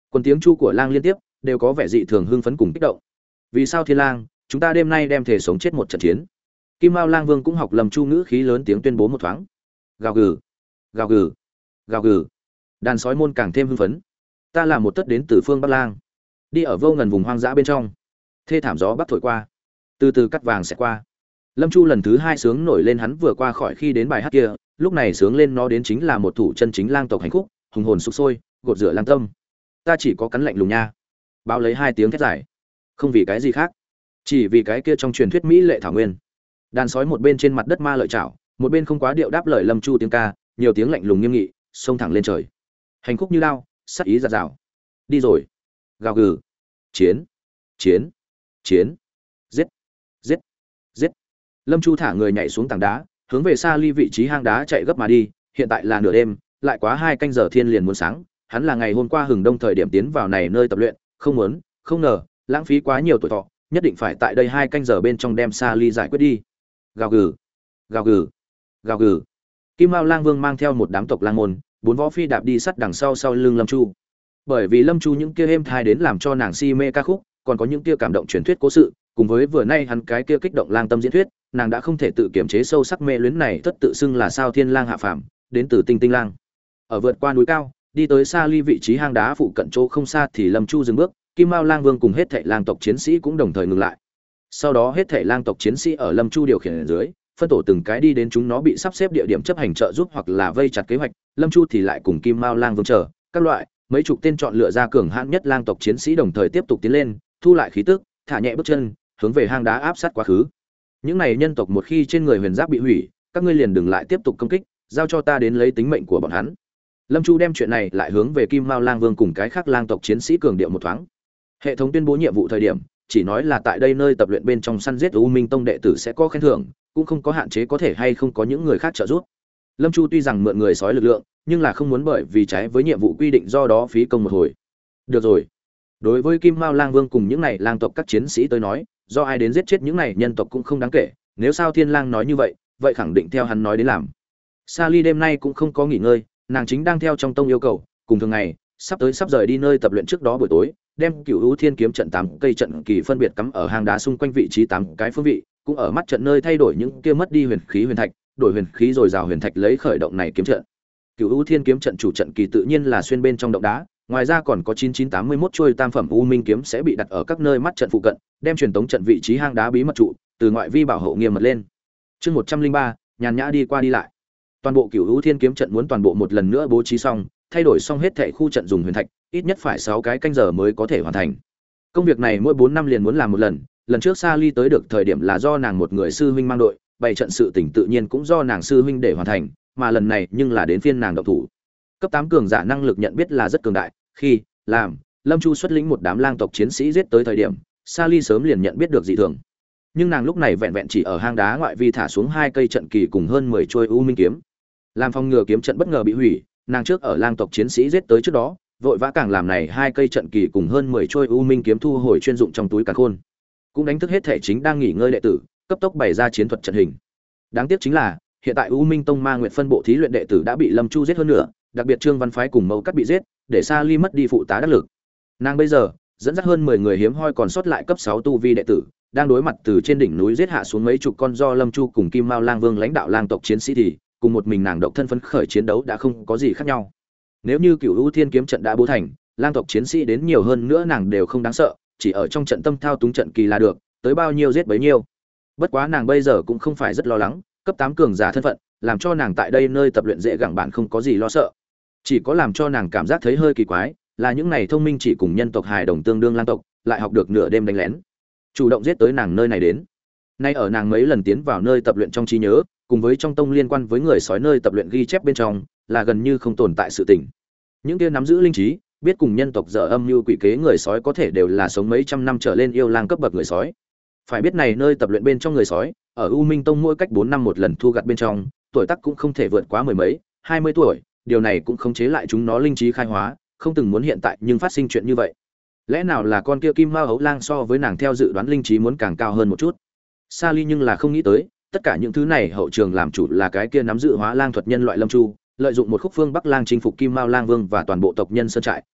Quần tiếng chu của lang liên tiếp đều có vẻ dị thường hưng phấn cùng kích động. Vì sao Thiên Lang, chúng ta đêm nay đem thể sống chết một trận chiến. Kim Mao Lang Vương cũng học Lâm Chu ngữ khí lớn tiếng tuyên bố một thoáng. Gào gừ, gào gừ, gào gừ. Đàn sói môn càng thêm hưng phấn. Ta là một tất đến từ phương Bắc Lang, đi ở vô ngần vùng hoang dã bên trong. Thê thảm gió bắc thổi qua, từ từ cắt vàng sẽ qua. Lâm Chu lần thứ hai sướng nổi lên hắn vừa qua khỏi khi đến bài hát kia, lúc này sướng lên nó đến chính là một thủ chân chính lang tộc hành khúc, hùng hồn sục sôi, gột rửa lang tâm. Ta chỉ có cắn lạnh lùng nha. Báo lấy hai tiếng thét dài. Không vì cái gì khác, chỉ vì cái kia trong truyền thuyết mỹ lệ thảo nguyên. Đàn sói một bên trên mặt đất ma lợi chảo, một bên không quá điệu đáp lời Lâm Chu tiếng ca, nhiều tiếng lạnh lùng nghiêm nghị, xông thẳng lên trời. Hành khúc như lao, sát ý giạt rào. Đi rồi. Gào gừ. Chiến. Chiến. Chiến. Giết. Giết. Giết. Lâm Chu thả người nhảy xuống tảng đá, hướng về xa ly vị trí hang đá chạy gấp mà đi. Hiện tại là nửa đêm, lại quá hai canh giờ thiên liền muốn sáng. Hắn là ngày hôm qua hừng đông thời điểm tiến vào này nơi tập luyện, không muốn, không ngờ, lãng phí quá nhiều tuổi thọ, nhất định phải tại đây hai canh giờ bên trong đem xa ly giải quyết đi. Gào gừ. Gào gừ. Gào gừ. Kim Mao Lang Vương mang theo một đám tộc lang môn, bốn võ phi đạp đi sát đằng sau sau lưng Lâm Chu. Bởi vì Lâm Chu những kia êm thai đến làm cho nàng si mê ca khúc, còn có những kia cảm động truyền thuyết cố sự, cùng với vừa nay hắn cái kia kích động lang tâm diễn thuyết, nàng đã không thể tự kiềm chế sâu sắc mê luyến này, tất tự xưng là sao thiên lang hạ phàm, đến từ tinh tinh lang. Ở vượt qua núi cao, đi tới xa ly vị trí hang đá phụ cận chỗ không xa thì Lâm Chu dừng bước, Kim Mao Lang Vương cùng hết thảy lang tộc chiến sĩ cũng đồng thời ngừng lại. Sau đó hết thảy lang tộc chiến sĩ ở Lâm Chu điều khiển ở dưới, phân tổ từng cái đi đến chúng nó bị sắp xếp địa điểm chấp hành trợ giúp hoặc là vây chặt kế hoạch, Lâm Chu thì lại cùng Kim Mao Lang Vương chờ các loại mấy chục tên chọn lựa ra cường hãn nhất lang tộc chiến sĩ đồng thời tiếp tục tiến lên, thu lại khí tức, thả nhẹ bước chân, hướng về hang đá áp sát quá khứ. Những này nhân tộc một khi trên người huyền giáp bị hủy, các ngươi liền đừng lại tiếp tục công kích, giao cho ta đến lấy tính mệnh của bọn hắn. Lâm Chu đem chuyện này lại hướng về Kim Mao Lang Vương cùng cái khác lang tộc chiến sĩ cường điệu một thoáng. Hệ thống tuyên bố nhiệm vụ thời điểm, chỉ nói là tại đây nơi tập luyện bên trong săn giết U Minh Tông đệ tử sẽ có khen thưởng, cũng không có hạn chế có thể hay không có những người khác trợ giúp. Lâm Chu tuy rằng mượn người sói lực lượng, nhưng là không muốn bởi vì trái với nhiệm vụ quy định do đó phí công một hồi. Được rồi. Đối với Kim Mao Lang Vương cùng những này lang tộc các chiến sĩ tới nói, do ai đến giết chết những này nhân tộc cũng không đáng kể, nếu sao Thiên Lang nói như vậy, vậy khẳng định theo hắn nói đến làm. Sa Ly đêm nay cũng không có nghỉ ngơi, nàng chính đang theo trong tông yêu cầu, cùng thường ngày, sắp tới sắp rời đi nơi tập luyện trước đó buổi tối, đem Cửu Vũ Thiên kiếm trận tám cây trận kỳ phân biệt cắm ở hang đá xung quanh vị trí tám cái phương vị, cũng ở mắt trận nơi thay đổi những kia mất đi huyền khí huyền thạch, đổi huyền khí rồi rào huyền thạch lấy khởi động này kiếm trận. Cửu Vũ Thiên kiếm trận chủ trận kỳ tự nhiên là xuyên bên trong động đá, ngoài ra còn có chín chín tám mươi mốt chuôi tam phẩm u minh kiếm sẽ bị đặt ở các nơi mắt trận phụ cận, đem truyền tống trận vị trí hang đá bí mật trụ, từ ngoại vi bảo hộ nghiêm mật lên. Chương một trăm linh ba, nhàn nhã đi qua đi lại. Toàn bộ Cửu Vũ Thiên kiếm trận muốn toàn bộ một lần nữa bố trí xong, thay đổi xong hết thảy khu trận dùng huyền thạch, ít nhất phải sáu cái canh giờ mới có thể hoàn thành. Công việc này mỗi bốn năm liền muốn làm một lần, lần trước Sa Ly tới được thời điểm là do nàng một người sư huynh mang đội, bày trận sự tỉnh tự nhiên cũng do nàng sư huynh để hoàn thành, mà lần này nhưng là đến phiên nàng động thủ. Cấp tám cường giả năng lực nhận biết là rất cường đại, khi làm Lâm Chu xuất lĩnh một đám lang tộc chiến sĩ giết tới thời điểm, Sa Ly sớm liền nhận biết được dị thường. Nhưng nàng lúc này vẹn vẹn chỉ ở hang đá ngoại vi thả xuống hai cây trận kỳ cùng hơn mười chuôi u minh kiếm. Làm phòng ngừa kiếm trận bất ngờ bị hủy, nàng trước ở lang tộc chiến sĩ giết tới trước đó, vội vã càng làm này hai cây trận kỳ cùng hơn mười chuôi u minh kiếm thu hồi chuyên dụng trong túi càn khôn. Cũng đánh thức hết thể chính đang nghỉ ngơi đệ tử, cấp tốc bày ra chiến thuật trận hình. Đáng tiếc chính là, hiện tại U Minh Tông Ma Nguyệt phân bộ thí luyện đệ tử đã bị Lâm Chu giết hơn nữa, đặc biệt Trương Văn Phái cùng Mâu Cắt bị giết, để Sa Ly mất đi phụ tá đắc lực. Nàng bây giờ dẫn dắt hơn mười người hiếm hoi còn sót lại cấp sáu tu vi đệ tử, đang đối mặt từ trên đỉnh núi giết hạ xuống mấy chục con do Lâm Chu cùng Kim Mao Lang Vương lãnh đạo lang tộc chiến sĩ thì, cùng một mình nàng độc thân phấn khởi chiến đấu đã không có gì khác nhau. Nếu như Cửu U Thiên kiếm trận đã bố thành, lang tộc chiến sĩ đến nhiều hơn nữa nàng đều không đáng sợ, chỉ ở trong trận tâm thao túng trận kỳ là được, tới bao nhiêu giết bấy nhiêu. Bất quá nàng bây giờ cũng không phải rất lo lắng, cấp tám cường giả thân phận, làm cho nàng tại đây nơi tập luyện dễ gẳng bạn không có gì lo sợ. Chỉ có làm cho nàng cảm giác thấy hơi kỳ quái, là những này thông minh chỉ cùng nhân tộc hài đồng tương đương lang tộc, lại học được nửa đêm đánh lén, chủ động giết tới nàng nơi này đến. Nay ở nàng mấy lần tiến vào nơi tập luyện trong trí nhớ, cùng với trong tông liên quan với người sói nơi tập luyện ghi chép bên trong, là gần như không tồn tại sự tình. Những kia nắm giữ linh trí, biết cùng nhân tộc dở âm mưu quỷ kế người sói có thể đều là sống mấy trăm năm trở lên yêu lang cấp bậc người sói. Phải biết này nơi tập luyện bên trong người sói, ở U Minh Tông mỗi cách bốn năm một lần thu gặt bên trong, tuổi tác cũng không thể vượt quá mười mấy, hai mươi tuổi, điều này cũng khống chế lại chúng nó linh trí khai hóa, không từng muốn hiện tại nhưng phát sinh chuyện như vậy. Lẽ nào là con kia Kim Mao Hấu Lang so với nàng theo dự đoán linh trí muốn càng cao hơn một chút? Sa Ly nhưng là không nghĩ tới, tất cả những thứ này hậu trường làm chủ là cái kia nắm giữ hóa lang thuật nhân loại Lâm Chu, lợi dụng một khúc phương Bắc Lang chinh phục Kim Mao Lang Vương và toàn bộ tộc nhân sơn trại,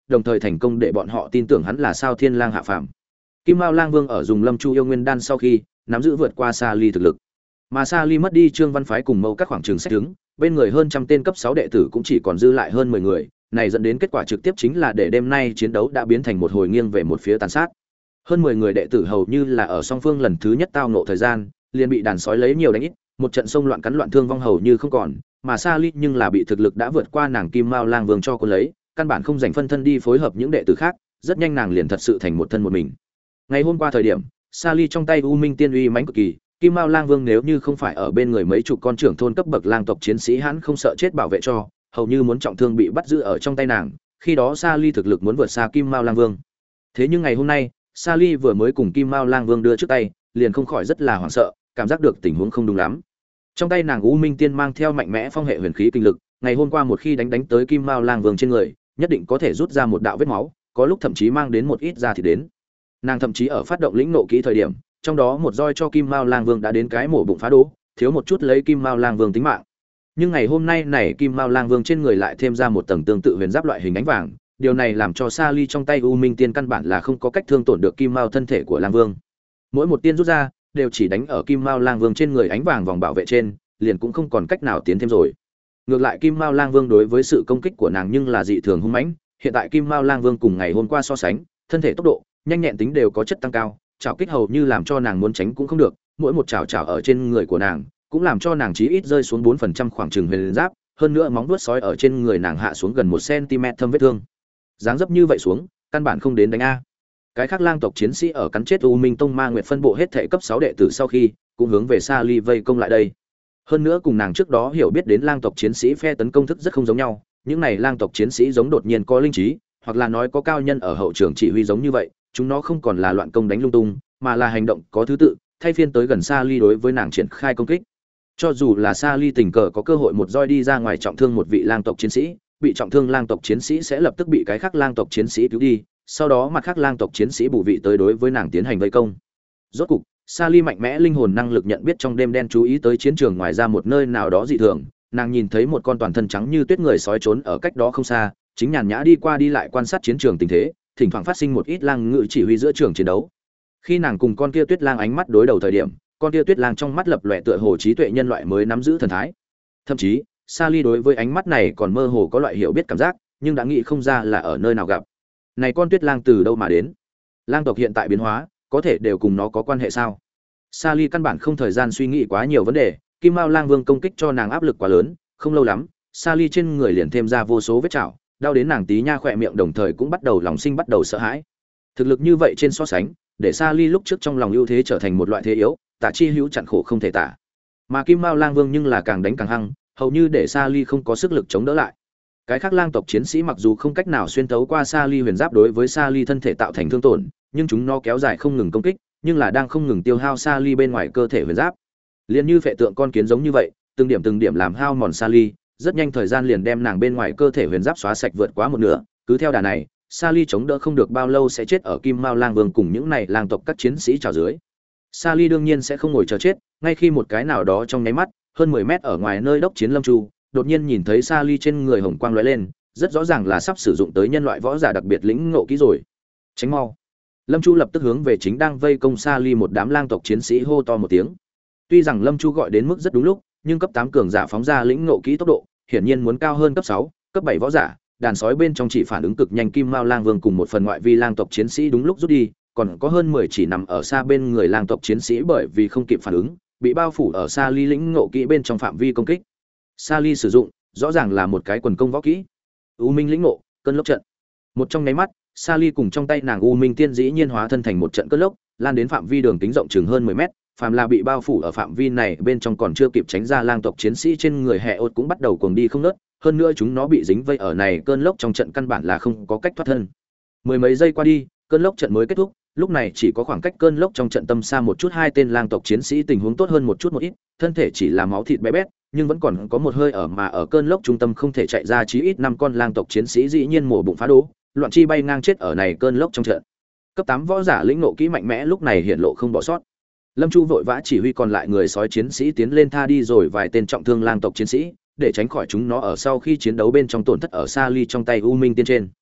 đồng thời thành công để bọn họ tin tưởng hắn là Sao Thiên Lang hạ phàm. Kim Mao Lang Vương ở dùng Lâm Chu yêu nguyên đan sau khi nắm giữ vượt qua Sa Ly thực lực. Mà Sa Ly mất đi Trương Văn phái cùng Mâu các khoảng trường sách đứng, bên người hơn trăm tên cấp sáu đệ tử cũng chỉ còn dư lại hơn mười người, này dẫn đến kết quả trực tiếp chính là để đêm nay chiến đấu đã biến thành một hồi nghiêng về một phía tàn sát. Hơn mười người đệ tử hầu như là ở song phương lần thứ nhất tao ngộ thời gian, liền bị đàn sói lấy nhiều đánh ít, một trận xông loạn cắn loạn thương vong hầu như không còn, mà Sa Ly nhưng là bị thực lực đã vượt qua nàng Kim Mao Lang Vương cho cô lấy, căn bản không dành phân thân đi phối hợp những đệ tử khác, rất nhanh nàng liền thật sự thành một thân một mình. Ngày hôm qua thời điểm, Sa Ly trong tay U Minh Tiên uy mãnh cực kỳ, Kim Mao Lang Vương nếu như không phải ở bên người mấy chục con trưởng thôn cấp bậc lang tộc chiến sĩ hắn không sợ chết bảo vệ cho, hầu như muốn trọng thương bị bắt giữ ở trong tay nàng, khi đó Sa Ly thực lực muốn vượt xa Kim Mao Lang Vương. Thế nhưng ngày hôm nay, Sa Ly vừa mới cùng Kim Mao Lang Vương đưa trước tay, liền không khỏi rất là hoảng sợ, cảm giác được tình huống không đúng lắm. Trong tay nàng U Minh Tiên mang theo mạnh mẽ phong hệ huyền khí kinh lực, ngày hôm qua một khi đánh đánh tới Kim Mao Lang Vương trên người, nhất định có thể rút ra một đạo vết máu, có lúc thậm chí mang đến một ít da thịt đến. Nàng thậm chí ở phát động lĩnh nộ kỹ thời điểm, trong đó một roi cho Kim Mao Lang Vương đã đến cái mổ bụng phá đố, thiếu một chút lấy Kim Mao Lang Vương tính mạng. Nhưng ngày hôm nay này Kim Mao Lang Vương trên người lại thêm ra một tầng tương tự huyền giáp loại hình ánh vàng, điều này làm cho Sa Ly trong tay U Minh Tiên căn bản là không có cách thương tổn được Kim Mao thân thể của Lang Vương. Mỗi một tiên rút ra, đều chỉ đánh ở Kim Mao Lang Vương trên người ánh vàng vòng bảo vệ trên, liền cũng không còn cách nào tiến thêm rồi. Ngược lại Kim Mao Lang Vương đối với sự công kích của nàng nhưng là dị thường hung mãnh, hiện tại Kim Mao Lang Vương cùng ngày hôm qua so sánh, thân thể tốc độ, nhanh nhẹn tính đều có chất tăng cao, chảo kích hầu như làm cho nàng muốn tránh cũng không được, mỗi một chảo chảo ở trên người của nàng, cũng làm cho nàng chí ít rơi xuống bốn phần trăm khoảng chừng huyền giáp, hơn nữa móng vuốt sói ở trên người nàng hạ xuống gần một xăng-ti-mét thâm vết thương. Dáng dấp như vậy xuống, căn bản không đến đánh a. Cái khác lang tộc chiến sĩ ở cắn chết U Minh Tông Ma Nguyệt phân bộ hết thể cấp sáu đệ tử sau khi, cũng hướng về Sa Ly vây công lại đây. Hơn nữa cùng nàng trước đó hiểu biết đến lang tộc chiến sĩ phe tấn công thức rất không giống nhau, những này lang tộc chiến sĩ giống đột nhiên có linh trí, hoặc là nói có cao nhân ở hậu trường chỉ huy giống như vậy, chúng nó không còn là loạn công đánh lung tung, mà là hành động có thứ tự, thay phiên tới gần Sa Ly đối với nàng triển khai công kích. Cho dù là Sa Ly tình cờ có cơ hội một roi đi ra ngoài trọng thương một vị lang tộc chiến sĩ, bị trọng thương lang tộc chiến sĩ sẽ lập tức bị cái khác lang tộc chiến sĩ cứu đi, sau đó mặt khác lang tộc chiến sĩ bù vị tới đối với nàng tiến hành vây công. Rốt cục, Sa Ly mạnh mẽ linh hồn năng lực nhận biết trong đêm đen chú ý tới chiến trường ngoài ra một nơi nào đó dị thường, nàng nhìn thấy một con toàn thân trắng như tuyết người sói trốn ở cách đó không xa, chính nhàn nhã đi qua đi lại quan sát chiến trường tình thế, thỉnh thoảng phát sinh một ít lang ngự chỉ huy giữa trường chiến đấu. Khi nàng cùng con kia tuyết lang ánh mắt đối đầu thời điểm, con kia tuyết lang trong mắt lập lòe tựa hồ trí tuệ nhân loại mới nắm giữ thần thái. Thậm chí, Sa Ly đối với ánh mắt này còn mơ hồ có loại hiểu biết cảm giác, nhưng đã nghĩ không ra là ở nơi nào gặp. Này con tuyết lang từ đâu mà đến? Lang tộc hiện tại biến hóa, có thể đều cùng nó có quan hệ sao? Sa Ly căn bản không thời gian suy nghĩ quá nhiều vấn đề, Kim Mao Lang Vương công kích cho nàng áp lực quá lớn, không lâu lắm, Sa Ly trên người liền thêm ra vô số vết chảo, đau đến nàng tí nha khỏe miệng đồng thời cũng bắt đầu lòng sinh bắt đầu sợ hãi. Thực lực như vậy trên so sánh, để Sa Ly lúc trước trong lòng ưu thế trở thành một loại thế yếu, Tả Chi Hữu chặn khổ không thể tả. Mà Kim Mao Lang Vương nhưng là càng đánh càng hăng, hầu như để Sa Ly không có sức lực chống đỡ lại. Cái khác lang tộc chiến sĩ mặc dù không cách nào xuyên thấu qua Sa Ly huyền giáp đối với Sa Ly thân thể tạo thành thương tổn, nhưng chúng nó kéo dài không ngừng công kích, nhưng là đang không ngừng tiêu hao Sa Ly bên ngoài cơ thể huyền giáp. Liên như phệ tượng con kiến giống như vậy, từng điểm từng điểm làm hao mòn Sa Ly, rất nhanh thời gian liền đem nàng bên ngoài cơ thể huyền giáp xóa sạch vượt quá một nửa, cứ theo đà này, Sa Ly chống đỡ không được bao lâu sẽ chết ở Kim Mao Lang Vương cùng những này lang tộc các chiến sĩ trào dưới. Sa Ly đương nhiên sẽ không ngồi chờ chết, ngay khi một cái nào đó trong nháy mắt, hơn mười mét ở ngoài nơi đốc chiến Lâm Chu, đột nhiên nhìn thấy Sa Ly trên người hồng quang lóe lên, rất rõ ràng là sắp sử dụng tới nhân loại võ giả đặc biệt lĩnh ngộ kỹ rồi. Tránh mau. Lâm Chu lập tức hướng về chính đang vây công Sa Ly một đám lang tộc chiến sĩ hô to một tiếng. Tuy rằng Lâm Chu gọi đến mức rất đúng lúc, nhưng cấp tám cường giả phóng ra lĩnh ngộ kỹ tốc độ, hiển nhiên muốn cao hơn cấp sáu, cấp bảy võ giả, đàn sói bên trong chỉ phản ứng cực nhanh Kim Mao Lang Vương cùng một phần ngoại vi lang tộc chiến sĩ đúng lúc rút đi, còn có hơn mười chỉ nằm ở xa bên người lang tộc chiến sĩ bởi vì không kịp phản ứng, bị bao phủ ở Sa Ly lĩnh ngộ kỹ bên trong phạm vi công kích. Sa Ly sử dụng, rõ ràng là một cái quần công võ kỹ. U Minh lĩnh ngộ, cơn lốc trận. Một trong nháy mắt, Sa Ly cùng trong tay nàng U Minh tiên dĩ nhiên hóa thân thành một trận cơn lốc, lan đến phạm vi đường kính rộng chừng hơn mười mét, phàm là bị bao phủ ở phạm vi này bên trong còn chưa kịp tránh ra lang tộc chiến sĩ trên người hệ ốt cũng bắt đầu cuồng đi không ngớt, hơn nữa chúng nó bị dính vây ở này cơn lốc trong trận căn bản là không có cách thoát thân. Mười mấy giây qua đi, cơn lốc trận mới kết thúc, lúc này chỉ có khoảng cách cơn lốc trong trận tâm xa một chút hai tên lang tộc chiến sĩ tình huống tốt hơn một chút một ít, thân thể chỉ là máu thịt bé bét, nhưng vẫn còn có một hơi ở mà ở cơn lốc trung tâm không thể chạy ra, chí ít năm con lang tộc chiến sĩ dĩ nhiên mổ bụng phá đố, loạn chi bay ngang chết ở này cơn lốc trong trận. Cấp tám võ giả lĩnh nộ kỹ mạnh mẽ lúc này hiện lộ không bỏ sót. Lâm Chu vội vã chỉ huy còn lại người sói chiến sĩ tiến lên tha đi rồi vài tên trọng thương lang tộc chiến sĩ, để tránh khỏi chúng nó ở sau khi chiến đấu bên trong tổn thất ở Sa Ly trong tay U Minh tiên trên.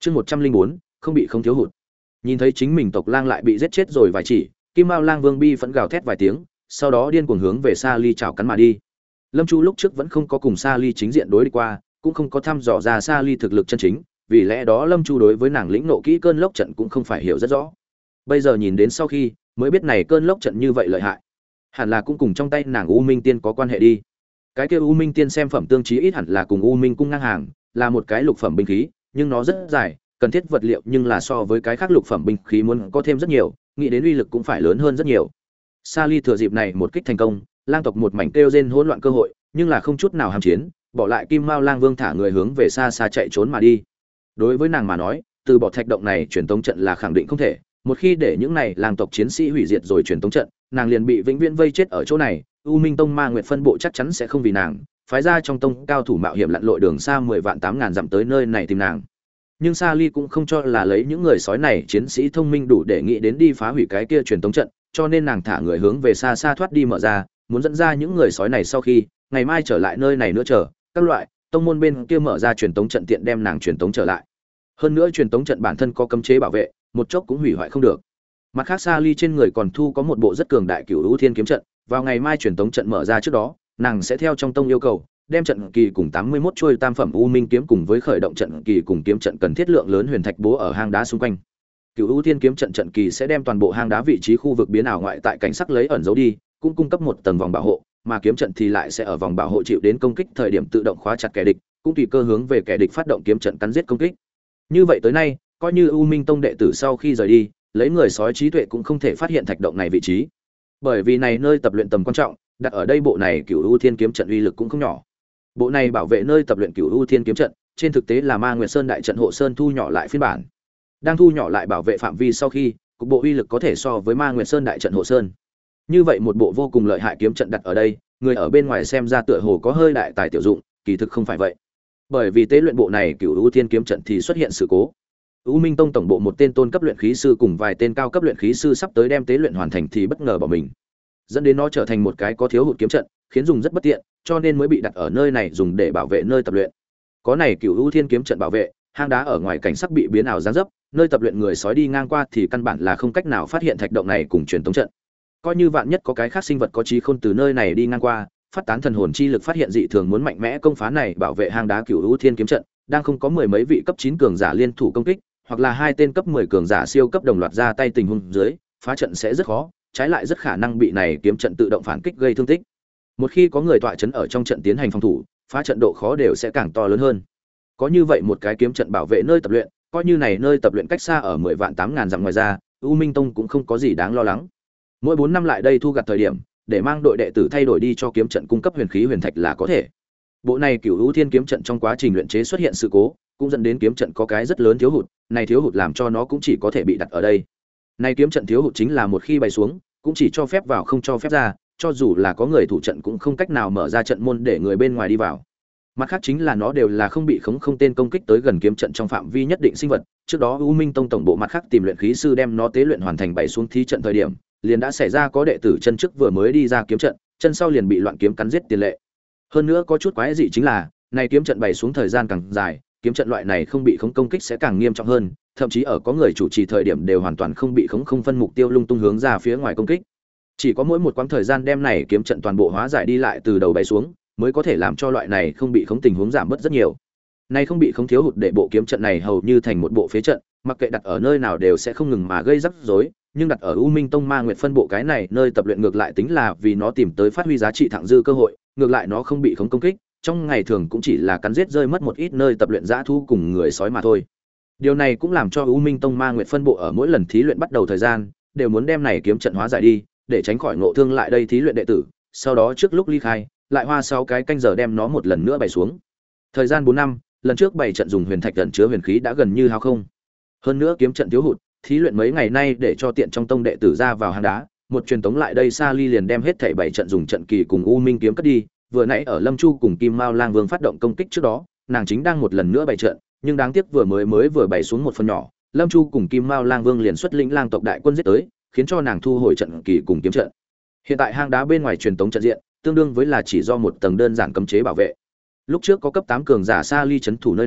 Chương một trăm linh bốn, không bị không thiếu hụt. Nhìn thấy chính mình tộc lang lại bị giết chết rồi vài chỉ, Kim Mao Lang Vương bi phẫn gào thét vài tiếng, sau đó điên cuồng hướng về Sa Ly chảo cắn mà đi. Lâm Chu lúc trước vẫn không có cùng Sa Ly chính diện đối địch qua, cũng không có thăm dò ra Sa Ly thực lực chân chính, vì lẽ đó Lâm Chu đối với nàng lĩnh nộ kỹ cơn lốc trận cũng không phải hiểu rất rõ. Bây giờ nhìn đến sau khi, mới biết này cơn lốc trận như vậy lợi hại. Hẳn là cũng cùng trong tay nàng U Minh Tiên có quan hệ đi. Cái kia U Minh Tiên xem phẩm tương chí ít hẳn là cùng U Minh cung ngang hàng, là một cái lục phẩm binh khí, nhưng nó rất dài, cần thiết vật liệu nhưng là so với cái khác lục phẩm binh khí muốn có thêm rất nhiều, nghĩ đến uy lực cũng phải lớn hơn rất nhiều. Sa Ly thừa dịp này một kích thành công, lang tộc một mảnh kêu rên hỗn loạn cơ hội, nhưng là không chút nào ham chiến, bỏ lại Kim Mao Lang Vương thả người hướng về xa xa chạy trốn mà đi. Đối với nàng mà nói, từ bỏ thạch động này truyền tống trận là khẳng định không thể, một khi để những này lang tộc chiến sĩ hủy diệt rồi truyền tống trận, nàng liền bị vĩnh viễn vây chết ở chỗ này, U Minh Tông Ma Nguyệt phân bộ chắc chắn sẽ không vì nàng, phái ra trong tông cao thủ mạo hiểm lặn lội đường xa mười vạn tám ngàn dặm tới nơi này tìm nàng. Nhưng Sa Ly cũng không cho là lấy những người sói này chiến sĩ thông minh đủ để nghĩ đến đi phá hủy cái kia truyền tống trận, cho nên nàng thả người hướng về xa xa thoát đi mở ra, muốn dẫn ra những người sói này sau khi, ngày mai trở lại nơi này nữa chờ, các loại tông môn bên kia mở ra truyền tống trận tiện đem nàng truyền tống trở lại. Hơn nữa truyền tống trận bản thân có cấm chế bảo vệ, một chốc cũng hủy hoại không được. Mặt khác Sa Ly trên người còn thu có một bộ rất cường đại Cửu U Thiên kiếm trận, vào ngày mai truyền tống trận mở ra trước đó, nàng sẽ theo trong tông yêu cầu, đem trận kỳ cùng tám mươi mốt chuôi tam phẩm U Minh kiếm cùng với khởi động trận kỳ cùng kiếm trận cần thiết lượng lớn huyền thạch bố ở hang đá xung quanh. Cửu U Thiên kiếm trận trận kỳ sẽ đem toàn bộ hang đá vị trí khu vực biến ảo ngoại tại cảnh sắc lấy ẩn giấu đi, cũng cung cấp một tầng vòng bảo hộ, mà kiếm trận thì lại sẽ ở vòng bảo hộ chịu đến công kích thời điểm tự động khóa chặt kẻ địch, cũng tùy cơ hướng về kẻ địch phát động kiếm trận cắn giết công kích. Như vậy tới nay, coi như U Minh Tông đệ tử sau khi rời đi, lấy người sói trí tuệ cũng không thể phát hiện thạch động này vị trí. Bởi vì này nơi tập luyện tầm quan trọng, đặt ở đây bộ này Cửu U Thiên kiếm trận uy lực cũng không nhỏ. Bộ này bảo vệ nơi tập luyện Cửu U Thiên kiếm trận, trên thực tế là Ma Nguyệt Sơn đại trận hộ sơn thu nhỏ lại phiên bản. Đang thu nhỏ lại bảo vệ phạm vi sau khi, cục bộ uy lực có thể so với Ma Nguyệt Sơn đại trận hộ sơn. Như vậy một bộ vô cùng lợi hại kiếm trận đặt ở đây, người ở bên ngoài xem ra tựa hồ có hơi đại tài tiểu dụng, kỳ thực không phải vậy. Bởi vì tế luyện bộ này Cửu U Thiên kiếm trận thì xuất hiện sự cố. U Minh Tông tổng bộ một tên tôn cấp luyện khí sư cùng vài tên cao cấp luyện khí sư sắp tới đem tế luyện hoàn thành thì bất ngờ bỏ mình, dẫn đến nó trở thành một cái có thiếu hụt kiếm trận, khiến dùng rất bất tiện, cho nên mới bị đặt ở nơi này dùng để bảo vệ nơi tập luyện. Có này Cửu U Thiên kiếm trận bảo vệ, hang đá ở ngoài cảnh sắc bị biến ảo dáng dấp, nơi tập luyện người sói đi ngang qua thì căn bản là không cách nào phát hiện thạch động này cùng truyền tống trận. Coi như vạn nhất có cái khác sinh vật có trí khôn từ nơi này đi ngang qua, phát tán thần hồn chi lực phát hiện dị thường muốn mạnh mẽ công phá này bảo vệ hang đá Cửu U Thiên kiếm trận, đang không có mười mấy vị cấp chín cường giả liên thủ công kích, hoặc là hai tên cấp mười cường giả siêu cấp đồng loạt ra tay tình huống dưới, phá trận sẽ rất khó, trái lại rất khả năng bị này kiếm trận tự động phản kích gây thương tích. Một khi có người tọa chấn ở trong trận tiến hành phòng thủ, phá trận độ khó đều sẽ càng to lớn hơn. Có như vậy một cái kiếm trận bảo vệ nơi tập luyện, coi như này nơi tập luyện cách xa ở mười vạn tám ngàn dặm ngoài ra, U Minh Tông cũng không có gì đáng lo lắng. Mỗi bốn năm lại đây thu gặt thời điểm, để mang đội đệ tử thay đổi đi cho kiếm trận cung cấp huyền khí huyền thạch là có thể. Bộ này Cửu U Thiên kiếm trận trong quá trình luyện chế xuất hiện sự cố, cũng dẫn đến kiếm trận có cái rất lớn thiếu hụt, này thiếu hụt làm cho nó cũng chỉ có thể bị đặt ở đây. Này kiếm trận thiếu hụt chính là một khi bày xuống, cũng chỉ cho phép vào không cho phép ra, cho dù là có người thủ trận cũng không cách nào mở ra trận môn để người bên ngoài đi vào. Mặt khác chính là nó đều là không bị khống không tên công kích tới gần kiếm trận trong phạm vi nhất định sinh vật. Trước đó U Minh Tông tổng bộ mặt khác tìm luyện khí sư đem nó tế luyện hoàn thành bày xuống thí trận thời điểm, liền đã xảy ra có đệ tử chân trước vừa mới đi ra kiếm trận, chân sau liền bị loạn kiếm cắn giết tiền lệ. Hơn nữa có chút quái dị chính là, này kiếm trận bày xuống thời gian càng dài, kiếm trận loại này không bị khống công kích sẽ càng nghiêm trọng hơn, thậm chí ở có người chủ trì thời điểm đều hoàn toàn không bị khống không phân mục tiêu lung tung hướng ra phía ngoài công kích. Chỉ có mỗi một quãng thời gian đem này kiếm trận toàn bộ hóa giải đi lại từ đầu bày xuống, mới có thể làm cho loại này không bị khống tình huống giảm bớt rất nhiều. Này không bị khống thiếu hụt để bộ kiếm trận này hầu như thành một bộ phế trận, mặc kệ đặt ở nơi nào đều sẽ không ngừng mà gây rắc rối, nhưng đặt ở U Minh Tông Ma Nguyệt phân bộ cái này nơi tập luyện ngược lại tính là vì nó tìm tới phát huy giá trị thặng dư cơ hội, ngược lại nó không bị khống công kích, trong ngày thường cũng chỉ là cắn giết rơi mất một ít nơi tập luyện dã thú cùng người sói mà thôi. Điều này cũng làm cho U Minh Tông Ma Nguyệt phân bộ ở mỗi lần thí luyện bắt đầu thời gian, đều muốn đem này kiếm trận hóa giải đi, để tránh khỏi ngộ thương lại đây thí luyện đệ tử, sau đó trước lúc ly khai, lại hoa sáu cái canh giờ đem nó một lần nữa bày xuống. Thời gian bốn năm, lần trước bày trận dùng huyền thạch ẩn chứa huyền khí đã gần như hao không. Hơn nữa kiếm trận thiếu hụt, thí luyện mấy ngày nay để cho tiện trong tông đệ tử ra vào hang đá, một truyền tống lại đây Sa Ly liền đem hết thảy bảy trận dùng trận kỳ cùng U Minh kiếm cất đi, vừa nãy ở Lâm Chu cùng Kim Mao Lang Vương phát động công kích trước đó, nàng chính đang một lần nữa bày trận, nhưng đáng tiếc vừa mới mới vừa bày xuống một phần nhỏ, Lâm Chu cùng Kim Mao Lang Vương liền xuất lĩnh lang tộc đại quân giết tới, khiến cho nàng thu hồi trận kỳ cùng kiếm trận. Hiện tại hang đá bên ngoài truyền tống trận diện, tương đương với là chỉ do một tầng đơn giản cấm chế bảo vệ. Lúc trước có cấp tám cường giả Sa Ly trấn thủ nơi này,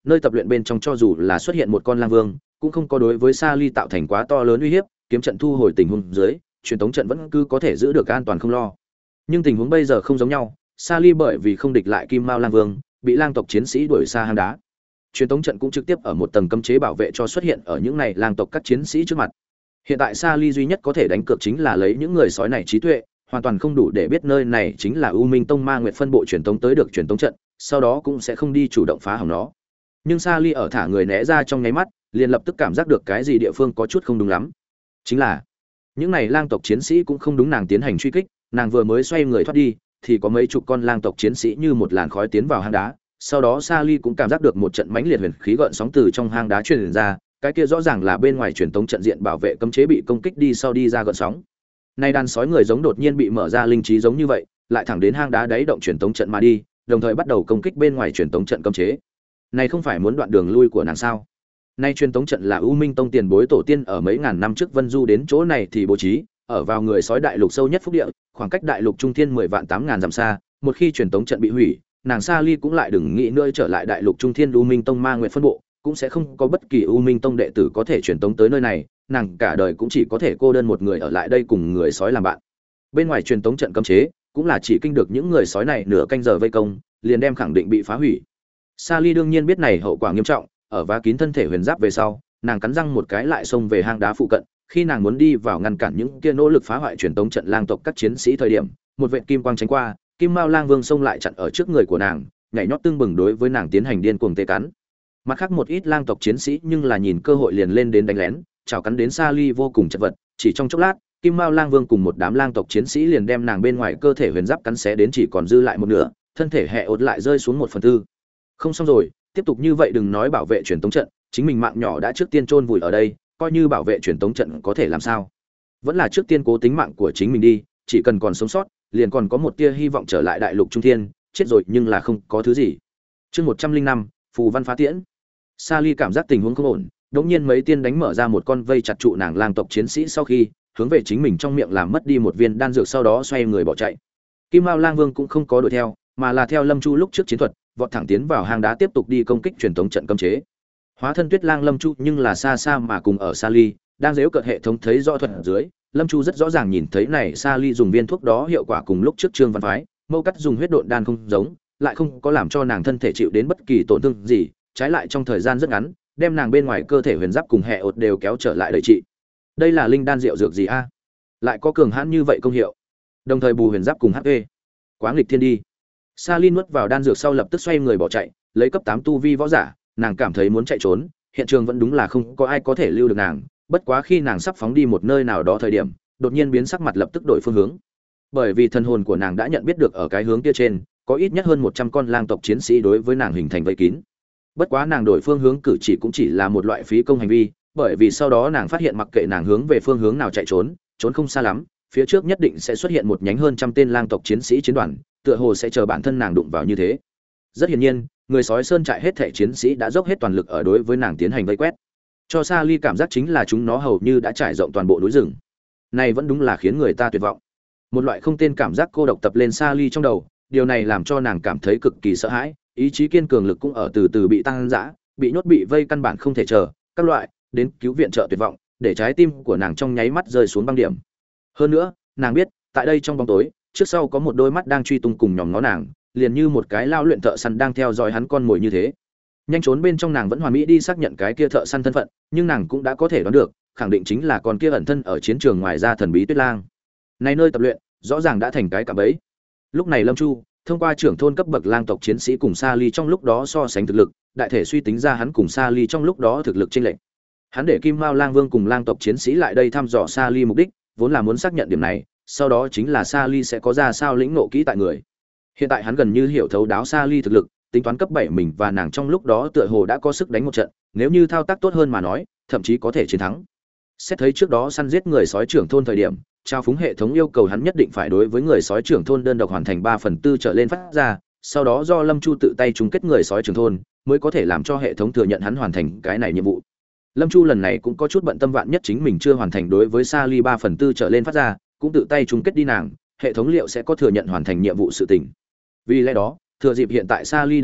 nơi tập luyện bên trong cho dù là xuất hiện một con lang vương, cũng không có đối với Sa Ly tạo thành quá to lớn uy hiếp, kiếm trận thu hồi tình huống dưới, truyền tống trận vẫn cứ có thể giữ được an toàn không lo. Nhưng tình huống bây giờ không giống nhau, Sa Ly bởi vì không địch lại Kim Mao Lang Vương, bị lang tộc chiến sĩ đuổi xa hang đá. Truyền tống trận cũng trực tiếp ở một tầng cấm chế bảo vệ cho xuất hiện ở những này lang tộc các chiến sĩ trước mặt. Hiện tại Sa Ly duy nhất có thể đánh cược chính là lấy những người sói này trí tuệ, hoàn toàn không đủ để biết nơi này chính là U Minh Tông Ma Nguyệt phân bộ truyền tống tới được truyền tống trận, sau đó cũng sẽ không đi chủ động phá hỏng nó. Nhưng Sa Ly ở thả người né ra trong nháy mắt, liền lập tức cảm giác được cái gì địa phương có chút không đúng lắm. Chính là những này lang tộc chiến sĩ cũng không đúng nàng tiến hành truy kích, nàng vừa mới xoay người thoát đi, thì có mấy chục con lang tộc chiến sĩ như một làn khói tiến vào hang đá. Sau đó Sa Ly cũng cảm giác được một trận mãnh liệt huyền khí gợn sóng từ trong hang đá truyền ra, cái kia rõ ràng là bên ngoài truyền tống trận diện bảo vệ cấm chế bị công kích đi sau đi ra gợn sóng. Nay đàn sói người giống đột nhiên bị mở ra linh trí giống như vậy, lại thẳng đến hang đá đáy động truyền tống trận mà đi, đồng thời bắt đầu công kích bên ngoài truyền tống trận cấm chế. Này không phải muốn đoạn đường lui của nàng sao? Nay truyền tống trận là U Minh Tông tiền bối tổ tiên ở mấy ngàn năm trước Vân Du đến chỗ này thì bố trí, ở vào người sói đại lục sâu nhất phúc địa, khoảng cách đại lục trung thiên mười vạn tám ngàn dặm xa, một khi truyền tống trận bị hủy, nàng Sa Ly cũng lại đừng nghĩ nữa trở lại đại lục trung thiên U Minh Tông Ma Nguyệt phân bộ, cũng sẽ không có bất kỳ U Minh Tông đệ tử có thể truyền tống tới nơi này, nàng cả đời cũng chỉ có thể cô đơn một người ở lại đây cùng người sói làm bạn. Bên ngoài truyền tống trận cấm chế, cũng là chỉ kinh được những người sói này nửa canh giờ vây công, liền đem khẳng định bị phá hủy. Sa Ly đương nhiên biết này hậu quả nghiêm trọng, ở vá kín thân thể huyền giáp về sau, nàng cắn răng một cái lại xông về hang đá phụ cận, khi nàng muốn đi vào ngăn cản những kia nỗ lực phá hoại truyền tống trận lang tộc các chiến sĩ thời điểm, một vệt kim quang tránh qua, Kim Mao Lang Vương xông lại chặn ở trước người của nàng, nhảy nhót tương bừng đối với nàng tiến hành điên cuồng tê cắn. Mặt khác một ít lang tộc chiến sĩ nhưng là nhìn cơ hội liền lên đến đánh lén, chảo cắn đến Sa Ly vô cùng chật vật, chỉ trong chốc lát, Kim Mao Lang Vương cùng một đám lang tộc chiến sĩ liền đem nàng bên ngoài cơ thể huyền giáp cắn xé đến chỉ còn dư lại một nửa, thân thể hệ ột lại rơi xuống một phần tư. Không xong rồi, tiếp tục như vậy đừng nói bảo vệ truyền tống trận, chính mình mạng nhỏ đã trước tiên chôn vùi ở đây, coi như bảo vệ truyền tống trận có thể làm sao? Vẫn là trước tiên cố tính mạng của chính mình đi, chỉ cần còn sống sót, liền còn có một tia hy vọng trở lại đại lục trung thiên, chết rồi nhưng là không có thứ gì. Chương một trăm linh năm, phù văn phá tiễn. Sa Ly cảm giác tình huống không ổn, đột nhiên mấy tiên đánh mở ra một con vây chặt trụ nàng lang tộc chiến sĩ sau khi, hướng về chính mình trong miệng làm mất đi một viên đan dược sau đó xoay người bỏ chạy. Kim Mao Lang Vương cũng không có đuổi theo, mà là theo Lâm Chu lúc trước chiến thuật, vọt thẳng tiến vào hang đá tiếp tục đi công kích truyền tống trận cấm chế. Hóa thân Tuyết Lang Lâm Chu nhưng là xa xa mà cùng ở Sa Ly, đang giễu cợt hệ thống thấy rõ thuật ở dưới, Lâm Chu rất rõ ràng nhìn thấy này Sa Ly dùng viên thuốc đó hiệu quả cùng lúc trước Trương Văn Phái, Mâu Cắt dùng huyết độn đan không giống, lại không có làm cho nàng thân thể chịu đến bất kỳ tổn thương gì, trái lại trong thời gian rất ngắn, đem nàng bên ngoài cơ thể huyền giáp cùng hệ ột đều kéo trở lại đầy trị. Đây là linh đan rượu dược gì a? Lại có cường hãn như vậy công hiệu. Đồng thời bù huyền giáp cùng hát pê. Quá nghịch thiên đi. Sa Ly nuốt vào đan dược sau lập tức xoay người bỏ chạy, lấy cấp tám tu vi võ giả, nàng cảm thấy muốn chạy trốn, hiện trường vẫn đúng là không có ai có thể lưu được nàng, bất quá khi nàng sắp phóng đi một nơi nào đó thời điểm, đột nhiên biến sắc mặt lập tức đổi phương hướng. Bởi vì thần hồn của nàng đã nhận biết được ở cái hướng kia trên, có ít nhất hơn một trăm con lang tộc chiến sĩ đối với nàng hình thành vây kín. Bất quá nàng đổi phương hướng cử chỉ cũng chỉ là một loại phí công hành vi, bởi vì sau đó nàng phát hiện mặc kệ nàng hướng về phương hướng nào chạy trốn, trốn không xa lắm, phía trước nhất định sẽ xuất hiện một nhánh hơn trăm tên lang tộc chiến sĩ chiến đoàn, tựa hồ sẽ chờ bản thân nàng đụng vào như thế. Rất hiển nhiên, người sói sơn trại hết thảy chiến sĩ đã dốc hết toàn lực ở đối với nàng tiến hành vây quét. Cho Sa Ly cảm giác chính là chúng nó hầu như đã trải rộng toàn bộ núi rừng. Này vẫn đúng là khiến người ta tuyệt vọng. Một loại không tên cảm giác cô độc tập lên Sa Ly trong đầu, điều này làm cho nàng cảm thấy cực kỳ sợ hãi, ý chí kiên cường lực cũng ở từ từ bị tăng dã, bị nhốt bị vây căn bản không thể chờ, các loại đến cứu viện trợ tuyệt vọng, để trái tim của nàng trong nháy mắt rơi xuống băng điểm. Hơn nữa, nàng biết, tại đây trong bóng tối, trước sau có một đôi mắt đang truy tung cùng nhòm ngó nàng, liền như một cái lao luyện thợ săn đang theo dõi hắn con mồi như thế. Nhanh trốn bên trong nàng vẫn hoàn mỹ đi xác nhận cái kia thợ săn thân phận, nhưng nàng cũng đã có thể đoán được, khẳng định chính là con kia ẩn thân ở chiến trường ngoài ra thần bí Tuyết Lang. Này nơi tập luyện, rõ ràng đã thành cái cạm bẫy. Lúc này Lâm Chu, thông qua trưởng thôn cấp bậc lang tộc chiến sĩ cùng Sa Ly trong lúc đó so sánh thực lực, đại thể suy tính ra hắn cùng Sa Ly trong lúc đó thực lực chênh lệch. Hắn để Kim Mao Lang Vương cùng lang tộc chiến sĩ lại đây thăm dò Sa Ly mục đích, vốn là muốn xác nhận điểm này, sau đó chính là Sa Ly sẽ có ra sao lĩnh ngộ kỹ tại người. Hiện tại hắn gần như hiểu thấu đáo Sa Ly thực lực, tính toán cấp bảy mình và nàng trong lúc đó tựa hồ đã có sức đánh một trận, nếu như thao tác tốt hơn mà nói, thậm chí có thể chiến thắng. Xét thấy trước đó săn giết người sói trưởng thôn thời điểm, trao phúng hệ thống yêu cầu hắn nhất định phải đối với người sói trưởng thôn đơn độc hoàn thành ba phần tư trở lên phát ra, sau đó do Lâm Chu tự tay chung kết người sói trưởng thôn, mới có thể làm cho hệ thống thừa nhận hắn hoàn thành cái này nhiệm vụ. Lâm Chu lần này cũng có chút bận tâm vạn nhất chính mình chưa hoàn thành đối với Sa Ly ba phần tư trở lên phát ra, cũng tự tay chung kết đi nàng, hệ thống liệu sẽ có thừa nhận hoàn thành nhiệm vụ sự tình. Vì lẽ đó, thừa dịp hiện tại Sa Ly đầy huyết,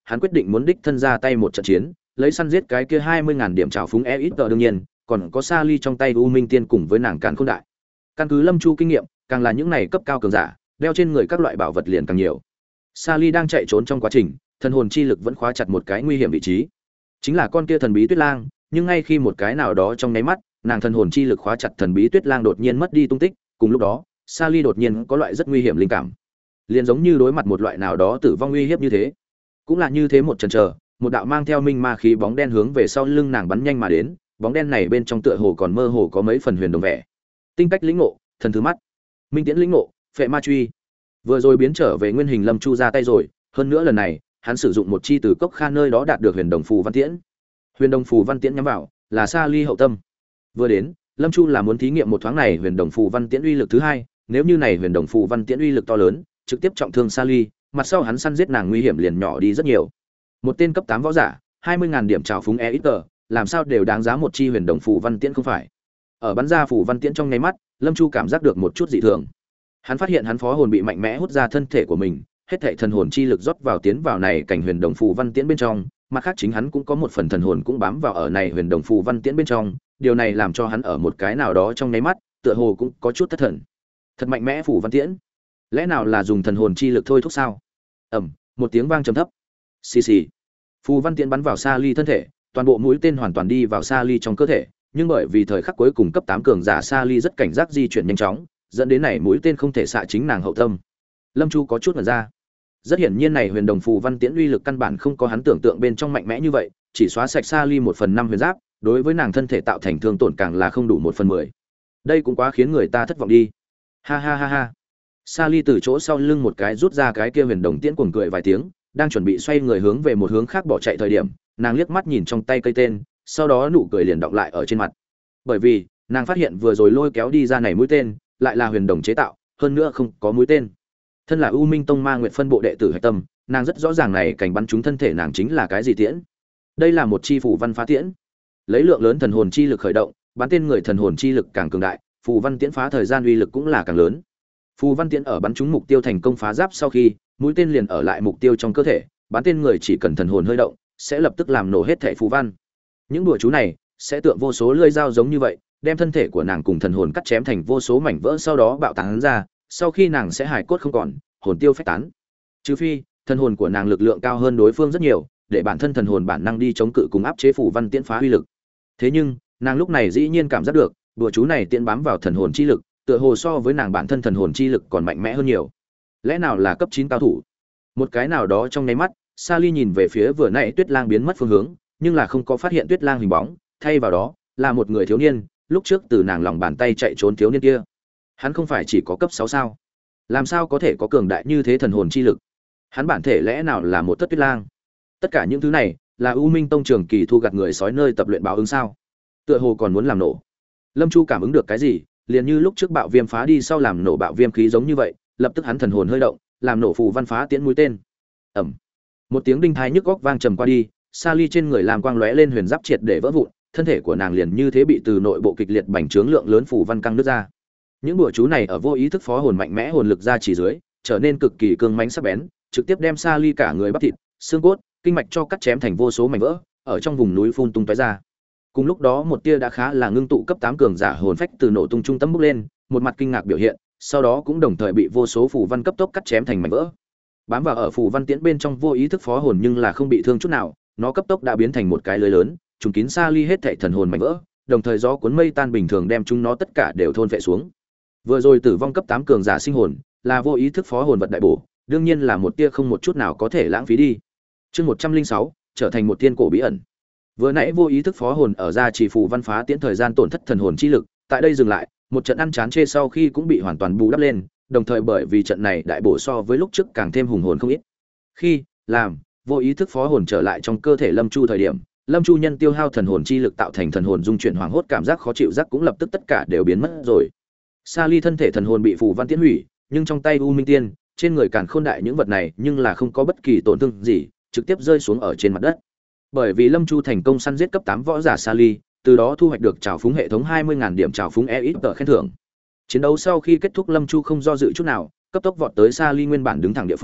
hắn quyết định muốn đích thân ra tay một trận chiến, lấy săn giết cái kia hai mươi ngàn điểm trào phúng e ít tờ. Đương nhiên còn có Sa Ly trong tay U Minh Tiên cùng với nàng Càn Khôn Đại. Căn cứ Lâm Chu kinh nghiệm, càng là những này cấp cao cường giả, đeo trên người các loại bảo vật liền càng nhiều. Sa Ly đang chạy trốn trong quá trình, thần hồn chi lực vẫn khóa chặt một cái nguy hiểm vị trí, chính là con kia thần bí Tuyết Lang. Nhưng ngay khi một cái nào đó trong nháy mắt, nàng thần hồn chi lực khóa chặt thần bí Tuyết Lang đột nhiên mất đi tung tích. Cùng lúc đó, Sa Ly đột nhiên có loại rất nguy hiểm linh cảm, liền giống như đối mặt một loại nào đó tử vong uy hiếp như thế. Cũng là như thế một chần chờ, một đạo mang theo minh ma khí bóng đen hướng về sau lưng nàng bắn nhanh mà đến. Bóng đen này bên trong tựa hồ còn mơ hồ có mấy phần huyền đồng vẻ. Tinh cách lĩnh ngộ, thần thứ mắt, minh tiễn lĩnh ngộ, phệ ma truy. Vừa rồi biến trở về nguyên hình Lâm Chu ra tay rồi, hơn nữa lần này, hắn sử dụng một chi từ cốc kha nơi đó đạt được huyền đồng phù văn tiễn. Huyền đồng phù văn tiễn nhắm vào là Sa Ly hậu tâm. Vừa đến, Lâm Chu là muốn thí nghiệm một thoáng này huyền đồng phù văn tiễn uy lực thứ hai, nếu như này huyền đồng phù văn tiễn uy lực to lớn, trực tiếp trọng thương Sa Ly, mặt sau hắn săn giết nàng nguy hiểm liền nhỏ đi rất nhiều. Một tên cấp tám võ giả, hai mươi ngàn điểm trào phúng e ít tờ, làm sao đều đáng giá một chi huyền đồng phù văn tiễn không phải? Ở bắn ra phù văn tiễn trong nháy mắt, Lâm Chu cảm giác được một chút dị thường. Hắn phát hiện hắn phó hồn bị mạnh mẽ hút ra thân thể của mình, hết thảy thần hồn chi lực rót vào tiến vào này cảnh huyền đồng phù văn tiễn bên trong, mặt khác chính hắn cũng có một phần thần hồn cũng bám vào ở này huyền đồng phù văn tiễn bên trong, điều này làm cho hắn ở một cái nào đó trong nháy mắt, tựa hồ cũng có chút thất thần. Thật mạnh mẽ phù văn tiễn, lẽ nào là dùng thần hồn chi lực thôi thúc sao? Ầm, một tiếng vang trầm thấp. Xì xì. Phù văn tiễn bắn vào Sa Ly thân thể, toàn bộ mũi tên hoàn toàn đi vào Sa Ly trong cơ thể, nhưng bởi vì thời khắc cuối cùng cấp tám cường giả Sa Ly rất cảnh giác di chuyển nhanh chóng, dẫn đến này mũi tên không thể xạ chính nàng hậu tâm. Lâm Chu có chút ngẩn ra. Rất hiển nhiên này huyền đồng phù văn tiễn uy lực căn bản không có hắn tưởng tượng bên trong mạnh mẽ như vậy, chỉ xóa sạch Sa Ly một phần năm huyền giáp, đối với nàng thân thể tạo thành thương tổn càng là không đủ một phần mười. Đây cũng quá khiến người ta thất vọng đi. Ha ha ha ha. Sa Ly từ chỗ sau lưng một cái rút ra cái kia huyền đồng tiễn cuồng cười vài tiếng, đang chuẩn bị xoay người hướng về một hướng khác bỏ chạy thời điểm, nàng liếc mắt nhìn trong tay cây tên, sau đó nụ cười liền đọng lại ở trên mặt. Bởi vì, nàng phát hiện vừa rồi lôi kéo đi ra này mũi tên, lại là huyền đồng chế tạo, hơn nữa không có mũi tên. Thân là U Minh Tông Ma Nguyệt phân bộ đệ tử hạch tâm, nàng rất rõ ràng này cảnh bắn trúng thân thể nàng chính là cái gì tiễn. Đây là một chi phù văn phá tiễn. Lấy lượng lớn thần hồn chi lực khởi động, bắn tên người thần hồn chi lực càng cường đại, phù văn tiễn phá thời gian uy lực cũng là càng lớn. Phù văn tiễn ở bắn trúng mục tiêu thành công phá giáp sau khi, mũi tên liền ở lại mục tiêu trong cơ thể, bắn tên người chỉ cần thần hồn hơi động, sẽ lập tức làm nổ hết thảy phù văn. Những đùa chú này sẽ tượng vô số lưỡi dao giống như vậy, đem thân thể của nàng cùng thần hồn cắt chém thành vô số mảnh vỡ sau đó bạo tán ra, sau khi nàng sẽ hài cốt không còn, hồn tiêu phách tán. Trừ phi, thần hồn của nàng lực lượng cao hơn đối phương rất nhiều, để bản thân thần hồn bản năng đi chống cự cùng áp chế phù văn tiễn phá uy lực. Thế nhưng, nàng lúc này dĩ nhiên cảm giác được, đùa chú này tiễn bám vào thần hồn chi lực, tựa hồ so với nàng bản thân thần hồn chi lực còn mạnh mẽ hơn nhiều. Lẽ nào là cấp chín cao thủ? Một cái nào đó trong nháy mắt, Sa Ly nhìn về phía vừa nãy Tuyết Lang biến mất phương hướng, nhưng là không có phát hiện Tuyết Lang hình bóng, thay vào đó là một người thiếu niên, lúc trước từ nàng lòng bàn tay chạy trốn thiếu niên kia. Hắn không phải chỉ có cấp sáu sao? Làm sao có thể có cường đại như thế thần hồn chi lực? Hắn bản thể lẽ nào là một Tất Tuyết Lang? Tất cả những thứ này là U Minh Tông trường kỳ thu gặt người sói nơi tập luyện báo ứng sao? Tựa hồ còn muốn làm nổ. Lâm Chu cảm ứng được cái gì, liền như lúc trước bạo viêm phá đi sau làm nổ bạo viêm khí giống như vậy, lập tức hắn thần hồn hơi động, làm nổ phù văn phá tiễn mũi tên. Ầm. Một tiếng đinh thai nhức góc vang trầm qua đi, Sa Ly trên người làm quang lóe lên huyền giáp triệt để vỡ vụn, thân thể của nàng liền như thế bị từ nội bộ kịch liệt bành trướng lượng lớn phù văn căng nứt ra. Những bùa chú này ở vô ý thức phó hồn mạnh mẽ hồn lực ra chỉ dưới, trở nên cực kỳ cương mãnh sắc bén, trực tiếp đem Sa Ly cả người bắp thịt, xương cốt, kinh mạch cho cắt chém thành vô số mảnh vỡ, ở trong vùng núi phun tung tóe ra. Cùng lúc đó một tia đã khá là ngưng tụ cấp tám cường giả hồn phách từ nổ tung trung tâm bốc lên, một mặt kinh ngạc biểu hiện, sau đó cũng đồng thời bị vô số phù văn cấp tốc cắt chém thành mảnh vỡ. Bám vào ở phù văn tiễn bên trong vô ý thức phó hồn nhưng là không bị thương chút nào, nó cấp tốc đã biến thành một cái lưới lớn, trùng kín Sa Ly hết thảy thần hồn mảnh vỡ, đồng thời gió cuốn mây tan bình thường đem chúng nó tất cả đều thôn phệ xuống. Vừa rồi tử vong cấp tám cường giả sinh hồn, là vô ý thức phó hồn vật đại bổ, đương nhiên là một tia không một chút nào có thể lãng phí đi. Chương một trăm linh sáu trở thành một thiên cổ bí ẩn. Vừa nãy vô ý thức phó hồn ở ra chỉ phù văn phá tiễn thời gian tổn thất thần hồn chi lực, tại đây dừng lại, một trận ăn chán chê sau khi cũng bị hoàn toàn bù đắp lên, đồng thời bởi vì trận này đại bổ so với lúc trước càng thêm hùng hồn không ít. Khi làm vô ý thức phó hồn trở lại trong cơ thể Lâm Chu thời điểm, Lâm Chu nhân tiêu hao thần hồn chi lực tạo thành thần hồn dung chuyển hoảng hốt cảm giác khó chịu giác cũng lập tức tất cả đều biến mất rồi. Sa Ly thân thể thần hồn bị phù văn tiễn hủy, nhưng trong tay U Minh Tiên, trên người Càn Khôn Đại những vật này nhưng là không có bất kỳ tổn thương gì, trực tiếp rơi xuống ở trên mặt đất. Bởi vì Lâm Chu thành công săn giết cấp tám võ giả Sa Ly, từ đó thu hoạch được trào phúng hệ thống hai mươi nghìn điểm trào phúng e ít tờ khen thưởng. Chiến đấu sau khi kết thúc, Lâm Chu không do dự chút nào, cấp tốc vọt tới Sa Ly nguyên bản đứng thẳng địa phương,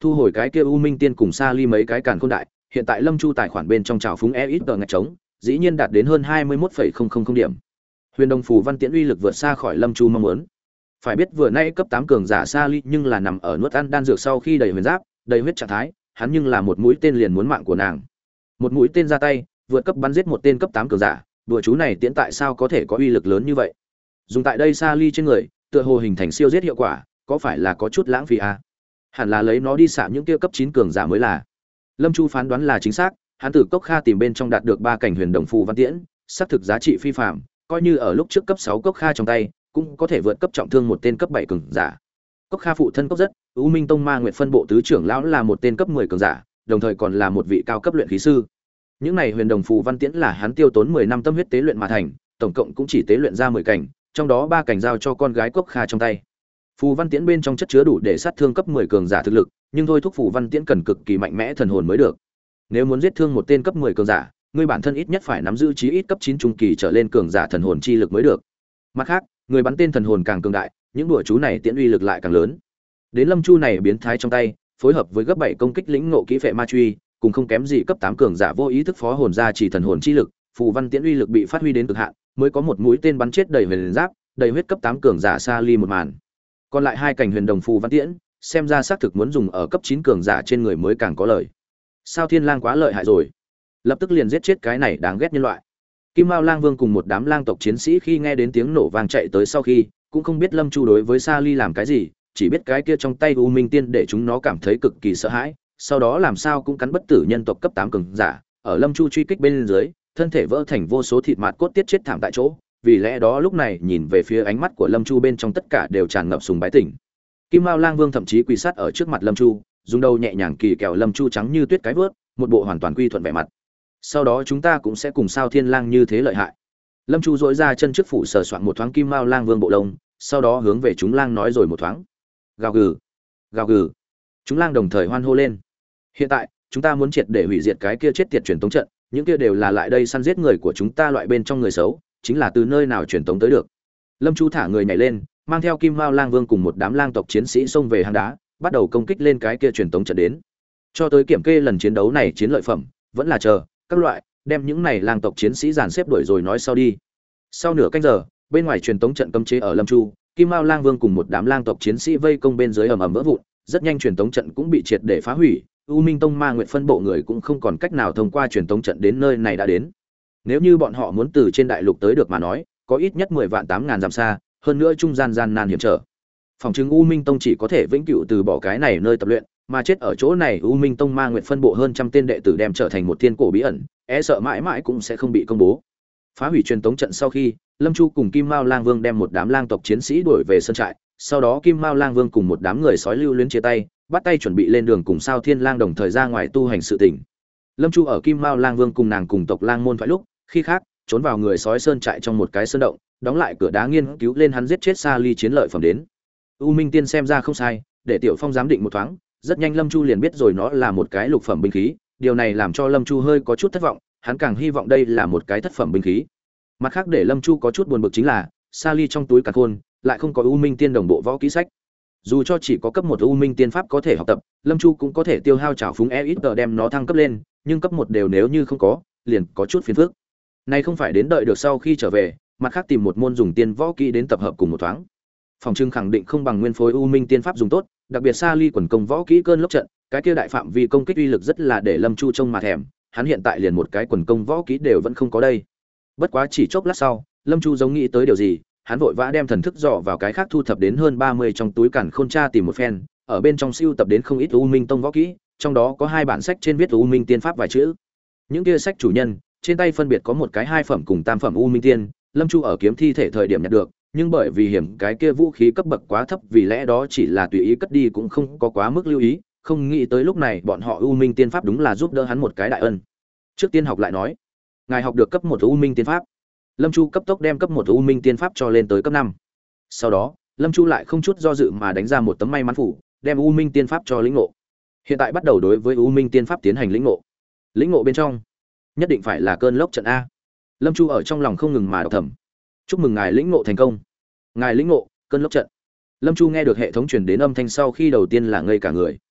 thu hồi cái kia u minh tiên cùng sa ly mấy cái càn khôn đại, hiện tại Lâm Chu tài khoản bên trong trào phúng e ít tờ ngạch trống, dĩ nhiên đạt đến hơn hai mươi mốt phẩy không không không điểm. Huyền Đồng Phù Văn Tiễn uy lực vượt xa khỏi Lâm Chu mong muốn. Phải biết vừa nay cấp tám cường giả sa ly nhưng là nằm ở nuốt ăn đan dược sau khi đầy huyền giáp, đầy huyết trạng thái, hắn nhưng là một mũi tên liền muốn mạng của nàng. Một mũi tên ra tay, vượt cấp bắn giết một tên cấp tám cường giả, đùa chú này tiễn tại sao có thể có uy lực lớn như vậy? Dùng tại đây sa ly trên người, tựa hồ hình thành siêu giết hiệu quả, có phải là có chút lãng phí à? Hẳn là lấy nó đi xạ những kia cấp chín cường giả mới là. Lâm Chu phán đoán là chính xác, hắn từ Cốc Kha tìm bên trong đạt được ba cảnh Huyền Đồng Phù Văn Tiễn, xác thực giá trị phi phàm, coi như ở lúc trước cấp sáu Cốc Kha trong tay, cũng có thể vượt cấp trọng thương một tên cấp bảy cường giả. Cốc Kha phụ thân Cốc Rất, U Minh Tông Ma Nguyệt phân bộ tứ trưởng lão là một tên cấp mười cường giả, đồng thời còn là một vị cao cấp luyện khí sư. Những này Huyền Đồng Phù Văn Tiễn là hắn tiêu tốn mười năm tâm huyết tế luyện mà thành, tổng cộng cũng chỉ tế luyện ra mười cảnh, trong đó ba cảnh giao cho con gái Cốc Kha trong tay. Phù Văn Tiễn bên trong chất chứa đủ để sát thương cấp mười cường giả thực lực, nhưng thôi thúc Phù Văn Tiễn cần cực kỳ mạnh mẽ thần hồn mới được. Nếu muốn giết thương một tên cấp mười cường giả, người bản thân ít nhất phải nắm giữ chí ít cấp chín trung kỳ trở lên cường giả thần hồn chi lực mới được. Mặt khác, người bắn tên thần hồn càng cường đại, những đùa chú này tiễn uy lực lại càng lớn. Đến Lâm Chu này biến thái trong tay, phối hợp với gấp bảy công kích lĩnh ngộ kỹ phệ ma truy, cùng không kém gì cấp tám cường giả vô ý thức phó hồn ra chỉ thần hồn chi lực, Phù Văn Tiễn uy lực bị phát huy đến cực hạn, mới có một mũi tên bắn chết đầy huyền giáp, đầy huyết cấp tám cường giả xa ly một màn. Còn lại hai cảnh Huyền Đồng Phù Văn Tiễn, xem ra xác thực muốn dùng ở cấp chín cường giả trên người mới càng có lợi. Sao Thiên Lang quá lợi hại rồi, lập tức liền giết chết cái này đáng ghét nhân loại. Kim Mao Lang Vương cùng một đám lang tộc chiến sĩ khi nghe đến tiếng nổ vang chạy tới sau khi, cũng không biết Lâm Chu đối với Sa Ly làm cái gì, chỉ biết cái kia trong tay U Minh Tiên để chúng nó cảm thấy cực kỳ sợ hãi, sau đó làm sao cũng cắn bất tử nhân tộc cấp tám cường giả, ở Lâm Chu truy kích bên dưới, thân thể vỡ thành vô số thịt mạt cốt tiết chết thảm tại chỗ, vì lẽ đó lúc này nhìn về phía ánh mắt của Lâm Chu bên trong tất cả đều tràn ngập sùng bái tỉnh. Kim Mao Lang Vương thậm chí quỳ sát ở trước mặt Lâm Chu, dùng đầu nhẹ nhàng kỳ kèo Lâm Chu trắng như tuyết cái vớt, một bộ hoàn toàn quy thuận vẻ mặt. Sau đó chúng ta cũng sẽ cùng Sao Thiên Lang như thế lợi hại. Lâm Chu duỗi ra chân trước phủ sờ soạn một thoáng Kim Mao Lang Vương bộ lông, sau đó hướng về chúng lang nói rồi một thoáng. Gào gừ, gào gừ. Chúng lang đồng thời hoan hô lên. Hiện tại, chúng ta muốn triệt để hủy diệt cái kia chết tiệt truyền tống trận, những kia đều là lại đây săn giết người của chúng ta loại bên trong người xấu, chính là từ nơi nào truyền tống tới được. Lâm Chu thả người nhảy lên, mang theo Kim Mao Lang Vương cùng một đám lang tộc chiến sĩ xông về hang đá, bắt đầu công kích lên cái kia truyền tống trận đến. Cho tới kiểm kê lần chiến đấu này chiến lợi phẩm, vẫn là chờ các loại đem những này lang tộc chiến sĩ dàn xếp đuổi rồi nói sau đi. Sau nửa canh giờ, bên ngoài truyền tống trận cấm chế ở Lâm Chu, Kim Mao Lang Vương cùng một đám lang tộc chiến sĩ vây công bên dưới ầm ầm vỡ vụn, rất nhanh truyền tống trận cũng bị triệt để phá hủy, U Minh Tông Ma Nguyệt phân bộ người cũng không còn cách nào thông qua truyền tống trận đến nơi này đã đến. Nếu như bọn họ muốn từ trên đại lục tới được mà nói, có ít nhất mười vạn tám ngàn dặm xa, hơn nữa trung gian gian nan hiểm trở. Phòng chứng U Minh Tông chỉ có thể vĩnh cửu từ bỏ cái này nơi tập luyện, mà chết ở chỗ này U Minh Tông Ma Nguyệt phân bộ hơn trăm tên đệ tử đem trở thành một thiên cổ bí ẩn, e sợ mãi mãi cũng sẽ không bị công bố. Phá hủy truyền tống trận sau khi, Lâm Chu cùng Kim Mao Lang Vương đem một đám lang tộc chiến sĩ đuổi về sân trại, sau đó Kim Mao Lang Vương cùng một đám người sói lưu luyến chia tay, bắt tay chuẩn bị lên đường cùng Sao Thiên Lang đồng thời ra ngoài tu hành sự tỉnh. Lâm Chu ở Kim Mao Lang Vương cùng nàng cùng tộc Lang môn thoại lúc, khi khác, trốn vào người sói sơn trại trong một cái sơn động, đóng lại cửa đá nghiên cứu lên hắn giết chết Sa Ly chiến lợi phẩm đến. U Minh Tiên xem ra không sai, để Tiểu Phong giám định một thoáng, rất nhanh Lâm Chu liền biết rồi nó là một cái lục phẩm binh khí, điều này làm cho Lâm Chu hơi có chút thất vọng, hắn càng hy vọng đây là một cái thất phẩm binh khí. Mặt khác để Lâm Chu có chút buồn bực chính là, Sa Ly trong túi càn khôn lại không có U Minh Tiên đồng bộ võ kỹ sách. Dù cho chỉ có cấp một U Minh Tiên pháp có thể học tập, Lâm Chu cũng có thể tiêu hao trảo phúng e ít tờ đem nó thăng cấp lên, nhưng cấp một đều nếu như không có, liền có chút phiền phức. Này không phải đến đợi được sau khi trở về, mặt khác tìm một môn dùng tiên võ kỹ đến tập hợp cùng một thoáng. Phòng trưng khẳng định không bằng nguyên phối U Minh Tiên pháp dùng tốt, đặc biệt Sa Ly quần công võ kỹ cơn lốc trận, cái kia đại phạm vi công kích uy lực rất là để Lâm Chu trông mà thèm, hắn hiện tại liền một cái quần công võ kỹ đều vẫn không có đây. Bất quá chỉ chốc lát sau, Lâm Chu giống nghĩ tới điều gì, hắn vội vã đem thần thức dò vào cái khác thu thập đến hơn ba mươi trong túi càn khôn tra tìm một phen, ở bên trong siêu tập đến không ít U Minh Tông võ kỹ, trong đó có hai bản sách trên viết U Minh Tiên pháp vài chữ. Những kia sách chủ nhân, trên tay phân biệt có một cái hai phẩm cùng tam phẩm U Minh Tiên, Lâm Chu ở kiếm thi thể thời điểm nhặt được, nhưng bởi vì hiểm cái kia vũ khí cấp bậc quá thấp, vì lẽ đó chỉ là tùy ý cất đi cũng không có quá mức lưu ý, không nghĩ tới lúc này bọn họ U Minh Tiên pháp đúng là giúp đỡ hắn một cái đại ân. Trước tiên học lại nói, ngài học được cấp một U Minh Tiên pháp. Lâm Chu cấp tốc đem cấp một U Minh Tiên pháp cho lên tới cấp năm. Sau đó, Lâm Chu lại không chút do dự mà đánh ra một tấm may mắn phủ, đem U Minh Tiên pháp cho lĩnh ngộ. Hiện tại bắt đầu đối với U Minh Tiên pháp tiến hành lĩnh ngộ. Lĩnh ngộ bên trong, nhất định phải là cơn lốc trận a. Lâm Chu ở trong lòng không ngừng mà đọc thầm. Chúc mừng ngài lĩnh ngộ thành công. Ngài lĩnh ngộ cơn lốc trận. Lâm Chu nghe được hệ thống truyền đến âm thanh sau khi đầu tiên là ngây cả người.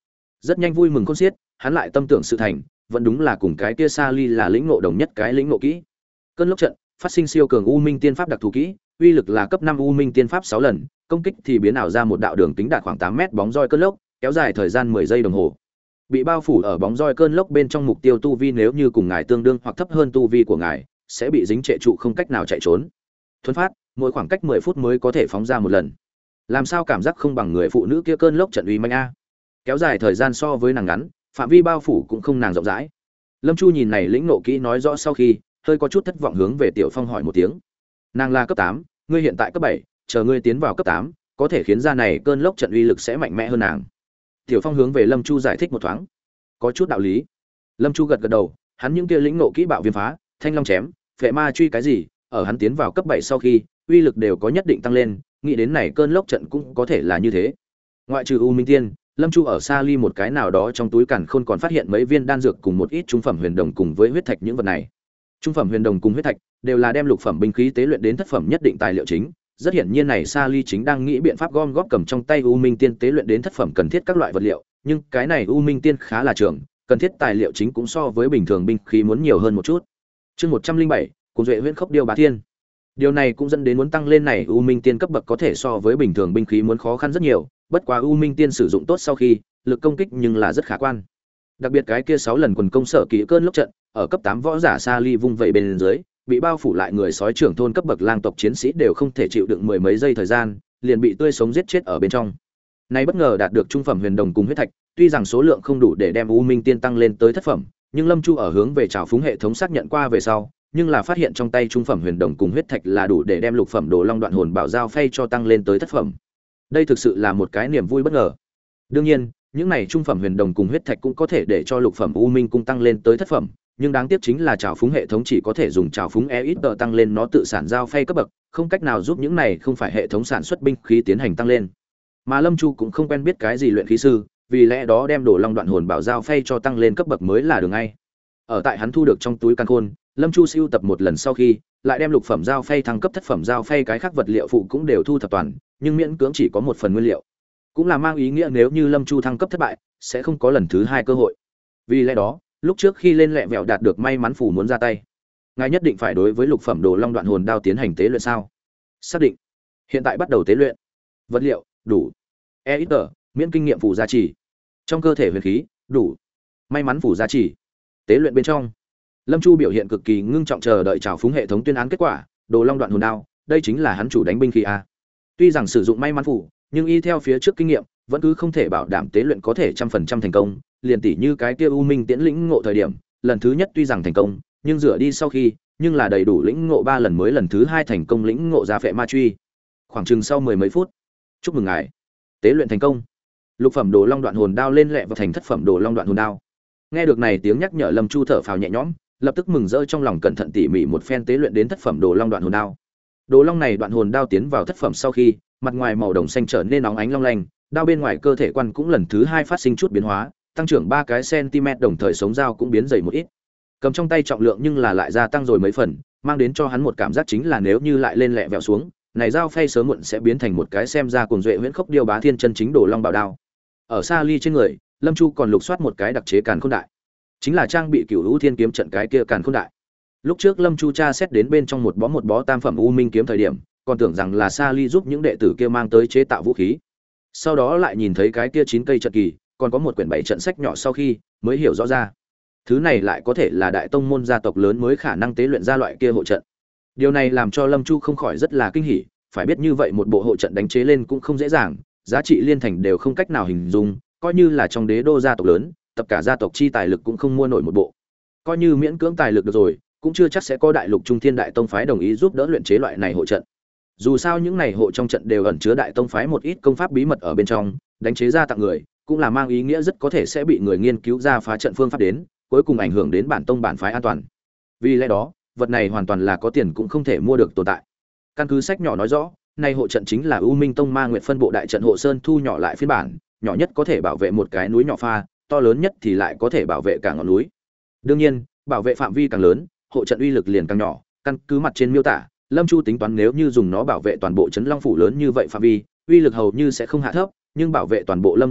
rất nhanh vui mừng khôn xiết, hắn lại tâm tưởng sự thành, vẫn đúng là cùng cái kia Sa Ly là lĩnh ngộ đồng nhất cái lĩnh ngộ kỹ. Cơn lốc trận, phát sinh siêu cường u minh tiên pháp đặc thù kỹ, uy lực là cấp năm u minh tiên pháp sáu lần, công kích thì biến ảo ra một đạo đường kính đạt khoảng tám mét bóng roi cơn lốc, kéo dài thời gian mười giây đồng hồ. Bị bao phủ ở bóng roi cơn lốc bên trong mục tiêu tu vi nếu như cùng ngài tương đương hoặc thấp hơn tu vi của ngài, sẽ bị dính trệ trụ không cách nào chạy trốn. Thuấn phát, mỗi khoảng cách mười phút mới có thể phóng ra một lần. Làm sao cảm giác không bằng người phụ nữ kia cơn lốc trận uy manh a. Kéo dài thời gian so với nàng ngắn, phạm vi bao phủ cũng không nàng rộng rãi. Lâm Chu nhìn này lĩnh nộ kỹ nói rõ sau khi, hơi có chút thất vọng hướng về Tiểu Phong hỏi một tiếng. Nàng là cấp tám, ngươi hiện tại cấp bảy, chờ ngươi tiến vào cấp tám, có thể khiến ra này cơn lốc trận uy lực sẽ mạnh mẽ hơn nàng. Tiểu Phong hướng về Lâm Chu giải thích một thoáng. Có chút đạo lý. Lâm Chu gật gật đầu, hắn những kia lĩnh nộ kỹ bạo viêm phá, thanh long chém, phệ ma truy cái gì, ở hắn tiến vào cấp bảy sau khi, uy lực đều có nhất định tăng lên, nghĩ đến này cơn lốc trận cũng có thể là như thế. Ngoại trừ U Minh Tiên, Lâm Chu ở xa ly một cái nào đó trong túi càn khôn còn phát hiện mấy viên đan dược cùng một ít trung phẩm huyền đồng cùng với huyết thạch những vật này. Trung phẩm huyền đồng cùng huyết thạch đều là đem lục phẩm binh khí tế luyện đến thất phẩm nhất định tài liệu chính, rất hiển nhiên này xa ly chính đang nghĩ biện pháp gom góp cầm trong tay U Minh Tiên tế luyện đến thất phẩm cần thiết các loại vật liệu, nhưng cái này U Minh Tiên khá là trường, cần thiết tài liệu chính cũng so với bình thường binh khí muốn nhiều hơn một chút. Chương một trăm linh bảy, cùng duệ huyễn khốc điêu bá thiên. Điều này cũng dẫn đến muốn tăng lên này U Minh Tiên cấp bậc có thể so với bình thường binh khí muốn khó khăn rất nhiều, bất quá U Minh Tiên sử dụng tốt sau khi, lực công kích nhưng là rất khả quan. Đặc biệt cái kia sáu lần quần công sở kỹ cơn lốc trận, ở cấp tám võ giả xa ly vung vậy bên dưới, bị bao phủ lại người sói trưởng thôn cấp bậc lang tộc chiến sĩ đều không thể chịu đựng mười mấy giây thời gian, liền bị tươi sống giết chết ở bên trong. Nay bất ngờ đạt được trung phẩm huyền đồng cùng huyết thạch, tuy rằng số lượng không đủ để đem U Minh Tiên tăng lên tới thất phẩm, nhưng Lâm Chu ở hướng về trào phúng hệ thống xác nhận qua về sau, nhưng là phát hiện trong tay trung phẩm huyền đồng cùng huyết thạch là đủ để đem lục phẩm đồ long đoạn hồn bảo giao phay cho tăng lên tới thất phẩm. Đây thực sự là một cái niềm vui bất ngờ. Đương nhiên, những này trung phẩm huyền đồng cùng huyết thạch cũng có thể để cho lục phẩm U Minh cung tăng lên tới thất phẩm, nhưng đáng tiếc chính là trào phúng hệ thống chỉ có thể dùng trào phúng e ít tờ tăng lên nó tự sản giao phay cấp bậc, không cách nào giúp những này không phải hệ thống sản xuất binh khí tiến hành tăng lên. Mà Lâm Chu cũng không quen biết cái gì luyện khí sư, vì lẽ đó đem đồ long đoạn hồn bảo giao phay cho tăng lên cấp bậc mới là đường ngay. Ở tại hắn thu được trong túi căn khôn, Lâm Chu siêu tập một lần sau khi, lại đem lục phẩm giao phay thăng cấp thất phẩm giao phay cái khác vật liệu phụ cũng đều thu thập toàn, nhưng miễn cưỡng chỉ có một phần nguyên liệu. Cũng là mang ý nghĩa nếu như Lâm Chu thăng cấp thất bại, sẽ không có lần thứ hai cơ hội. Vì lẽ đó, lúc trước khi lên lẹ vẹo đạt được may mắn phủ muốn ra tay, ngài nhất định phải đối với lục phẩm đồ long đoạn hồn đao tiến hành tế luyện sao? Xác định. Hiện tại bắt đầu tế luyện. Vật liệu đủ. E ít tờ, miễn kinh nghiệm phủ gia trì. Trong cơ thể huyền khí đủ. May mắn phủ gia trì. Tế luyện bên trong. Lâm Chu biểu hiện cực kỳ ngưng trọng chờ đợi trào phúng hệ thống tuyên án kết quả, đồ long đoạn hồn đao, đây chính là hắn chủ đánh binh khí a. Tuy rằng sử dụng may mắn phủ, nhưng y theo phía trước kinh nghiệm, vẫn cứ không thể bảo đảm tế luyện có thể trăm phần trăm thành công, liền tỷ như cái kia U Minh Tiễn lĩnh ngộ thời điểm, lần thứ nhất tuy rằng thành công, nhưng rửa đi sau khi, nhưng là đầy đủ lĩnh ngộ ba lần mới lần thứ hai thành công lĩnh ngộ ra phệ ma truy. Khoảng chừng sau mười mấy phút. Chúc mừng ngài, tế luyện thành công. Lục phẩm đồ long đoạn hồn đao lên lẹ vào thành thất phẩm đồ long đoạn hồn đao. Nghe được này tiếng nhắc nhở Lâm Chu thở phào nhẹ nhõm, lập tức mừng rỡ trong lòng cẩn thận tỉ mỉ một phen tế luyện đến thất phẩm đồ long đoạn hồn đao. Đồ long này đoạn hồn đao tiến vào thất phẩm sau khi, mặt ngoài màu đồng xanh trở nên nóng ánh long lanh, đao bên ngoài cơ thể quan cũng lần thứ hai phát sinh chút biến hóa, tăng trưởng ba cái cm đồng thời sống dao cũng biến dày một ít. Cầm trong tay trọng lượng nhưng là lại gia tăng rồi mấy phần, mang đến cho hắn một cảm giác chính là nếu như lại lên lẹ vẹo xuống, này dao phay sớm muộn sẽ biến thành một cái xem ra cuồng duệ huyễn khốc điêu bá thiên chân chính đồ long bảo đao. Ở xa ly trên người, Lâm Chu còn lục soát một cái đặc chế càn khôn đại, chính là trang bị cửu u thiên kiếm trận cái kia càn khôn đại. Lúc trước Lâm Chu tra xét đến bên trong một bó một bó tam phẩm u minh kiếm thời điểm, còn tưởng rằng là Sa Ly giúp những đệ tử kia mang tới chế tạo vũ khí. Sau đó lại nhìn thấy cái kia chín cây trận kỳ, còn có một quyển bảy trận sách nhỏ sau khi, mới hiểu rõ ra. Thứ này lại có thể là đại tông môn gia tộc lớn mới khả năng tế luyện ra loại kia hộ trận. Điều này làm cho Lâm Chu không khỏi rất là kinh hỉ, phải biết như vậy một bộ hộ trận đánh chế lên cũng không dễ dàng, giá trị liên thành đều không cách nào hình dung, coi như là trong đế đô gia tộc lớn, tất cả gia tộc chi tài lực cũng không mua nổi một bộ. Coi như miễn cưỡng tài lực được rồi, cũng chưa chắc sẽ có đại lục trung thiên đại tông phái đồng ý giúp đỡ luyện chế loại này hộ trận. Dù sao những này hộ trong trận đều ẩn chứa đại tông phái một ít công pháp bí mật ở bên trong, đánh chế ra tặng người, cũng là mang ý nghĩa rất có thể sẽ bị người nghiên cứu ra phá trận phương pháp đến, cuối cùng ảnh hưởng đến bản tông bản phái an toàn. Vì lẽ đó, vật này hoàn toàn là có tiền cũng không thể mua được tồn tại. Căn cứ sách nhỏ nói rõ, nay hộ trận chính là U Minh Tông Ma Nguyệt phân bộ đại trận hộ sơn thu nhỏ lại phiên bản, nhỏ nhất có thể bảo vệ một cái núi nhỏ pha, to lớn nhất thì lại có thể bảo vệ cả ngọn núi. Đương nhiên, bảo vệ phạm vi càng lớn, hộ trận uy lực liền càng nhỏ, căn cứ mặt trên miêu tả, Lâm Chu tính toán nếu như dùng nó bảo vệ toàn bộ trấn Long phủ lớn như vậy phạm vi, uy lực hầu như sẽ không hạ thấp, nhưng bảo vệ toàn bộ Lâm gia bảo,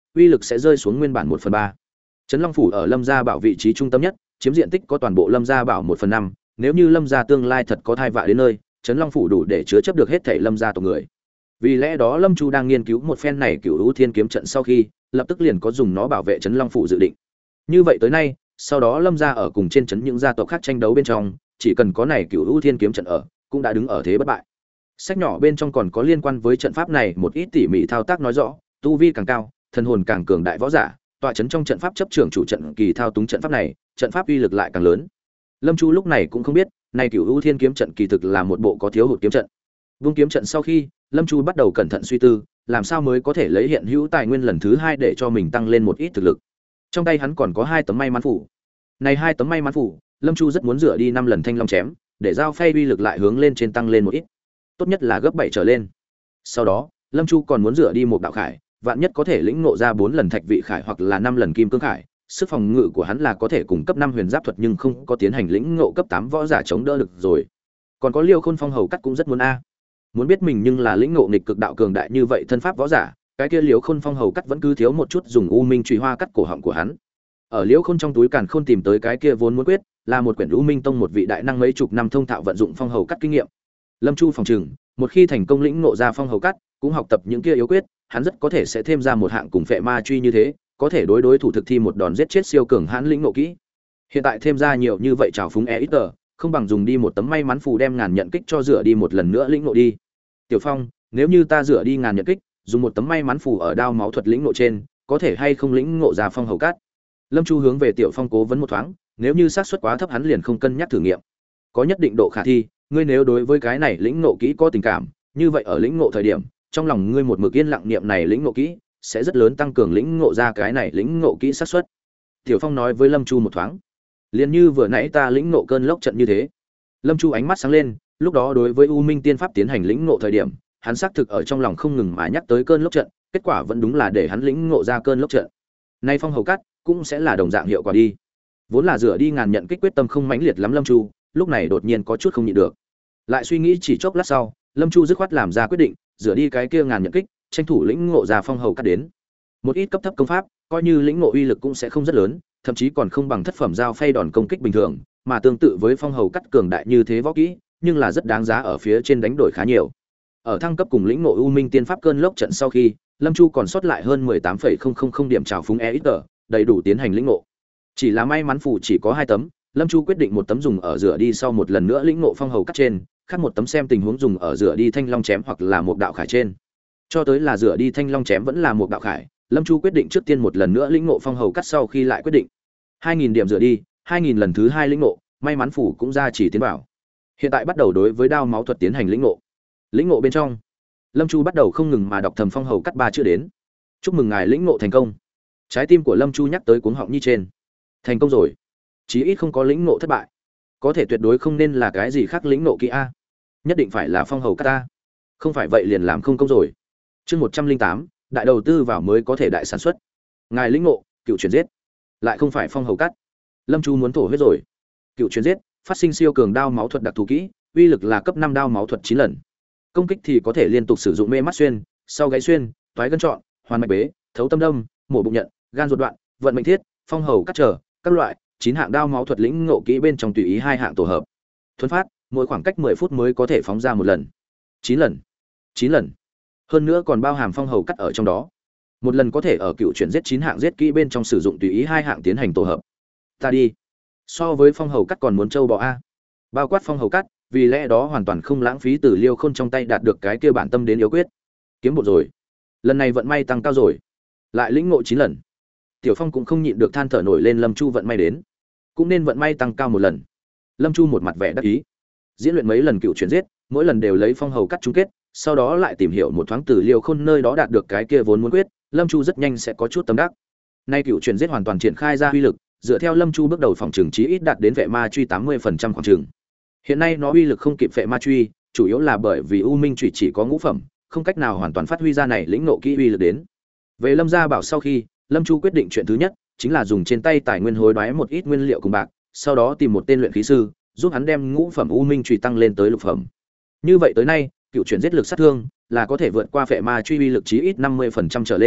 uy lực sẽ rơi xuống nguyên bản một phần ba. Trấn Long phủ ở Lâm gia bảo vị trí trung tâm nhất, chiếm diện tích có toàn bộ Lâm gia bảo một phần năm, nếu như Lâm gia tương lai thật có thai vạ đến nơi, Trấn Long phủ đủ để chứa chấp được hết thảy Lâm gia tộc người. Vì lẽ đó Lâm Chu đang nghiên cứu một phen này Cửu U Thiên kiếm trận sau khi, lập tức liền có dùng nó bảo vệ Trấn Long phủ dự định. Như vậy tới nay, sau đó Lâm gia ở cùng trên trấn những gia tộc khác tranh đấu bên trong, chỉ cần có này Cửu U Thiên kiếm trận ở, cũng đã đứng ở thế bất bại. Sách nhỏ bên trong còn có liên quan với trận pháp này một ít tỉ mỉ thao tác nói rõ, tu vi càng cao, thần hồn càng cường đại võ giả, tọa trấn trong trận pháp chấp trưởng chủ trận kỳ thao túng trận pháp này, trận pháp uy lực lại càng lớn. Lâm Chu lúc này cũng không biết, này Cửu U Thiên kiếm trận kỳ thực là một bộ có thiếu hụt kiếm trận. Vung kiếm trận sau khi, Lâm Chu bắt đầu cẩn thận suy tư, làm sao mới có thể lấy hiện hữu tài nguyên lần thứ hai để cho mình tăng lên một ít thực lực. Trong tay hắn còn có hai tấm may mắn phủ. Này hai tấm may mắn phủ, Lâm Chu rất muốn rửa đi năm lần thanh long chém, để giao phay uy lực lại hướng lên trên tăng lên một ít. Tốt nhất là gấp bảy trở lên. Sau đó, Lâm Chu còn muốn rửa đi một đạo khải, vạn nhất có thể lĩnh ngộ ra bốn lần thạch vị khải hoặc là năm lần kim cương khải, sức phòng ngự của hắn là có thể cùng cấp năm huyền giáp thuật nhưng không có tiến hành lĩnh ngộ cấp tám võ giả chống đỡ được rồi. Còn có Liêu Khôn Phong hầu cắt cũng rất muốn a. Muốn biết mình nhưng là lĩnh ngộ nghịch cực đạo cường đại như vậy thân pháp võ giả, cái kia Liêu Khôn Phong hầu cắt vẫn cứ thiếu một chút dùng u minh chùy hoa cắt cổ họng của hắn. Ở Liêu Khôn trong túi càn khôn tìm tới cái kia vốn muốn quyết, là một quyển U Minh Tông một vị đại năng mấy chục năm thông thạo vận dụng phong hầu cắt kinh nghiệm. Lâm Chu phòng trừng, một khi thành công lĩnh ngộ ra phong hầu cắt, cũng học tập những kia yếu quyết, hắn rất có thể sẽ thêm ra một hạng cùng phệ ma truy như thế, có thể đối đối thủ thực thi một đòn giết chết siêu cường hãn lĩnh ngộ kỹ. Hiện tại thêm ra nhiều như vậy trào phúng e ít tờ, không bằng dùng đi một tấm may mắn phù đem ngàn nhận kích cho rửa đi một lần nữa lĩnh ngộ đi. Tiểu Phong, nếu như ta rửa đi ngàn nhận kích, dùng một tấm may mắn phù ở đao máu thuật lĩnh ngộ trên, có thể hay không lĩnh ngộ ra phong hầu cắt? Lâm Chu hướng về Tiểu Phong cố vấn một thoáng, nếu như xác suất quá thấp hắn liền không cân nhắc thử nghiệm. Có nhất định độ khả thi, ngươi nếu đối với cái này lĩnh ngộ kỹ có tình cảm, như vậy ở lĩnh ngộ thời điểm, trong lòng ngươi một mực yên lặng niệm này lĩnh ngộ kỹ, sẽ rất lớn tăng cường lĩnh ngộ ra cái này lĩnh ngộ kỹ xác suất. Tiểu Phong nói với Lâm Chu một thoáng, liền như vừa nãy ta lĩnh ngộ cơn lốc trận như thế. Lâm Chu ánh mắt sáng lên, lúc đó đối với U Minh Tiên pháp tiến hành lĩnh ngộ thời điểm, hắn xác thực ở trong lòng không ngừng mà nhắc tới cơn lốc trận, kết quả vẫn đúng là để hắn lĩnh ngộ ra cơn lốc trận. Nay phong hầu cắt cũng sẽ là đồng dạng hiệu quả đi. Vốn là rửa đi ngàn nhận kích quyết tâm không mãnh liệt lắm Lâm Chu, lúc này đột nhiên có chút không nhịn được. Lại suy nghĩ chỉ chốc lát sau, Lâm Chu dứt khoát làm ra quyết định, rửa đi cái kia ngàn nhận kích, tranh thủ lĩnh ngộ ra phong hầu cắt đến. Một ít cấp thấp công pháp, coi như lĩnh ngộ uy lực cũng sẽ không rất lớn, thậm chí còn không bằng thất phẩm giao phay đòn công kích bình thường, mà tương tự với phong hầu cắt cường đại như thế võ kỹ, nhưng là rất đáng giá ở phía trên đánh đổi khá nhiều. Ở thăng cấp cùng lĩnh ngộ U Minh Tiên pháp cơn lốc trận sau khi, Lâm Chu còn sót lại hơn mười tám phẩy không không không điểm trào phúng e ít tờ, đầy đủ tiến hành lĩnh ngộ. Chỉ là may mắn phù chỉ có hai tấm, Lâm Chu quyết định một tấm dùng ở rửa đi sau một lần nữa lĩnh ngộ phong hầu cắt trên, khác một tấm xem tình huống dùng ở rửa đi thanh long chém hoặc là một đạo khải trên. Cho tới là rửa đi thanh long chém vẫn là một đạo khải, Lâm Chu quyết định trước tiên một lần nữa lĩnh ngộ phong hầu cắt sau khi lại quyết định. hai nghìn điểm rửa đi, hai nghìn lần thứ hai lĩnh ngộ, may mắn phù cũng ra chỉ tiến vào. Hiện tại bắt đầu đối với đao máu thuật tiến hành lĩnh ngộ. Lĩnh ngộ bên trong, Lâm Chu bắt đầu không ngừng mà đọc thầm phong hầu cắt ba chữ đến. Chúc mừng ngài lĩnh ngộ thành công. Trái tim của Lâm Chu nhắc tới cuống họng như trên. Thành công rồi. Chí ít không có lĩnh ngộ thất bại. Có thể tuyệt đối không nên là cái gì khác lĩnh ngộ kỹ a. Nhất định phải là phong hầu cắt a. Không phải vậy liền làm không công rồi. Chương một trăm linh tám, đại đầu tư vào mới có thể đại sản xuất. Ngài lĩnh ngộ, cựu chuyển giết. Lại không phải phong hầu cắt. Lâm Chu muốn thổ huyết rồi. Cựu chuyển giết, phát sinh siêu cường đao máu thuật đặc thù kỹ, uy lực là cấp năm đao máu thuật chín lần. Công kích thì có thể liên tục sử dụng mê mắt xuyên, sau gáy xuyên, toái gân trọn, hoàn mạch bế, thấu tâm đâm, mổ bụng nhận, gan ruột đoạn, vận mệnh thiết, phong hầu cắt trở, các loại chín hạng đao máu thuật lĩnh ngộ kỹ bên trong tùy ý hai hạng tổ hợp. Thuấn phát, mỗi khoảng cách mười phút mới có thể phóng ra một lần. chín lần. chín lần. Hơn nữa còn bao hàm phong hầu cắt ở trong đó. Một lần có thể ở cựu chuyển giết chín hạng giết kỹ bên trong sử dụng tùy ý hai hạng tiến hành tổ hợp. Ta đi. So với phong hầu cắt còn muốn trâu bò a. Bao quát phong hầu cắt, vì lẽ đó hoàn toàn không lãng phí từ Liêu Khôn trong tay đạt được cái kia bản tâm đến yếu quyết. Kiếm bộ rồi. Lần này vận may tăng cao rồi. Lại lĩnh ngộ chín lần. Tiểu Phong cũng không nhịn được than thở nổi lên Lâm Chu vận may đến. Cũng nên vận may tăng cao một lần. Lâm Chu một mặt vẻ đắc ý. Diễn luyện mấy lần cựu chuyển giết, mỗi lần đều lấy phong hầu cắt chung kết, sau đó lại tìm hiểu một thoáng từ Liêu Khôn nơi đó đạt được cái kia vốn muốn quyết, Lâm Chu rất nhanh sẽ có chút tâm đắc. Nay cựu chuyển giết hoàn toàn triển khai ra uy lực, dựa theo Lâm Chu bước đầu phòng trường chí ít đạt đến vệ ma truy tám mươi phần trăm khoảng trường. Hiện nay nó uy lực không kịp vệ ma truy, chủ yếu là bởi vì U Minh chủy chỉ có ngũ phẩm, không cách nào hoàn toàn phát huy ra này lĩnh ngộ kỹ uy lực đến. Về Lâm gia bảo sau khi, Lâm Chu quyết định chuyện thứ nhất chính là dùng trên tay tài nguyên hối đoái một ít nguyên liệu cùng bạc, sau đó tìm một tên luyện khí sư, giúp hắn đem ngũ phẩm U Minh chủy tăng lên tới lục phẩm. Như vậy tới nay, cựu chuyển giết lực sát thương là có thể vượt qua vệ ma truy uy lực chí ít năm mươi phần trăm trở lên,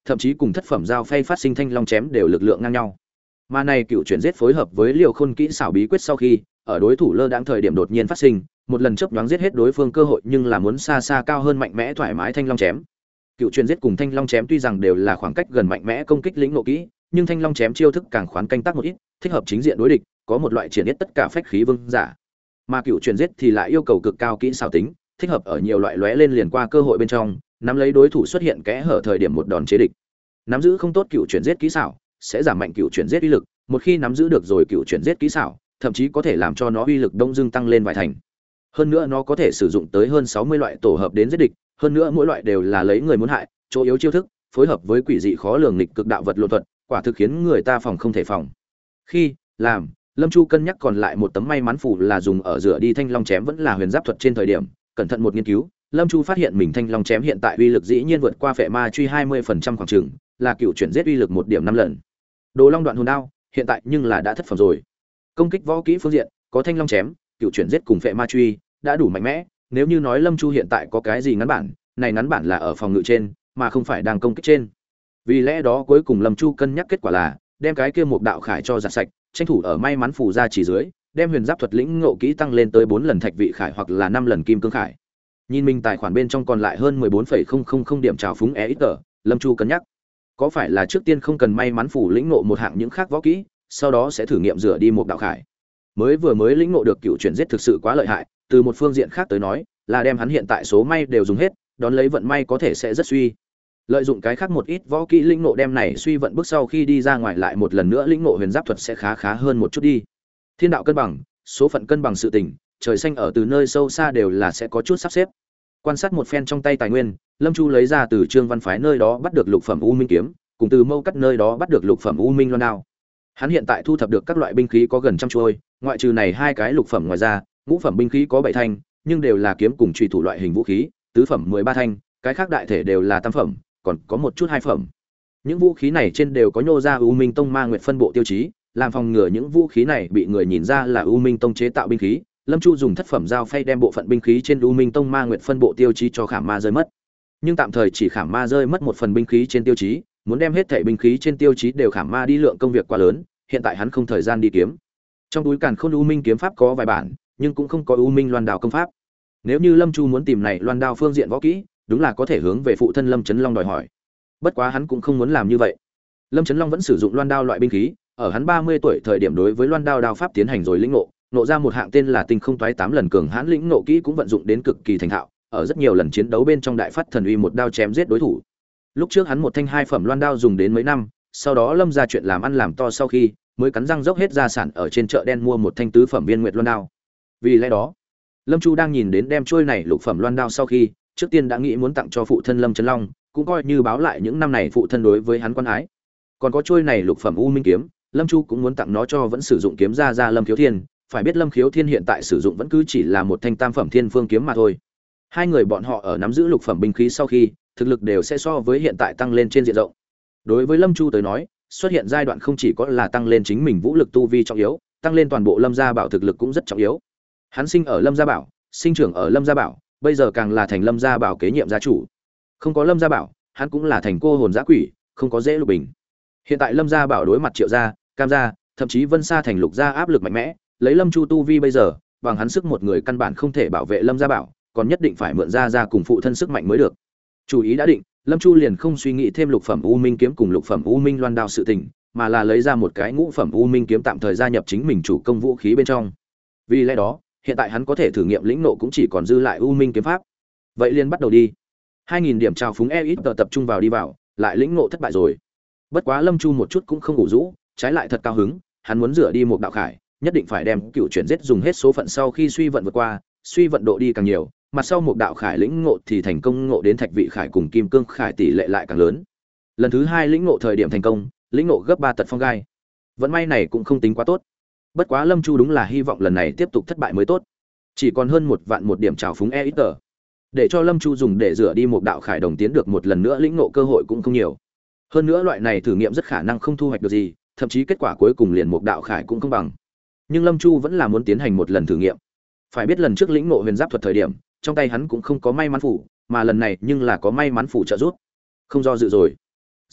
thậm chí cùng thất phẩm giao phay phát sinh thanh long chém đều lực lượng ngang nhau. Mà này cựu chuyển giết phối hợp với Liều Khôn kỹ xảo bí quyết sau khi, ở đối thủ lơ đãng thời điểm đột nhiên phát sinh, một lần chớp nhoáng giết hết đối phương cơ hội, nhưng là muốn xa xa cao hơn mạnh mẽ thoải mái thanh long chém. Cựu chuyển giết cùng thanh long chém tuy rằng đều là khoảng cách gần mạnh mẽ công kích lĩnh ngộ kỹ, nhưng thanh long chém chiêu thức càng khoán canh tác một ít, thích hợp chính diện đối địch, có một loại triển hết tất cả phách khí vương giả. Mà cựu chuyển giết thì lại yêu cầu cực cao kỹ xảo tính, thích hợp ở nhiều loại lóe lên liền qua cơ hội bên trong, nắm lấy đối thủ xuất hiện kẽ hở thời điểm một đòn chế địch. Nắm giữ không tốt cựu chuyển giết kỹ xảo, sẽ giảm mạnh cựu chuyển giết uy lực, một khi nắm giữ được rồi cựu chuyển giết kỹ xảo, thậm chí có thể làm cho nó uy lực đông dưng tăng lên vài thành. Hơn nữa nó có thể sử dụng tới hơn sáu mươi loại tổ hợp đến giết địch, hơn nữa mỗi loại đều là lấy người muốn hại, chỗ yếu chiêu thức, phối hợp với quỷ dị khó lường nghịch cực đạo vật lộ thuật, quả thực khiến người ta phòng không thể phòng. Khi làm, Lâm Chu cân nhắc còn lại một tấm may mắn phù là dùng ở rửa đi thanh long chém vẫn là huyền giáp thuật trên thời điểm, cẩn thận một nghiên cứu, Lâm Chu phát hiện mình thanh long chém hiện tại uy lực dĩ nhiên vượt qua phệ ma truy hai mươi phần trăm khoảng chừng, là cựu chuyển giết uy lực một điểm năm lần. Đồ Long đoạn hồn đao, hiện tại nhưng là đã thất phẩm rồi. Công kích võ kỹ phương diện, có thanh long chém, cựu chuyển giết cùng phệ ma truy, đã đủ mạnh mẽ, nếu như nói Lâm Chu hiện tại có cái gì ngắn bản, này ngắn bản là ở phòng ngự trên, mà không phải đang công kích trên. Vì lẽ đó cuối cùng Lâm Chu cân nhắc kết quả là đem cái kia một đạo khải cho giặt sạch, tranh thủ ở may mắn phù ra chỉ dưới, đem huyền giáp thuật lĩnh ngộ kỹ tăng lên tới bốn lần thạch vị khải hoặc là năm lần kim cương khải. Nhìn mình tài khoản bên trong còn lại hơn mười bốn phẩy không không không điểm trào phúng e ít tờ, Lâm Chu cân nhắc, có phải là trước tiên không cần may mắn phù lĩnh ngộ một hạng những khác võ kỹ, sau đó sẽ thử nghiệm rửa đi một đạo khải. Mới vừa mới lĩnh ngộ được cựu chuyển giết thực sự quá lợi hại, từ một phương diện khác tới nói, là đem hắn hiện tại số may đều dùng hết, đón lấy vận may có thể sẽ rất suy. Lợi dụng cái khác một ít võ kỹ lĩnh ngộ đem này suy vận bước sau khi đi ra ngoài lại một lần nữa lĩnh ngộ huyền giáp thuật sẽ khá khá hơn một chút đi. Thiên đạo cân bằng, số phận cân bằng sự tình, trời xanh ở từ nơi sâu xa đều là sẽ có chút sắp xếp. Quan sát một phen trong tay tài nguyên, Lâm Chu lấy ra từ Trương Văn Phái nơi đó bắt được lục phẩm U Minh kiếm, cùng từ Mâu Cắt nơi đó bắt được lục phẩm U Minh loan đao. Hắn hiện tại thu thập được các loại binh khí có gần trăm chuôi, ngoại trừ này hai cái lục phẩm ngoài ra, ngũ phẩm binh khí có bảy thanh, nhưng đều là kiếm cùng chùy thủ loại hình vũ khí, tứ phẩm mười ba thanh, cái khác đại thể đều là tam phẩm, còn có một chút hai phẩm. Những vũ khí này trên đều có nhô ra U Minh Tông Ma Nguyệt phân bộ tiêu chí, làm phòng ngừa những vũ khí này bị người nhìn ra là U Minh Tông chế tạo binh khí, Lâm Chu dùng thất phẩm dao phay đem bộ phận binh khí trên U Minh Tông Ma Nguyệt phân bộ tiêu chí cho khảm ma rơi mất. Nhưng tạm thời chỉ khảm ma rơi mất một phần binh khí trên tiêu chí, muốn đem hết thảy binh khí trên tiêu chí đều khảm ma đi lượng công việc quá lớn, hiện tại hắn không thời gian đi kiếm. Trong túi càn khôn U Minh kiếm pháp có vài bản, nhưng cũng không có U Minh loan đao công pháp. Nếu như Lâm Chu muốn tìm này loan đao phương diện võ kỹ, đúng là có thể hướng về phụ thân Lâm Chấn Long đòi hỏi. Bất quá hắn cũng không muốn làm như vậy. Lâm Chấn Long vẫn sử dụng loan đao loại binh khí, ở hắn ba mươi tuổi thời điểm đối với loan đao đao pháp tiến hành rồi lĩnh ngộ, nộ ra một hạng tên là Tinh Không Toái tám lần cường hãn lĩnh ngộ kỹ cũng vận dụng đến cực kỳ thành thạo, ở rất nhiều lần chiến đấu bên trong đại phát thần uy một đao chém giết đối thủ. Lúc trước hắn một thanh hai phẩm loan đao dùng đến mấy năm, sau đó Lâm ra chuyện làm ăn làm to sau khi, mới cắn răng dốc hết gia sản ở trên chợ đen mua một thanh tứ phẩm viên nguyệt loan đao. Vì lẽ đó, Lâm Chu đang nhìn đến đem trôi này lục phẩm loan đao sau khi, trước tiên đã nghĩ muốn tặng cho phụ thân Lâm Chấn Long, cũng coi như báo lại những năm này phụ thân đối với hắn quan ái. Còn có trôi này lục phẩm U Minh kiếm, Lâm Chu cũng muốn tặng nó cho vẫn sử dụng kiếm ra ra Lâm Khiếu Thiên, phải biết Lâm Khiếu Thiên hiện tại sử dụng vẫn cứ chỉ là một thanh tam phẩm thiên phương kiếm mà thôi. Hai người bọn họ ở nắm giữ lục phẩm binh khí sau khi, thực lực đều sẽ so với hiện tại tăng lên trên diện rộng. Đối với Lâm Chu tới nói, xuất hiện giai đoạn không chỉ có là tăng lên chính mình vũ lực tu vi trọng yếu, tăng lên toàn bộ Lâm gia bảo thực lực cũng rất trọng yếu. Hắn sinh ở Lâm gia bảo, sinh trưởng ở Lâm gia bảo, bây giờ càng là thành Lâm gia bảo kế nhiệm gia chủ. Không có Lâm gia bảo, hắn cũng là thành cô hồn dã quỷ, không có dễ lục bình. Hiện tại Lâm gia bảo đối mặt Triệu gia, Cam gia, thậm chí Vân Sa thành Lục gia áp lực mạnh mẽ, lấy Lâm Chu tu vi bây giờ, bằng hắn sức một người căn bản không thể bảo vệ Lâm gia bảo, còn nhất định phải mượn ra ra cùng phụ thân sức mạnh mới được. Chủ ý đã định, Lâm Chu liền không suy nghĩ thêm lục phẩm U Minh kiếm cùng lục phẩm U Minh loan đao sự tình, mà là lấy ra một cái ngũ phẩm U Minh kiếm tạm thời gia nhập chính mình chủ công vũ khí bên trong. Vì lẽ đó, hiện tại hắn có thể thử nghiệm lĩnh nộ cũng chỉ còn dư lại U Minh kiếm pháp. Vậy liền bắt đầu đi. hai nghìn điểm trào phúng e ít tờ tập trung vào đi vào, lại lĩnh nộ thất bại rồi. Bất quá Lâm Chu một chút cũng không ngủ rũ, trái lại thật cao hứng, hắn muốn rửa đi một đạo khải, nhất định phải đem cựu chuyển giết dùng hết số phận sau khi suy vận vượt qua, suy vận độ đi càng nhiều, mặt sau một đạo khải lĩnh ngộ thì thành công ngộ đến thạch vị khải cùng kim cương khải tỷ lệ lại càng lớn. Lần thứ hai lĩnh ngộ thời điểm thành công, lĩnh ngộ gấp ba tật phong gai. Vận may này cũng không tính quá tốt. Bất quá Lâm Chu đúng là hy vọng lần này tiếp tục thất bại mới tốt. Chỉ còn hơn một vạn một điểm trào phúng e ít tờ. Để cho Lâm Chu dùng để rửa đi một đạo khải đồng tiến được một lần nữa lĩnh ngộ cơ hội cũng không nhiều. Hơn nữa loại này thử nghiệm rất khả năng không thu hoạch được gì, thậm chí kết quả cuối cùng liền một đạo khải cũng không bằng. Nhưng Lâm Chu vẫn là muốn tiến hành một lần thử nghiệm. Phải biết lần trước lĩnh ngộ huyền giáp thuật thời điểm, trong tay hắn cũng không có may mắn phủ, mà lần này nhưng là có may mắn phủ trợ giúp. Không do dự rồi.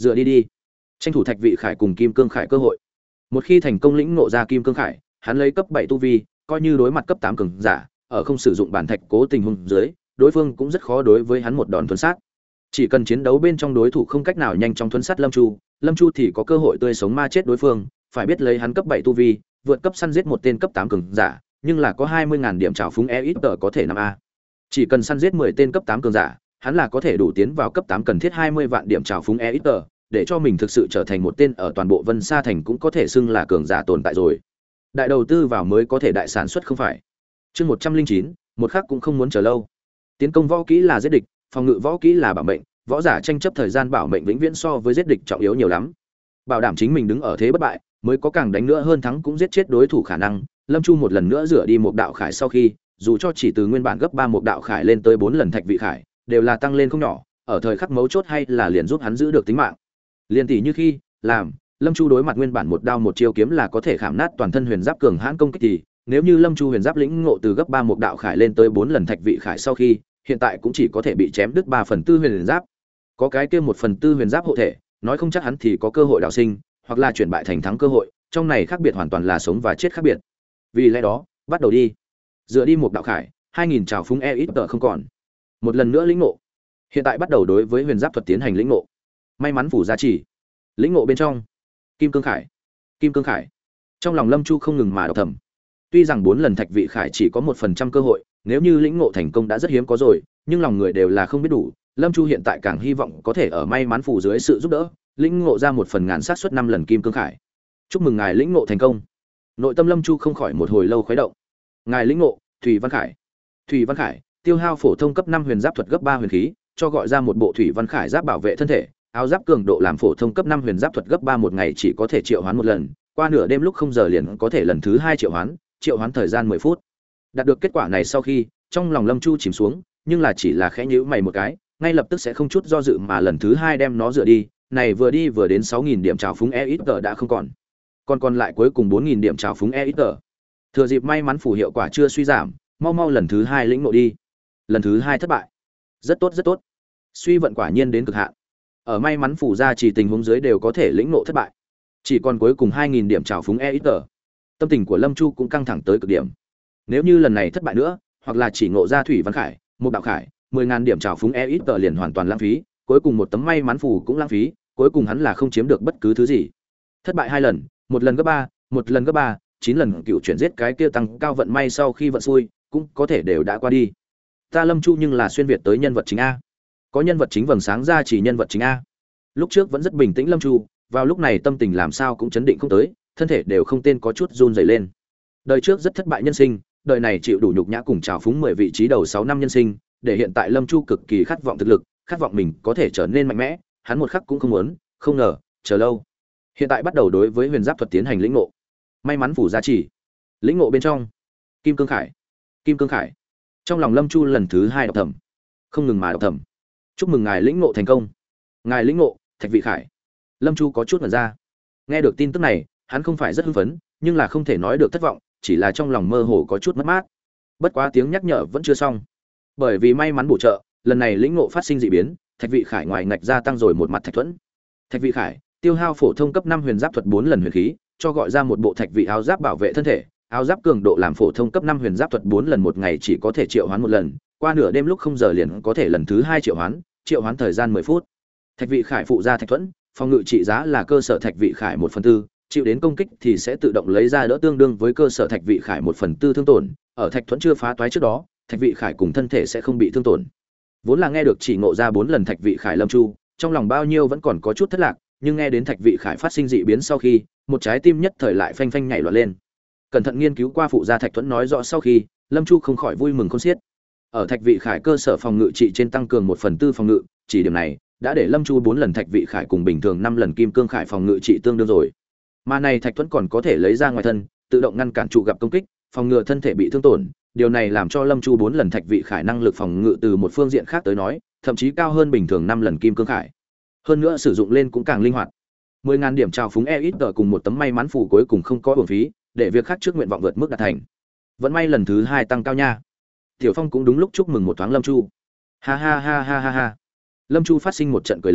dựa đi đi, tranh thủ thạch vị khải cùng kim cương khải cơ hội. Một khi thành công lĩnh ngộ ra kim cương khải, hắn lấy cấp bảy tu vi, coi như đối mặt cấp tám cường giả, ở không sử dụng bản thạch cố tình huống dưới, đối phương cũng rất khó đối với hắn một đòn thuần sát. Chỉ cần chiến đấu bên trong đối thủ không cách nào nhanh chóng thuần sát Lâm Chu, Lâm Chu thì có cơ hội tươi sống ma chết đối phương, phải biết lấy hắn cấp bảy tu vi, vượt cấp săn giết một tên cấp tám cường giả, nhưng là có hai mươi ngàn điểm trảo phúng e ít tờ có thể năm a. Chỉ cần săn giết mười tên cấp tám cường giả, hắn là có thể đủ tiến vào cấp tám cần thiết hai mươi vạn điểm trảo phúng e ít tờ, để cho mình thực sự trở thành một tên ở toàn bộ Vân Sa thành cũng có thể xưng là cường giả tồn tại rồi. Đại đầu tư vào mới có thể đại sản xuất không phải. Chương một trăm linh chín, một khắc cũng không muốn chờ lâu. Tiến công võ kỹ là giết địch, phòng ngự võ kỹ là bảo mệnh, võ giả tranh chấp thời gian bảo mệnh vĩnh viễn so với giết địch trọng yếu nhiều lắm. Bảo đảm chính mình đứng ở thế bất bại, mới có càng đánh nữa hơn thắng cũng giết chết đối thủ khả năng. Lâm Chu một lần nữa rửa đi một đạo khải sau khi, dù cho chỉ từ nguyên bản gấp ba một đạo khải lên tới bốn lần thạch vị khải, đều là tăng lên không nhỏ, ở thời khắc mấu chốt hay là liền giúp hắn giữ được tính mạng. Liên tỷ như khi làm Lâm Chu đối mặt nguyên bản một đao một chiêu kiếm là có thể khảm nát toàn thân huyền giáp cường hãn công kích thì, nếu như Lâm Chu huyền giáp lĩnh ngộ từ gấp ba một đạo khải lên tới bốn lần thạch vị khải sau khi, hiện tại cũng chỉ có thể bị chém đứt ba phần tư huyền giáp. Có cái kia một phần tư huyền giáp hộ thể, nói không chắc hắn thì có cơ hội đào sinh, hoặc là chuyển bại thành thắng cơ hội, trong này khác biệt hoàn toàn là sống và chết khác biệt. Vì lẽ đó, bắt đầu đi. Dựa đi một đạo khải, hai nghìn trào phúng e ít tờ không còn. Một lần nữa lĩnh ngộ. Hiện tại bắt đầu đối với huyền giáp thuật tiến hành lĩnh ngộ. May mắn phủ gia trì. Lĩnh ngộ bên trong. Kim cương khải. Kim cương khải. Trong lòng Lâm Chu không ngừng mà đọc thầm. Tuy rằng bốn lần thạch vị khải chỉ có một phần trăm cơ hội, nếu như lĩnh ngộ thành công đã rất hiếm có rồi, nhưng lòng người đều là không biết đủ. Lâm Chu hiện tại càng hy vọng có thể ở may mắn phủ dưới sự giúp đỡ, lĩnh ngộ ra một phần ngàn xác suất năm lần kim cương khải. Chúc mừng ngài lĩnh ngộ thành công. Nội tâm Lâm Chu không khỏi một hồi lâu khuấy động. Ngài lĩnh ngộ Thủy Văn Khải. Thủy Văn Khải, tiêu hao phổ thông cấp năm huyền giáp thuật gấp ba huyền khí, cho gọi ra một bộ Thủy Văn Khải giáp bảo vệ thân thể, áo giáp cường độ làm phổ thông cấp năm huyền giáp thuật gấp ba một ngày chỉ có thể triệu hoán một lần, qua nửa đêm lúc không giờ liền có thể lần thứ hai triệu hoán, triệu hoán thời gian mười phút. Đạt được kết quả này sau khi, trong lòng Lâm Chu chìm xuống, nhưng là chỉ là khẽ nhíu mày một cái, ngay lập tức sẽ không chút do dự mà lần thứ hai đem nó dựa đi, này vừa đi vừa đến sáu nghìn điểm trào phúng e ít tờ đã không còn. Còn còn lại cuối cùng bốn nghìn điểm trào phúng e ít tờ. Thừa dịp may mắn phủ hiệu quả chưa suy giảm, mau mau lần thứ hai lĩnh ngộ đi. Lần thứ hai thất bại. Rất tốt rất tốt. Suy vận quả nhiên đến cực hạn. Ở may mắn phủ ra chỉ tình huống dưới đều có thể lĩnh ngộ thất bại. Chỉ còn cuối cùng hai nghìn điểm trào phúng e ít tờ. Tâm tình của Lâm Chu cũng căng thẳng tới cực điểm. Nếu như lần này thất bại nữa, hoặc là chỉ ngộ ra Thủy Văn Khải, một đạo khải, mười ngàn điểm trào phúng e ít tờ liền hoàn toàn lãng phí, cuối cùng một tấm may mắn phủ cũng lãng phí, cuối cùng hắn là không chiếm được bất cứ thứ gì. Thất bại hai lần, một lần gấp ba, một lần gấp ba, chín lần cựu chuyển giết cái kia tăng cao vận may sau khi vận xui, cũng có thể đều đã qua đi. Ta Lâm Chu nhưng là xuyên việt tới nhân vật chính a. Có nhân vật chính vầng sáng ra chỉ nhân vật chính a. Lúc trước vẫn rất bình tĩnh Lâm Chu, vào lúc này tâm tình làm sao cũng chấn định không tới, thân thể đều không tên có chút run rẩy lên. Đời trước rất thất bại nhân sinh, đời này chịu đủ nhục nhã cùng trào phúng mười vị trí đầu sáu năm nhân sinh, để hiện tại Lâm Chu cực kỳ khát vọng thực lực, khát vọng mình có thể trở nên mạnh mẽ, hắn một khắc cũng không muốn, không ngờ, chờ lâu. Hiện tại bắt đầu đối với huyền giáp thuật tiến hành lĩnh ngộ. May mắn phủ giá trị. Lĩnh ngộ bên trong. Kim cương khải. Kim cương khải. Trong lòng Lâm Chu lần thứ hai đọc thầm, không ngừng mà đọc thầm. Chúc mừng ngài lĩnh ngộ thành công. Ngài lĩnh ngộ thạch vị khải. Lâm Chu có chút ngẩn ra. Nghe được tin tức này, hắn không phải rất hưng phấn, nhưng là không thể nói được thất vọng, chỉ là trong lòng mơ hồ có chút mất mát. Bất quá tiếng nhắc nhở vẫn chưa xong. Bởi vì may mắn bổ trợ, lần này lĩnh ngộ phát sinh dị biến, thạch vị khải ngoài ngạch gia tăng rồi một mặt thạch thuẫn. Thạch vị khải, tiêu hao phổ thông cấp năm huyền giáp thuật bốn lần huyền khí, cho gọi ra một bộ thạch vị áo giáp bảo vệ thân thể, áo giáp cường độ làm phổ thông cấp năm huyền giáp thuật bốn lần một ngày chỉ có thể triệu hoán một lần, qua nửa đêm lúc không giờ liền có thể lần thứ hai triệu hoán, triệu hoán thời gian mười phút. Thạch vị khải phụ gia thạch thuẫn, phòng ngự trị giá là cơ sở thạch vị khải một phần tư, chịu đến công kích thì sẽ tự động lấy ra đỡ tương đương với cơ sở thạch vị khải một phần tư thương tổn, ở thạch thuẫn chưa phá toái trước đó, thạch vị khải cùng thân thể sẽ không bị thương tổn. Vốn là nghe được chỉ ngộ ra bốn lần thạch vị khải Lâm Chu, trong lòng bao nhiêu vẫn còn có chút thất lạc, nhưng nghe đến thạch vị khải phát sinh dị biến sau khi, một trái tim nhất thời lại phanh phanh nhảy loạn lên. Cẩn thận nghiên cứu qua phụ gia thạch thuẫn nói rõ sau khi, Lâm Chu không khỏi vui mừng khôn xiết. Ở thạch vị khải cơ sở phòng ngự trị trên tăng cường một phần tư phòng ngự, chỉ điểm này đã để Lâm Chu bốn lần thạch vị khải cùng bình thường năm lần kim cương khải phòng ngự trị tương đương rồi. Mà này thạch thuẫn còn có thể lấy ra ngoài thân, tự động ngăn cản trụ gặp công kích, phòng ngừa thân thể bị thương tổn. Điều này làm cho Lâm Chu bốn lần thạch vị khải năng lực phòng ngự từ một phương diện khác tới nói, thậm chí cao hơn bình thường năm lần kim cương khải. Hơn nữa sử dụng lên cũng càng linh hoạt. mười ngàn điểm trào phúng e ít tờ cùng một tấm may mắn phù cuối cùng không có uổng phí, để việc khác trước nguyện vọng vượt mức đạt thành. Vẫn may lần thứ hai tăng cao nha. Tiểu Phong cũng đúng lúc chúc mừng một thoáng Lâm Chu. Ha ha ha ha ha ha. Lâm Chu phát sinh một trận cười lớn,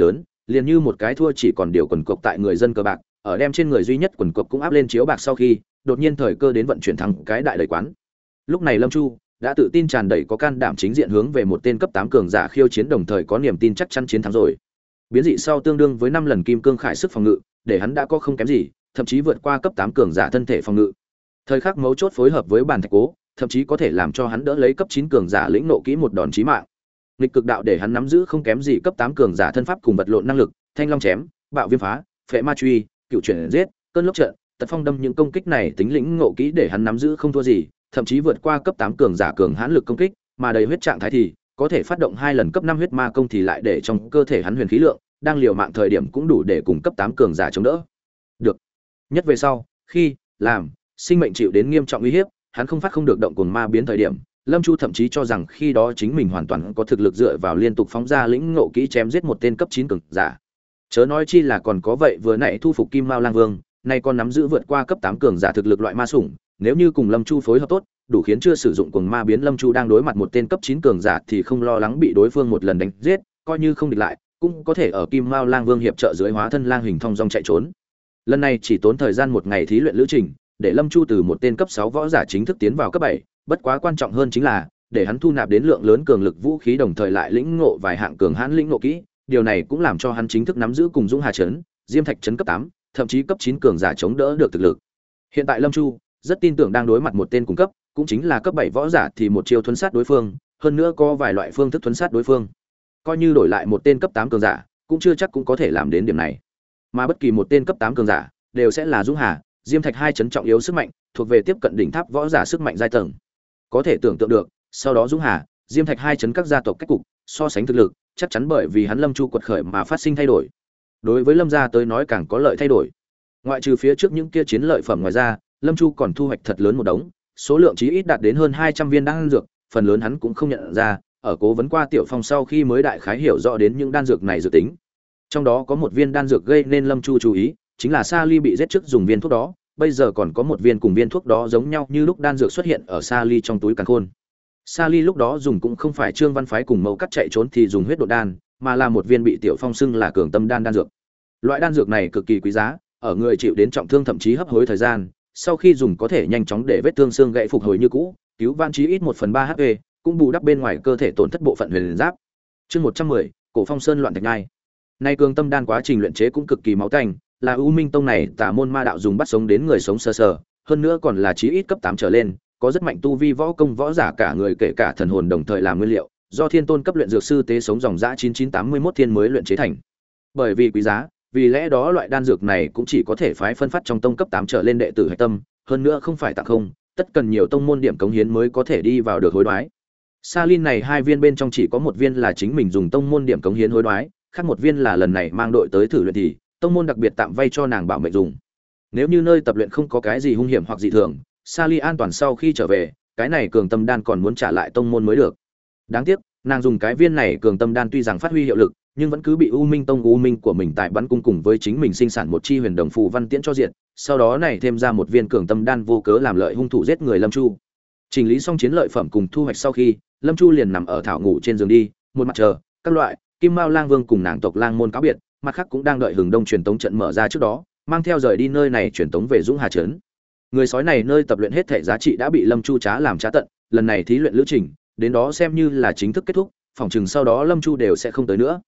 liền như một cái thua chỉ còn điều quần cộc tại người dân cờ bạc, ở đem trên người duy nhất quần cộc cũng áp lên chiếu bạc sau khi, đột nhiên thời cơ đến vận chuyển thắng cái đại đầy quán. Lúc này Lâm Chu đã tự tin tràn đầy có can đảm chính diện hướng về một tên cấp tám cường giả khiêu chiến, đồng thời có niềm tin chắc chắn chiến thắng rồi. Biến dị sau tương đương với năm lần kim cương khải sức phòng ngự, để hắn đã có không kém gì, thậm chí vượt qua cấp tám cường giả thân thể phòng ngự. Thời khắc mấu chốt phối hợp với bàn thạch cố, thậm chí có thể làm cho hắn đỡ lấy cấp chín cường giả lĩnh nộ kỹ một đòn chí mạng. Nghịch cực đạo để hắn nắm giữ không kém gì cấp tám cường giả thân pháp cùng vật lộn năng lực, thanh long chém, bạo viêm phá, phệ ma truy, cựu chuyển giết, cơn lốc trận, tật phong đâm, những công kích này tính lĩnh ngộ kỹ để hắn nắm giữ không thua gì, thậm chí vượt qua cấp tám cường giả cường hãn lực công kích, mà đầy huyết trạng thái thì có thể phát động hai lần cấp năm huyết ma công, thì lại để trong cơ thể hắn huyền khí lượng đang liều mạng thời điểm cũng đủ để cùng cấp tám cường giả chống đỡ. Được. Nhất về sau, khi làm sinh mệnh chịu đến nghiêm trọng uy hiếp, hắn không phát không được động cuồng ma biến thời điểm, Lâm Chu thậm chí cho rằng khi đó chính mình hoàn toàn có thực lực dựa vào liên tục phóng ra lĩnh ngộ kỹ chém giết một tên cấp chín cường giả. Chớ nói chi là còn có vậy vừa nãy thu phục Kim Mao Lang Vương, nay còn nắm giữ vượt qua cấp tám cường giả thực lực loại ma sủng, nếu như cùng Lâm Chu phối hợp tốt, đủ khiến chưa sử dụng cuồng ma biến Lâm Chu đang đối mặt một tên cấp chín cường giả thì không lo lắng bị đối phương một lần đánh giết, coi như không địch lại, cũng có thể ở Kim Mao Lang Vương hiệp trợ dưới hóa thân lang hình thong dong chạy trốn. Lần này chỉ tốn thời gian một ngày thí luyện lữ trình, để Lâm Chu từ một tên cấp sáu võ giả chính thức tiến vào cấp bảy, bất quá quan trọng hơn chính là để hắn thu nạp đến lượng lớn cường lực vũ khí, đồng thời lại lĩnh ngộ vài hạng cường hãn lĩnh ngộ kỹ, điều này cũng làm cho hắn chính thức nắm giữ cùng Dũng Hà trấn, Diêm Thạch trấn cấp tám, thậm chí cấp chín cường giả chống đỡ được thực lực. Hiện tại Lâm Chu rất tin tưởng đang đối mặt một tên cung cấp, cũng chính là cấp bảy võ giả thì một chiêu thuấn sát đối phương, hơn nữa có vài loại phương thức thuấn sát đối phương. Coi như đổi lại một tên cấp tám cường giả, cũng chưa chắc cũng có thể làm đến điểm này. Mà bất kỳ một tên cấp tám cường giả đều sẽ là Dũng Hà, Diêm Thạch hai trấn trọng yếu sức mạnh, thuộc về tiếp cận đỉnh tháp võ giả sức mạnh giai tầng. Có thể tưởng tượng được, sau đó Dũng Hà, Diêm Thạch hai trấn các gia tộc cách cục, so sánh thực lực, chắc chắn bởi vì hắn Lâm Chu quật khởi mà phát sinh thay đổi. Đối với Lâm gia tới nói càng có lợi thay đổi. Ngoại trừ phía trước những kia chiến lợi phẩm ngoài ra, Lâm Chu còn thu hoạch thật lớn một đống, số lượng chí ít đạt đến hơn hai trăm viên đan dược, phần lớn hắn cũng không nhận ra, ở cố vấn qua Tiểu Phong sau khi mới đại khái hiểu rõ đến những đan dược này dự tính. Trong đó có một viên đan dược gây nên Lâm Chu chú ý, chính là Sa Ly bị giết trước dùng viên thuốc đó, bây giờ còn có một viên cùng viên thuốc đó giống nhau như lúc đan dược xuất hiện ở Sa Ly trong túi càn khôn. Sa Ly lúc đó dùng cũng không phải Trương Văn Phái cùng Mâu Cắt chạy trốn thì dùng huyết độ đan, mà là một viên bị Tiểu Phong xưng là cường tâm đan đan dược. Loại đan dược này cực kỳ quý giá, ở người chịu đến trọng thương thậm chí hấp hối thời gian, sau khi dùng có thể nhanh chóng để vết thương xương gãy phục hồi như cũ, cứu vãn chí ít một phần ba hát pê, cũng bù đắp bên ngoài cơ thể tổn thất bộ phận huyền giáp. Chương một trăm mười, Cổ Phong Sơn loạn thạch nhai. Nay cường tâm đan quá trình luyện chế cũng cực kỳ máu tanh, là U Minh Tông này tà môn ma đạo dùng bắt sống đến người sống sơ sờ, hơn nữa còn là chí ít cấp tám trở lên, có rất mạnh tu vi võ công võ giả cả người kể cả thần hồn đồng thời làm nguyên liệu, do Thiên Tôn cấp luyện dược sư tế sống dòng dã chín chín tám mươi mốt thiên mới luyện chế thành. Bởi vì quý giá, vì lẽ đó loại đan dược này cũng chỉ có thể phái phân phát trong tông cấp tám trở lên đệ tử hạch tâm, hơn nữa không phải tặng không, tất cần nhiều tông môn điểm cống hiến mới có thể đi vào được hối đoái. Sa Lin này hai viên bên trong chỉ có một viên là chính mình dùng tông môn điểm cống hiến hối đoái, khác một viên là lần này mang đội tới thử luyện thì tông môn đặc biệt tạm vay cho nàng bảo mệnh dùng. Nếu như nơi tập luyện không có cái gì hung hiểm hoặc dị thường, Sa Ly an toàn sau khi trở về, cái này cường tâm đan còn muốn trả lại tông môn mới được. Đáng tiếc, nàng dùng cái viên này cường tâm đan tuy rằng phát huy hiệu lực, nhưng vẫn cứ bị U Minh Tông U Minh của mình tại bắn cung cùng với chính mình sinh sản một chi huyền đồng phù văn tiễn cho diệt, sau đó này thêm ra một viên cường tâm đan vô cớ làm lợi hung thủ giết người Lâm Chu. Chỉnh lý xong chiến lợi phẩm cùng thu hoạch sau khi, Lâm Chu liền nằm ở thảo ngủ trên giường đi, một mặt chờ các loại Kim Mao Lang Vương cùng nàng tộc Lang môn cáo biệt, mặt khác cũng đang đợi Hừng Đông truyền tống trận mở ra trước đó, mang theo rời đi nơi này truyền tống về Dũng Hà trấn. Người sói này nơi tập luyện hết thể giá trị đã bị Lâm Chu trá làm trá tận, lần này thí luyện lữ trình, đến đó xem như là chính thức kết thúc, phòng chừng sau đó Lâm Chu đều sẽ không tới nữa.